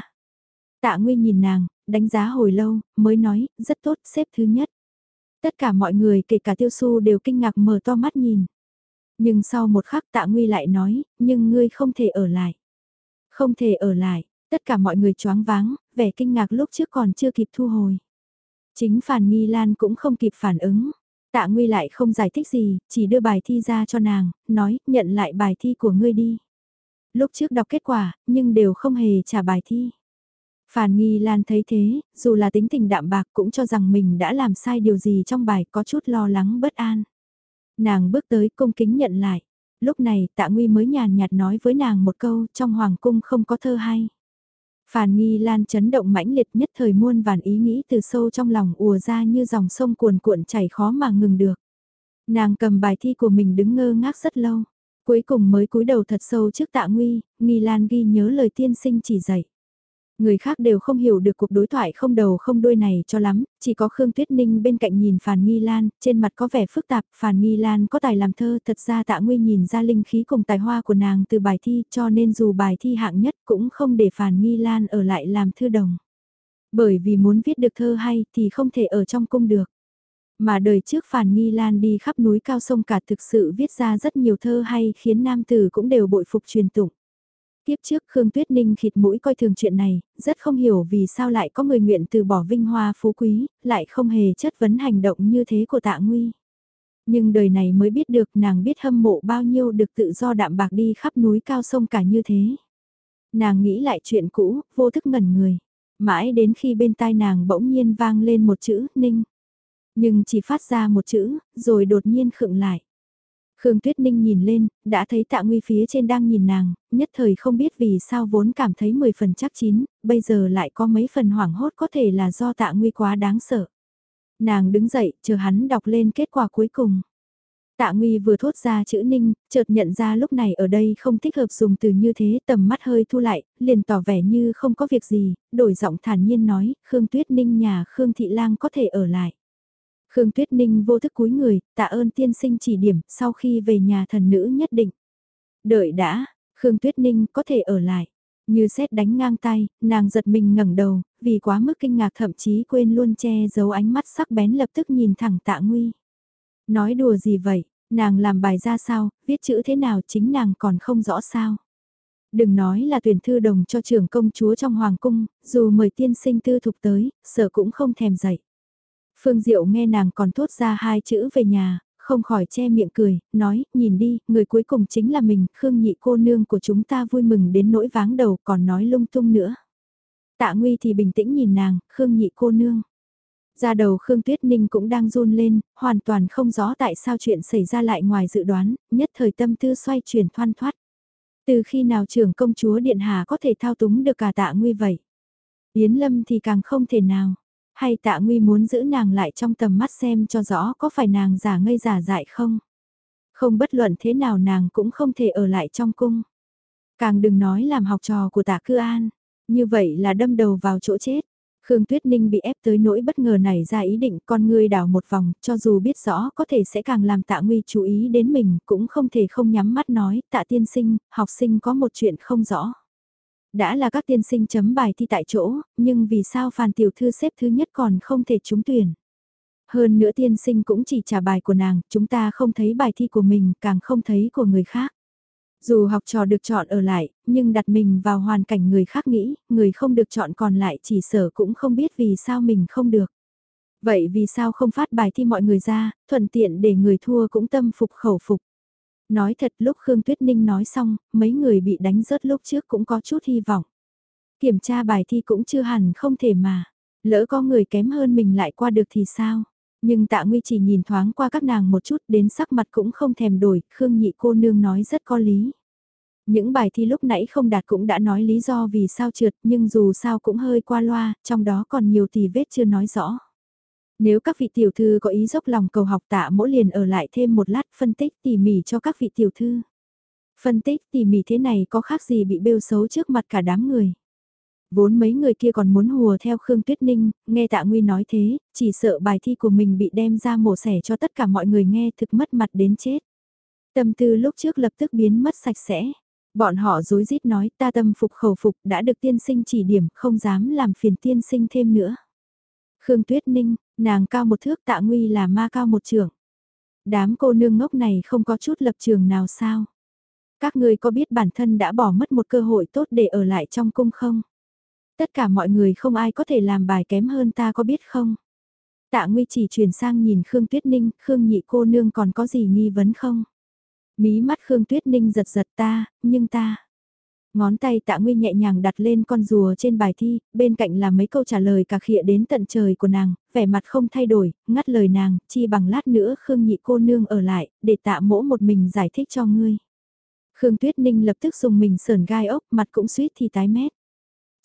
Tạ Nguy nhìn nàng, đánh giá hồi lâu, mới nói, rất tốt, xếp thứ nhất. Tất cả mọi người kể cả Tiêu Xu đều kinh ngạc mở to mắt nhìn. Nhưng sau một khắc Tạ Nguy lại nói, nhưng ngươi không thể ở lại. Không thể ở lại, tất cả mọi người choáng váng, vẻ kinh ngạc lúc trước còn chưa kịp thu hồi. Chính Phàn Nghi Lan cũng không kịp phản ứng. Tạ Nguy lại không giải thích gì, chỉ đưa bài thi ra cho nàng, nói, nhận lại bài thi của ngươi đi. Lúc trước đọc kết quả, nhưng đều không hề trả bài thi. Phàn Nghi Lan thấy thế, dù là tính tình đạm bạc cũng cho rằng mình đã làm sai điều gì trong bài có chút lo lắng bất an. Nàng bước tới cung kính nhận lại. Lúc này Tạ Nguy mới nhàn nhạt nói với nàng một câu trong hoàng cung không có thơ hay. Phàn Nghi Lan chấn động mãnh liệt, nhất thời muôn vàn ý nghĩ từ sâu trong lòng ùa ra như dòng sông cuồn cuộn chảy khó mà ngừng được. Nàng cầm bài thi của mình đứng ngơ ngác rất lâu, cuối cùng mới cúi đầu thật sâu trước Tạ Nguy, Nghi Lan ghi nhớ lời tiên sinh chỉ dạy. Người khác đều không hiểu được cuộc đối thoại không đầu không đuôi này cho lắm, chỉ có Khương Tuyết Ninh bên cạnh nhìn Phàn Nghi Lan, trên mặt có vẻ phức tạp. Phàn Nghi Lan có tài làm thơ, thật ra Tạ Nguy nhìn ra linh khí cùng tài hoa của nàng từ bài thi, cho nên dù bài thi hạng nhất cũng không để Phàn Nghi Lan ở lại làm thư đồng. Bởi vì muốn viết được thơ hay thì không thể ở trong cung được. Mà đời trước Phàn Nghi Lan đi khắp núi cao sông cả thực sự viết ra rất nhiều thơ hay khiến nam tử cũng đều bội phục truyền tụng. Tiếp trước Khương Tuyết Ninh khịt mũi coi thường chuyện này, rất không hiểu vì sao lại có người nguyện từ bỏ vinh hoa phú quý, lại không hề chất vấn hành động như thế của Tạ Nguy. Nhưng đời này mới biết được nàng biết hâm mộ bao nhiêu được tự do đạm bạc đi khắp núi cao sông cả như thế. Nàng nghĩ lại chuyện cũ, vô thức ngẩn người. Mãi đến khi bên tai nàng bỗng nhiên vang lên một chữ, Ninh. Nhưng chỉ phát ra một chữ, rồi đột nhiên khựng lại. Khương Tuyết Ninh nhìn lên, đã thấy Tạ Nguy phía trên đang nhìn nàng, nhất thời không biết vì sao vốn cảm thấy 10 phần chắc chín, bây giờ lại có mấy phần hoảng hốt có thể là do Tạ Nguy quá đáng sợ. Nàng đứng dậy, chờ hắn đọc lên kết quả cuối cùng. Tạ Nguy vừa thốt ra chữ Ninh, chợt nhận ra lúc này ở đây không thích hợp dùng từ như thế, tầm mắt hơi thu lại, liền tỏ vẻ như không có việc gì, đổi giọng thản nhiên nói, Khương Tuyết Ninh nhà Khương Thị Lang có thể ở lại. Khương Tuyết Ninh vô thức cúi người, tạ ơn tiên sinh chỉ điểm, sau khi về nhà thần nữ nhất định. Đợi đã, Khương Tuyết Ninh có thể ở lại. Như sét đánh ngang tay, nàng giật mình ngẩng đầu, vì quá mức kinh ngạc thậm chí quên luôn che giấu ánh mắt sắc bén lập tức nhìn thẳng Tạ Nguy. Nói đùa gì vậy, nàng làm bài ra sao, viết chữ thế nào chính nàng còn không rõ sao. Đừng nói là tuyển thư đồng cho trưởng công chúa trong hoàng cung, dù mời tiên sinh tư thục tới, sợ cũng không thèm dậy. Phương Diệu nghe nàng còn thốt ra hai chữ về nhà, không khỏi che miệng cười, nói, nhìn đi, người cuối cùng chính là mình, Khương nhị cô nương của chúng ta vui mừng đến nỗi váng đầu còn nói lung tung nữa. Tạ Nguy thì bình tĩnh nhìn nàng, Khương nhị cô nương. Ra đầu Khương Tuyết Ninh cũng đang run lên, hoàn toàn không rõ tại sao chuyện xảy ra lại ngoài dự đoán, nhất thời tâm tư xoay chuyển thoăn thoát. Từ khi nào trưởng công chúa Điện Hà có thể thao túng được cả Tạ Nguy vậy? Yến Lâm thì càng không thể nào. Hay Tạ Nguy muốn giữ nàng lại trong tầm mắt xem cho rõ có phải nàng giả ngây giả dại không? Không bất luận thế nào nàng cũng không thể ở lại trong cung. Càng đừng nói làm học trò của Tạ Cư An. Như vậy là đâm đầu vào chỗ chết. Khương Tuyết Ninh bị ép tới nỗi bất ngờ nảy ra ý định con ngươi đảo một vòng, cho dù biết rõ có thể sẽ càng làm Tạ Nguy chú ý đến mình, cũng không thể không nhắm mắt nói, Tạ tiên sinh, học sinh có một chuyện không rõ. Đã là các tiên sinh chấm bài thi tại chỗ, nhưng vì sao Phàn tiểu thư xếp thứ nhất còn không thể trúng tuyển. Hơn nữa tiên sinh cũng chỉ trả bài của nàng, chúng ta không thấy bài thi của mình, càng không thấy của người khác. Dù học trò được chọn ở lại, nhưng đặt mình vào hoàn cảnh người khác nghĩ, người không được chọn còn lại chỉ sở cũng không biết vì sao mình không được. Vậy vì sao không phát bài thi mọi người ra, thuận tiện để người thua cũng tâm phục khẩu phục. Nói thật lúc Khương Tuyết Ninh nói xong, mấy người bị đánh rớt lúc trước cũng có chút hy vọng. Kiểm tra bài thi cũng chưa hẳn không thể mà. Lỡ có người kém hơn mình lại qua được thì sao? Nhưng Tạ Nguy chỉ nhìn thoáng qua các nàng một chút đến sắc mặt cũng không thèm đổi, Khương nhị cô nương nói rất có lý. Những bài thi lúc nãy không đạt cũng đã nói lý do vì sao trượt nhưng dù sao cũng hơi qua loa, trong đó còn nhiều tì vết chưa nói rõ. Nếu các vị tiểu thư có ý dốc lòng cầu học Tạ Mỗ liền ở lại thêm một lát phân tích tỉ mỉ cho các vị tiểu thư. Phân tích tỉ mỉ thế này có khác gì bị bêu xấu trước mặt cả đám người. Vốn mấy người kia còn muốn hùa theo Khương Tuyết Ninh, nghe Tạ Nguy nói thế, chỉ sợ bài thi của mình bị đem ra mổ xẻ cho tất cả mọi người nghe thực mất mặt đến chết. Tâm tư lúc trước lập tức biến mất sạch sẽ. Bọn họ rối rít nói ta tâm phục khẩu phục đã được tiên sinh chỉ điểm không dám làm phiền tiên sinh thêm nữa. Khương Tuyết Ninh, nàng cao một thước Tạ Nguy là ma cao một trượng. Đám cô nương ngốc này không có chút lập trường nào sao? Các người có biết bản thân đã bỏ mất một cơ hội tốt để ở lại trong cung không? Tất cả mọi người không ai có thể làm bài kém hơn ta có biết không? Tạ Nguy chỉ chuyển sang nhìn Khương Tuyết Ninh, Khương nhị cô nương còn có gì nghi vấn không? Mí mắt Khương Tuyết Ninh giật giật ta, nhưng ta. Ngón tay Tạ Nguy nhẹ nhàng đặt lên con rùa trên bài thi, bên cạnh là mấy câu trả lời cà khịa đến tận trời của nàng, vẻ mặt không thay đổi, ngắt lời nàng, chi bằng lát nữa Khương nhị cô nương ở lại, để Tạ Mỗ một mình giải thích cho ngươi. Khương Tuyết Ninh lập tức dùng mình sờn gai ốc, mặt cũng suýt thì tái mét.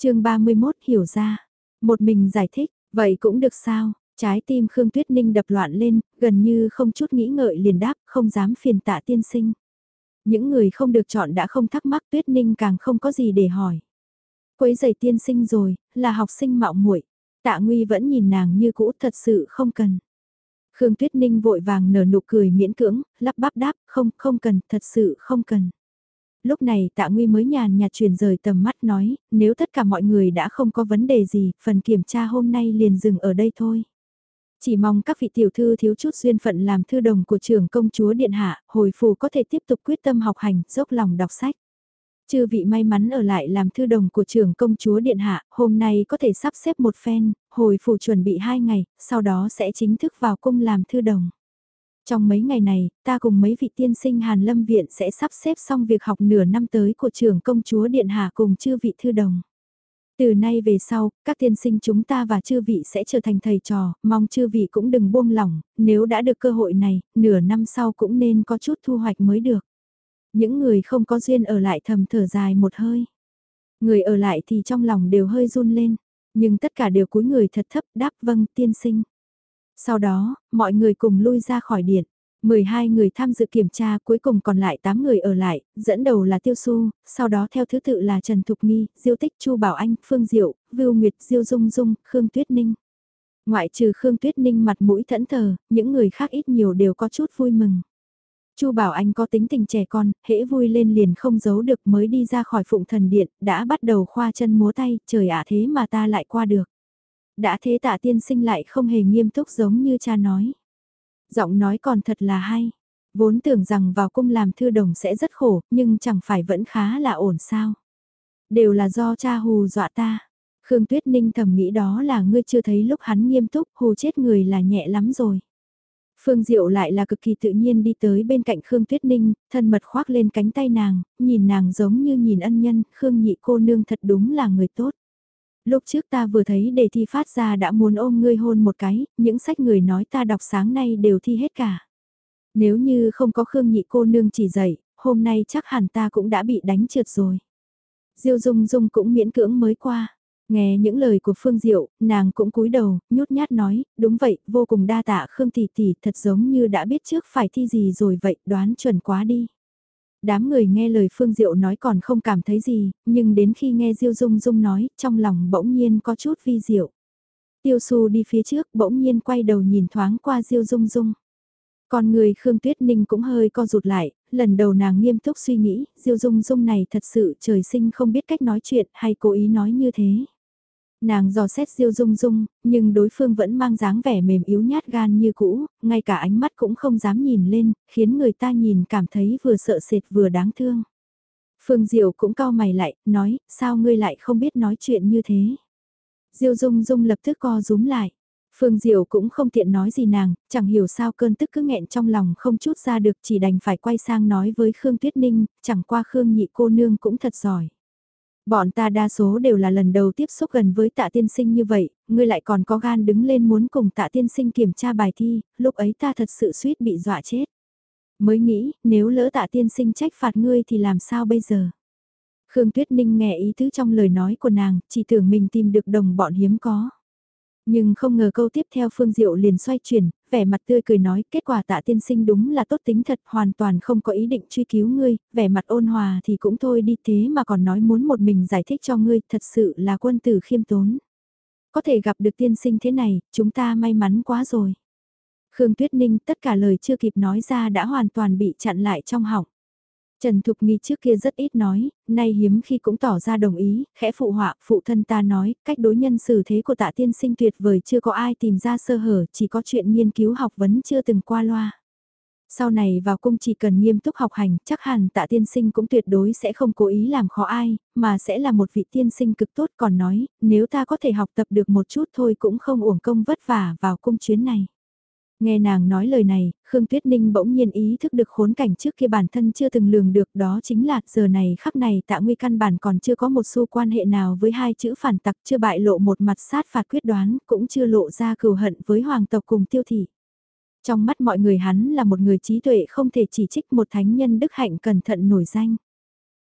chương 31 hiểu ra. Một mình giải thích, vậy cũng được sao? Trái tim Khương Tuyết Ninh đập loạn lên, gần như không chút nghĩ ngợi liền đáp, không dám phiền Tạ tiên sinh. Những người không được chọn đã không thắc mắc, Tuyết Ninh càng không có gì để hỏi. Quấy giày tiên sinh rồi, là học sinh mạo muội. Tạ Nguy vẫn nhìn nàng như cũ, thật sự không cần. Khương Tuyết Ninh vội vàng nở nụ cười miễn cưỡng, lắp bắp đáp, không cần, thật sự không cần. Lúc này Tạ Nguy mới nhàn nhạt chuyển rời tầm mắt nói, nếu tất cả mọi người đã không có vấn đề gì, phần kiểm tra hôm nay liền dừng ở đây thôi. Chỉ mong các vị tiểu thư thiếu chút duyên phận làm thư đồng của trưởng công chúa Điện Hạ, hồi phù có thể tiếp tục quyết tâm học hành, dốc lòng đọc sách. Chư vị may mắn ở lại làm thư đồng của trưởng công chúa Điện Hạ, hôm nay có thể sắp xếp một phen, hồi phù chuẩn bị 2 ngày, sau đó sẽ chính thức vào cung làm thư đồng. Trong mấy ngày này, ta cùng mấy vị tiên sinh Hàn Lâm Viện sẽ sắp xếp xong việc học nửa năm tới của trưởng công chúa Điện Hạ cùng chư vị thư đồng. Từ nay về sau, các tiên sinh chúng ta và chư vị sẽ trở thành thầy trò, mong chư vị cũng đừng buông lỏng, nếu đã được cơ hội này, nửa năm sau cũng nên có chút thu hoạch mới được. Những người không có duyên ở lại thầm thở dài một hơi. Người ở lại thì trong lòng đều hơi run lên, nhưng tất cả đều cúi người thật thấp đáp vâng tiên sinh. Sau đó, mọi người cùng lui ra khỏi điện. 12 người tham dự kiểm tra, cuối cùng còn lại 8 người ở lại, dẫn đầu là Tiêu Xu, sau đó theo thứ tự là Trần Thục Nghi, Diêu Tích, Chu Bảo Anh, Phương Diệu, Vưu Nguyệt, Diêu Dung Dung, Khương Tuyết Ninh. Ngoại trừ Khương Tuyết Ninh mặt mũi thẫn thờ, những người khác ít nhiều đều có chút vui mừng. Chu Bảo Anh có tính tình trẻ con, hễ vui lên liền không giấu được, mới đi ra khỏi Phụng Thần Điện, đã bắt đầu khoa chân múa tay, trời ạ thế mà ta lại qua được. Đã thế Tạ tiên sinh lại không hề nghiêm túc giống như cha nói. Giọng nói còn thật là hay. Vốn tưởng rằng vào cung làm thư đồng sẽ rất khổ, nhưng chẳng phải vẫn khá là ổn sao. Đều là do cha hù dọa ta. Khương Tuyết Ninh thầm nghĩ đó là ngươi chưa thấy lúc hắn nghiêm túc, hù chết người là nhẹ lắm rồi. Phương Diệu lại là cực kỳ tự nhiên đi tới bên cạnh Khương Tuyết Ninh, thân mật khoác lên cánh tay nàng, nhìn nàng giống như nhìn ân nhân, Khương nhị cô nương thật đúng là người tốt. Lúc trước ta vừa thấy đề thi phát ra đã muốn ôm ngươi hôn một cái, những sách người nói ta đọc sáng nay đều thi hết cả. Nếu như không có Khương nhị cô nương chỉ dạy, hôm nay chắc hẳn ta cũng đã bị đánh trượt rồi. Diêu Dung Dung cũng miễn cưỡng mới qua. Nghe những lời của Phương Diệu, nàng cũng cúi đầu, nhút nhát nói, đúng vậy, vô cùng đa tạ Khương tỷ tỷ, thật giống như đã biết trước phải thi gì rồi vậy, đoán chuẩn quá đi. Đám người nghe lời Phương Diệu nói còn không cảm thấy gì, nhưng đến khi nghe Diêu Dung Dung nói, trong lòng bỗng nhiên có chút vi diệu. Tiêu Xu đi phía trước, bỗng nhiên quay đầu nhìn thoáng qua Diêu Dung Dung. Còn người Khương Tuyết Ninh cũng hơi co rụt lại, lần đầu nàng nghiêm túc suy nghĩ, Diêu Dung Dung này thật sự trời sinh không biết cách nói chuyện hay cố ý nói như thế. Nàng dò xét Diêu Dung Dung, nhưng đối phương vẫn mang dáng vẻ mềm yếu nhát gan như cũ, ngay cả ánh mắt cũng không dám nhìn lên, khiến người ta nhìn cảm thấy vừa sợ sệt vừa đáng thương. Phương Diệu cũng cau mày lại, nói, sao ngươi lại không biết nói chuyện như thế? Diêu Dung Dung lập tức co rúm lại. Phương Diệu cũng không tiện nói gì nàng, chẳng hiểu sao cơn tức cứ nghẹn trong lòng không chút ra được, chỉ đành phải quay sang nói với Khương Tuyết Ninh, chẳng qua Khương nhị cô nương cũng thật giỏi. Bọn ta đa số đều là lần đầu tiếp xúc gần với Tạ tiên sinh như vậy, ngươi lại còn có gan đứng lên muốn cùng Tạ tiên sinh kiểm tra bài thi, lúc ấy ta thật sự suýt bị dọa chết. Mới nghĩ, nếu lỡ Tạ tiên sinh trách phạt ngươi thì làm sao bây giờ? Khương Tuyết Ninh nghe ý tứ trong lời nói của nàng, chỉ tưởng mình tìm được đồng bọn hiếm có. Nhưng không ngờ câu tiếp theo Phương Diệu liền xoay chuyển, vẻ mặt tươi cười nói, kết quả Tạ tiên sinh đúng là tốt tính thật, hoàn toàn không có ý định truy cứu ngươi, vẻ mặt ôn hòa thì cũng thôi đi, thế mà còn nói muốn một mình giải thích cho ngươi, thật sự là quân tử khiêm tốn. Có thể gặp được tiên sinh thế này, chúng ta may mắn quá rồi. Khương Tuyết Ninh tất cả lời chưa kịp nói ra đã hoàn toàn bị chặn lại trong họng. Trần Thục Nghi trước kia rất ít nói, nay hiếm khi cũng tỏ ra đồng ý, khẽ phụ họa, phụ thân ta nói, cách đối nhân xử thế của Tạ tiên sinh tuyệt vời, chưa có ai tìm ra sơ hở, chỉ có chuyện nghiên cứu học vấn chưa từng qua loa. Sau này vào cung chỉ cần nghiêm túc học hành, chắc hẳn Tạ tiên sinh cũng tuyệt đối sẽ không cố ý làm khó ai, mà sẽ là một vị tiên sinh cực tốt, còn nói, nếu ta có thể học tập được một chút thôi cũng không uổng công vất vả vào cung chuyến này. Nghe nàng nói lời này, Khương Tuyết Ninh bỗng nhiên ý thức được khốn cảnh trước kia bản thân chưa từng lường được, đó chính là giờ này khắc này Tạ Nguy căn bản còn chưa có một xu quan hệ nào với hai chữ phản tặc, chưa bại lộ một mặt sát phạt quyết đoán, cũng chưa lộ ra cừu hận với hoàng tộc cùng Tiêu thị. Trong mắt mọi người hắn là một người trí tuệ không thể chỉ trích, một thánh nhân đức hạnh cẩn thận nổi danh.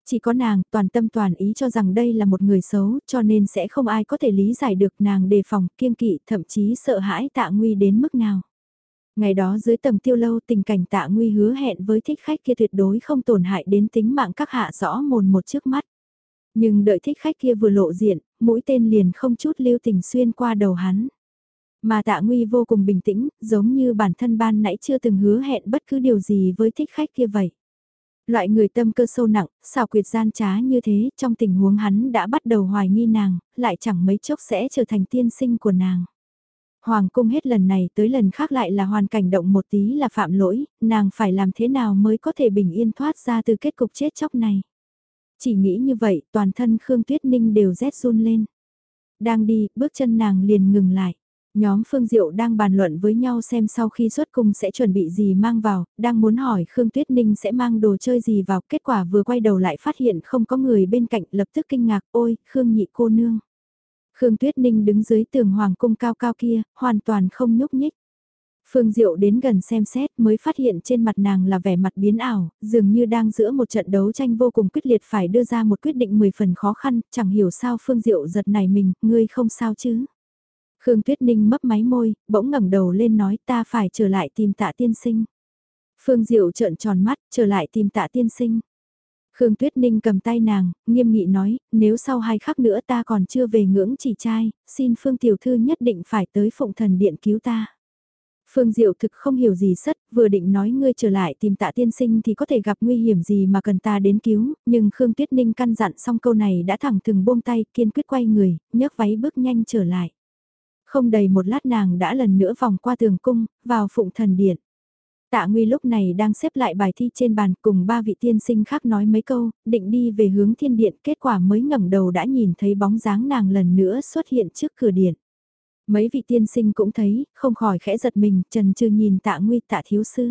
Chỉ có nàng toàn tâm toàn ý cho rằng đây là một người xấu, cho nên sẽ không ai có thể lý giải được nàng đề phòng, kiêng kỵ, thậm chí sợ hãi Tạ Nguy đến mức nào. Ngày đó dưới tầng tiêu lâu tình cảnh Tạ Nguy hứa hẹn với thích khách kia tuyệt đối không tổn hại đến tính mạng các hạ rõ mồn một trước mắt. Nhưng đợi thích khách kia vừa lộ diện, mũi tên liền không chút lưu tình xuyên qua đầu hắn. Mà Tạ Nguy vô cùng bình tĩnh, giống như bản thân ban nãy chưa từng hứa hẹn bất cứ điều gì với thích khách kia vậy. Loại người tâm cơ sâu nặng, xảo quyệt gian trá như thế, trong tình huống hắn đã bắt đầu hoài nghi nàng, lại chẳng mấy chốc sẽ trở thành tiên sinh của nàng. Hoàng cung hết lần này tới lần khác lại là hoàn cảnh động một tí là phạm lỗi, nàng phải làm thế nào mới có thể bình yên thoát ra từ kết cục chết chóc này. Chỉ nghĩ như vậy, toàn thân Khương Tuyết Ninh đều rét run lên. Đang đi, bước chân nàng liền ngừng lại. Nhóm Phương Diệu đang bàn luận với nhau xem sau khi xuất cung sẽ chuẩn bị gì mang vào, đang muốn hỏi Khương Tuyết Ninh sẽ mang đồ chơi gì vào, kết quả vừa quay đầu lại phát hiện không có người bên cạnh, lập tức kinh ngạc, ôi, Khương nhị cô nương. Khương Tuyết Ninh đứng dưới tường hoàng cung cao cao kia, hoàn toàn không nhúc nhích. Phương Diệu đến gần xem xét mới phát hiện trên mặt nàng là vẻ mặt biến ảo, dường như đang giữa một trận đấu tranh vô cùng quyết liệt phải đưa ra một quyết định 10 phần khó khăn, chẳng hiểu sao Phương Diệu giật nảy mình, ngươi không sao chứ. Khương Tuyết Ninh mấp máy môi, bỗng ngẩng đầu lên nói ta phải trở lại tìm Tạ tiên sinh. Phương Diệu trợn tròn mắt, trở lại tìm Tạ tiên sinh. Khương Tuyết Ninh cầm tay nàng, nghiêm nghị nói, nếu sau 2 khắc nữa ta còn chưa về ngưỡng chỉ trai, xin Phương tiểu thư nhất định phải tới Phụng Thần Điện cứu ta. Phương Diệu thực không hiểu gì sất, vừa định nói ngươi trở lại tìm Tạ tiên sinh thì có thể gặp nguy hiểm gì mà cần ta đến cứu, nhưng Khương Tuyết Ninh căn dặn xong câu này đã thẳng thừng buông tay, kiên quyết quay người, nhấc váy bước nhanh trở lại. Không đầy một lát nàng đã lần nữa vòng qua tường cung, vào Phụng Thần Điện. Tạ Nguy lúc này đang xếp lại bài thi trên bàn cùng 3 vị tiên sinh khác nói mấy câu, định đi về hướng thiên điện, kết quả mới ngẩng đầu đã nhìn thấy bóng dáng nàng lần nữa xuất hiện trước cửa điện. Mấy vị tiên sinh cũng thấy, không khỏi khẽ giật mình, trần trừ nhìn Tạ Nguy, Tạ thiếu sư.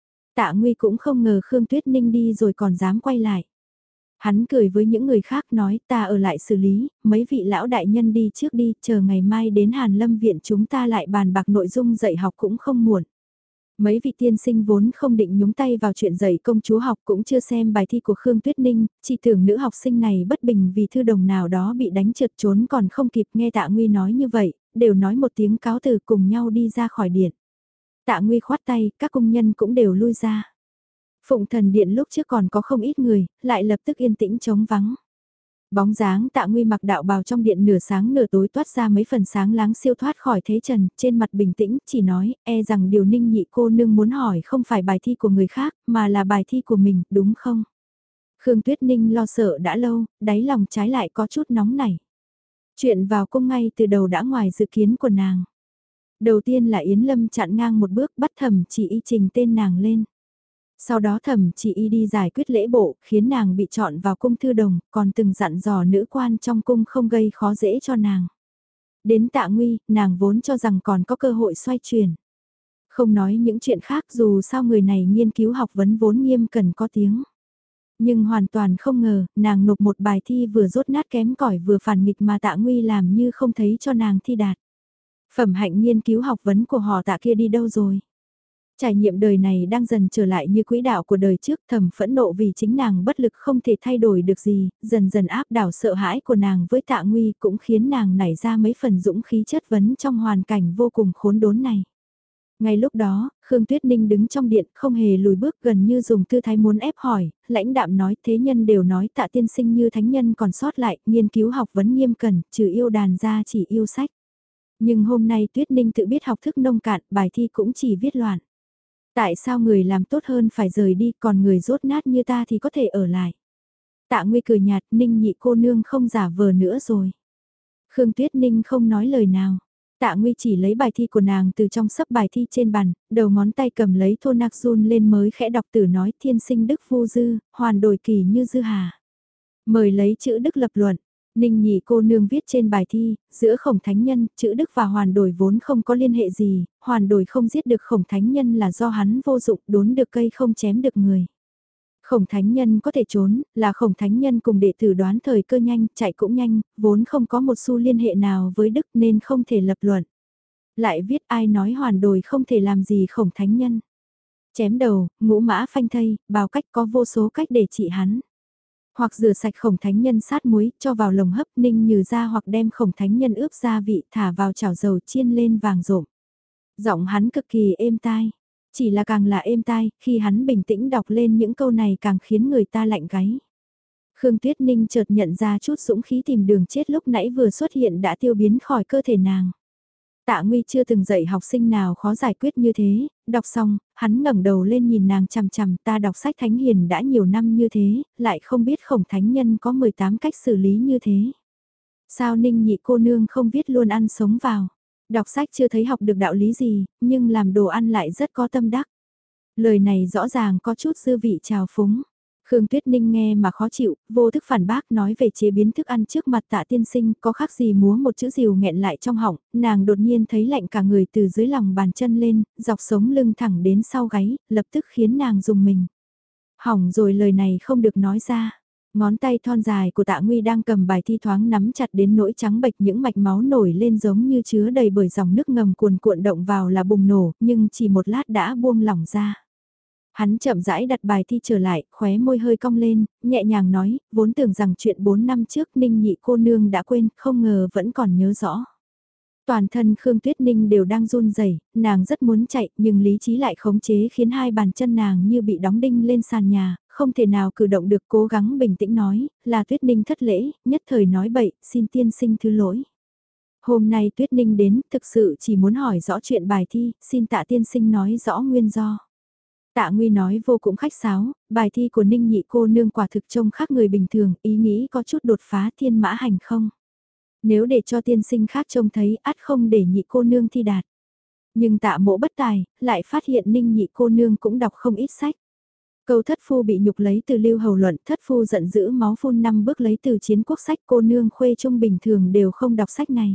Tạ Nguy cũng không ngờ Khương Tuyết Ninh đi rồi còn dám quay lại. Hắn cười với những người khác nói ta ở lại xử lý, mấy vị lão đại nhân đi trước đi, chờ ngày mai đến Hàn Lâm Viện chúng ta lại bàn bạc nội dung dạy học cũng không muộn. Mấy vị tiên sinh vốn không định nhúng tay vào chuyện dạy công chúa học cũng chưa xem bài thi của Khương Tuyết Ninh, chỉ tưởng nữ học sinh này bất bình vì thư đồng nào đó bị đánh trượt trốn còn không kịp nghe Tạ Nguy nói như vậy, đều nói một tiếng cáo từ cùng nhau đi ra khỏi điện. Tạ Nguy khoát tay, các công nhân cũng đều lui ra. Phụng Thần Điện lúc trước còn có không ít người, lại lập tức yên tĩnh trống vắng. Bóng dáng Tạ Nguy mặc đạo bào trong điện nửa sáng nửa tối toát ra mấy phần sáng láng siêu thoát khỏi thế trần, trên mặt bình tĩnh, chỉ nói, e rằng điều Ninh nhị cô nương muốn hỏi không phải bài thi của người khác, mà là bài thi của mình, đúng không? Khương Tuyết Ninh lo sợ đã lâu, đáy lòng trái lại có chút nóng nảy. Chuyện vào cung ngay từ đầu đã ngoài dự kiến của nàng. Đầu tiên là Yến Lâm chặn ngang một bước bắt Thẩm Chỉ Y trình tên nàng lên. Sau đó Thẩm Chỉ Y đi giải quyết lễ bộ, khiến nàng bị chọn vào cung thư đồng, còn từng dặn dò nữ quan trong cung không gây khó dễ cho nàng. Đến Tạ Nguy, nàng vốn cho rằng còn có cơ hội xoay chuyển. Không nói những chuyện khác dù sao người này nghiên cứu học vấn vốn nghiêm cần có tiếng. Nhưng hoàn toàn không ngờ, nàng nộp một bài thi vừa rốt nát kém cỏi vừa phản nghịch mà Tạ Nguy làm như không thấy cho nàng thi đạt. Phẩm hạnh nghiên cứu học vấn của họ Tạ kia đi đâu rồi? Trải nghiệm đời này đang dần trở lại như quỹ đạo của đời trước, Thẩm phẫn nộ vì chính nàng bất lực không thể thay đổi được gì, dần dần áp đảo sợ hãi của nàng với Tạ Nguy cũng khiến nàng nảy ra mấy phần dũng khí chất vấn trong hoàn cảnh vô cùng khốn đốn này. Ngay lúc đó, Khương Tuyết Ninh đứng trong điện không hề lùi bước gần như dùng tư thái muốn ép hỏi, lãnh đạm nói thế nhân đều nói Tạ tiên sinh như thánh nhân còn sót lại, nghiên cứu học vấn nghiêm cẩn, trừ yêu đàn ra chỉ yêu sách. Nhưng hôm nay Tuyết Ninh tự biết học thức nông cạn, bài thi cũng chỉ viết loạn. Tại sao người làm tốt hơn phải rời đi, còn người rốt nát như ta thì có thể ở lại? Tạ Nguy cười nhạt, Ninh nhị cô nương không giả vờ nữa rồi. Khương Tuyết Ninh không nói lời nào. Tạ Nguy chỉ lấy bài thi của nàng từ trong sấp bài thi trên bàn, đầu ngón tay cầm lấy thô nạc run lên mới khẽ đọc tử nói thiên sinh đức vô dư, hoàn đổi kỳ như dư hà. Mời lấy chữ đức lập luận. Ninh nhị cô nương viết trên bài thi, giữa khổng thánh nhân, chữ đức và hoàn đổi vốn không có liên hệ gì, hoàn đổi không giết được khổng thánh nhân là do hắn vô dụng đốn được cây không chém được người. Khổng thánh nhân có thể trốn, là khổng thánh nhân cùng đệ tử đoán thời cơ nhanh, chạy cũng nhanh, vốn không có một xu liên hệ nào với đức nên không thể lập luận. Lại viết ai nói hoàn đổi không thể làm gì khổng thánh nhân. Chém đầu, ngũ mã phanh thây, bào cách có vô số cách để trị hắn. Hoặc rửa sạch khổng thánh nhân sát muối, cho vào lồng hấp ninh nhừ ra hoặc đem khổng thánh nhân ướp gia vị thả vào chảo dầu chiên lên vàng rộm. Giọng hắn cực kỳ êm tai. Chỉ là càng là êm tai, khi hắn bình tĩnh đọc lên những câu này càng khiến người ta lạnh gáy. Khương Tuyết Ninh chợt nhận ra chút dũng khí tìm đường chết lúc nãy vừa xuất hiện đã tiêu biến khỏi cơ thể nàng. Tạ Nguy chưa từng dạy học sinh nào khó giải quyết như thế, đọc xong, hắn ngẩng đầu lên nhìn nàng chằm chằm, ta đọc sách thánh hiền đã nhiều năm như thế, lại không biết khổng thánh nhân có 18 cách xử lý như thế. Sao Ninh nhị cô nương không viết luôn ăn sống vào, đọc sách chưa thấy học được đạo lý gì, nhưng làm đồ ăn lại rất có tâm đắc. Lời này rõ ràng có chút dư vị trào phúng. Khương Tuyết Ninh nghe mà khó chịu, vô thức phản bác nói về chế biến thức ăn trước mặt Tạ tiên sinh có khác gì múa một chữ rìu nghẹn lại trong họng, nàng đột nhiên thấy lạnh cả người từ dưới lòng bàn chân lên, dọc sống lưng thẳng đến sau gáy, lập tức khiến nàng dùng mình. Hỏng rồi, lời này không được nói ra. Ngón tay thon dài của Tạ Nguy đang cầm bài thi thoáng nắm chặt đến nỗi trắng bệch, những mạch máu nổi lên giống như chứa đầy bởi dòng nước ngầm cuồn cuộn động vào là bùng nổ, nhưng chỉ một lát đã buông lỏng ra. Hắn chậm rãi đặt bài thi trở lại, khóe môi hơi cong lên, nhẹ nhàng nói, vốn tưởng rằng chuyện 4 năm trước Ninh nhị cô nương đã quên, không ngờ vẫn còn nhớ rõ. Toàn thân Khương Tuyết Ninh đều đang run rẩy, nàng rất muốn chạy, nhưng lý trí lại khống chế khiến hai bàn chân nàng như bị đóng đinh lên sàn nhà, không thể nào cử động được, cố gắng bình tĩnh nói, là Tuyết Ninh thất lễ, nhất thời nói bậy, xin tiên sinh thứ lỗi. Hôm nay Tuyết Ninh đến, thực sự chỉ muốn hỏi rõ chuyện bài thi, xin Tạ tiên sinh nói rõ nguyên do. Tạ Nguy nói vô cũng khách sáo, bài thi của Ninh nhị cô nương quả thực trông khác người bình thường, ý nghĩ có chút đột phá thiên mã hành không. Nếu để cho tiên sinh khác trông thấy ắt không để nhị cô nương thi đạt. Nhưng Tạ Mỗ bất tài, lại phát hiện Ninh nhị cô nương cũng đọc không ít sách. Câu thất phu bị nhục lấy từ Lưu Hầu Luận, thất phu giận dữ máu phun 5 bước lấy từ Chiến Quốc sách, cô nương Khuê Trung bình thường đều không đọc sách này.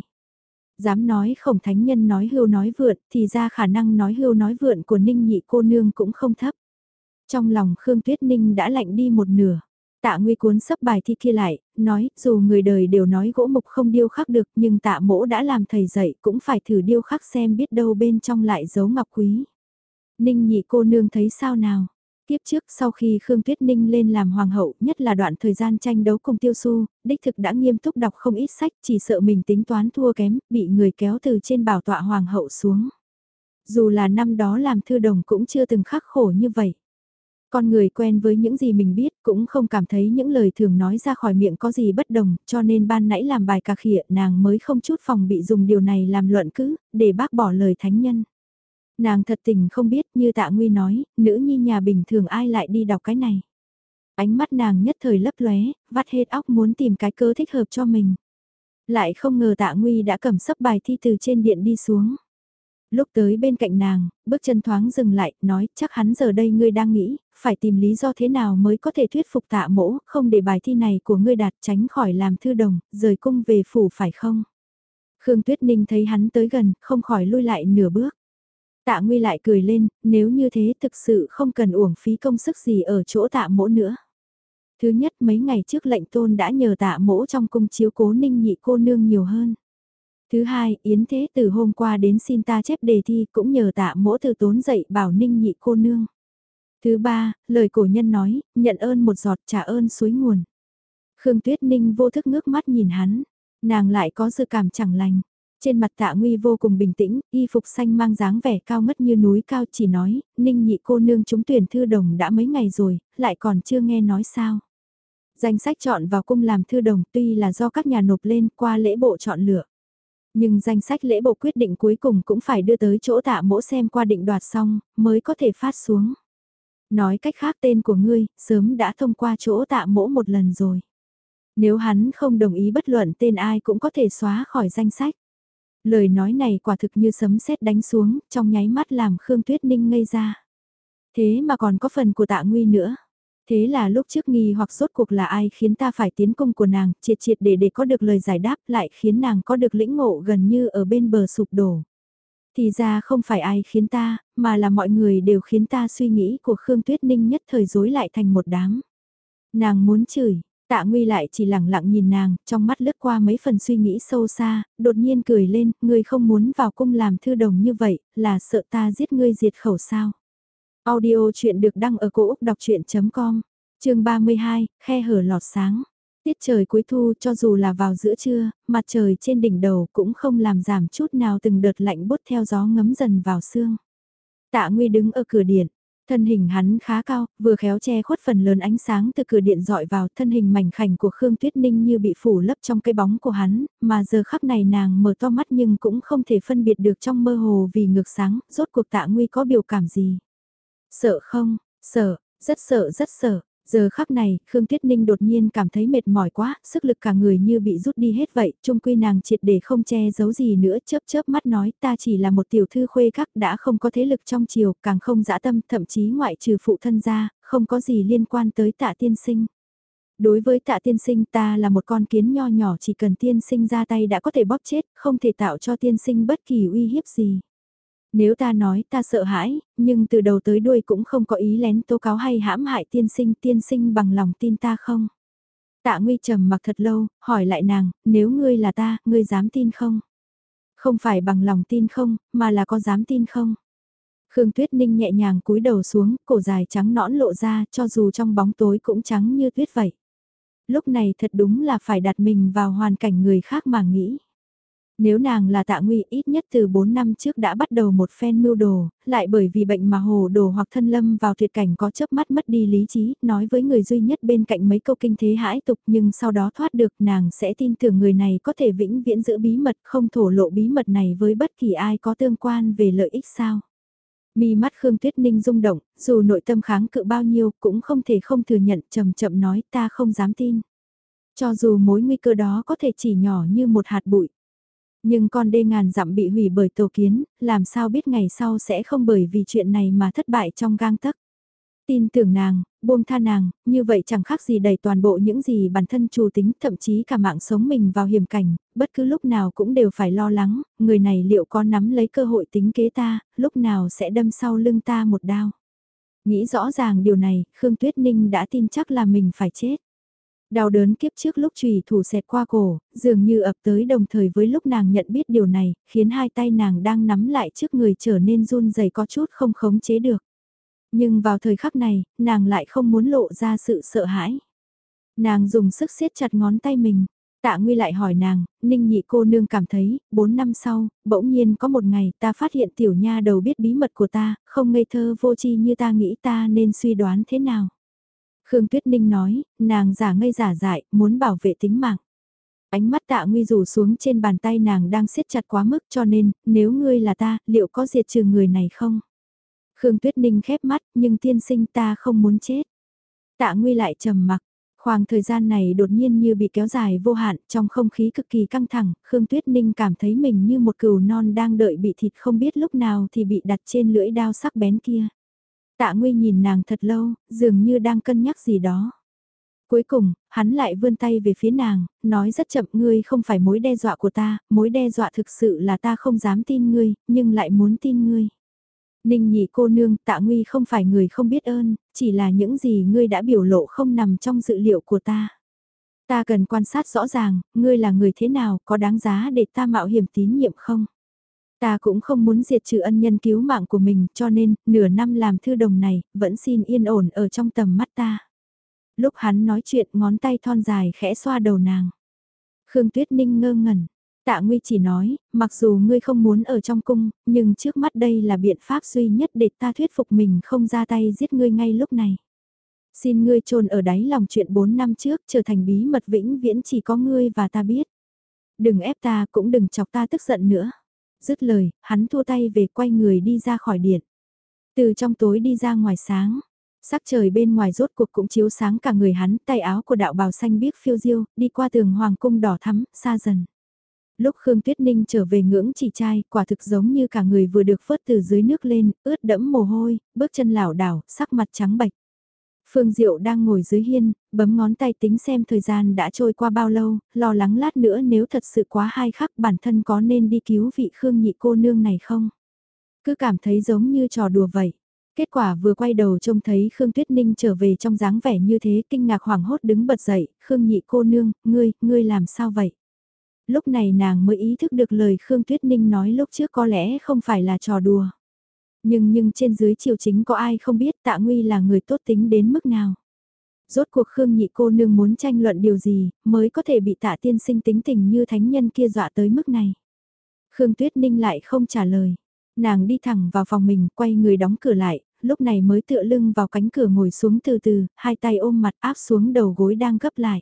Dám nói khổng thánh nhân nói hưu nói vượn, thì ra khả năng nói hưu nói vượn của Ninh nhị cô nương cũng không thấp. Trong lòng Khương Tuyết Ninh đã lạnh đi một nửa. Tạ Nguy cuốn sấp bài thi kia lại, nói dù người đời đều nói gỗ mục không điêu khắc được, nhưng Tạ Mỗ đã làm thầy dạy cũng phải thử điêu khắc xem biết đâu bên trong lại giấu ngọc quý. Ninh nhị cô nương thấy sao nào? Tiếp trước sau khi Khương Tuyết Ninh lên làm hoàng hậu, nhất là đoạn thời gian tranh đấu cùng Tiêu Xu, đích thực đã nghiêm túc đọc không ít sách, chỉ sợ mình tính toán thua kém, bị người kéo từ trên bảo tọa hoàng hậu xuống. Dù là năm đó làm thư đồng cũng chưa từng khắc khổ như vậy. Con người quen với những gì mình biết cũng không cảm thấy những lời thường nói ra khỏi miệng có gì bất đồng, cho nên ban nãy làm bài cà khịa nàng mới không chút phòng bị dùng điều này làm luận cứ, để bác bỏ lời thánh nhân. Nàng thật tình không biết như Tạ Nguy nói, nữ nhi nhà bình thường ai lại đi đọc cái này. Ánh mắt nàng nhất thời lấp lóe, vắt hết óc muốn tìm cái cớ thích hợp cho mình. Lại không ngờ Tạ Nguy đã cầm sấp bài thi từ trên điện đi xuống. Lúc tới bên cạnh nàng, bước chân thoáng dừng lại, nói chắc hắn giờ đây ngươi đang nghĩ, phải tìm lý do thế nào mới có thể thuyết phục Tạ Mỗ, không để bài thi này của ngươi đạt tránh khỏi làm thư đồng, rời cung về phủ phải không? Khương Tuyết Ninh thấy hắn tới gần, không khỏi lui lại nửa bước. Tạ Nguy lại cười lên, nếu như thế thực sự không cần uổng phí công sức gì ở chỗ Tạ Mỗ nữa. Thứ nhất mấy ngày trước lệnh tôn đã nhờ Tạ Mỗ trong cung chiếu cố Ninh nhị cô nương nhiều hơn. Thứ hai, Yến Thế từ hôm qua đến xin ta chép đề thi cũng nhờ Tạ Mỗ từ tốn dậy bảo Ninh nhị cô nương. Thứ ba, lời cổ nhân nói, nhận ơn một giọt trả ơn suối nguồn. Khương Tuyết Ninh vô thức ngước mắt nhìn hắn, nàng lại có dự cảm chẳng lành. Trên mặt Tạ Nguy vô cùng bình tĩnh, y phục xanh mang dáng vẻ cao ngất như núi cao, chỉ nói, Ninh nhị cô nương trúng tuyển thư đồng đã mấy ngày rồi, lại còn chưa nghe nói sao. Danh sách chọn vào cung làm thư đồng tuy là do các nhà nộp lên qua lễ bộ chọn lựa. Nhưng danh sách lễ bộ quyết định cuối cùng cũng phải đưa tới chỗ Tạ Mỗ xem qua định đoạt xong, mới có thể phát xuống. Nói cách khác tên của ngươi, sớm đã thông qua chỗ Tạ Mỗ một lần rồi. Nếu hắn không đồng ý bất luận tên ai cũng có thể xóa khỏi danh sách. Lời nói này quả thực như sấm sét đánh xuống, trong nháy mắt làm Khương Tuyết Ninh ngây ra. Thế mà còn có phần của Tạ Nguy nữa. Thế là lúc trước nghi hoặc rốt cuộc là ai khiến ta phải tiến cung của nàng, triệt triệt để có được lời giải đáp lại khiến nàng có được lĩnh ngộ gần như ở bên bờ sụp đổ. Thì ra không phải ai khiến ta, mà là mọi người đều khiến ta suy nghĩ của Khương Tuyết Ninh nhất thời rối lại thành một đám. Nàng muốn chửi, Tạ Nguy lại chỉ lặng lặng nhìn nàng, trong mắt lướt qua mấy phần suy nghĩ sâu xa, đột nhiên cười lên, ngươi không muốn vào cung làm thư đồng như vậy, là sợ ta giết ngươi diệt khẩu sao. Audio chuyện được đăng ở cổ Úc đọc chuyện.com chương 32, khe hở lọt sáng. Tiết trời cuối thu cho dù là vào giữa trưa, mặt trời trên đỉnh đầu cũng không làm giảm chút nào từng đợt lạnh bút theo gió ngấm dần vào xương. Tạ Nguy đứng ở cửa điện, thân hình hắn khá cao, vừa khéo che khuất phần lớn ánh sáng từ cửa điện dọi vào, thân hình mảnh khảnh của Khương Tuyết Ninh như bị phủ lấp trong cái bóng của hắn, mà giờ khắc này nàng mở to mắt nhưng cũng không thể phân biệt được trong mơ hồ vì ngược sáng, rốt cuộc Tạ Nguy có biểu cảm gì. Sợ không, sợ, rất sợ. Giờ khắc này, Khương Tuyết Ninh đột nhiên cảm thấy mệt mỏi quá, sức lực cả người như bị rút đi hết vậy, chung quy nàng triệt để không che giấu gì nữa, chớp chớp mắt nói ta chỉ là một tiểu thư khuê các đã không có thế lực trong triều, càng không dã tâm, thậm chí ngoại trừ phụ thân ra, không có gì liên quan tới Tạ tiên sinh. Đối với Tạ tiên sinh ta là một con kiến nho nhỏ, chỉ cần tiên sinh ra tay đã có thể bóp chết, không thể tạo cho tiên sinh bất kỳ uy hiếp gì. Nếu ta nói ta sợ hãi, nhưng từ đầu tới đuôi cũng không có ý lén tố cáo hay hãm hại tiên sinh bằng lòng tin ta không? Tạ Nguy trầm mặc thật lâu, hỏi lại nàng, nếu ngươi là ta, ngươi dám tin không? Không phải bằng lòng tin không, mà là có dám tin không? Khương Tuyết Ninh nhẹ nhàng cúi đầu xuống, cổ dài trắng nõn lộ ra, cho dù trong bóng tối cũng trắng như tuyết vậy. Lúc này thật đúng là phải đặt mình vào hoàn cảnh người khác mà nghĩ. Nếu nàng là Tạ Nguy ít nhất từ 4 năm trước đã bắt đầu một phen mưu đồ, lại bởi vì bệnh mà hồ đồ hoặc thân lâm vào tuyệt cảnh có chớp mắt mất đi lý trí, nói với người duy nhất bên cạnh mấy câu kinh thế hãi tục nhưng sau đó thoát được nàng sẽ tin tưởng người này có thể vĩnh viễn giữ bí mật không thổ lộ bí mật này với bất kỳ ai có tương quan về lợi ích sao. Mi mắt Khương Tuyết Ninh rung động, dù nội tâm kháng cự bao nhiêu cũng không thể không thừa nhận chậm chậm nói ta không dám tin. Cho dù mối nguy cơ đó có thể chỉ nhỏ như một hạt bụi. Nhưng con đê ngàn dặm bị hủy bởi tổ kiến, làm sao biết ngày sau sẽ không bởi vì chuyện này mà thất bại trong gang tấc. Tin tưởng nàng, buông tha nàng, như vậy chẳng khác gì đẩy toàn bộ những gì bản thân chủ tính, thậm chí cả mạng sống mình vào hiểm cảnh, bất cứ lúc nào cũng đều phải lo lắng, người này liệu có nắm lấy cơ hội tính kế ta, lúc nào sẽ đâm sau lưng ta một đao. Nghĩ rõ ràng điều này, Khương Tuyết Ninh đã tin chắc là mình phải chết. Đau đớn kiếp trước lúc chùy thủ xẹt qua cổ, dường như ập tới đồng thời với lúc nàng nhận biết điều này, khiến hai tay nàng đang nắm lại trước người trở nên run rẩy có chút không khống chế được. Nhưng vào thời khắc này, nàng lại không muốn lộ ra sự sợ hãi. Nàng dùng sức siết chặt ngón tay mình. Tạ Nguy lại hỏi nàng, Ninh nhị cô nương cảm thấy, 4 năm sau, bỗng nhiên có một ngày ta phát hiện tiểu nha đầu biết bí mật của ta, không ngây thơ vô tri như ta nghĩ ta nên suy đoán thế nào. Khương Tuyết Ninh nói, nàng giả ngây giả dại, muốn bảo vệ tính mạng. Ánh mắt Tạ Nguy rủ xuống trên bàn tay nàng đang siết chặt quá mức cho nên, nếu ngươi là ta, liệu có diệt trừ người này không? Khương Tuyết Ninh khép mắt, nhưng tiên sinh ta không muốn chết. Tạ Nguy lại trầm mặc, khoảng thời gian này đột nhiên như bị kéo dài vô hạn, trong không khí cực kỳ căng thẳng, Khương Tuyết Ninh cảm thấy mình như một cừu non đang đợi bị thịt không biết lúc nào thì bị đặt trên lưỡi dao sắc bén kia. Tạ Nguy nhìn nàng thật lâu, dường như đang cân nhắc gì đó. Cuối cùng, hắn lại vươn tay về phía nàng, nói rất chậm ngươi không phải mối đe dọa của ta, mối đe dọa thực sự là ta không dám tin ngươi, nhưng lại muốn tin ngươi. Ninh nhị cô nương, Tạ Nguy không phải người không biết ơn, chỉ là những gì ngươi đã biểu lộ không nằm trong dự liệu của ta. Ta cần quan sát rõ ràng, ngươi là người thế nào, có đáng giá để ta mạo hiểm tín nhiệm không? Ta cũng không muốn diệt trừ ân nhân cứu mạng của mình, cho nên, nửa năm làm thư đồng này, vẫn xin yên ổn ở trong tầm mắt ta. Lúc hắn nói chuyện, ngón tay thon dài khẽ xoa đầu nàng. Khương Tuyết Ninh ngơ ngẩn. Tạ Nguy chỉ nói, mặc dù ngươi không muốn ở trong cung, nhưng trước mắt đây là biện pháp duy nhất để ta thuyết phục mình không ra tay giết ngươi ngay lúc này. Xin ngươi chôn ở đáy lòng chuyện 4 năm trước trở thành bí mật vĩnh viễn chỉ có ngươi và ta biết. Đừng ép ta cũng đừng chọc ta tức giận nữa. Dứt lời, hắn thua tay về quay người đi ra khỏi điện. Từ trong tối đi ra ngoài sáng. Sắc trời bên ngoài rốt cuộc cũng chiếu sáng cả người hắn, tay áo của đạo bào xanh biếc phiêu diêu, đi qua tường hoàng cung đỏ thắm, xa dần. Lúc Khương Tuyết Ninh trở về ngưỡng chỉ trai, quả thực giống như cả người vừa được vớt từ dưới nước lên, ướt đẫm mồ hôi, bước chân lảo đảo, sắc mặt trắng bệch. Phương Diệu đang ngồi dưới hiên, bấm ngón tay tính xem thời gian đã trôi qua bao lâu, lo lắng lát nữa nếu thật sự quá hai khắc bản thân có nên đi cứu vị Khương nhị cô nương này không. Cứ cảm thấy giống như trò đùa vậy. Kết quả vừa quay đầu trông thấy Khương Tuyết Ninh trở về trong dáng vẻ như thế, kinh ngạc hoảng hốt đứng bật dậy, Khương nhị cô nương, ngươi làm sao vậy? Lúc này nàng mới ý thức được lời Khương Tuyết Ninh nói lúc trước có lẽ không phải là trò đùa. Nhưng trên dưới triều chính có ai không biết Tạ Nguy là người tốt tính đến mức nào. Rốt cuộc Khương nhị cô nương muốn tranh luận điều gì, mới có thể bị Tạ tiên sinh tính tình như thánh nhân kia dọa tới mức này. Khương Tuyết Ninh lại không trả lời. Nàng đi thẳng vào phòng mình, quay người đóng cửa lại, lúc này mới tựa lưng vào cánh cửa ngồi xuống từ từ, hai tay ôm mặt áp xuống đầu gối đang gấp lại.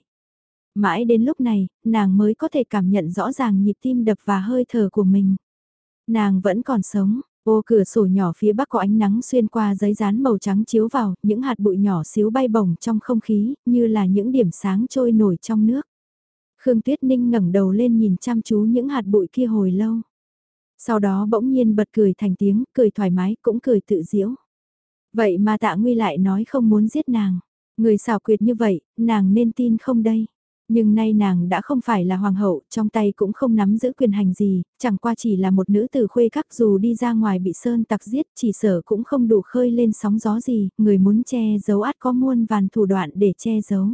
Mãi đến lúc này, nàng mới có thể cảm nhận rõ ràng nhịp tim đập và hơi thở của mình. Nàng vẫn còn sống, ô cửa sổ nhỏ phía bắc có ánh nắng xuyên qua giấy dán màu trắng chiếu vào, những hạt bụi nhỏ xíu bay bổng trong không khí, như là những điểm sáng trôi nổi trong nước. Khương Tuyết Ninh ngẩng đầu lên nhìn chăm chú những hạt bụi kia hồi lâu. Sau đó bỗng nhiên bật cười thành tiếng, cười thoải mái cũng cười tự giễu. Vậy mà Tạ Nguy lại nói không muốn giết nàng. Người xảo quyệt như vậy, nàng nên tin không đây? Nhưng nay nàng đã không phải là hoàng hậu, trong tay cũng không nắm giữ quyền hành gì, chẳng qua chỉ là một nữ tử khuê các dù đi ra ngoài bị sơn tặc giết, chỉ sợ cũng không đủ khơi lên sóng gió gì, người muốn che giấu át có muôn vàn thủ đoạn để che giấu.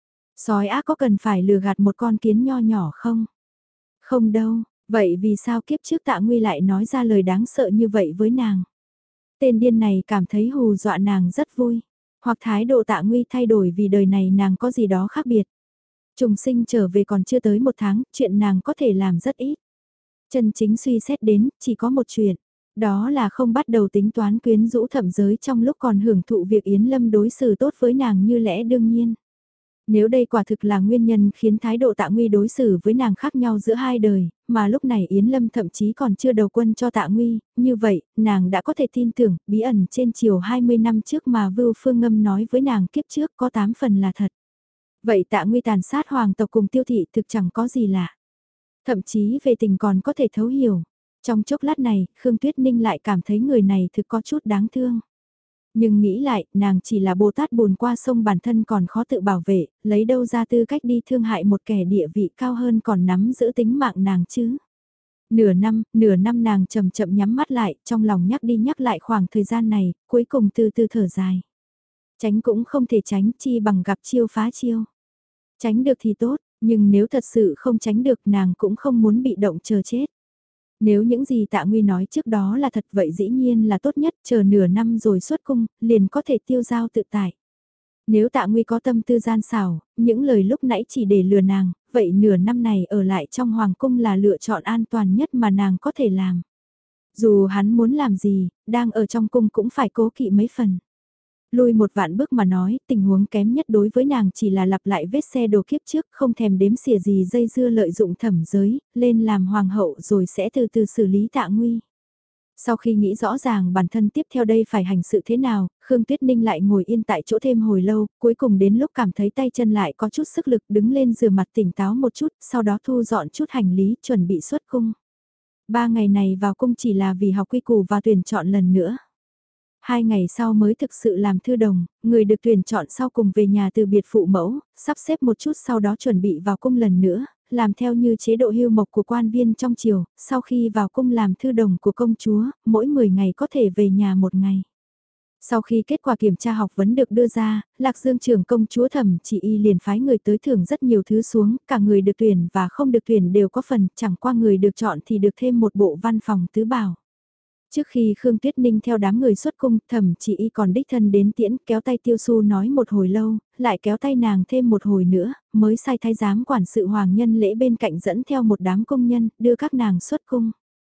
Sói ác có cần phải lừa gạt một con kiến nho nhỏ không? Không đâu, vậy vì sao kiếp trước Tạ Nguy lại nói ra lời đáng sợ như vậy với nàng? Tên điên này cảm thấy hù dọa nàng rất vui, hoặc thái độ Tạ Nguy thay đổi vì đời này nàng có gì đó khác biệt. Trùng sinh trở về còn chưa tới một tháng, chuyện nàng có thể làm rất ít. Chân chính suy xét đến, chỉ có một chuyện. Đó là không bắt đầu tính toán quyến rũ thẩm giới trong lúc còn hưởng thụ việc Yến Lâm đối xử tốt với nàng như lẽ đương nhiên. Nếu đây quả thực là nguyên nhân khiến thái độ Tạ Nguy đối xử với nàng khác nhau giữa hai đời, mà lúc này Yến Lâm thậm chí còn chưa đầu quân cho Tạ Nguy, như vậy, nàng đã có thể tin tưởng, bí ẩn trên chiều 20 năm trước mà Vưu Phương Ngâm nói với nàng kiếp trước có 8 phần là thật. Vậy Tạ Nguy tàn sát hoàng tộc cùng Tiêu thị thực chẳng có gì lạ. Thậm chí về tình còn có thể thấu hiểu. Trong chốc lát này, Khương Tuyết Ninh lại cảm thấy người này thực có chút đáng thương. Nhưng nghĩ lại, nàng chỉ là Bồ Tát buồn qua sông bản thân còn khó tự bảo vệ, lấy đâu ra tư cách đi thương hại một kẻ địa vị cao hơn còn nắm giữ tính mạng nàng chứ. Nửa năm nàng chậm chậm nhắm mắt lại, trong lòng nhắc đi nhắc lại khoảng thời gian này, cuối cùng từ từ thở dài. Tránh cũng không thể tránh, chi bằng gặp chiêu phá chiêu. Tránh được thì tốt, nhưng nếu thật sự không tránh được nàng cũng không muốn bị động chờ chết. Nếu những gì Tạ Nguy nói trước đó là thật vậy dĩ nhiên là tốt nhất, chờ nửa năm rồi xuất cung, liền có thể tiêu giao tự tại. Nếu Tạ Nguy có tâm tư gian xảo, những lời lúc nãy chỉ để lừa nàng, vậy nửa năm này ở lại trong hoàng cung là lựa chọn an toàn nhất mà nàng có thể làm. Dù hắn muốn làm gì, đang ở trong cung cũng phải cố kỵ mấy phần. Lui một vạn bước mà nói, tình huống kém nhất đối với nàng chỉ là lặp lại vết xe đồ kiếp trước, không thèm đếm xỉa gì dây dưa lợi dụng thẩm giới, lên làm hoàng hậu rồi sẽ từ từ xử lý Tạ Nguy. Sau khi nghĩ rõ ràng bản thân tiếp theo đây phải hành sự thế nào, Khương Tuyết Ninh lại ngồi yên tại chỗ thêm hồi lâu, cuối cùng đến lúc cảm thấy tay chân lại có chút sức lực đứng lên rửa mặt tỉnh táo một chút, sau đó thu dọn chút hành lý chuẩn bị xuất cung. 3 ngày này vào cung chỉ là vì học quy củ và tuyển chọn lần nữa. 2 ngày sau mới thực sự làm thư đồng, người được tuyển chọn sau cùng về nhà từ biệt phụ mẫu, sắp xếp một chút sau đó chuẩn bị vào cung lần nữa, làm theo như chế độ hưu mộc của quan viên trong triều, sau khi vào cung làm thư đồng của công chúa, mỗi 10 ngày có thể về nhà một ngày. Sau khi kết quả kiểm tra học vấn được đưa ra, Lạc Dương trưởng công chúa Thẩm Chỉ Y liền phái người tới thưởng rất nhiều thứ xuống, cả người được tuyển và không được tuyển đều có phần, chẳng qua người được chọn thì được thêm một bộ văn phòng tứ bảo. Trước khi Khương Tuyết Ninh theo đám người xuất cung, Thẩm Chỉ Y còn đích thân đến tiễn, kéo tay Tiêu Xu nói một hồi lâu, lại kéo tay nàng thêm một hồi nữa, mới sai thái giám quản sự hoàng nhân lễ bên cạnh dẫn theo một đám công nhân, đưa các nàng xuất cung.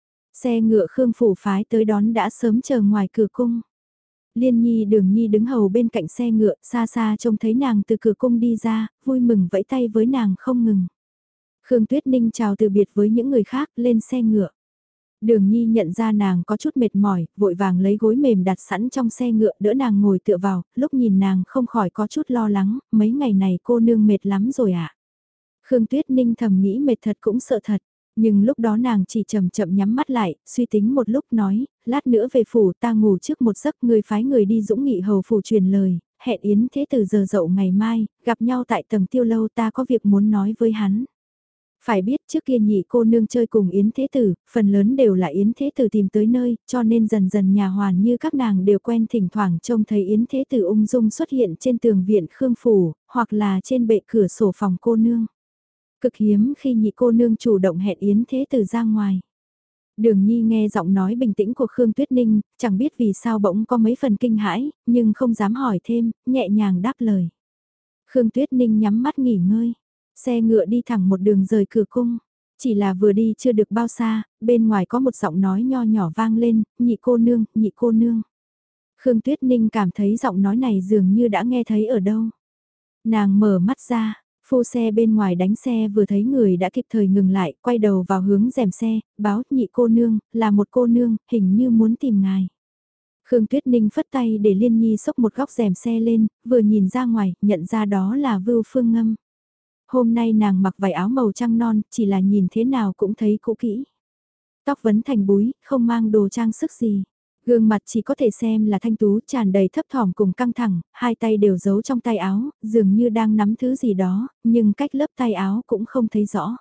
Xe ngựa Khương phủ phái tới đón đã sớm chờ ngoài cửa cung. Liên Nhi Đường Nhi đứng hầu bên cạnh xe ngựa, xa xa trông thấy nàng từ cửa cung đi ra, vui mừng vẫy tay với nàng không ngừng. Khương Tuyết Ninh chào từ biệt với những người khác, lên xe ngựa. Đường Nhi nhận ra nàng có chút mệt mỏi, vội vàng lấy gối mềm đặt sẵn trong xe ngựa đỡ nàng ngồi tựa vào, lúc nhìn nàng không khỏi có chút lo lắng, mấy ngày này cô nương mệt lắm rồi ạ. Khương Tuyết Ninh thầm nghĩ mệt thật cũng sợ thật, nhưng lúc đó nàng chỉ chậm chậm nhắm mắt lại, suy tính một lúc nói, lát nữa về phủ ta ngủ trước một giấc, người phái người đi Dũng Nghị hầu phủ truyền lời, hẹn Yến Thế Tử giờ dậu ngày mai, gặp nhau tại tầng Tiêu lâu ta có việc muốn nói với hắn. Phải biết trước kia nhị cô nương chơi cùng Yến Thế Tử, phần lớn đều là Yến Thế Tử tìm tới nơi, cho nên dần dần nhà hoàn như các nàng đều quen thỉnh thoảng trông thấy Yến Thế Tử ung dung xuất hiện trên tường viện Khương Phủ, hoặc là trên bệ cửa sổ phòng cô nương. Cực hiếm khi nhị cô nương chủ động hẹn Yến Thế Tử ra ngoài. Đường Nhi nghe giọng nói bình tĩnh của Khương Tuyết Ninh, chẳng biết vì sao bỗng có mấy phần kinh hãi, nhưng không dám hỏi thêm, nhẹ nhàng đáp lời. Khương Tuyết Ninh nhắm mắt nghỉ ngơi. Xe ngựa đi thẳng một đường rời cửa cung. Chỉ là vừa đi chưa được bao xa, bên ngoài có một giọng nói nho nhỏ vang lên, nhị cô nương, nhị cô nương. Khương Tuyết Ninh cảm thấy giọng nói này dường như đã nghe thấy ở đâu. Nàng mở mắt ra, phu xe bên ngoài đánh xe vừa thấy người đã kịp thời ngừng lại, quay đầu vào hướng rèm xe, báo nhị cô nương, là một cô nương, hình như muốn tìm ngài. Khương Tuyết Ninh phất tay để Liên Nhi xốc một góc rèm xe lên, vừa nhìn ra ngoài, nhận ra đó là Vưu Phương Ngâm. Hôm nay nàng mặc vải áo màu trăng non, chỉ là nhìn thế nào cũng thấy cũ kỹ. Tóc vấn thành búi, không mang đồ trang sức gì. Gương mặt chỉ có thể xem là thanh tú tràn đầy thấp thỏm cùng căng thẳng, hai tay đều giấu trong tay áo, dường như đang nắm thứ gì đó, nhưng cách lớp tay áo cũng không thấy rõ.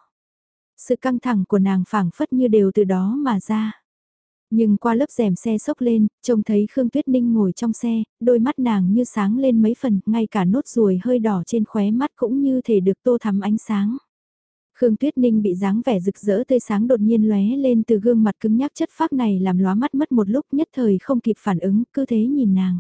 Sự căng thẳng của nàng phảng phất như đều từ đó mà ra. Nhưng qua lớp rèm xe xốc lên, trông thấy Khương Tuyết Ninh ngồi trong xe, đôi mắt nàng như sáng lên mấy phần, ngay cả nốt ruồi hơi đỏ trên khóe mắt cũng như thể được tô thắm ánh sáng. Khương Tuyết Ninh bị dáng vẻ rực rỡ tươi sáng đột nhiên lóe lên từ gương mặt cứng nhắc chất phác này làm lóa mắt mất một lúc nhất thời không kịp phản ứng, cứ thế nhìn nàng.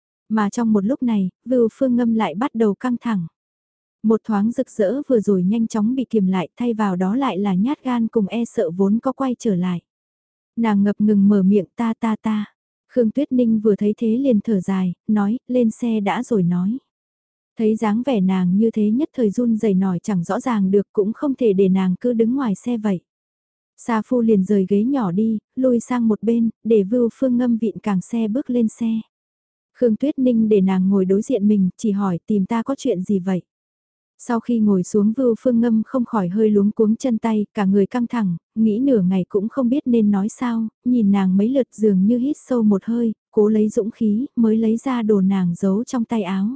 Mà trong một lúc này, Vưu Phương Ngâm lại bắt đầu căng thẳng. Một thoáng rực rỡ vừa rồi nhanh chóng bị kiềm lại, thay vào đó lại là nhát gan cùng e sợ vốn có quay trở lại. Nàng ngập ngừng mở miệng ta. Khương Tuyết Ninh vừa thấy thế liền thở dài, nói, lên xe đã rồi nói. Thấy dáng vẻ nàng như thế nhất thời run rẩy nổi chẳng rõ ràng được cũng không thể để nàng cứ đứng ngoài xe vậy. Sa Phu liền rời ghế nhỏ đi, lui sang một bên, để Vưu Phương Ngâm vịn càng xe bước lên xe. Khương Tuyết Ninh để nàng ngồi đối diện mình, chỉ hỏi tìm ta có chuyện gì vậy? Sau khi ngồi xuống Vưu Phương Ngâm không khỏi hơi luống cuống chân tay, cả người căng thẳng, nghĩ nửa ngày cũng không biết nên nói sao, nhìn nàng mấy lượt dường như hít sâu một hơi, cố lấy dũng khí, mới lấy ra đồ nàng giấu trong tay áo.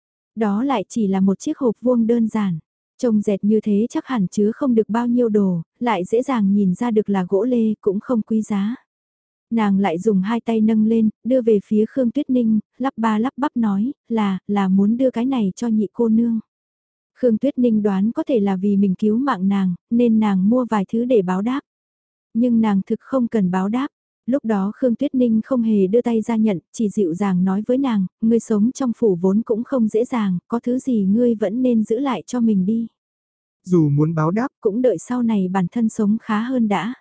Đó lại chỉ là một chiếc hộp vuông đơn giản, trông dẹt như thế chắc hẳn chứa không được bao nhiêu đồ, lại dễ dàng nhìn ra được là gỗ lê cũng không quý giá. Nàng lại dùng hai tay nâng lên, đưa về phía Khương Tuyết Ninh, lắp ba lắp bắp nói, là muốn đưa cái này cho nhị cô nương. Khương Tuyết Ninh đoán có thể là vì mình cứu mạng nàng, nên nàng mua vài thứ để báo đáp. Nhưng nàng thực không cần báo đáp. Lúc đó Khương Tuyết Ninh không hề đưa tay ra nhận, chỉ dịu dàng nói với nàng, ngươi sống trong phủ vốn cũng không dễ dàng, có thứ gì ngươi vẫn nên giữ lại cho mình đi. Dù muốn báo đáp cũng đợi sau này bản thân sống khá hơn đã.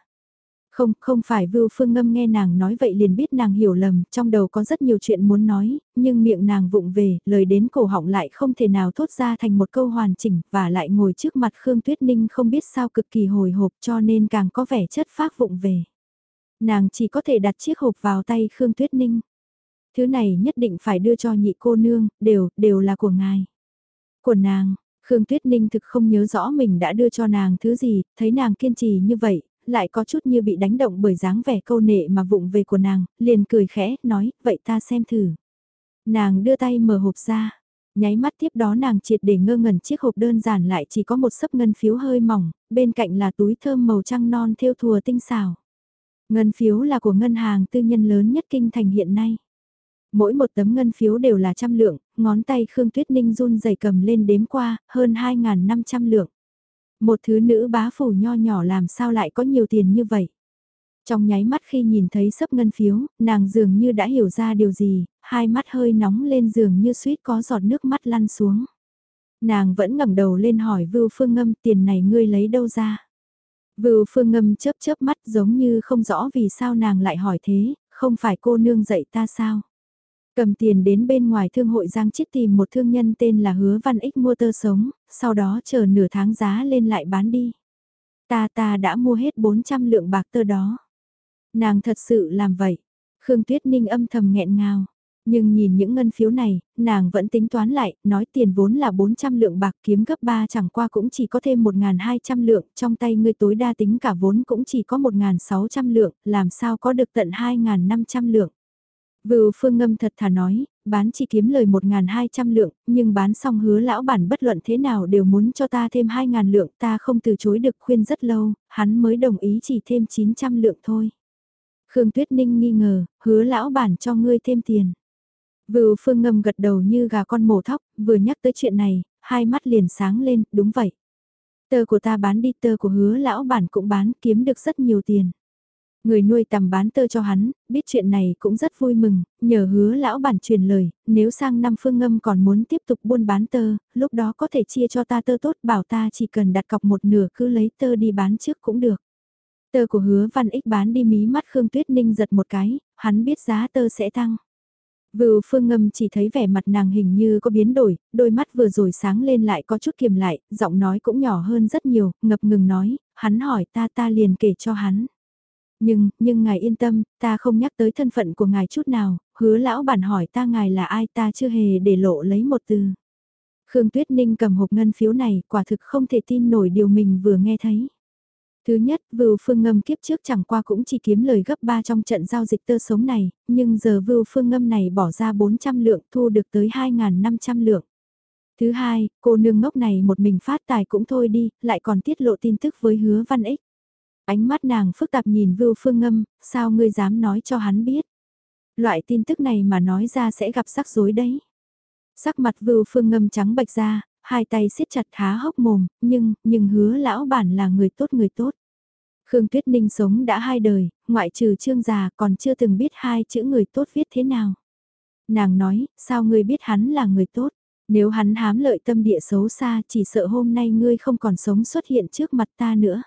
Không phải Vưu Phương Ngâm nghe nàng nói vậy liền biết nàng hiểu lầm, trong đầu có rất nhiều chuyện muốn nói, nhưng miệng nàng vụng về, lời đến cổ họng lại không thể nào thốt ra thành một câu hoàn chỉnh, và lại ngồi trước mặt Khương Tuyết Ninh không biết sao cực kỳ hồi hộp cho nên càng có vẻ chất phác vụng về. Nàng chỉ có thể đặt chiếc hộp vào tay Khương Tuyết Ninh. Thứ này nhất định phải đưa cho nhị cô nương, đều là của ngài. Của nàng, Khương Tuyết Ninh thực không nhớ rõ mình đã đưa cho nàng thứ gì, thấy nàng kiên trì như vậy, lại có chút như bị đánh động bởi dáng vẻ câu nệ mà vụng về của nàng, liền cười khẽ, nói, vậy ta xem thử. Nàng đưa tay mở hộp ra, nháy mắt tiếp đó nàng triệt để ngơ ngẩn chiếc hộp đơn giản lại chỉ có một xấp ngân phiếu hơi mỏng, bên cạnh là túi thơm màu trăng non thêu thùa tinh xảo. Ngân phiếu là của ngân hàng tư nhân lớn nhất kinh thành hiện nay. Mỗi một tấm ngân phiếu đều là 100 lượng, ngón tay Khương Tuyết Ninh run rẩy cầm lên đếm qua, hơn 2.500 lượng. Một thứ nữ bá phủ nho nhỏ làm sao lại có nhiều tiền như vậy. Trong nháy mắt khi nhìn thấy sấp ngân phiếu, nàng dường như đã hiểu ra điều gì, hai mắt hơi nóng lên dường như suýt có giọt nước mắt lăn xuống. Nàng vẫn ngẩng đầu lên hỏi Vưu Phương Ngâm tiền này ngươi lấy đâu ra. Vưu Phương Ngâm chớp chớp mắt giống như không rõ vì sao nàng lại hỏi thế, không phải cô nương dạy ta sao. Cầm tiền đến bên ngoài thương hội Giang Chiết tìm một thương nhân tên là Hứa Văn Ích mua tơ sống, sau đó chờ nửa tháng giá lên lại bán đi. Ta đã mua hết 400 lượng bạc tơ đó. Nàng thật sự làm vậy. Khương Tuyết Ninh âm thầm nghẹn ngào. Nhưng nhìn những ngân phiếu này, nàng vẫn tính toán lại, nói tiền vốn là 400 lượng bạc kiếm gấp 3 chẳng qua cũng chỉ có thêm 1.200 lượng, trong tay ngươi tối đa tính cả vốn cũng chỉ có 1.600 lượng, làm sao có được tận 2.500 lượng. Vưu Phương Ngâm thật thà nói, bán chỉ kiếm lời 1.200 lượng, nhưng bán xong Hứa lão bản bất luận thế nào đều muốn cho ta thêm 2.000 lượng, ta không từ chối được khuyên rất lâu, hắn mới đồng ý chỉ thêm 900 lượng thôi. Khương Tuyết Ninh nghi ngờ, Hứa lão bản cho ngươi thêm tiền. Vưu Phương Ngâm gật đầu như gà con mổ thóc, vừa nhắc tới chuyện này, hai mắt liền sáng lên, đúng vậy. Tơ của ta bán đi, tơ của Hứa lão bản cũng bán, kiếm được rất nhiều tiền. Người nuôi tằm bán tơ cho hắn, biết chuyện này cũng rất vui mừng, nhờ hứa lão bản truyền lời, nếu sang năm Phương Ngâm còn muốn tiếp tục buôn bán tơ, lúc đó có thể chia cho ta tơ tốt, bảo ta chỉ cần đặt cọc một nửa cứ lấy tơ đi bán trước cũng được. Tơ của hứa Văn Ích bán đi, mí mắt Khương Tuyết Ninh giật một cái, hắn biết giá tơ sẽ tăng. Vưu Phương Ngâm chỉ thấy vẻ mặt nàng hình như có biến đổi, đôi mắt vừa rồi sáng lên lại có chút kiềm lại, giọng nói cũng nhỏ hơn rất nhiều, ngập ngừng nói, hắn hỏi ta liền kể cho hắn. Nhưng ngài yên tâm, ta không nhắc tới thân phận của ngài chút nào, hứa lão bản hỏi ta ngài là ai, ta chưa hề để lộ lấy một từ. Khương Tuyết Ninh cầm hộp ngân phiếu này, quả thực không thể tin nổi điều mình vừa nghe thấy. Thứ nhất, Vưu Phương Ngâm kiếp trước chẳng qua cũng chỉ kiếm lời gấp 3 trong trận giao dịch tơ sống này, nhưng giờ Vưu Phương Ngâm này bỏ ra 400 lượng thu được tới 2.500 lượng. Thứ hai, cô nương ngốc này một mình phát tài cũng thôi đi, lại còn tiết lộ tin tức với Hứa Văn Ích. Ánh mắt nàng phức tạp nhìn Vưu Phương Ngâm, sao ngươi dám nói cho hắn biết. Loại tin tức này mà nói ra sẽ gặp rắc rối đấy. Sắc mặt Vưu Phương Ngâm trắng bệch ra, hai tay siết chặt há hốc mồm, nhưng hứa lão bản là người tốt người tốt. Khương Tuyết Ninh sống đã 2 đời, ngoại trừ Trương già còn chưa từng biết 2 chữ người tốt viết thế nào. Nàng nói, sao ngươi biết hắn là người tốt? Nếu hắn hám lợi tâm địa xấu xa, chỉ sợ hôm nay ngươi không còn sống xuất hiện trước mặt ta nữa.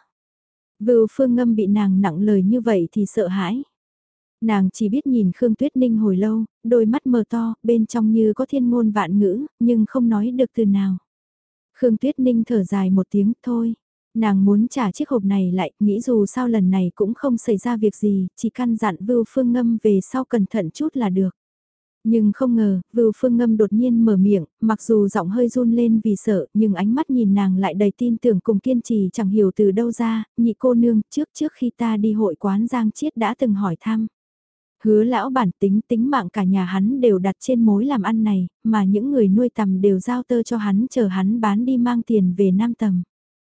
Vưu Phương Ngâm bị nàng nặng lời như vậy thì sợ hãi. Nàng chỉ biết nhìn Khương Tuyết Ninh hồi lâu, đôi mắt mờ to, bên trong như có thiên ngôn vạn ngữ, nhưng không nói được từ nào. Khương Tuyết Ninh thở dài một tiếng, thôi. Nàng muốn trả chiếc hộp này lại, nghĩ dù sao lần này cũng không xảy ra việc gì, chỉ căn dặn Vưu Phương Ngâm về sau cẩn thận chút là được. Nhưng không ngờ, Vưu Phương Ngâm đột nhiên mở miệng, mặc dù giọng hơi run lên vì sợ, nhưng ánh mắt nhìn nàng lại đầy tin tưởng cùng kiên trì, chẳng hiểu từ đâu ra, nhị cô nương, trước khi ta đi hội quán Giang Chiết đã từng hỏi thăm. Hứa lão bản tính mạng cả nhà hắn đều đặt trên mối làm ăn này, mà những người nuôi tầm đều giao tơ cho hắn chờ hắn bán đi mang tiền về Nam Tầm.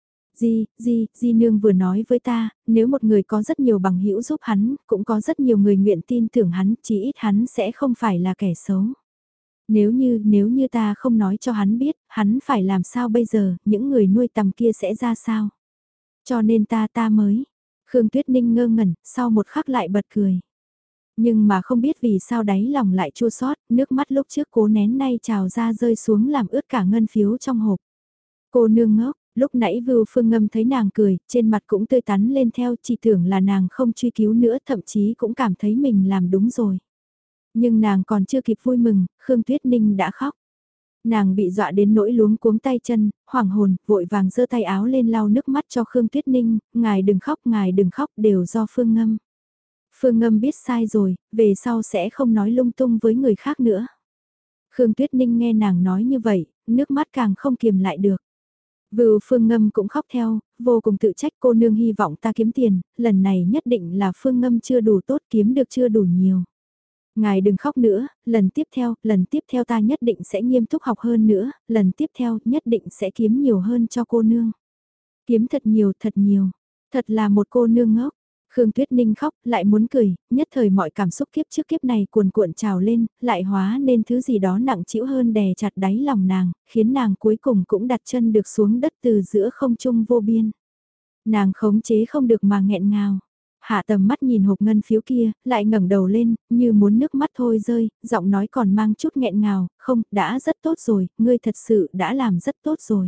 Di nương vừa nói với ta, nếu một người có rất nhiều bằng hữu giúp hắn, cũng có rất nhiều người nguyện tin tưởng hắn, chỉ ít hắn sẽ không phải là kẻ xấu. Nếu như ta không nói cho hắn biết, hắn phải làm sao bây giờ, những người nuôi tầm kia sẽ ra sao? Cho nên ta mới. Khương Tuyết Ninh ngơ ngẩn, sau một khắc lại bật cười. Nhưng mà không biết vì sao đáy lòng lại chua xót, nước mắt lúc trước cố nén nay trào ra rơi xuống làm ướt cả ngân phiếu trong hộp. Cô nương ngốc, lúc nãy Vưu Phương Ngâm thấy nàng cười, trên mặt cũng tươi tắn lên theo, chỉ tưởng là nàng không truy cứu nữa, thậm chí cũng cảm thấy mình làm đúng rồi. Nhưng nàng còn chưa kịp vui mừng, Khương Tuyết Ninh đã khóc. Nàng bị dọa đến nỗi luống cuống tay chân, hoảng hồn, vội vàng giơ tay áo lên lau nước mắt cho Khương Tuyết Ninh, ngài đừng khóc, đều do Phương Ngâm. Phương Ngâm biết sai rồi, về sau sẽ không nói lung tung với người khác nữa. Khương Tuyết Ninh nghe nàng nói như vậy, nước mắt càng không kiềm lại được. Vưu Phương Ngâm cũng khóc theo, vô cùng tự trách, cô nương hy vọng ta kiếm tiền, lần này nhất định là Phương Ngâm chưa đủ tốt, kiếm được chưa đủ nhiều. Ngài đừng khóc nữa, lần tiếp theo ta nhất định sẽ nghiêm túc học hơn nữa, lần tiếp theo nhất định sẽ kiếm nhiều hơn cho cô nương. Kiếm thật nhiều, thật là một cô nương ngốc. Khương Tuyết Ninh khóc, lại muốn cười, nhất thời mọi cảm xúc kiếp trước kiếp này cuồn cuộn trào lên, lại hóa nên thứ gì đó nặng trĩu hơn đè chặt đáy lòng nàng, khiến nàng cuối cùng cũng đặt chân được xuống đất từ giữa không trung vô biên. Nàng khống chế không được mà nghẹn ngào. Hạ tầm mắt nhìn hộp ngân phiếu kia, lại ngẩng đầu lên, như muốn nước mắt thôi rơi, giọng nói còn mang chút nghẹn ngào, không, đã rất tốt rồi, ngươi thật sự đã làm rất tốt rồi.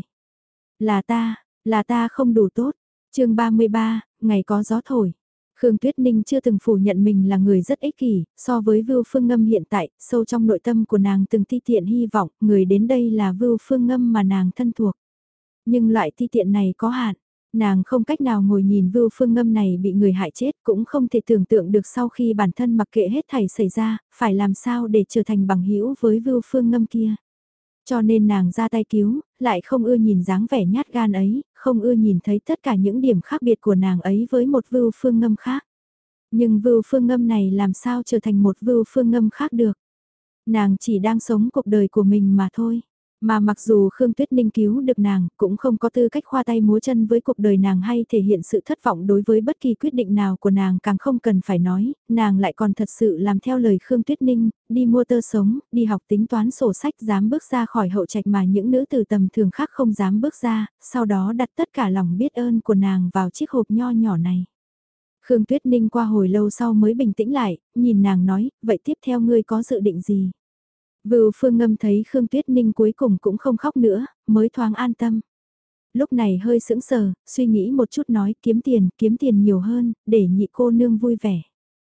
Là ta không đủ tốt. Chương 33, ngày có gió thổi. Khương Tuyết Ninh chưa từng phủ nhận mình là người rất ích kỷ, so với Vưu Phương Ngâm hiện tại, sâu trong nội tâm của nàng từng ti tiện hy vọng, người đến đây là Vưu Phương Ngâm mà nàng thân thuộc. Nhưng loại ti tiện này có hạn, nàng không cách nào ngồi nhìn Vưu Phương Ngâm này bị người hại chết, cũng không thể tưởng tượng được sau khi bản thân mặc kệ hết thảy xảy ra, phải làm sao để trở thành bằng hữu với Vưu Phương Ngâm kia. Cho nên nàng ra tay cứu, lại không ưa nhìn dáng vẻ nhát gan ấy, không ưa nhìn thấy tất cả những điểm khác biệt của nàng ấy với một Vưu Phương Ngâm khác. Nhưng Vưu Phương Ngâm này làm sao trở thành một Vưu Phương Ngâm khác được. Nàng chỉ đang sống cuộc đời của mình mà thôi. Mà mặc dù Khương Tuyết Ninh cứu được nàng, cũng không có tư cách khoa tay múa chân với cuộc đời nàng hay thể hiện sự thất vọng đối với bất kỳ quyết định nào của nàng, càng không cần phải nói, nàng lại còn thật sự làm theo lời Khương Tuyết Ninh, đi mua tơ sống, đi học tính toán sổ sách, dám bước ra khỏi hậu trạch mà những nữ từ tầm thường khác không dám bước ra, sau đó đặt tất cả lòng biết ơn của nàng vào chiếc hộp nho nhỏ này. Khương Tuyết Ninh qua hồi lâu sau mới bình tĩnh lại, nhìn nàng nói, vậy tiếp theo ngươi có dự định gì? Vưu Phương Ngâm thấy Khương Tuyết Ninh cuối cùng cũng không khóc nữa, mới thoáng an tâm. Lúc này hơi sững sờ, suy nghĩ một chút nói kiếm tiền nhiều hơn, để nhị cô nương vui vẻ.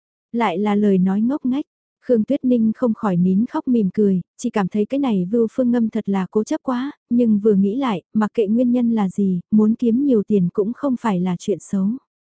Lại là lời nói ngốc nghếch. Khương Tuyết Ninh không khỏi nín khóc mỉm cười, chỉ cảm thấy cái này Vưu Phương Ngâm thật là cố chấp quá, nhưng vừa nghĩ lại, mặc kệ nguyên nhân là gì, muốn kiếm nhiều tiền cũng không phải là chuyện xấu.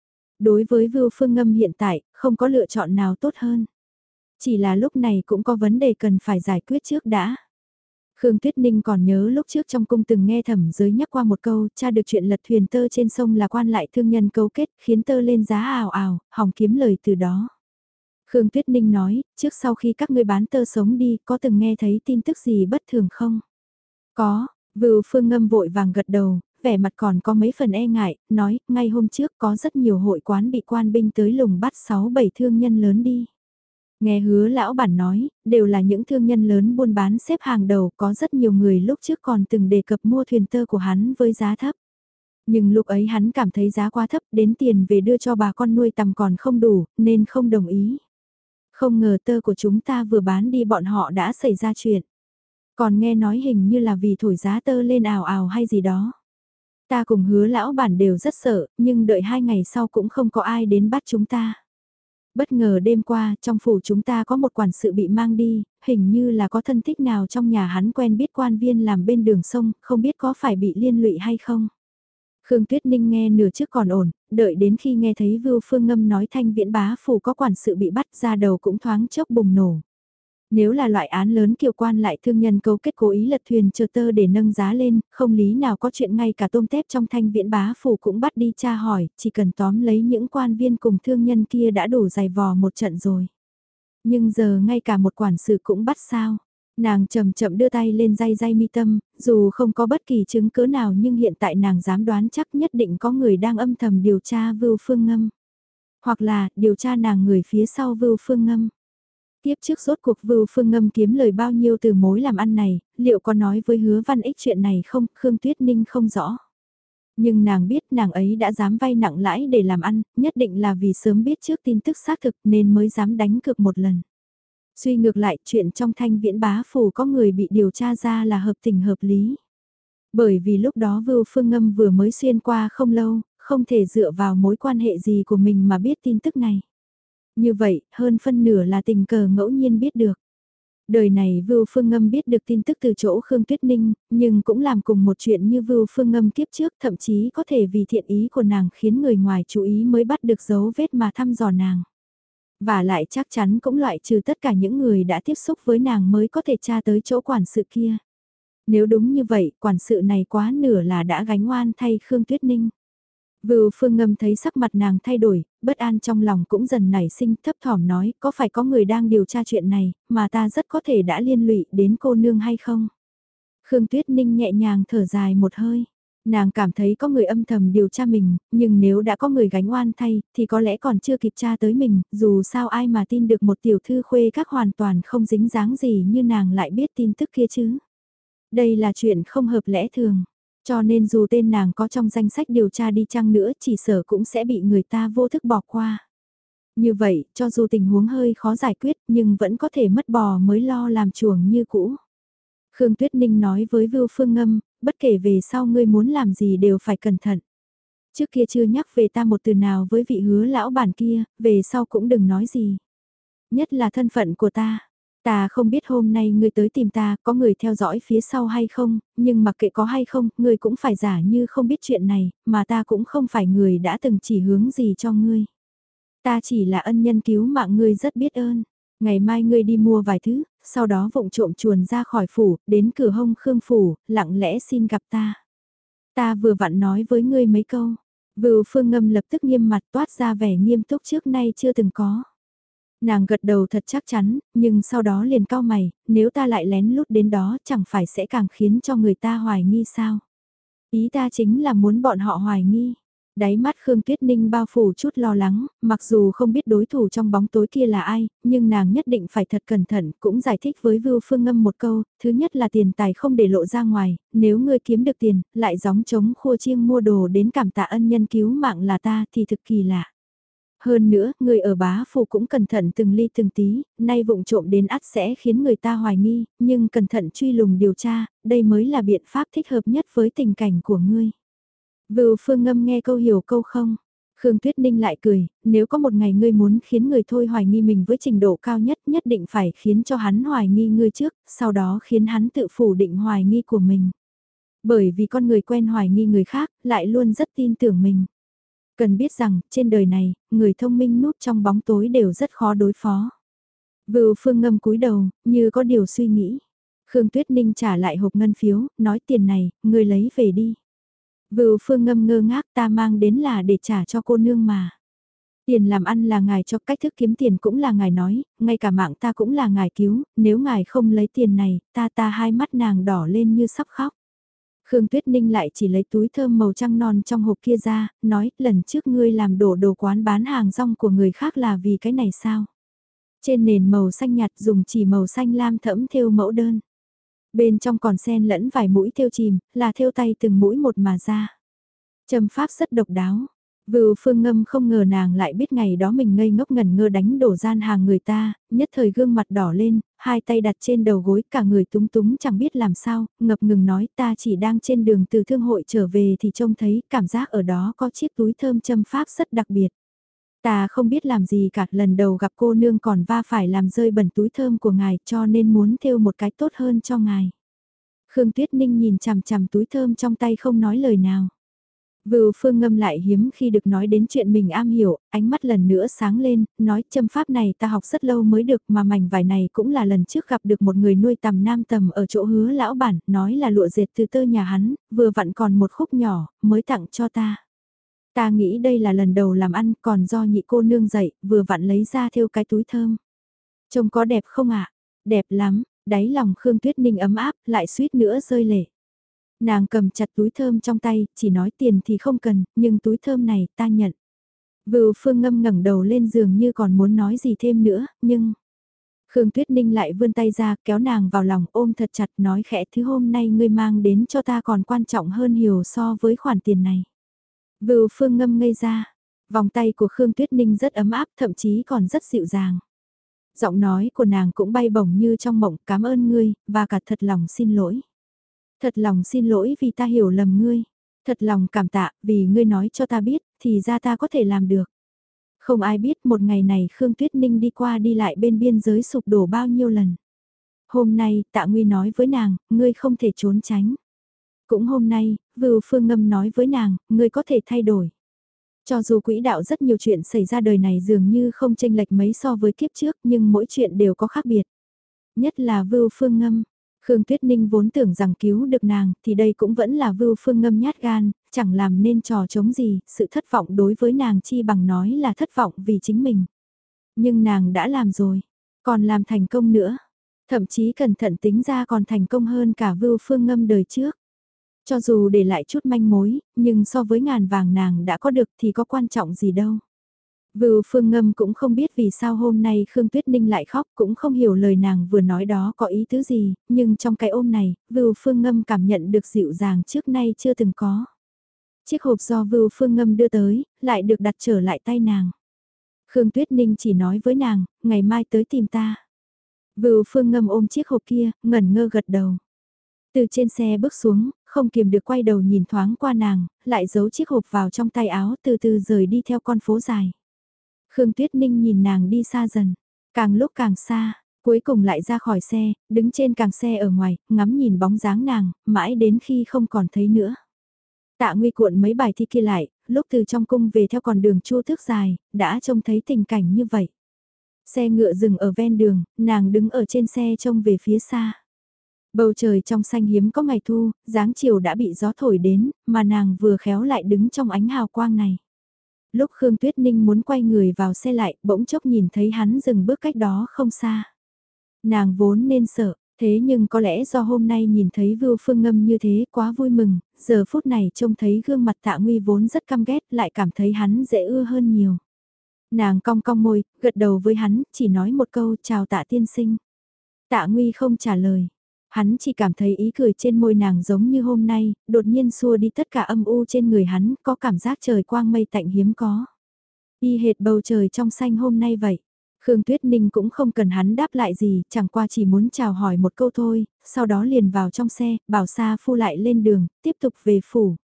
Đối với Vưu Phương Ngâm hiện tại, không có lựa chọn nào tốt hơn. Chỉ là lúc này cũng có vấn đề cần phải giải quyết trước đã. Khương Tuyết Ninh còn nhớ lúc trước trong cung từng nghe thẩm giới nhắc qua một câu, cha được chuyện lật thuyền tơ trên sông là quan lại thương nhân cấu kết, khiến tơ lên giá ào ào, hỏng kiếm lời từ đó. Khương Tuyết Ninh nói, trước sau khi các ngươi bán tơ sống đi, có từng nghe thấy tin tức gì bất thường không? Có, Vưu Phương Ngâm vội vàng gật đầu, vẻ mặt còn có mấy phần e ngại, nói, ngay hôm trước có rất nhiều hội quán bị quan binh tới lùng bắt 6-7 thương nhân lớn đi. Nghe Hứa lão bản nói, đều là những thương nhân lớn buôn bán xếp hàng đầu, có rất nhiều người lúc trước còn từng đề cập mua thuyền tơ của hắn với giá thấp. Nhưng lúc ấy hắn cảm thấy giá quá thấp, đến tiền về đưa cho bà con nuôi tầm còn không đủ, nên không đồng ý. Không ngờ tơ của chúng ta vừa bán đi bọn họ đã xảy ra chuyện. Còn nghe nói hình như là vì thổi giá tơ lên ào ào hay gì đó. Ta cùng Hứa lão bản đều rất sợ, nhưng đợi 2 ngày sau cũng không có ai đến bắt chúng ta. Bất ngờ đêm qua, trong phủ chúng ta có một quản sự bị mang đi, hình như là có thân thích nào trong nhà hắn quen biết quan viên làm bên đường sông, không biết có phải bị liên lụy hay không. Khương Tuyết Ninh nghe nửa trước còn ổn, đợi đến khi nghe thấy Vưu Phương Ngâm nói Thanh Viễn bá phủ có quản sự bị bắt ra đầu cũng thoáng chốc bùng nổ. Nếu là loại án lớn kiều quan lại thương nhân cấu kết cố ý lật thuyền chờ tơ để nâng giá lên, không lý nào có chuyện ngay cả tôm tép trong Thanh Viễn bá phủ cũng bắt đi tra hỏi, chỉ cần tóm lấy những quan viên cùng thương nhân kia đã đủ dày vò một trận rồi. Nhưng giờ ngay cả một quản sự cũng bắt sao? Nàng chậm chậm đưa tay lên day mi tâm, dù không có bất kỳ chứng cứ nào nhưng hiện tại nàng dám đoán chắc nhất định có người đang âm thầm điều tra Vưu Phương Ngâm. Hoặc là điều tra nàng người phía sau Vưu Phương Ngâm. Tiếp trước rốt cuộc Vưu Phương Ngâm kiếm lời bao nhiêu từ mối làm ăn này, liệu có nói với Hứa Văn Ích chuyện này không, Khương Tuyết Ninh không rõ. Nhưng nàng biết nàng ấy đã dám vay nặng lãi để làm ăn, nhất định là vì sớm biết trước tin tức xác thực nên mới dám đánh cược một lần. Suy ngược lại chuyện trong Thanh Viễn bá phủ có người bị điều tra ra là hợp tình hợp lý. Bởi vì lúc đó Vưu Phương Ngâm vừa mới xuyên qua không lâu, không thể dựa vào mối quan hệ gì của mình mà biết tin tức này. Như vậy, hơn phân nửa là tình cờ ngẫu nhiên biết được. Đời này Vưu Phương Ngâm biết được tin tức từ chỗ Khương Tuyết Ninh, nhưng cũng làm cùng một chuyện như Vưu Phương Ngâm kiếp trước, thậm chí có thể vì thiện ý của nàng khiến người ngoài chú ý mới bắt được dấu vết mà thăm dò nàng. Và lại chắc chắn cũng loại trừ tất cả những người đã tiếp xúc với nàng mới có thể tra tới chỗ quản sự kia. Nếu đúng như vậy, quản sự này quá nửa là đã gánh oan thay Khương Tuyết Ninh. Vưu Phương Ngâm thấy sắc mặt nàng thay đổi, bất an trong lòng cũng dần nảy sinh, thấp thỏm nói, có phải có người đang điều tra chuyện này, mà ta rất có thể đã liên lụy đến cô nương hay không? Khương Tuyết Ninh nhẹ nhàng thở dài một hơi. Nàng cảm thấy có người âm thầm điều tra mình, nhưng nếu đã có người gánh oan thay, thì có lẽ còn chưa kịp tra tới mình, dù sao ai mà tin được một tiểu thư khuê các hoàn toàn không dính dáng gì như nàng lại biết tin tức kia chứ. Đây là chuyện không hợp lẽ thường. Cho nên dù tên nàng có trong danh sách điều tra đi chăng nữa chỉ sở cũng sẽ bị người ta vô thức bỏ qua. Như vậy, cho dù tình huống hơi khó giải quyết nhưng vẫn có thể mất bò mới lo làm chuồng như cũ. Khương Tuyết Ninh nói với Vưu Phương Ngâm, bất kể về sau ngươi muốn làm gì đều phải cẩn thận. Trước kia chưa nhắc về ta một từ nào với vị Hứa lão bản kia, về sau cũng đừng nói gì. Nhất là thân phận của ta. Ta không biết hôm nay ngươi tới tìm ta, có người theo dõi phía sau hay không, nhưng mặc kệ có hay không, ngươi cũng phải giả như không biết chuyện này, mà ta cũng không phải người đã từng chỉ hướng gì cho ngươi. Ta chỉ là ân nhân cứu mạng ngươi rất biết ơn. Ngày mai ngươi đi mua vài thứ, sau đó vụng trộm chuồn ra khỏi phủ, đến cửa hông Khương phủ, lặng lẽ xin gặp ta. Ta vừa vặn nói với ngươi mấy câu. Vưu Phương Ngâm lập tức nghiêm mặt toát ra vẻ nghiêm túc trước nay chưa từng có. Nàng gật đầu thật chắc chắn, nhưng sau đó liền cau mày, nếu ta lại lén lút đến đó chẳng phải sẽ càng khiến cho người ta hoài nghi sao. Ý ta chính là muốn bọn họ hoài nghi. Đáy mắt Khương Tuyết Ninh bao phủ chút lo lắng, mặc dù không biết đối thủ trong bóng tối kia là ai, nhưng nàng nhất định phải thật cẩn thận, cũng giải thích với Vưu Phương Ngâm một câu, thứ nhất là tiền tài không để lộ ra ngoài, nếu ngươi kiếm được tiền, lại gióng trống khua chiêng mua đồ đến cảm tạ ân nhân cứu mạng là ta thì thực kỳ lạ. Hơn nữa, người ở bá phủ cũng cẩn thận từng ly từng tí, nay vụng trộm đến ắt sẽ khiến người ta hoài nghi, nhưng cẩn thận truy lùng điều tra, đây mới là biện pháp thích hợp nhất với tình cảnh của ngươi. Vưu Phương Ngâm nghe câu hiểu câu không. Khương Tuyết Ninh lại cười, nếu có một ngày ngươi muốn khiến người thôi hoài nghi mình với trình độ cao nhất, nhất định phải khiến cho hắn hoài nghi ngươi trước, sau đó khiến hắn tự phủ định hoài nghi của mình. Bởi vì con người quen hoài nghi người khác, lại luôn rất tin tưởng mình. Cần biết rằng, trên đời này, người thông minh núp trong bóng tối đều rất khó đối phó. Vưu Phương Ngâm cúi đầu, như có điều suy nghĩ. Khương Tuyết Ninh trả lại hộp ngân phiếu, nói tiền này, ngươi lấy về đi. Vưu Phương Ngâm ngơ ngác, ta mang đến là để trả cho cô nương mà. Tiền làm ăn là ngài cho, cách thức kiếm tiền cũng là ngài nói, ngay cả mạng ta cũng là ngài cứu, nếu ngài không lấy tiền này, ta hai mắt nàng đỏ lên như sắp khóc. Khương Tuyết Ninh lại chỉ lấy túi thơm màu trăng non trong hộp kia ra, nói, lần trước ngươi làm đổ đồ quán bán hàng rong của người khác là vì cái này sao? Trên nền màu xanh nhạt dùng chỉ màu xanh lam thẫm thêu mẫu đơn. Bên trong còn xen lẫn vài mũi thêu chìm, là thêu tay từng mũi một mà ra. Châm pháp rất độc đáo. Vưu Phương Ngâm không ngờ nàng lại biết ngày đó mình ngây ngốc ngẩn ngơ đánh đổ gian hàng người ta, nhất thời gương mặt đỏ lên, hai tay đặt trên đầu gối, cả người túng túng chẳng biết làm sao, ngập ngừng nói ta chỉ đang trên đường từ thương hội trở về thì trông thấy cảm giác ở đó có chiếc túi thơm châm pháp rất đặc biệt. Ta không biết làm gì cả, lần đầu gặp cô nương còn va phải làm rơi bẩn túi thơm của ngài cho nên muốn thêu một cái tốt hơn cho ngài. Khương Tuyết Ninh nhìn chằm chằm túi thơm trong tay không nói lời nào. Vưu Phương Ngâm lại hiếm khi được nói đến chuyện mình am hiểu, ánh mắt lần nữa sáng lên, nói châm pháp này ta học rất lâu mới được mà mảnh vải này cũng là lần trước gặp được một người nuôi tằm nam tầm ở chỗ Hứa lão bản, nói là lụa dệt từ tơ nhà hắn, vừa vặn còn một khúc nhỏ, mới tặng cho ta. Ta nghĩ đây là lần đầu làm ăn còn do nhị cô nương dạy, vừa vặn lấy ra thêu cái túi thơm. Trông có đẹp không ạ? Đẹp lắm, đáy lòng Khương Tuyết Ninh ấm áp, lại suýt nữa rơi lệ. Nàng cầm chặt túi thơm trong tay, chỉ nói tiền thì không cần, nhưng túi thơm này ta nhận. Vưu Phương Ngâm ngẩng đầu lên giường như còn muốn nói gì thêm nữa, nhưng... Khương Tuyết Ninh lại vươn tay ra, kéo nàng vào lòng ôm thật chặt nói khẽ thứ hôm nay ngươi mang đến cho ta còn quan trọng hơn nhiều so với khoản tiền này. Vưu Phương Ngâm ngây ra, vòng tay của Khương Tuyết Ninh rất ấm áp thậm chí còn rất dịu dàng. Giọng nói của nàng cũng bay bổng như trong mộng cảm ơn ngươi, và cả thật lòng xin lỗi. Thật lòng xin lỗi vì ta hiểu lầm ngươi. Thật lòng cảm tạ vì ngươi nói cho ta biết, thì ra ta có thể làm được. Không ai biết một ngày này Khương Tuyết Ninh đi qua đi lại bên biên giới sụp đổ bao nhiêu lần. Hôm nay Tạ Nguy nói với nàng, ngươi không thể trốn tránh. Cũng hôm nay, Vưu Phương Ngâm nói với nàng, ngươi có thể thay đổi. Cho dù quỹ đạo rất nhiều chuyện xảy ra đời này dường như không chênh lệch mấy so với kiếp trước nhưng mỗi chuyện đều có khác biệt. Nhất là Vưu Phương Ngâm. Khương Tuyết Ninh vốn tưởng rằng cứu được nàng thì đây cũng vẫn là Vưu Phương Ngâm nhát gan, chẳng làm nên trò chống gì, sự thất vọng đối với nàng chi bằng nói là thất vọng vì chính mình. Nhưng nàng đã làm rồi, còn làm thành công nữa. Thậm chí cẩn thận tính ra còn thành công hơn cả Vưu Phương Ngâm đời trước. Cho dù để lại chút manh mối, nhưng so với ngàn vàng nàng đã có được thì có quan trọng gì đâu. Vưu Phương Ngâm cũng không biết vì sao hôm nay Khương Tuyết Ninh lại khóc, cũng không hiểu lời nàng vừa nói đó có ý tứ gì, nhưng trong cái ôm này, Vưu Phương Ngâm cảm nhận được dịu dàng trước nay chưa từng có. Chiếc hộp do Vưu Phương Ngâm đưa tới, lại được đặt trở lại tay nàng. Khương Tuyết Ninh chỉ nói với nàng, ngày mai tới tìm ta. Vưu Phương Ngâm ôm chiếc hộp kia, ngẩn ngơ gật đầu. Từ trên xe bước xuống, không kiềm được quay đầu nhìn thoáng qua nàng, lại giấu chiếc hộp vào trong tay áo từ từ rời đi theo con phố dài. Khương Tuyết Ninh nhìn nàng đi xa dần, càng lúc càng xa, cuối cùng lại ra khỏi xe, đứng trên càng xe ở ngoài, ngắm nhìn bóng dáng nàng, mãi đến khi không còn thấy nữa. Tạ Nguy cuộn mấy bài thi kia lại, lúc từ trong cung về theo con đường chua thước dài, đã trông thấy tình cảnh như vậy. Xe ngựa dừng ở ven đường, nàng đứng ở trên xe trông về phía xa. Bầu trời trong xanh hiếm có ngày thu, dáng chiều đã bị gió thổi đến, mà nàng vừa khéo lại đứng trong ánh hào quang này. Lúc Khương Tuyết Ninh muốn quay người vào xe lại, bỗng chốc nhìn thấy hắn dừng bước cách đó không xa. Nàng vốn nên sợ, thế nhưng có lẽ do hôm nay nhìn thấy Vưu Phương Ngâm như thế quá vui mừng, giờ phút này trông thấy gương mặt Tạ Nguy vốn rất căm ghét lại cảm thấy hắn dễ ưa hơn nhiều. Nàng cong cong môi, gật đầu với hắn, chỉ nói một câu chào Tạ tiên sinh. Tạ Nguy không trả lời. Hắn chỉ cảm thấy ý cười trên môi nàng giống như hôm nay, đột nhiên xua đi tất cả âm u trên người hắn, có cảm giác trời quang mây tạnh hiếm có. Y hệt bầu trời trong xanh hôm nay vậy. Khương Tuyết Ninh cũng không cần hắn đáp lại gì, chẳng qua chỉ muốn chào hỏi một câu thôi, sau đó liền vào trong xe, bảo Sa Phu lại lên đường, tiếp tục về phủ.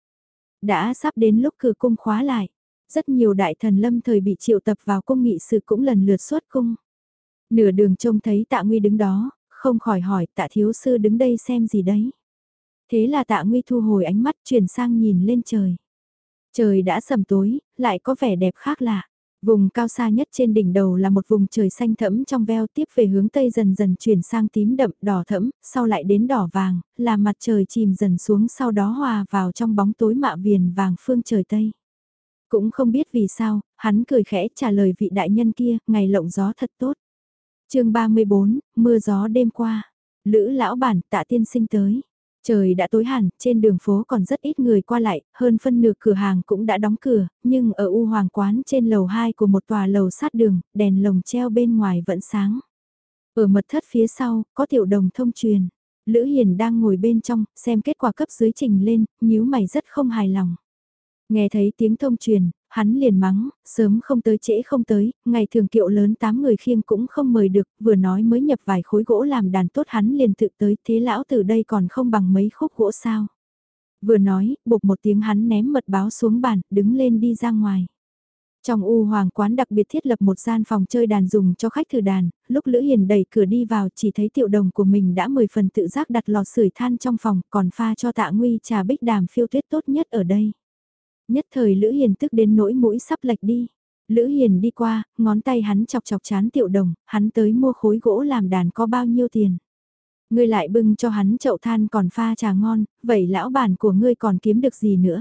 Đã sắp đến lúc cửa cung khóa lại, rất nhiều đại thần lâm thời bị triệu tập vào cung nghị sự cũng lần lượt xuất cung. Nửa đường trông thấy Tạ Nguy đứng đó, không khỏi hỏi Tạ thiếu sư đứng đây xem gì đấy. Thế là Tạ Nguy thu hồi ánh mắt chuyển sang nhìn lên trời. Trời đã sầm tối, lại có vẻ đẹp khác lạ. Vùng cao xa nhất trên đỉnh đầu là một vùng trời xanh thẫm trong veo, tiếp về hướng tây dần dần chuyển sang tím đậm đỏ thẫm, sau lại đến đỏ vàng, là mặt trời chìm dần xuống, sau đó hòa vào trong bóng tối mạ viền vàng phương trời tây. Cũng không biết vì sao, hắn cười khẽ trả lời vị đại nhân kia, ngày lộng gió thật tốt. chương 34, mưa gió đêm qua. Lữ lão bản, Tạ tiên sinh tới. Trời đã tối hẳn, trên đường phố còn rất ít người qua lại, hơn phân nửa cửa hàng cũng đã đóng cửa, nhưng ở U Hoàng quán trên lầu 2 của một tòa lầu sát đường, đèn lồng treo bên ngoài vẫn sáng. Ở mật thất phía sau, có tiểu đồng thông truyền. Lữ Hiền đang ngồi bên trong, xem kết quả cấp dưới trình lên, nhíu mày rất không hài lòng. Nghe thấy tiếng thông truyền, hắn liền mắng, sớm không tới trễ không tới, ngày thường kiệu lớn 8 người khiêng cũng không mời được, vừa nói mới nhập vài khối gỗ làm đàn tốt hắn liền tự tới, thế lão từ đây còn không bằng mấy khúc gỗ sao. Vừa nói, bột một tiếng hắn ném mật báo xuống bàn, đứng lên đi ra ngoài. Trong U Hoàng quán đặc biệt thiết lập một gian phòng chơi đàn dùng cho khách thử đàn, lúc Lữ Hiền đẩy cửa đi vào chỉ thấy tiểu đồng của mình đã 10 phần tự giác đặt lò sưởi than trong phòng, còn pha cho Tạ Nguy trà bích đàm phiêu tuyết tốt nhất ở đây. Nhất thời Lữ Hiền tức đến nỗi mũi sắp lệch đi. Lữ Hiền đi qua, ngón tay hắn chọc chọc chán tiểu đồng, hắn tới mua khối gỗ làm đàn có bao nhiêu tiền. Ngươi lại bưng cho hắn chậu than còn pha trà ngon, vậy lão bản của ngươi còn kiếm được gì nữa?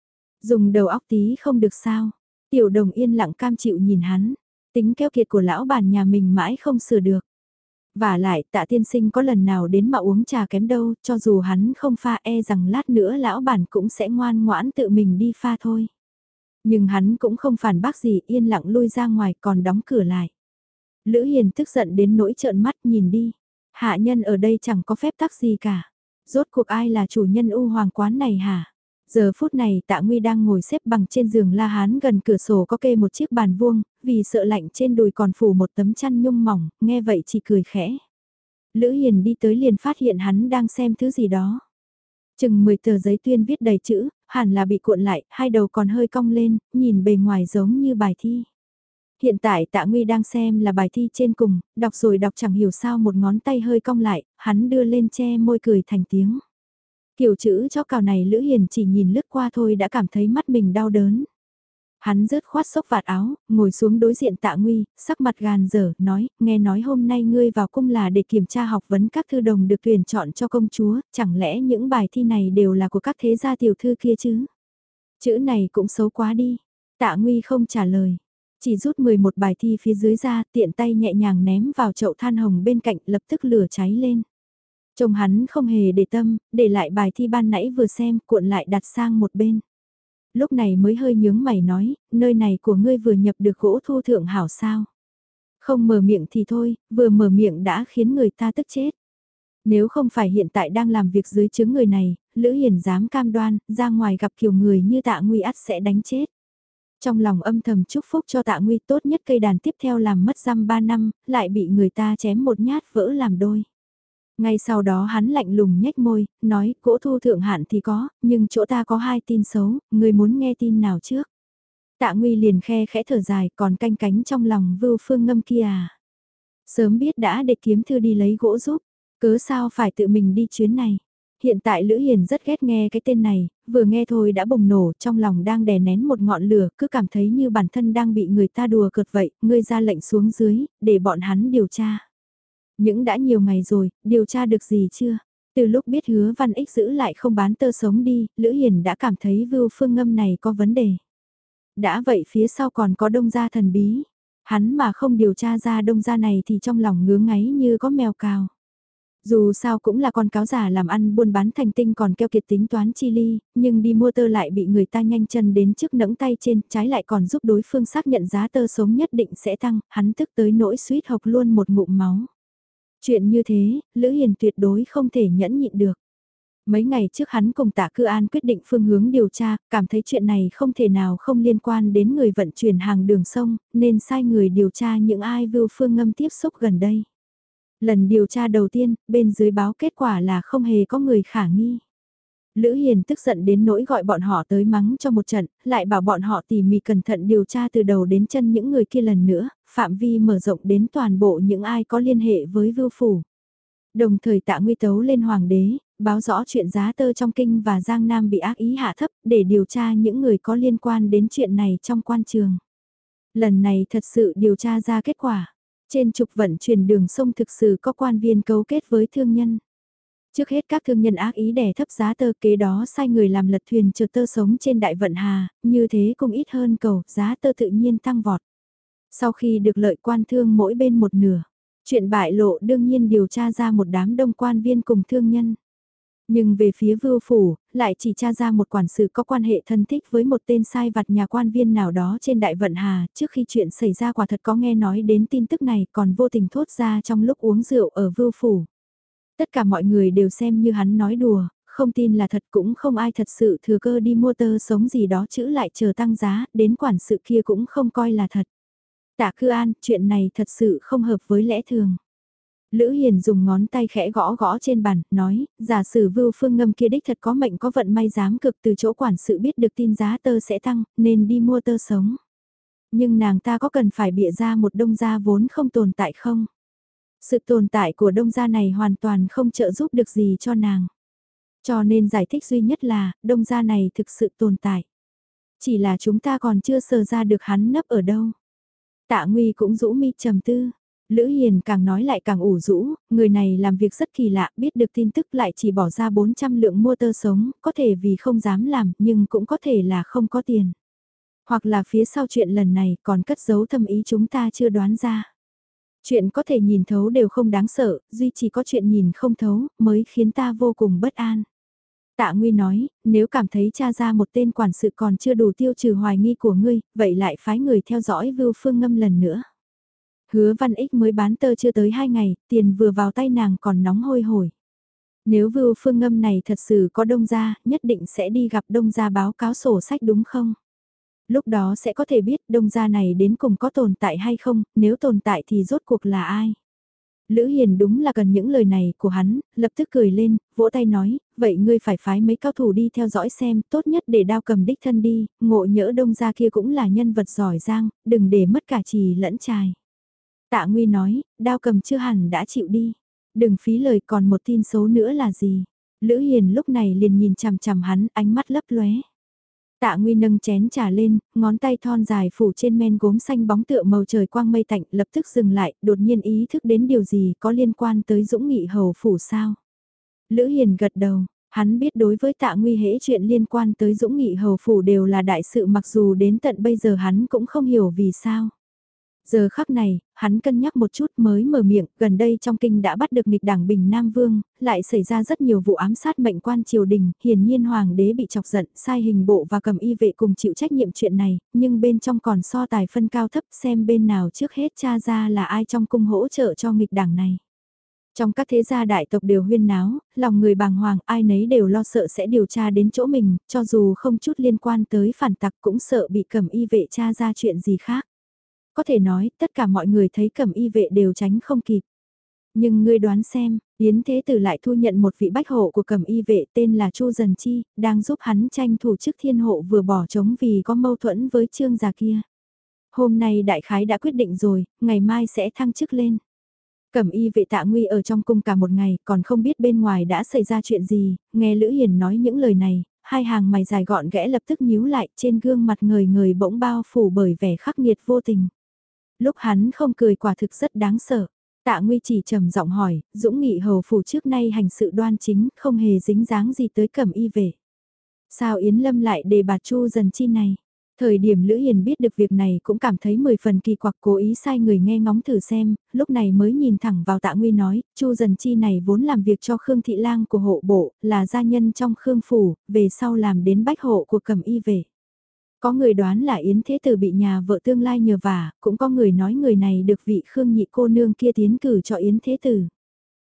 Dùng đầu óc tí không được sao? Tiểu đồng yên lặng cam chịu nhìn hắn, tính keo kiệt của lão bản nhà mình mãi không sửa được. Và lại Tạ tiên sinh có lần nào đến mà uống trà kém đâu, cho dù hắn không pha e rằng lát nữa lão bản cũng sẽ ngoan ngoãn tự mình đi pha thôi. Nhưng hắn cũng không phản bác gì, yên lặng lui ra ngoài còn đóng cửa lại. Lữ Hiền tức giận đến nỗi trợn mắt nhìn đi. Hạ nhân ở đây chẳng có phép tắc gì cả. Rốt cuộc ai là chủ nhân U Hoàng quán này hả? Giờ phút này Tạ Nguy đang ngồi xếp bằng trên giường La Hán gần cửa sổ có kê một chiếc bàn vuông, vì sợ lạnh trên đùi còn phủ một tấm chăn nhung mỏng, nghe vậy chỉ cười khẽ. Lữ Hiền đi tới liền phát hiện hắn đang xem thứ gì đó. Chừng 10 tờ giấy tuyên viết đầy chữ, hẳn là bị cuộn lại, hai đầu còn hơi cong lên, nhìn bề ngoài giống như bài thi. Hiện tại Tạ Nguy đang xem là bài thi trên cùng, đọc rồi đọc chẳng hiểu sao một ngón tay hơi cong lại, hắn đưa lên che môi cười thành tiếng. Kiểu chữ cho cào này Lữ Hiền chỉ nhìn lướt qua thôi đã cảm thấy mắt mình đau đớn. Hắn rớt khoát xốc vạt áo, ngồi xuống đối diện Tạ Nguy, sắc mặt gàn dở, nói, nghe nói hôm nay ngươi vào cung là để kiểm tra học vấn các thư đồng được tuyển chọn cho công chúa, chẳng lẽ những bài thi này đều là của các thế gia tiểu thư kia chứ? Chữ này cũng xấu quá đi. Tạ Nguy không trả lời, chỉ rút 11 bài thi phía dưới ra, tiện tay nhẹ nhàng ném vào chậu than hồng bên cạnh, lập tức lửa cháy lên. Trông hắn không hề để tâm, để lại bài thi ban nãy vừa xem, cuộn lại đặt sang một bên. Lúc này mới hơi nhướng mày nói, nơi này của ngươi vừa nhập được gỗ thu thượng hảo sao. Không mở miệng thì thôi, vừa mở miệng đã khiến người ta tức chết. Nếu không phải hiện tại đang làm việc dưới chứng người này, Lữ Hiền dám cam đoan, ra ngoài gặp kiểu người như Tạ Nguy ắt sẽ đánh chết. Trong lòng âm thầm chúc phúc cho Tạ Nguy tốt nhất cây đàn tiếp theo làm mất dăm 3 năm, lại bị người ta chém một nhát vỡ làm đôi. Ngay sau đó hắn lạnh lùng nhếch môi, nói, gỗ thu thượng hạn thì có, nhưng chỗ ta có 2 tin xấu, người muốn nghe tin nào trước? Tạ Nguy liền khe khẽ thở dài, còn canh cánh trong lòng Vưu Phương Ngâm kia à? Sớm biết đã để kiếm thư đi lấy gỗ giúp, cớ sao phải tự mình đi chuyến này? Hiện tại Lữ Hiền rất ghét nghe cái tên này, vừa nghe thôi đã bùng nổ, trong lòng đang đè nén một ngọn lửa, cứ cảm thấy như bản thân đang bị người ta đùa cợt vậy, ngươi ra lệnh xuống dưới, để bọn hắn điều tra. Những đã nhiều ngày rồi, điều tra được gì chưa? Từ lúc biết Hứa Văn Ích giữ lại không bán tơ sống đi, Lữ Hiền đã cảm thấy Vưu Phương Ngâm này có vấn đề. Đã vậy phía sau còn có đông gia thần bí. Hắn mà không điều tra ra đông gia này thì trong lòng ngứa ngáy như có mèo cào. Dù sao cũng là con cáo giả làm ăn buôn bán thành tinh còn keo kiệt tính toán chi ly, nhưng đi mua tơ lại bị người ta nhanh chân đến trước nẫng tay trên, trái lại còn giúp đối phương xác nhận giá tơ sống nhất định sẽ tăng, hắn tức tới nỗi suýt hộc luôn một ngụm máu. Chuyện như thế, Lữ Hiền tuyệt đối không thể nhẫn nhịn được. Mấy ngày trước hắn cùng Tạ Cư An quyết định phương hướng điều tra, cảm thấy chuyện này không thể nào không liên quan đến người vận chuyển hàng đường sông, nên sai người điều tra những ai Vưu Phương Ngâm tiếp xúc gần đây. Lần điều tra đầu tiên, bên dưới báo kết quả là không hề có người khả nghi. Lữ Hiền tức giận đến nỗi gọi bọn họ tới mắng cho một trận, lại bảo bọn họ tỉ mỉ cẩn thận điều tra từ đầu đến chân những người kia lần nữa, phạm vi mở rộng đến toàn bộ những ai có liên hệ với Vưu Phủ. Đồng thời Tạ Nguy tấu lên Hoàng đế, báo rõ chuyện giá tơ trong kinh và Giang Nam bị ác ý hạ thấp để điều tra những người có liên quan đến chuyện này trong quan trường. Lần này thật sự điều tra ra kết quả. Trên trục vận chuyển đường sông thực sự có quan viên cấu kết với thương nhân. Trước hết các thương nhân ác ý đè thấp giá tơ, kế đó sai người làm lật thuyền chở tơ sống trên đại vận hà, như thế cũng ít hơn cầu, giá tơ tự nhiên tăng vọt. Sau khi được lợi quan thương mỗi bên một nửa, chuyện bại lộ đương nhiên điều tra ra một đám đông quan viên cùng thương nhân. Nhưng về phía Vưu Phủ, lại chỉ tra ra một quản sự có quan hệ thân thích với một tên sai vặt nhà quan viên nào đó trên Đại Vận Hà, trước khi chuyện xảy ra quả thật có nghe nói đến tin tức này còn vô tình thốt ra trong lúc uống rượu ở Vưu Phủ. Tất cả mọi người đều xem như hắn nói đùa, không tin là thật, cũng không ai thật sự thừa cơ đi mua tơ sống gì đó chữ lại chờ tăng giá, đến quản sự kia cũng không coi là thật. Tạ Cư An, chuyện này thật sự không hợp với lẽ thường. Lữ Hiền dùng ngón tay khẽ gõ gõ trên bàn, nói, giả sử Vưu Phương Ngâm kia đích thật có mệnh có vận may dám cực từ chỗ quản sự biết được tin giá tơ sẽ tăng, nên đi mua tơ sống. Nhưng nàng ta có cần phải bịa ra một đông gia vốn không tồn tại không? Sự tồn tại của đông gia này hoàn toàn không trợ giúp được gì cho nàng. Cho nên giải thích duy nhất là, đông gia này thực sự tồn tại. Chỉ là chúng ta còn chưa sờ ra được hắn nấp ở đâu. Tạ Nguy cũng rũ mi trầm tư. Lữ Hiền càng nói lại càng ủ rũ, người này làm việc rất kỳ lạ, biết được tin tức lại chỉ bỏ ra 400 lượng mua tơ sống, có thể vì không dám làm, nhưng cũng có thể là không có tiền. Hoặc là phía sau chuyện lần này còn cất giấu thâm ý chúng ta chưa đoán ra. Chuyện có thể nhìn thấu đều không đáng sợ, duy chỉ có chuyện nhìn không thấu, mới khiến ta vô cùng bất an. Tạ Nguy nói, nếu cảm thấy tra ra một tên quản sự còn chưa đủ tiêu trừ hoài nghi của ngươi, vậy lại phái người theo dõi Vưu Phương Ngâm lần nữa. Hứa Văn Ích mới bán tơ chưa tới 2 ngày, tiền vừa vào tay nàng còn nóng hôi hổi. Nếu Vưu Phương Ngâm này thật sự có đông gia, nhất định sẽ đi gặp đông gia báo cáo sổ sách đúng không? Lúc đó sẽ có thể biết đông gia này đến cùng có tồn tại hay không, nếu tồn tại thì rốt cuộc là ai? Lữ Hiền đúng là cần những lời này của hắn, lập tức cười lên, vỗ tay nói, vậy ngươi phải phái mấy cao thủ đi theo dõi xem, tốt nhất để đao cầm đích thân đi, ngộ nhỡ đông gia kia cũng là nhân vật giỏi giang, đừng để mất cả trì lẫn trài. Tạ Nguy nói, đao cầm chưa hẳn đã chịu đi. Đừng phí lời, còn một tin xấu nữa là gì? Lữ Hiền lúc này liền nhìn chằm chằm hắn, ánh mắt lấp lóe. Tạ Nguy nâng chén trà lên, ngón tay thon dài phủ trên men gốm xanh bóng tựa màu trời quang mây tạnh, lập tức dừng lại, đột nhiên ý thức đến điều gì có liên quan tới Dũng Nghị hầu phủ sao? Lữ Hiền gật đầu, hắn biết đối với Tạ Nguy hễ chuyện liên quan tới Dũng Nghị hầu phủ đều là đại sự, mặc dù đến tận bây giờ hắn cũng không hiểu vì sao. Giờ khắc này, hắn cân nhắc một chút mới mở miệng, gần đây trong kinh đã bắt được nghịch đảng Bình Nam Vương, lại xảy ra rất nhiều vụ ám sát mệnh quan triều đình, hiển nhiên hoàng đế bị chọc giận, sai hình bộ và cầm y vệ cùng chịu trách nhiệm chuyện này, nhưng bên trong còn so tài phân cao thấp, xem bên nào trước hết tra ra là ai trong cung hỗ trợ cho nghịch đảng này. Trong các thế gia đại tộc đều huyên náo, lòng người bàng hoàng, ai nấy đều lo sợ sẽ điều tra đến chỗ mình, cho dù không chút liên quan tới phản tặc cũng sợ bị cầm y vệ tra ra chuyện gì khác. Có thể nói, tất cả mọi người thấy Cẩm Y vệ đều tránh không kịp. Nhưng ngươi đoán xem, Yến Thế Tử lại thu nhận một vị bách hộ của Cẩm Y vệ tên là Chu Dần Chi, đang giúp hắn tranh thủ chức thiên hộ vừa bỏ trống vì có mâu thuẫn với Trương già kia. Hôm nay đại khái đã quyết định rồi, ngày mai sẽ thăng chức lên. Cẩm Y vệ Tạ Nguy ở trong cung cả một ngày, còn không biết bên ngoài đã xảy ra chuyện gì, nghe Lữ Hiền nói những lời này, hai hàng mày dài gọn ghẽ lập tức nhíu lại, trên gương mặt người người bỗng bao phủ bởi vẻ khắc nghiệt vô tình. Lúc hắn không cười quả thực rất đáng sợ. Tạ Nguy chỉ trầm giọng hỏi, Dũng Nghị hầu phủ trước nay hành sự đoan chính, không hề dính dáng gì tới Cẩm Y vệ. Sao Yến Lâm lại đề bạt Chu Dần Chi này? Thời điểm Lữ Hiền biết được việc này cũng cảm thấy 10 phần kỳ quặc, cố ý sai người nghe ngóng thử xem, lúc này mới nhìn thẳng vào Tạ Nguy nói, Chu Dần Chi này vốn làm việc cho Khương Thị Lang của hộ bộ, là gia nhân trong Khương phủ, về sau làm đến bách hộ của Cẩm Y vệ. Có người đoán là Yến Thế Tử bị nhà vợ tương lai nhờ vả, cũng có người nói người này được vị Khương nhị cô nương kia tiến cử cho Yến Thế Tử.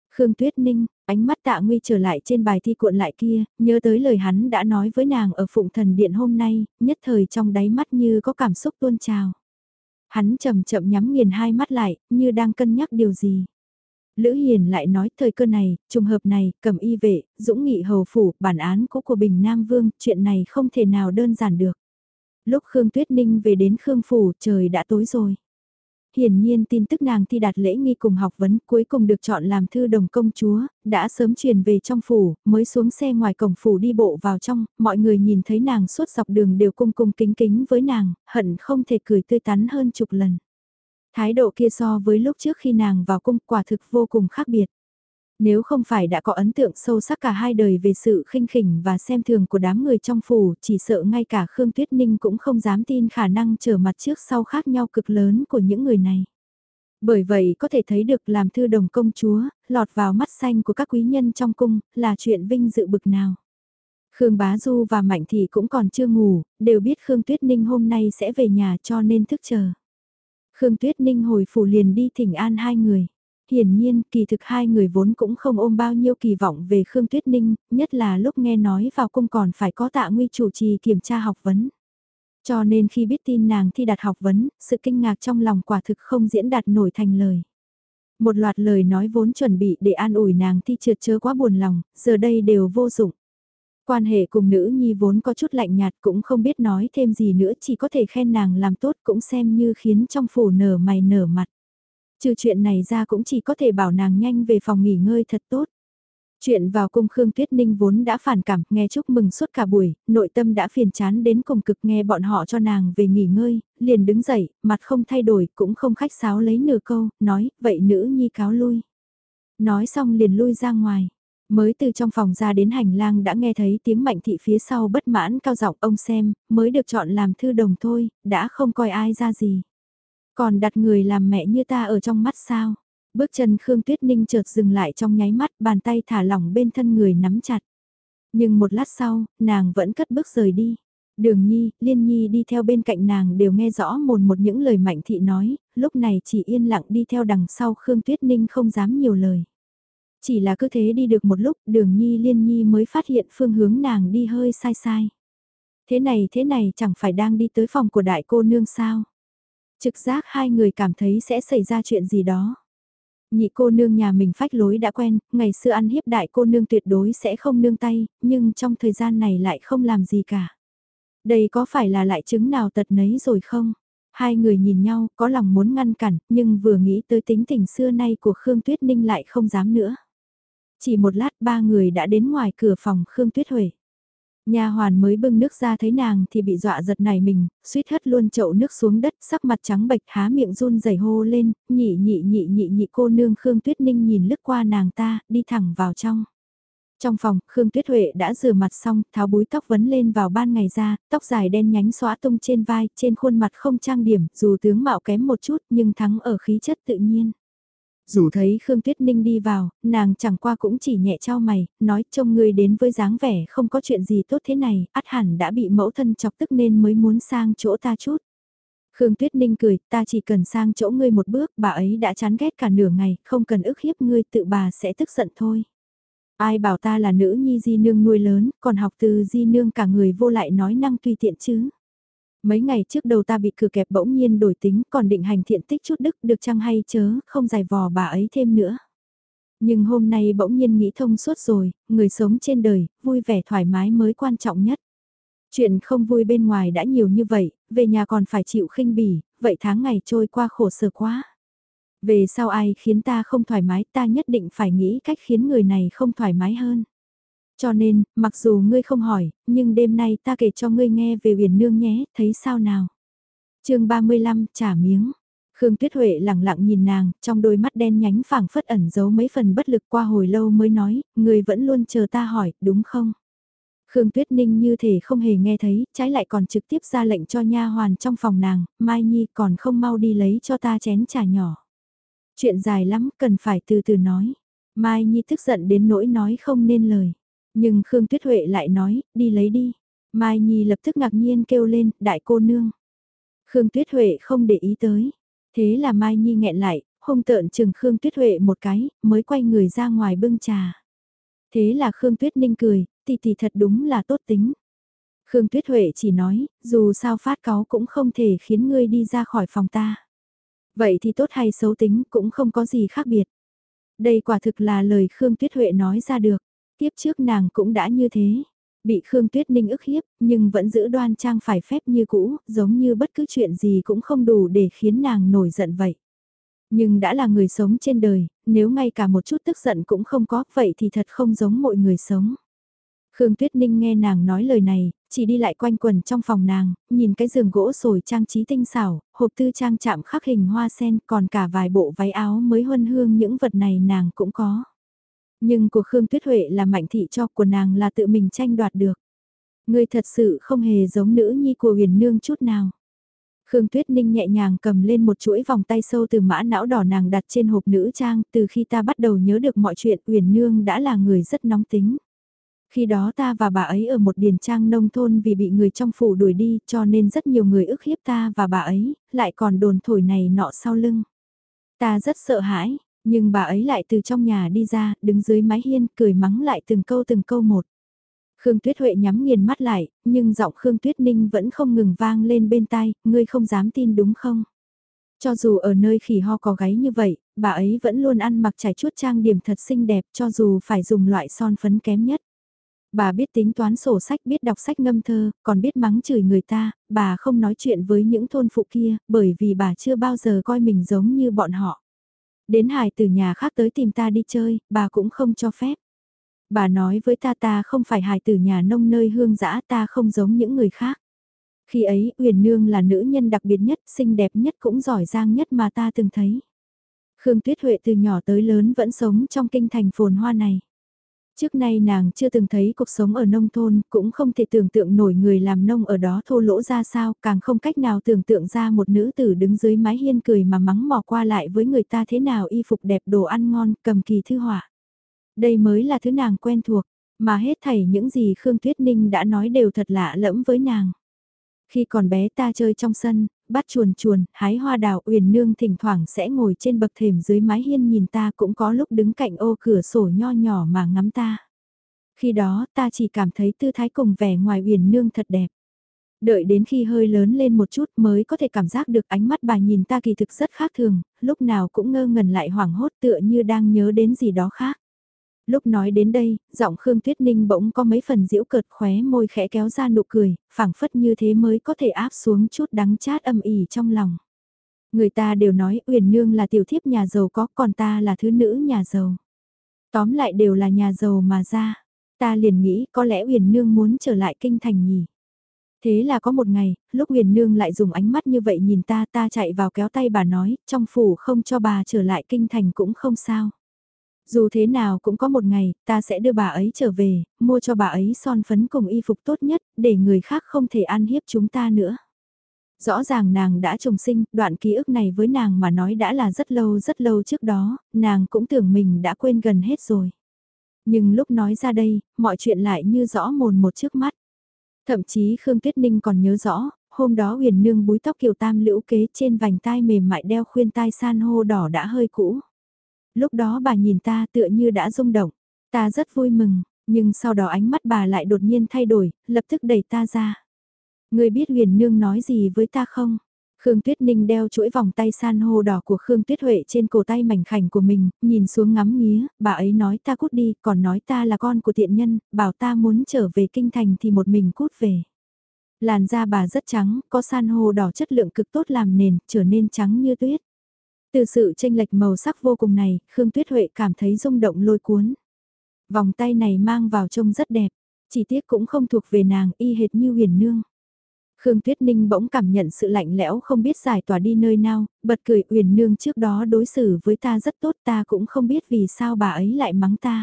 Khương Tuyết Ninh, ánh mắt Tạ Nguy trở lại trên bài thi cuộn lại kia, nhớ tới lời hắn đã nói với nàng ở Phụng Thần Điện hôm nay, nhất thời trong đáy mắt như có cảm xúc tuôn trào. Hắn chậm chậm nhắm nghiền hai mắt lại, như đang cân nhắc điều gì. Lữ Hiền lại nói thời cơ này, trùng hợp này, cầm y vệ, dũng nghị hầu phủ, bản án cũ của Bình Nam Vương, chuyện này không thể nào đơn giản được. Lúc Khương Tuyết Ninh về đến Khương Phủ, trời đã tối rồi. Hiển nhiên tin tức nàng thi đạt lễ nghi cùng học vấn cuối cùng được chọn làm thư đồng công chúa, đã sớm truyền về trong phủ, mới xuống xe ngoài cổng phủ đi bộ vào trong, mọi người nhìn thấy nàng suốt dọc đường đều cung cung kính kính với nàng, hận không thể cười tươi tắn hơn chục lần. Thái độ kia so với lúc trước khi nàng vào cung quả thực vô cùng khác biệt. Nếu không phải đã có ấn tượng sâu sắc cả hai đời về sự khinh khỉnh và xem thường của đám người trong phủ, chỉ sợ ngay cả Khương Tuyết Ninh cũng không dám tin khả năng trở mặt trước sau khác nhau cực lớn của những người này. Bởi vậy có thể thấy được làm thư đồng công chúa, lọt vào mắt xanh của các quý nhân trong cung, là chuyện vinh dự bực nào. Khương Bá Du và Mạnh Thị cũng còn chưa ngủ, đều biết Khương Tuyết Ninh hôm nay sẽ về nhà cho nên thức chờ. Khương Tuyết Ninh hồi phủ liền đi thỉnh an hai người. Hiển nhiên, kỳ thực hai người vốn cũng không ôm bao nhiêu kỳ vọng về Khương Tuyết Ninh, nhất là lúc nghe nói vào cung còn phải có Tạ Nguy chủ trì kiểm tra học vấn. Cho nên khi biết tin nàng thi đạt học vấn, sự kinh ngạc trong lòng quả thực không diễn đạt nổi thành lời. Một loạt lời nói vốn chuẩn bị để an ủi nàng thi trượt chớ quá buồn lòng, giờ đây đều vô dụng. Quan hệ cùng nữ nhi vốn có chút lạnh nhạt cũng không biết nói thêm gì nữa, chỉ có thể khen nàng làm tốt cũng xem như khiến trong phủ nở mày nở mặt. Trừ chuyện này ra cũng chỉ có thể bảo nàng nhanh về phòng nghỉ ngơi thật tốt. Chuyện vào cung Khương Tuyết Ninh vốn đã phản cảm, nghe chúc mừng suốt cả buổi, nội tâm đã phiền chán đến cùng cực, nghe bọn họ cho nàng về nghỉ ngơi, liền đứng dậy, mặt không thay đổi, cũng không khách sáo lấy nửa câu, nói, vậy nữ nhi cáo lui. Nói xong liền lui ra ngoài. Mới từ trong phòng ra đến hành lang đã nghe thấy tiếng Mạnh Thị phía sau bất mãn cao giọng, ông xem, mới được chọn làm thư đồng thôi, đã không coi ai ra gì. Còn đặt người làm mẹ như ta ở trong mắt sao? Bước chân Khương Tuyết Ninh chợt dừng lại trong nháy mắt, bàn tay thả lỏng bên thân người nắm chặt. Nhưng một lát sau, nàng vẫn cất bước rời đi. Đường Nhi, Liên Nhi đi theo bên cạnh nàng đều nghe rõ một những lời Mạnh Thị nói, lúc này chỉ yên lặng đi theo đằng sau Khương Tuyết Ninh không dám nhiều lời. Chỉ là cứ thế đi được một lúc, Đường Nhi Liên Nhi mới phát hiện phương hướng nàng đi hơi sai sai. Thế này chẳng phải đang đi tới phòng của đại cô nương sao? Trực giác hai người cảm thấy sẽ xảy ra chuyện gì đó. Nhị cô nương nhà mình phách lối đã quen, ngày xưa ăn hiếp đại cô nương tuyệt đối sẽ không nương tay, nhưng trong thời gian này lại không làm gì cả. Đây có phải là lại chứng nào tật nấy rồi không? Hai người nhìn nhau, có lòng muốn ngăn cản, nhưng vừa nghĩ tới tính tình xưa nay của Khương Tuyết Ninh lại không dám nữa. Chỉ một lát ba người đã đến ngoài cửa phòng Khương Tuyết Huệ. Nha hoàn mới bưng nước ra thấy nàng thì bị dọa giật nảy mình, suýt hất luôn chậu nước xuống đất, sắc mặt trắng bệch há miệng run rẩy hô lên, nhị cô nương Khương Tuyết Ninh nhìn lướt qua nàng ta, đi thẳng vào trong. Trong phòng, Khương Tuyết Huệ đã rửa mặt xong, tháo búi tóc vấn lên vào ban ngày ra, tóc dài đen nhánh xõa tung trên vai, trên khuôn mặt không trang điểm, dù tướng mạo kém một chút nhưng thắng ở khí chất tự nhiên. Dù thấy Khương Tuyết Ninh đi vào, nàng chẳng qua cũng chỉ nhẹ trao mày, nói trông ngươi đến với dáng vẻ không có chuyện gì tốt thế này, ắt hẳn đã bị mẫu thân chọc tức nên mới muốn sang chỗ ta chút. Khương Tuyết Ninh cười, ta chỉ cần sang chỗ ngươi một bước, bà ấy đã chán ghét cả nửa ngày, không cần ức hiếp ngươi, tự bà sẽ tức giận thôi. Ai bảo ta là nữ nhi di nương nuôi lớn, còn học từ di nương cả người vô lại nói năng tùy tiện chứ. Mấy ngày trước đầu ta bị cửa kẹp bỗng nhiên đổi tính, còn định hành thiện tích chút đức được chăng hay chớ, không dài vò bà ấy thêm nữa. Nhưng hôm nay bỗng nhiên nghĩ thông suốt rồi, người sống trên đời, vui vẻ thoải mái mới quan trọng nhất. Chuyện không vui bên ngoài đã nhiều như vậy, về nhà còn phải chịu khinh bỉ, vậy tháng ngày trôi qua khổ sở quá. Về sau ai khiến ta không thoải mái ta nhất định phải nghĩ cách khiến người này không thoải mái hơn. Cho nên, mặc dù ngươi không hỏi, nhưng đêm nay ta kể cho ngươi nghe về Uyển Nương nhé, thấy sao nào? Chương 35, trả miếng. Khương Tuyết Huệ lẳng lặng nhìn nàng, trong đôi mắt đen nhánh phảng phất ẩn giấu mấy phần bất lực, qua hồi lâu mới nói, ngươi vẫn luôn chờ ta hỏi, đúng không? Khương Tuyết Ninh như thể không hề nghe thấy, trái lại còn trực tiếp ra lệnh cho nha hoàn trong phòng nàng, Mai Nhi còn không mau đi lấy cho ta chén trà nhỏ. Chuyện dài lắm, cần phải từ từ nói. Mai Nhi tức giận đến nỗi nói không nên lời. Nhưng Khương Tuyết Huệ lại nói, đi lấy đi. Mai Nhi lập tức ngạc nhiên kêu lên, đại cô nương. Khương Tuyết Huệ không để ý tới. Thế là Mai Nhi nghẹn lại, hung tợn chừng Khương Tuyết Huệ một cái, mới quay người ra ngoài bưng trà. Thế là Khương Tuyết Ninh cười, tỷ thật đúng là tốt tính. Khương Tuyết Huệ chỉ nói, dù sao phát cáu cũng không thể khiến ngươi đi ra khỏi phòng ta. Vậy thì tốt hay xấu tính cũng không có gì khác biệt. Đây quả thực là lời Khương Tuyết Huệ nói ra được. Tiếp trước nàng cũng đã như thế. Bị Khương Tuyết Ninh ức hiếp, nhưng vẫn giữ đoan trang phải phép như cũ, giống như bất cứ chuyện gì cũng không đủ để khiến nàng nổi giận vậy. Nhưng đã là người sống trên đời, nếu ngay cả một chút tức giận cũng không có, vậy thì thật không giống mọi người sống. Khương Tuyết Ninh nghe nàng nói lời này, chỉ đi lại quanh quần trong phòng nàng, nhìn cái giường gỗ sồi trang trí tinh xảo, hộp tư trang chạm khắc hình hoa sen, còn cả vài bộ váy áo mới huân hương, những vật này nàng cũng có. Nhưng của Khương Tuyết Huệ là Mạnh thị cho, của nàng là tự mình tranh đoạt được. Ngươi thật sự không hề giống nữ nhi của Huyền Nương chút nào. Khương Tuyết Ninh nhẹ nhàng cầm lên một chuỗi vòng tay sâu từ mã não đỏ nàng đặt trên hộp nữ trang, từ khi ta bắt đầu nhớ được mọi chuyện, Huyền Nương đã là người rất nóng tính. Khi đó ta và bà ấy ở một điền trang nông thôn vì bị người trong phủ đuổi đi, cho nên rất nhiều người ức hiếp ta và bà ấy, lại còn đồn thổi này nọ sau lưng. Ta rất sợ hãi, nhưng bà ấy lại từ trong nhà đi ra, đứng dưới mái hiên, cười mắng lại từng câu một. Khương Tuyết Huệ nhắm nghiền mắt lại, nhưng giọng Khương Tuyết Ninh vẫn không ngừng vang lên bên tai, ngươi không dám tin đúng không? Cho dù ở nơi khỉ ho có gáy như vậy, bà ấy vẫn luôn ăn mặc trải chuốt trang điểm thật xinh đẹp cho dù phải dùng loại son phấn kém nhất. Bà biết tính toán sổ sách, biết đọc sách ngâm thơ, còn biết mắng chửi người ta, bà không nói chuyện với những thôn phụ kia, bởi vì bà chưa bao giờ coi mình giống như bọn họ. Đến hài từ nhà khác tới tìm ta đi chơi, bà cũng không cho phép. Bà nói với ta không phải hài tử nhà nông nơi hương dã, ta không giống những người khác. Khi ấy, Uyển Nương là nữ nhân đặc biệt nhất, xinh đẹp nhất cũng giỏi giang nhất mà ta từng thấy. Khương Tuyết Huệ từ nhỏ tới lớn vẫn sống trong kinh thành phồn hoa này. Trước nay nàng chưa từng thấy cuộc sống ở nông thôn, cũng không thể tưởng tượng nổi người làm nông ở đó thô lỗ ra sao, càng không cách nào tưởng tượng ra một nữ tử đứng dưới mái hiên cười mà mắng mỏ qua lại với người ta thế nào, y phục đẹp, đồ ăn ngon, cầm kỳ thư họa. Đây mới là thứ nàng quen thuộc, mà hết thảy những gì Khương Tuyết Ninh đã nói đều thật lạ lẫm với nàng. Khi còn bé ta chơi trong sân, bắt chuồn chuồn, hái hoa đào, Uyển Nương thỉnh thoảng sẽ ngồi trên bậc thềm dưới mái hiên nhìn ta, cũng có lúc đứng cạnh ô cửa sổ nho nhỏ mà ngắm ta. Khi đó ta chỉ cảm thấy tư thái cùng vẻ ngoài Uyển Nương thật đẹp. Đợi đến khi hơi lớn lên một chút mới có thể cảm giác được ánh mắt bà nhìn ta kỳ thực rất khác thường, lúc nào cũng ngơ ngẩn lại hoảng hốt tựa như đang nhớ đến gì đó khác. Lúc nói đến đây, giọng Khương Tuyết Ninh bỗng có mấy phần giễu cợt, khóe môi khẽ kéo ra nụ cười, phảng phất như thế mới có thể áp xuống chút đắng chát âm ỉ trong lòng. Người ta đều nói Uyển Nương là tiểu thiếp nhà giàu có, còn ta là thứ nữ nhà giàu. Tóm lại đều là nhà giàu mà ra. Ta liền nghĩ có lẽ Uyển Nương muốn trở lại kinh thành nhỉ. Thế là có một ngày, lúc Uyển Nương lại dùng ánh mắt như vậy nhìn ta, ta chạy vào kéo tay bà nói, trong phủ không cho bà trở lại kinh thành cũng không sao. Dù thế nào cũng có một ngày, ta sẽ đưa bà ấy trở về, mua cho bà ấy son phấn cùng y phục tốt nhất, để người khác không thể ăn hiếp chúng ta nữa. Rõ ràng nàng đã trùng sinh, đoạn ký ức này với nàng mà nói đã là rất lâu trước đó, nàng cũng tưởng mình đã quên gần hết rồi. Nhưng lúc nói ra đây, mọi chuyện lại như rõ mồn một trước mắt. Thậm chí Khương Tuyết Ninh còn nhớ rõ, hôm đó Huyền Nương búi tóc kiều tam lũ kế trên vành tai mềm mại đeo khuyên tai san hô đỏ đã hơi cũ. Lúc đó bà nhìn ta tựa như đã rung động, ta rất vui mừng, nhưng sau đó ánh mắt bà lại đột nhiên thay đổi, lập tức đẩy ta ra. Người biết Huyền Nương nói gì với ta không? Khương Tuyết Ninh đeo chuỗi vòng tay san hô đỏ của Khương Tuyết Huệ trên cổ tay mảnh khảnh của mình, nhìn xuống ngắm nghía, bà ấy nói ta cút đi, còn nói ta là con của tiện nhân, bảo ta muốn trở về kinh thành thì một mình cút về. Làn da bà rất trắng, có san hô đỏ chất lượng cực tốt làm nền, trở nên trắng như tuyết. Từ sự chênh lệch màu sắc vô cùng này, Khương Tuyết Huệ cảm thấy rung động lôi cuốn. Vòng tay này mang vào trông rất đẹp, chỉ tiếc cũng không thuộc về nàng, y hệt như Huyền Nương. Khương Tuyết Ninh bỗng cảm nhận sự lạnh lẽo không biết giải tỏa đi nơi nào, bật cười. Huyền Nương trước đó đối xử với ta rất tốt, ta cũng không biết vì sao bà ấy lại mắng ta.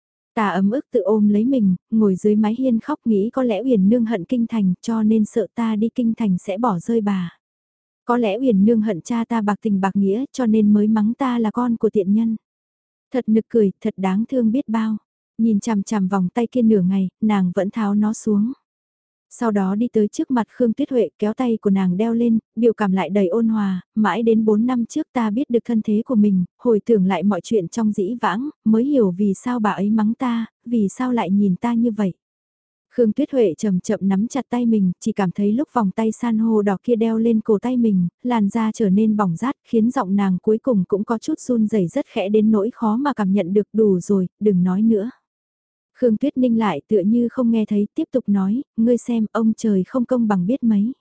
Ta ấm ức tự ôm lấy mình, ngồi dưới mái hiên khóc, nghĩ có lẽ Huyền Nương hận kinh thành cho nên sợ ta đi kinh thành sẽ bỏ rơi bà. Có lẽ Huyền Nương hận cha ta bạc tình bạc nghĩa cho nên mới mắng ta là con của tiện nhân. Thật nực cười, thật đáng thương biết bao. Nhìn chằm chằm vòng tay kia nửa ngày, nàng vẫn tháo nó xuống. Sau đó đi tới trước mặt Khương Tuyết Huệ kéo tay của nàng đeo lên, biểu cảm lại đầy ôn hòa, mãi đến 4 năm trước ta biết được thân thế của mình, hồi tưởng lại mọi chuyện trong dĩ vãng, mới hiểu vì sao bà ấy mắng ta, vì sao lại nhìn ta như vậy. Khương Tuyết Huệ chậm chậm nắm chặt tay mình, chỉ cảm thấy lúc vòng tay san hô đỏ kia đeo lên cổ tay mình, làn da trở nên bỏng rát, khiến giọng nàng cuối cùng cũng có chút run rẩy rất khẽ đến nỗi khó mà cảm nhận được. Đủ rồi, đừng nói nữa. Khương Tuyết Ninh lại tựa như không nghe thấy, tiếp tục nói, ngươi xem ông trời không công bằng biết mấy.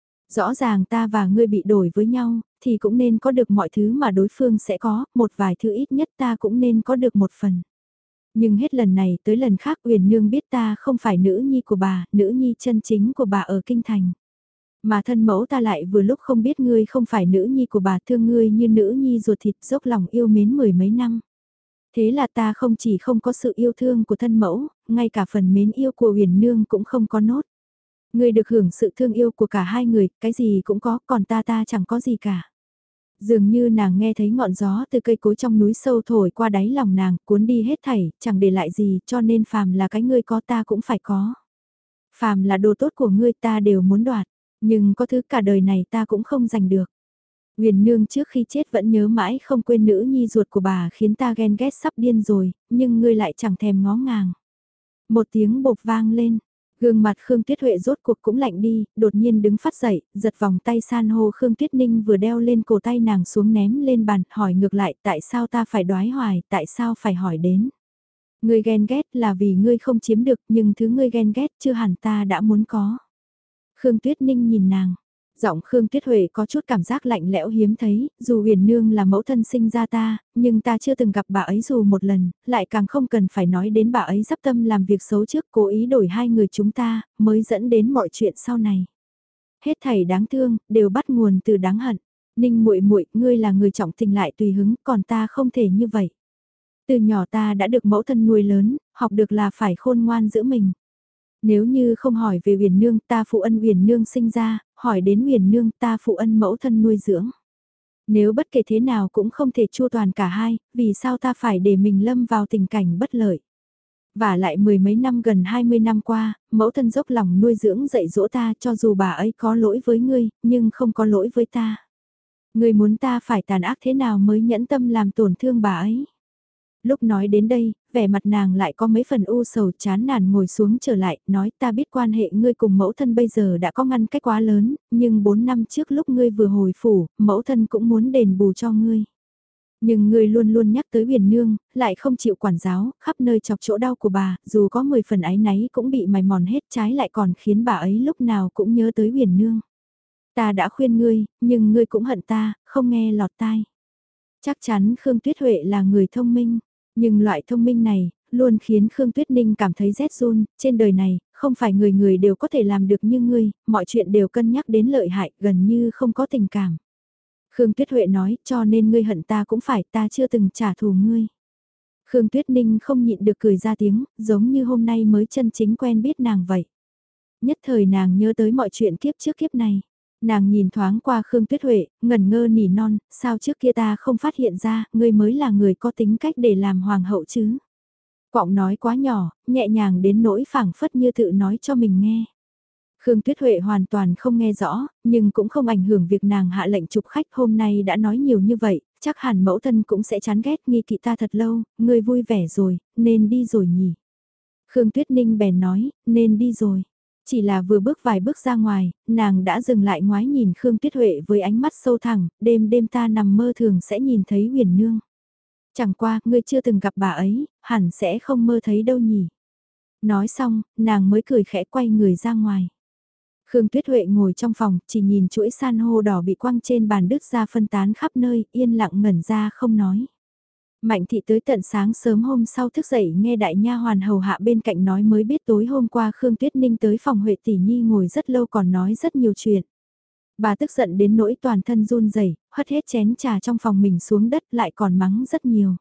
Rõ ràng ta và ngươi bị đổi với nhau, thì cũng nên có được mọi thứ mà đối phương sẽ có, một vài thứ ít nhất ta cũng nên có được một phần. Nhưng hết lần này tới lần khác Uyển Nương biết ta không phải nữ nhi của bà, nữ nhi chân chính của bà ở Kinh Thành. Mà thân mẫu ta lại vừa lúc không biết ngươi không phải nữ nhi của bà, thương ngươi như nữ nhi ruột thịt, dốc lòng yêu mến 10 mấy năm. Thế là ta không chỉ không có sự yêu thương của thân mẫu, ngay cả phần mến yêu của Uyển Nương cũng không có nốt. Ngươi được hưởng sự thương yêu của cả hai người, cái gì cũng có, còn ta chẳng có gì cả. Dường như nàng nghe thấy ngọn gió từ cây cối trong núi sâu thổi qua đáy lòng nàng, cuốn đi hết thảy, chẳng để lại gì, cho nên phàm là cái ngươi có ta cũng phải có. Phàm là đồ tốt của ngươi ta đều muốn đoạt, nhưng có thứ cả đời này ta cũng không giành được. Huyền nương trước khi chết vẫn nhớ mãi không quên nữ nhi ruột của bà, khiến ta ghen ghét sắp điên rồi, nhưng ngươi lại chẳng thèm ngó ngàng. Một tiếng bột vang lên, gương mặt Khương Tuyết Huệ rốt cuộc cũng lạnh đi, đột nhiên đứng phát dậy, giật vòng tay san hô Khương Tuyết Ninh vừa đeo lên cổ tay nàng xuống ném lên bàn, hỏi ngược lại tại sao ta phải đoái hoài, tại sao phải hỏi đến. Ngươi ghen ghét là vì ngươi không chiếm được, nhưng thứ ngươi ghen ghét chưa hẳn ta đã muốn có. Khương Tuyết Ninh nhìn nàng, giọng Khương Tuyết Huệ có chút cảm giác lạnh lẽo hiếm thấy, dù Huyền Nương là mẫu thân sinh ra ta, nhưng ta chưa từng gặp bà ấy dù một lần, lại càng không cần phải nói đến bà ấy dắp tâm làm việc xấu trước, cố ý đổi hai người chúng ta, mới dẫn đến mọi chuyện sau này. Hết thảy đáng thương, đều bắt nguồn từ đáng hận. Ninh muội muội, ngươi là người trọng tình lại tùy hứng, còn ta không thể như vậy. Từ nhỏ ta đã được mẫu thân nuôi lớn, học được là phải khôn ngoan giữ mình. Nếu như không hỏi về Uyển Nương, ta phụ ân Uyển Nương sinh ra, hỏi đến Uyển Nương, ta phụ ân mẫu thân nuôi dưỡng. Nếu bất kể thế nào cũng không thể chu toàn cả hai, vì sao ta phải để mình lâm vào tình cảnh bất lợi. Và lại mười mấy năm gần 20 năm qua, mẫu thân dốc lòng nuôi dưỡng dạy dỗ ta, cho dù bà ấy có lỗi với ngươi, nhưng không có lỗi với ta. Ngươi muốn ta phải tàn ác thế nào mới nhẫn tâm làm tổn thương bà ấy. Lúc nói đến đây, vẻ mặt nàng lại có mấy phần u sầu, chán nản ngồi xuống trở lại, nói ta biết quan hệ ngươi cùng mẫu thân bây giờ đã có ngăn cách quá lớn, nhưng 4 năm trước lúc ngươi vừa hồi phủ, mẫu thân cũng muốn đền bù cho ngươi. Nhưng ngươi luôn luôn nhắc tới Huyền Nương, lại không chịu quản giáo, khắp nơi chọc chỗ đau của bà, dù có 10 phần áy náy cũng bị mài mòn hết, trái lại còn khiến bà ấy lúc nào cũng nhớ tới Huyền Nương. Ta đã khuyên ngươi, nhưng ngươi cũng hận ta, không nghe lọt tai. Chắc chắn Khương Tuyết Huệ là người thông minh, nhưng loại thông minh này, luôn khiến Khương Tuyết Ninh cảm thấy rét run, trên đời này, không phải người người đều có thể làm được như ngươi, mọi chuyện đều cân nhắc đến lợi hại, gần như không có tình cảm. Khương Tuyết Huệ nói, cho nên ngươi hận ta cũng phải, ta chưa từng trả thù ngươi. Khương Tuyết Ninh không nhịn được cười ra tiếng, giống như hôm nay mới chân chính quen biết nàng vậy. Nhất thời nàng nhớ tới mọi chuyện kiếp trước kiếp này. Nàng nhìn thoáng qua Khương Tuyết Huệ, ngẩn ngơ nỉ non, sao trước kia ta không phát hiện ra, ngươi mới là người có tính cách để làm hoàng hậu chứ. Quọng nói quá nhỏ, nhẹ nhàng đến nỗi phảng phất như tự nói cho mình nghe. Khương Tuyết Huệ hoàn toàn không nghe rõ, nhưng cũng không ảnh hưởng việc nàng hạ lệnh chụp khách hôm nay đã nói nhiều như vậy, chắc hẳn mẫu thân cũng sẽ chán ghét nghi kỵ ta thật lâu, ngươi vui vẻ rồi, nên đi rồi nhỉ. Khương Tuyết Ninh bèn nói, nên đi rồi. Chỉ là vừa bước vài bước ra ngoài, nàng đã dừng lại ngoái nhìn Khương Tuyết Huệ với ánh mắt sâu thẳng, đêm đêm ta nằm mơ thường sẽ nhìn thấy Huyền Nương. Chẳng qua, ngươi chưa từng gặp bà ấy, hẳn sẽ không mơ thấy đâu nhỉ. Nói xong, nàng mới cười khẽ quay người ra ngoài. Khương Tuyết Huệ ngồi trong phòng, chỉ nhìn chuỗi san hô đỏ bị quăng trên bàn đứt ra phân tán khắp nơi, yên lặng ngẩn ra không nói. Mạnh thị tới tận sáng sớm hôm sau thức dậy nghe đại nha hoàn hầu hạ bên cạnh nói mới biết tối hôm qua Khương Tuyết Ninh tới phòng Huệ tỷ nhi ngồi rất lâu còn nói rất nhiều chuyện. Bà tức giận đến nỗi toàn thân run rẩy, hất hết chén trà trong phòng mình xuống đất lại còn mắng rất nhiều.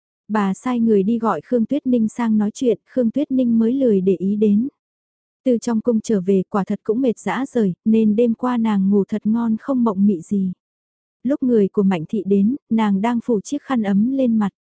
Bà sai người đi gọi Khương Tuyết Ninh sang nói chuyện, Khương Tuyết Ninh mới lười để ý đến. Từ trong cung trở về quả thật cũng mệt dã rời, nên đêm qua nàng ngủ thật ngon không mộng mị gì. Lúc người của Mạnh thị đến, nàng đang phủ chiếc khăn ấm lên mặt.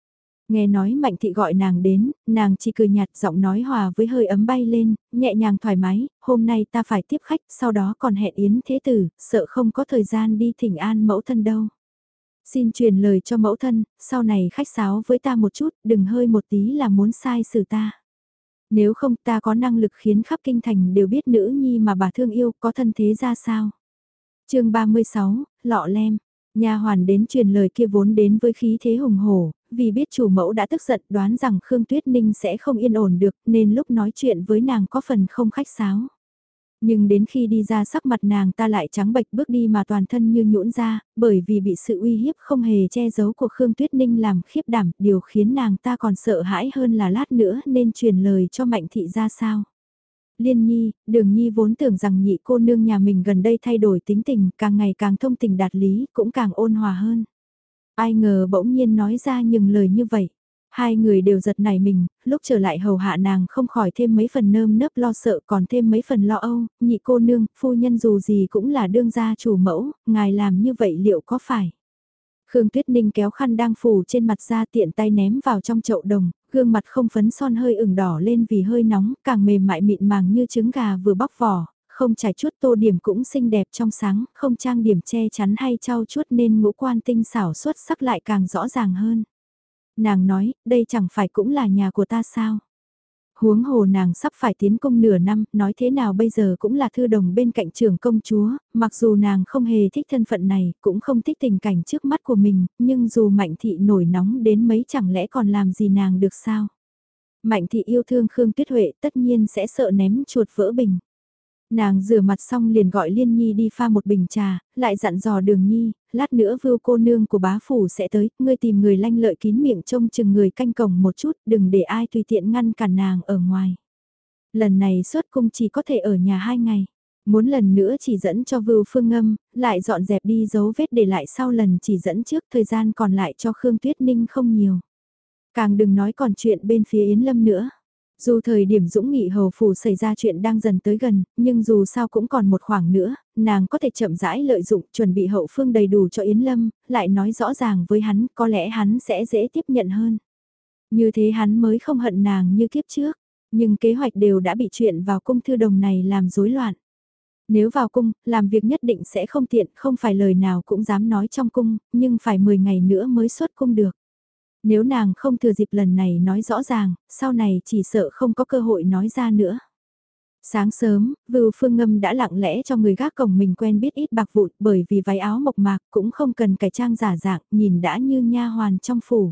Nghe nói Mạnh Thị gọi nàng đến, nàng chỉ cười nhạt, giọng nói hòa với hơi ấm bay lên, nhẹ nhàng thoải mái, hôm nay ta phải tiếp khách, sau đó còn hẹn Yến Thế Tử, sợ không có thời gian đi thỉnh an mẫu thân đâu. Xin truyền lời cho mẫu thân, sau này khách sáo với ta một chút, đừng hơi một tí là muốn sai xử ta. Nếu không ta có năng lực khiến khắp kinh thành đều biết nữ nhi mà bà thương yêu có thân thế ra sao. chương 36, lọ lem. Nha hoàn đến truyền lời kia vốn đến với khí thế hùng hổ, vì biết chủ mẫu đã tức giận đoán rằng Khương Tuyết Ninh sẽ không yên ổn được nên lúc nói chuyện với nàng có phần không khách sáo. Nhưng đến khi đi ra sắc mặt nàng ta lại trắng bệch bước đi mà toàn thân như nhũn ra, bởi vì bị sự uy hiếp không hề che giấu của Khương Tuyết Ninh làm khiếp đảm, điều khiến nàng ta còn sợ hãi hơn là lát nữa nên truyền lời cho Mạnh Thị ra sao. Liên Nhi, Đường Nhi vốn tưởng rằng nhị cô nương nhà mình gần đây thay đổi tính tình, càng ngày càng thông tình đạt lý, cũng càng ôn hòa hơn. Ai ngờ bỗng nhiên nói ra những lời như vậy. Hai người đều giật nảy mình, lúc trở lại hầu hạ nàng không khỏi thêm mấy phần nơm nớp lo sợ còn thêm mấy phần lo âu, nhị cô nương, phu nhân dù gì cũng là đương gia chủ mẫu, ngài làm như vậy liệu có phải? Khương Tuyết Ninh kéo khăn đang phủ trên mặt ra tiện tay ném vào trong chậu đồng, gương mặt không phấn son hơi ửng đỏ lên vì hơi nóng, càng mềm mại mịn màng như trứng gà vừa bóc vỏ, không trải chuốt tô điểm cũng xinh đẹp trong sáng, không trang điểm che chắn hay trau chuốt nên ngũ quan tinh xảo xuất sắc lại càng rõ ràng hơn. Nàng nói, đây chẳng phải cũng là nhà của ta sao? Huống hồ nàng sắp phải tiến công nửa năm, nói thế nào bây giờ cũng là thư đồng bên cạnh trưởng công chúa, mặc dù nàng không hề thích thân phận này, cũng không thích tình cảnh trước mắt của mình, nhưng dù Mạnh Thị nổi nóng đến mấy chẳng lẽ còn làm gì nàng được sao? Mạnh Thị yêu thương Khương Tuyết Huệ tất nhiên sẽ sợ ném chuột vỡ bình. Nàng rửa mặt xong liền gọi Liên Nhi đi pha một bình trà, lại dặn dò Đường Nhi, lát nữa Vưu cô nương của bá phủ sẽ tới, ngươi tìm người lanh lợi kín miệng trông chừng người canh cổng một chút, đừng để ai tùy tiện ngăn cản nàng ở ngoài. Lần này xuất cung chỉ có thể ở nhà 2 ngày. Muốn lần nữa chỉ dẫn cho Vưu Phương Ngâm, lại dọn dẹp đi dấu vết để lại sau lần chỉ dẫn trước, thời gian còn lại cho Khương Tuyết Ninh không nhiều. Càng đừng nói còn chuyện bên phía Yến Lâm nữa. Dù thời điểm Dũng Nghị hầu phủ xảy ra chuyện đang dần tới gần, nhưng dù sao cũng còn một khoảng nữa, nàng có thể chậm rãi lợi dụng chuẩn bị hậu phương đầy đủ cho Yến Lâm, lại nói rõ ràng với hắn, có lẽ hắn sẽ dễ tiếp nhận hơn. Như thế hắn mới không hận nàng như kiếp trước, nhưng kế hoạch đều đã bị chuyện vào cung thư đồng này làm rối loạn. Nếu vào cung, làm việc nhất định sẽ không tiện, không phải lời nào cũng dám nói trong cung, nhưng phải 10 ngày nữa mới xuất cung được. Nếu nàng không thừa dịp lần này nói rõ ràng, sau này chỉ sợ không có cơ hội nói ra nữa. Sáng sớm, Vưu Phương Ngâm đã lặng lẽ cho người gác cổng mình quen biết ít bạc vụn bởi vì váy áo mộc mạc cũng không cần cải trang giả dạng, nhìn đã như nha hoàn trong phủ.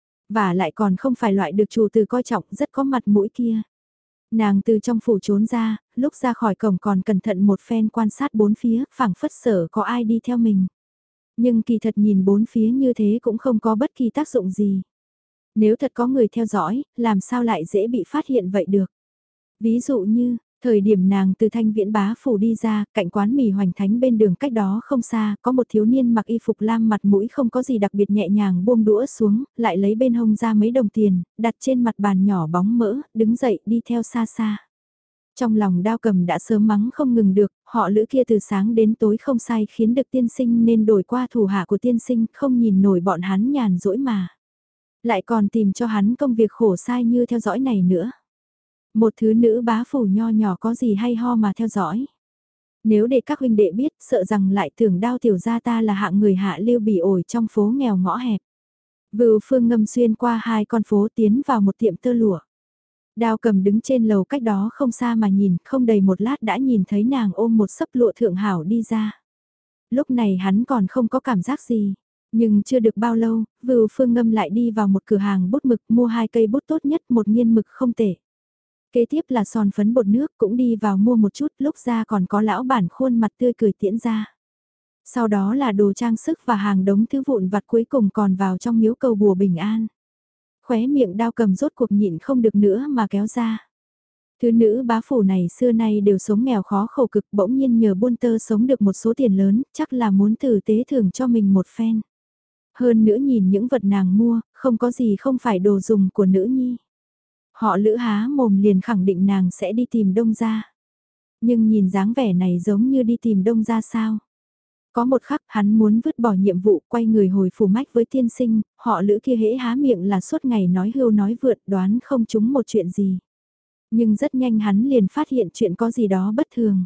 Và lại còn không phải loại được chủ từ coi trọng rất có mặt mũi kia. Nàng từ trong phủ trốn ra, lúc ra khỏi cổng còn cẩn thận một phen quan sát bốn phía, phảng phất sở có ai đi theo mình. Nhưng kỳ thật nhìn bốn phía như thế cũng không có bất kỳ tác dụng gì. Nếu thật có người theo dõi, làm sao lại dễ bị phát hiện vậy được? Ví dụ như, thời điểm nàng từ Thanh Viễn bá phủ đi ra, cạnh quán mì Hoành Thánh bên đường cách đó không xa, có một thiếu niên mặc y phục lam mặt mũi không có gì đặc biệt nhẹ nhàng buông đũa xuống, lại lấy bên hông ra mấy đồng tiền, đặt trên mặt bàn nhỏ bóng mỡ, đứng dậy đi theo xa xa. Trong lòng Đao Cầm đã sớm mắng không ngừng được, họ Lữ kia từ sáng đến tối không sai khiến được tiên sinh nên đổi qua thủ hạ của tiên sinh, không nhìn nổi bọn hắn nhàn rỗi mà. Lại còn tìm cho hắn công việc khổ sai như theo dõi này nữa. Một thứ nữ bá phủ nho nhỏ có gì hay ho mà theo dõi. Nếu để các huynh đệ biết, sợ rằng lại tưởng Đao tiểu gia ta là hạng người hạ lưu bỉ ổi trong phố nghèo ngõ hẹp. Vưu Phương Ngâm xuyên qua 2 con phố tiến vào một tiệm tơ lụa. Đao Cầm đứng trên lầu cách đó không xa mà nhìn, không đầy một lát đã nhìn thấy nàng ôm một sấp lụa thượng hảo đi ra. Lúc này hắn còn không có cảm giác gì, nhưng chưa được bao lâu, Vưu Phương Ngâm lại đi vào một cửa hàng bút mực mua 2 cây bút tốt nhất, một nghiên mực không tệ. Kế tiếp là son phấn bột nước cũng đi vào mua một chút, lúc ra còn có lão bản khuôn mặt tươi cười tiễn ra. Sau đó là đồ trang sức và hàng đống thứ vụn vặt cuối cùng còn vào trong miếu cầu bùa bình an. Khóe miệng Đao Cầm rốt cuộc nhịn không được nữa mà kéo ra. Thứ nữ bá phủ này xưa nay đều sống nghèo khó khổ cực, bỗng nhiên nhờ buôn tơ sống được một số tiền lớn, chắc là muốn tử tế thưởng cho mình một phen. Hơn nữa nhìn những vật nàng mua, không có gì không phải đồ dùng của nữ nhi. Họ Lữ há mồm liền khẳng định nàng sẽ đi tìm Đông gia. Nhưng nhìn dáng vẻ này giống như đi tìm Đông gia sao? Có một khắc hắn muốn vứt bỏ nhiệm vụ quay người hồi phủ mách với tiên sinh, họ Lữ kia hễ há miệng là suốt ngày nói hưu nói vượt đoán không trúng một chuyện gì. Nhưng rất nhanh hắn liền phát hiện chuyện có gì đó bất thường.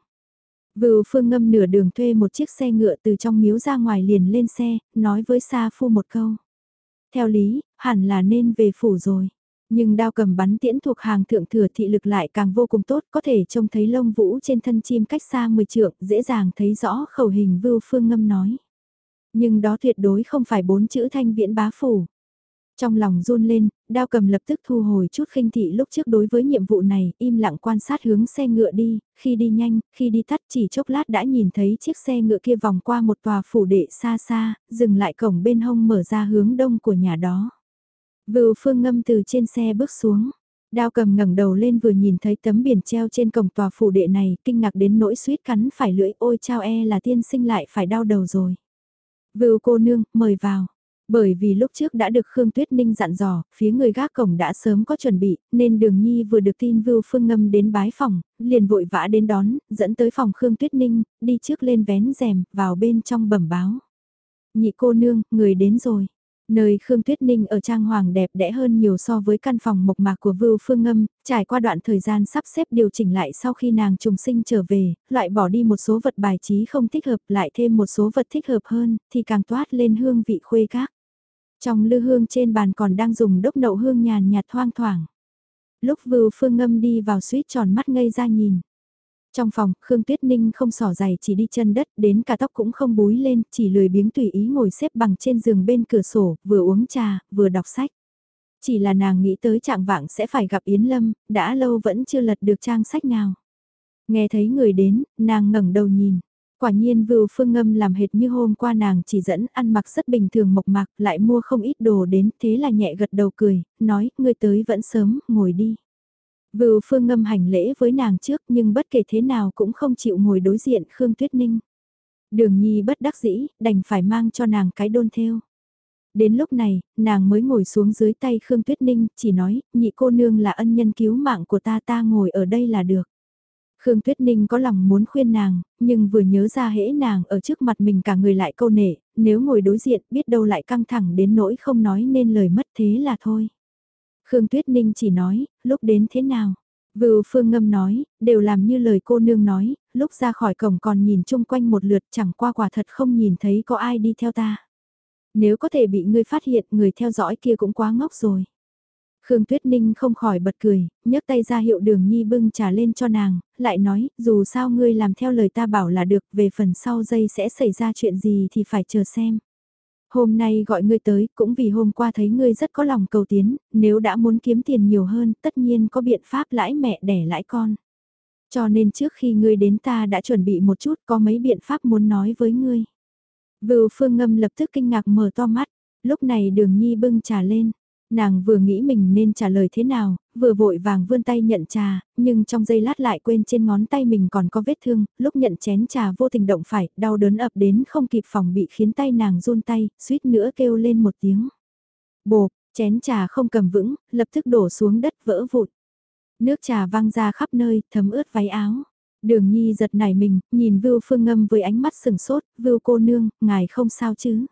Vưu Phương Ngâm nửa đường thuê một chiếc xe ngựa từ trong miếu ra ngoài liền lên xe, nói với Sa Phu một câu. Theo lý, hẳn là nên về phủ rồi. Nhưng đao cầm bắn tiễn thuộc hàng thượng thừa thị lực lại càng vô cùng tốt, có thể trông thấy lông vũ trên thân chim cách xa 10 trượng, dễ dàng thấy rõ khẩu hình Vưu Phương Ngâm nói. Nhưng đó tuyệt đối không phải 4 chữ Thanh Viễn bá phủ. Trong lòng run lên, đao cầm lập tức thu hồi chút khinh thị lúc trước đối với nhiệm vụ này, im lặng quan sát hướng xe ngựa đi, khi đi nhanh, khi đi tắt chỉ chốc lát đã nhìn thấy chiếc xe ngựa kia vòng qua một tòa phủ đệ xa xa, dừng lại cổng bên hông mở ra hướng đông của nhà đó. Vưu Phương Ngâm từ trên xe bước xuống. Đao cầm ngẩng đầu lên vừa nhìn thấy tấm biển treo trên cổng tòa phủ đệ này, kinh ngạc đến nỗi suýt cắn phải lưỡi, ôi chao là tiên sinh lại phải đau đầu rồi. Vưu cô nương, mời vào. Bởi vì lúc trước đã được Khương Tuyết Ninh dặn dò, phía người gác cổng đã sớm có chuẩn bị, nên Đường Nhi vừa được tin Vưu Phương Ngâm đến bái phòng, liền vội vã đến đón, dẫn tới phòng Khương Tuyết Ninh, đi trước lên vén rèm, vào bên trong bẩm báo. Nhị cô nương, người đến rồi. Nơi Khương Tuyết Ninh ở trang hoàng đẹp đẽ hơn nhiều so với căn phòng mộc mạc của Vưu Phương Ngâm, trải qua đoạn thời gian sắp xếp điều chỉnh lại sau khi nàng trùng sinh trở về, loại bỏ đi một số vật bài trí không thích hợp lại thêm một số vật thích hợp hơn, thì càng toát lên hương vị khuê các. Trong lư hương trên bàn còn đang dùng đốc nậu hương nhàn nhạt thoang thoảng. Lúc Vưu Phương Ngâm đi vào suýt tròn mắt ngây ra nhìn. Trong phòng, Khương Tuyết Ninh không xỏ giày chỉ đi chân đất, đến cả tóc cũng không búi lên, chỉ lười biếng tùy ý ngồi xếp bằng trên giường bên cửa sổ, vừa uống trà, vừa đọc sách. Chỉ là nàng nghĩ tới trạng vạng sẽ phải gặp Yến Lâm, đã lâu vẫn chưa lật được trang sách nào. Nghe thấy người đến, nàng ngẩng đầu nhìn. Quả nhiên Vưu Phương Ngâm làm hệt như hôm qua nàng chỉ dẫn ăn mặc rất bình thường mộc mạc, lại mua không ít đồ đến, thế là nhẹ gật đầu cười, nói, ngươi tới vẫn sớm, ngồi đi. Vưu Phương Ngâm hành lễ với nàng trước nhưng bất kể thế nào cũng không chịu ngồi đối diện Khương Tuyết Ninh. Đường Nhi bất đắc dĩ, đành phải mang cho nàng cái đôn thêu. Đến lúc này, nàng mới ngồi xuống dưới tay Khương Tuyết Ninh, chỉ nói, nhị cô nương là ân nhân cứu mạng của ta ngồi ở đây là được. Khương Tuyết Ninh có lòng muốn khuyên nàng, nhưng vừa nhớ ra hễ nàng ở trước mặt mình cả người lại câu nể, nếu ngồi đối diện biết đâu lại căng thẳng đến nỗi không nói nên lời mất thế là thôi. Khương Tuyết Ninh chỉ nói, lúc đến thế nào? Vưu Phương Ngâm nói, đều làm như lời cô nương nói, lúc ra khỏi cổng còn nhìn chung quanh một lượt chẳng qua quả thật không nhìn thấy có ai đi theo ta. Nếu có thể bị ngươi phát hiện người theo dõi kia cũng quá ngốc rồi. Khương Tuyết Ninh không khỏi bật cười, nhấc tay ra hiệu Đường Nhi bưng trà lên cho nàng, lại nói, dù sao ngươi làm theo lời ta bảo là được, về phần sau dây sẽ xảy ra chuyện gì thì phải chờ xem. Hôm nay gọi ngươi tới cũng vì hôm qua thấy ngươi rất có lòng cầu tiến, nếu đã muốn kiếm tiền nhiều hơn tất nhiên có biện pháp lãi mẹ đẻ lãi con. Cho nên trước khi ngươi đến ta đã chuẩn bị một chút có mấy biện pháp muốn nói với ngươi. Vưu Phương Ngâm lập tức kinh ngạc mở to mắt, lúc này Đường Nhi bưng trà lên. Nàng vừa nghĩ mình nên trả lời thế nào, vừa vội vàng vươn tay nhận trà, nhưng trong giây lát lại quên trên ngón tay mình còn có vết thương, lúc nhận chén trà vô tình động phải, đau đớn ập đến không kịp phòng bị khiến tay nàng run tay, suýt nữa kêu lên một tiếng. Bộp, chén trà không cầm vững, lập tức đổ xuống đất vỡ vụn. Nước trà văng ra khắp nơi, thấm ướt váy áo. Đường Nhi giật nảy mình, nhìn Vưu Phương Ngâm với ánh mắt sừng sốt, Vưu cô nương, ngài không sao chứ?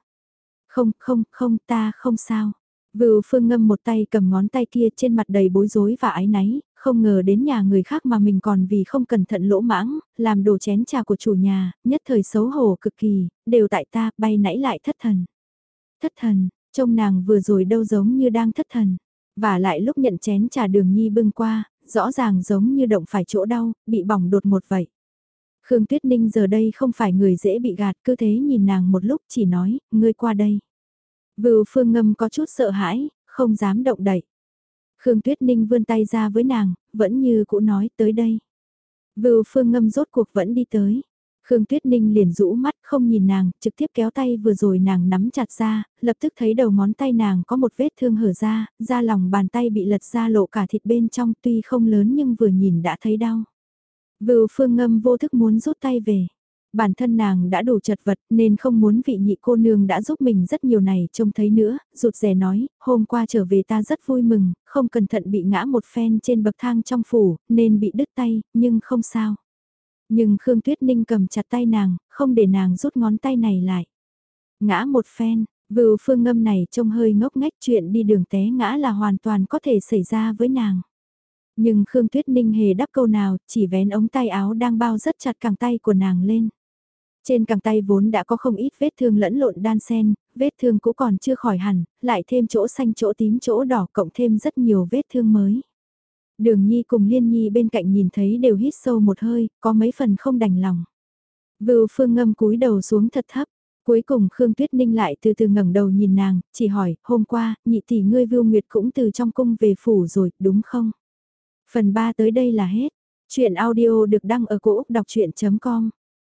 Không, ta không sao. Vưu Phương Ngâm một tay cầm ngón tay kia trên mặt đầy bối rối và áy náy, không ngờ đến nhà người khác mà mình còn vì không cẩn thận lỗ mãng, làm đổ chén trà của chủ nhà, nhất thời xấu hổ cực kỳ, đều tại ta, bay nãy lại thất thần. Thất thần, trông nàng vừa rồi đâu giống như đang thất thần, và lại lúc nhận chén trà Đường Nhi bưng qua, rõ ràng giống như động phải chỗ đau, bị bỏng đột một vậy. Khương Tuyết Ninh giờ đây không phải người dễ bị gạt, cứ thế nhìn nàng một lúc chỉ nói, ngươi qua đây. Vưu Phương Ngâm có chút sợ hãi, không dám động đậy. Khương Tuyết Ninh vươn tay ra với nàng, vẫn như cũ nói tới đây. Vưu Phương Ngâm rốt cuộc vẫn đi tới. Khương Tuyết Ninh liền rũ mắt không nhìn nàng, trực tiếp kéo tay vừa rồi nàng nắm chặt ra, lập tức thấy đầu ngón tay nàng có một vết thương hở ra lòng bàn tay bị lật ra lộ cả thịt bên trong tuy không lớn nhưng vừa nhìn đã thấy đau. Vưu Phương Ngâm vô thức muốn rút tay về. Bản thân nàng đã đủ chật vật nên không muốn vị nhị cô nương đã giúp mình rất nhiều này trông thấy nữa, rụt rè nói, hôm qua trở về ta rất vui mừng, không cẩn thận bị ngã một phen trên bậc thang trong phủ, nên bị đứt tay, nhưng không sao. Nhưng Khương Tuyết Ninh cầm chặt tay nàng, không để nàng rút ngón tay này lại. Ngã một phen, Vưu Phương Ngâm này trông hơi ngốc nghếch, chuyện đi đường té ngã là hoàn toàn có thể xảy ra với nàng. Nhưng Khương Tuyết Ninh hề đáp câu nào, chỉ vén ống tay áo đang bao rất chặt cẳng tay của nàng lên. Trên cẳng tay vốn đã có không ít vết thương lẫn lộn đan xen, vết thương cũ còn chưa khỏi hẳn, lại thêm chỗ xanh chỗ tím chỗ đỏ cộng thêm rất nhiều vết thương mới. Đường Nhi cùng Liên Nhi bên cạnh nhìn thấy đều hít sâu một hơi, có mấy phần không đành lòng. Vưu Phương Ngâm cúi đầu xuống thật thấp, cuối cùng Khương Tuyết Ninh lại từ từ ngẩng đầu nhìn nàng, chỉ hỏi, hôm qua, nhị tỷ ngươi Vưu Nguyệt cũng từ trong cung về phủ rồi, đúng không? Phần 3 tới đây là hết. Chuyện audio được đăng ở cổ Úc đọc chuyện.com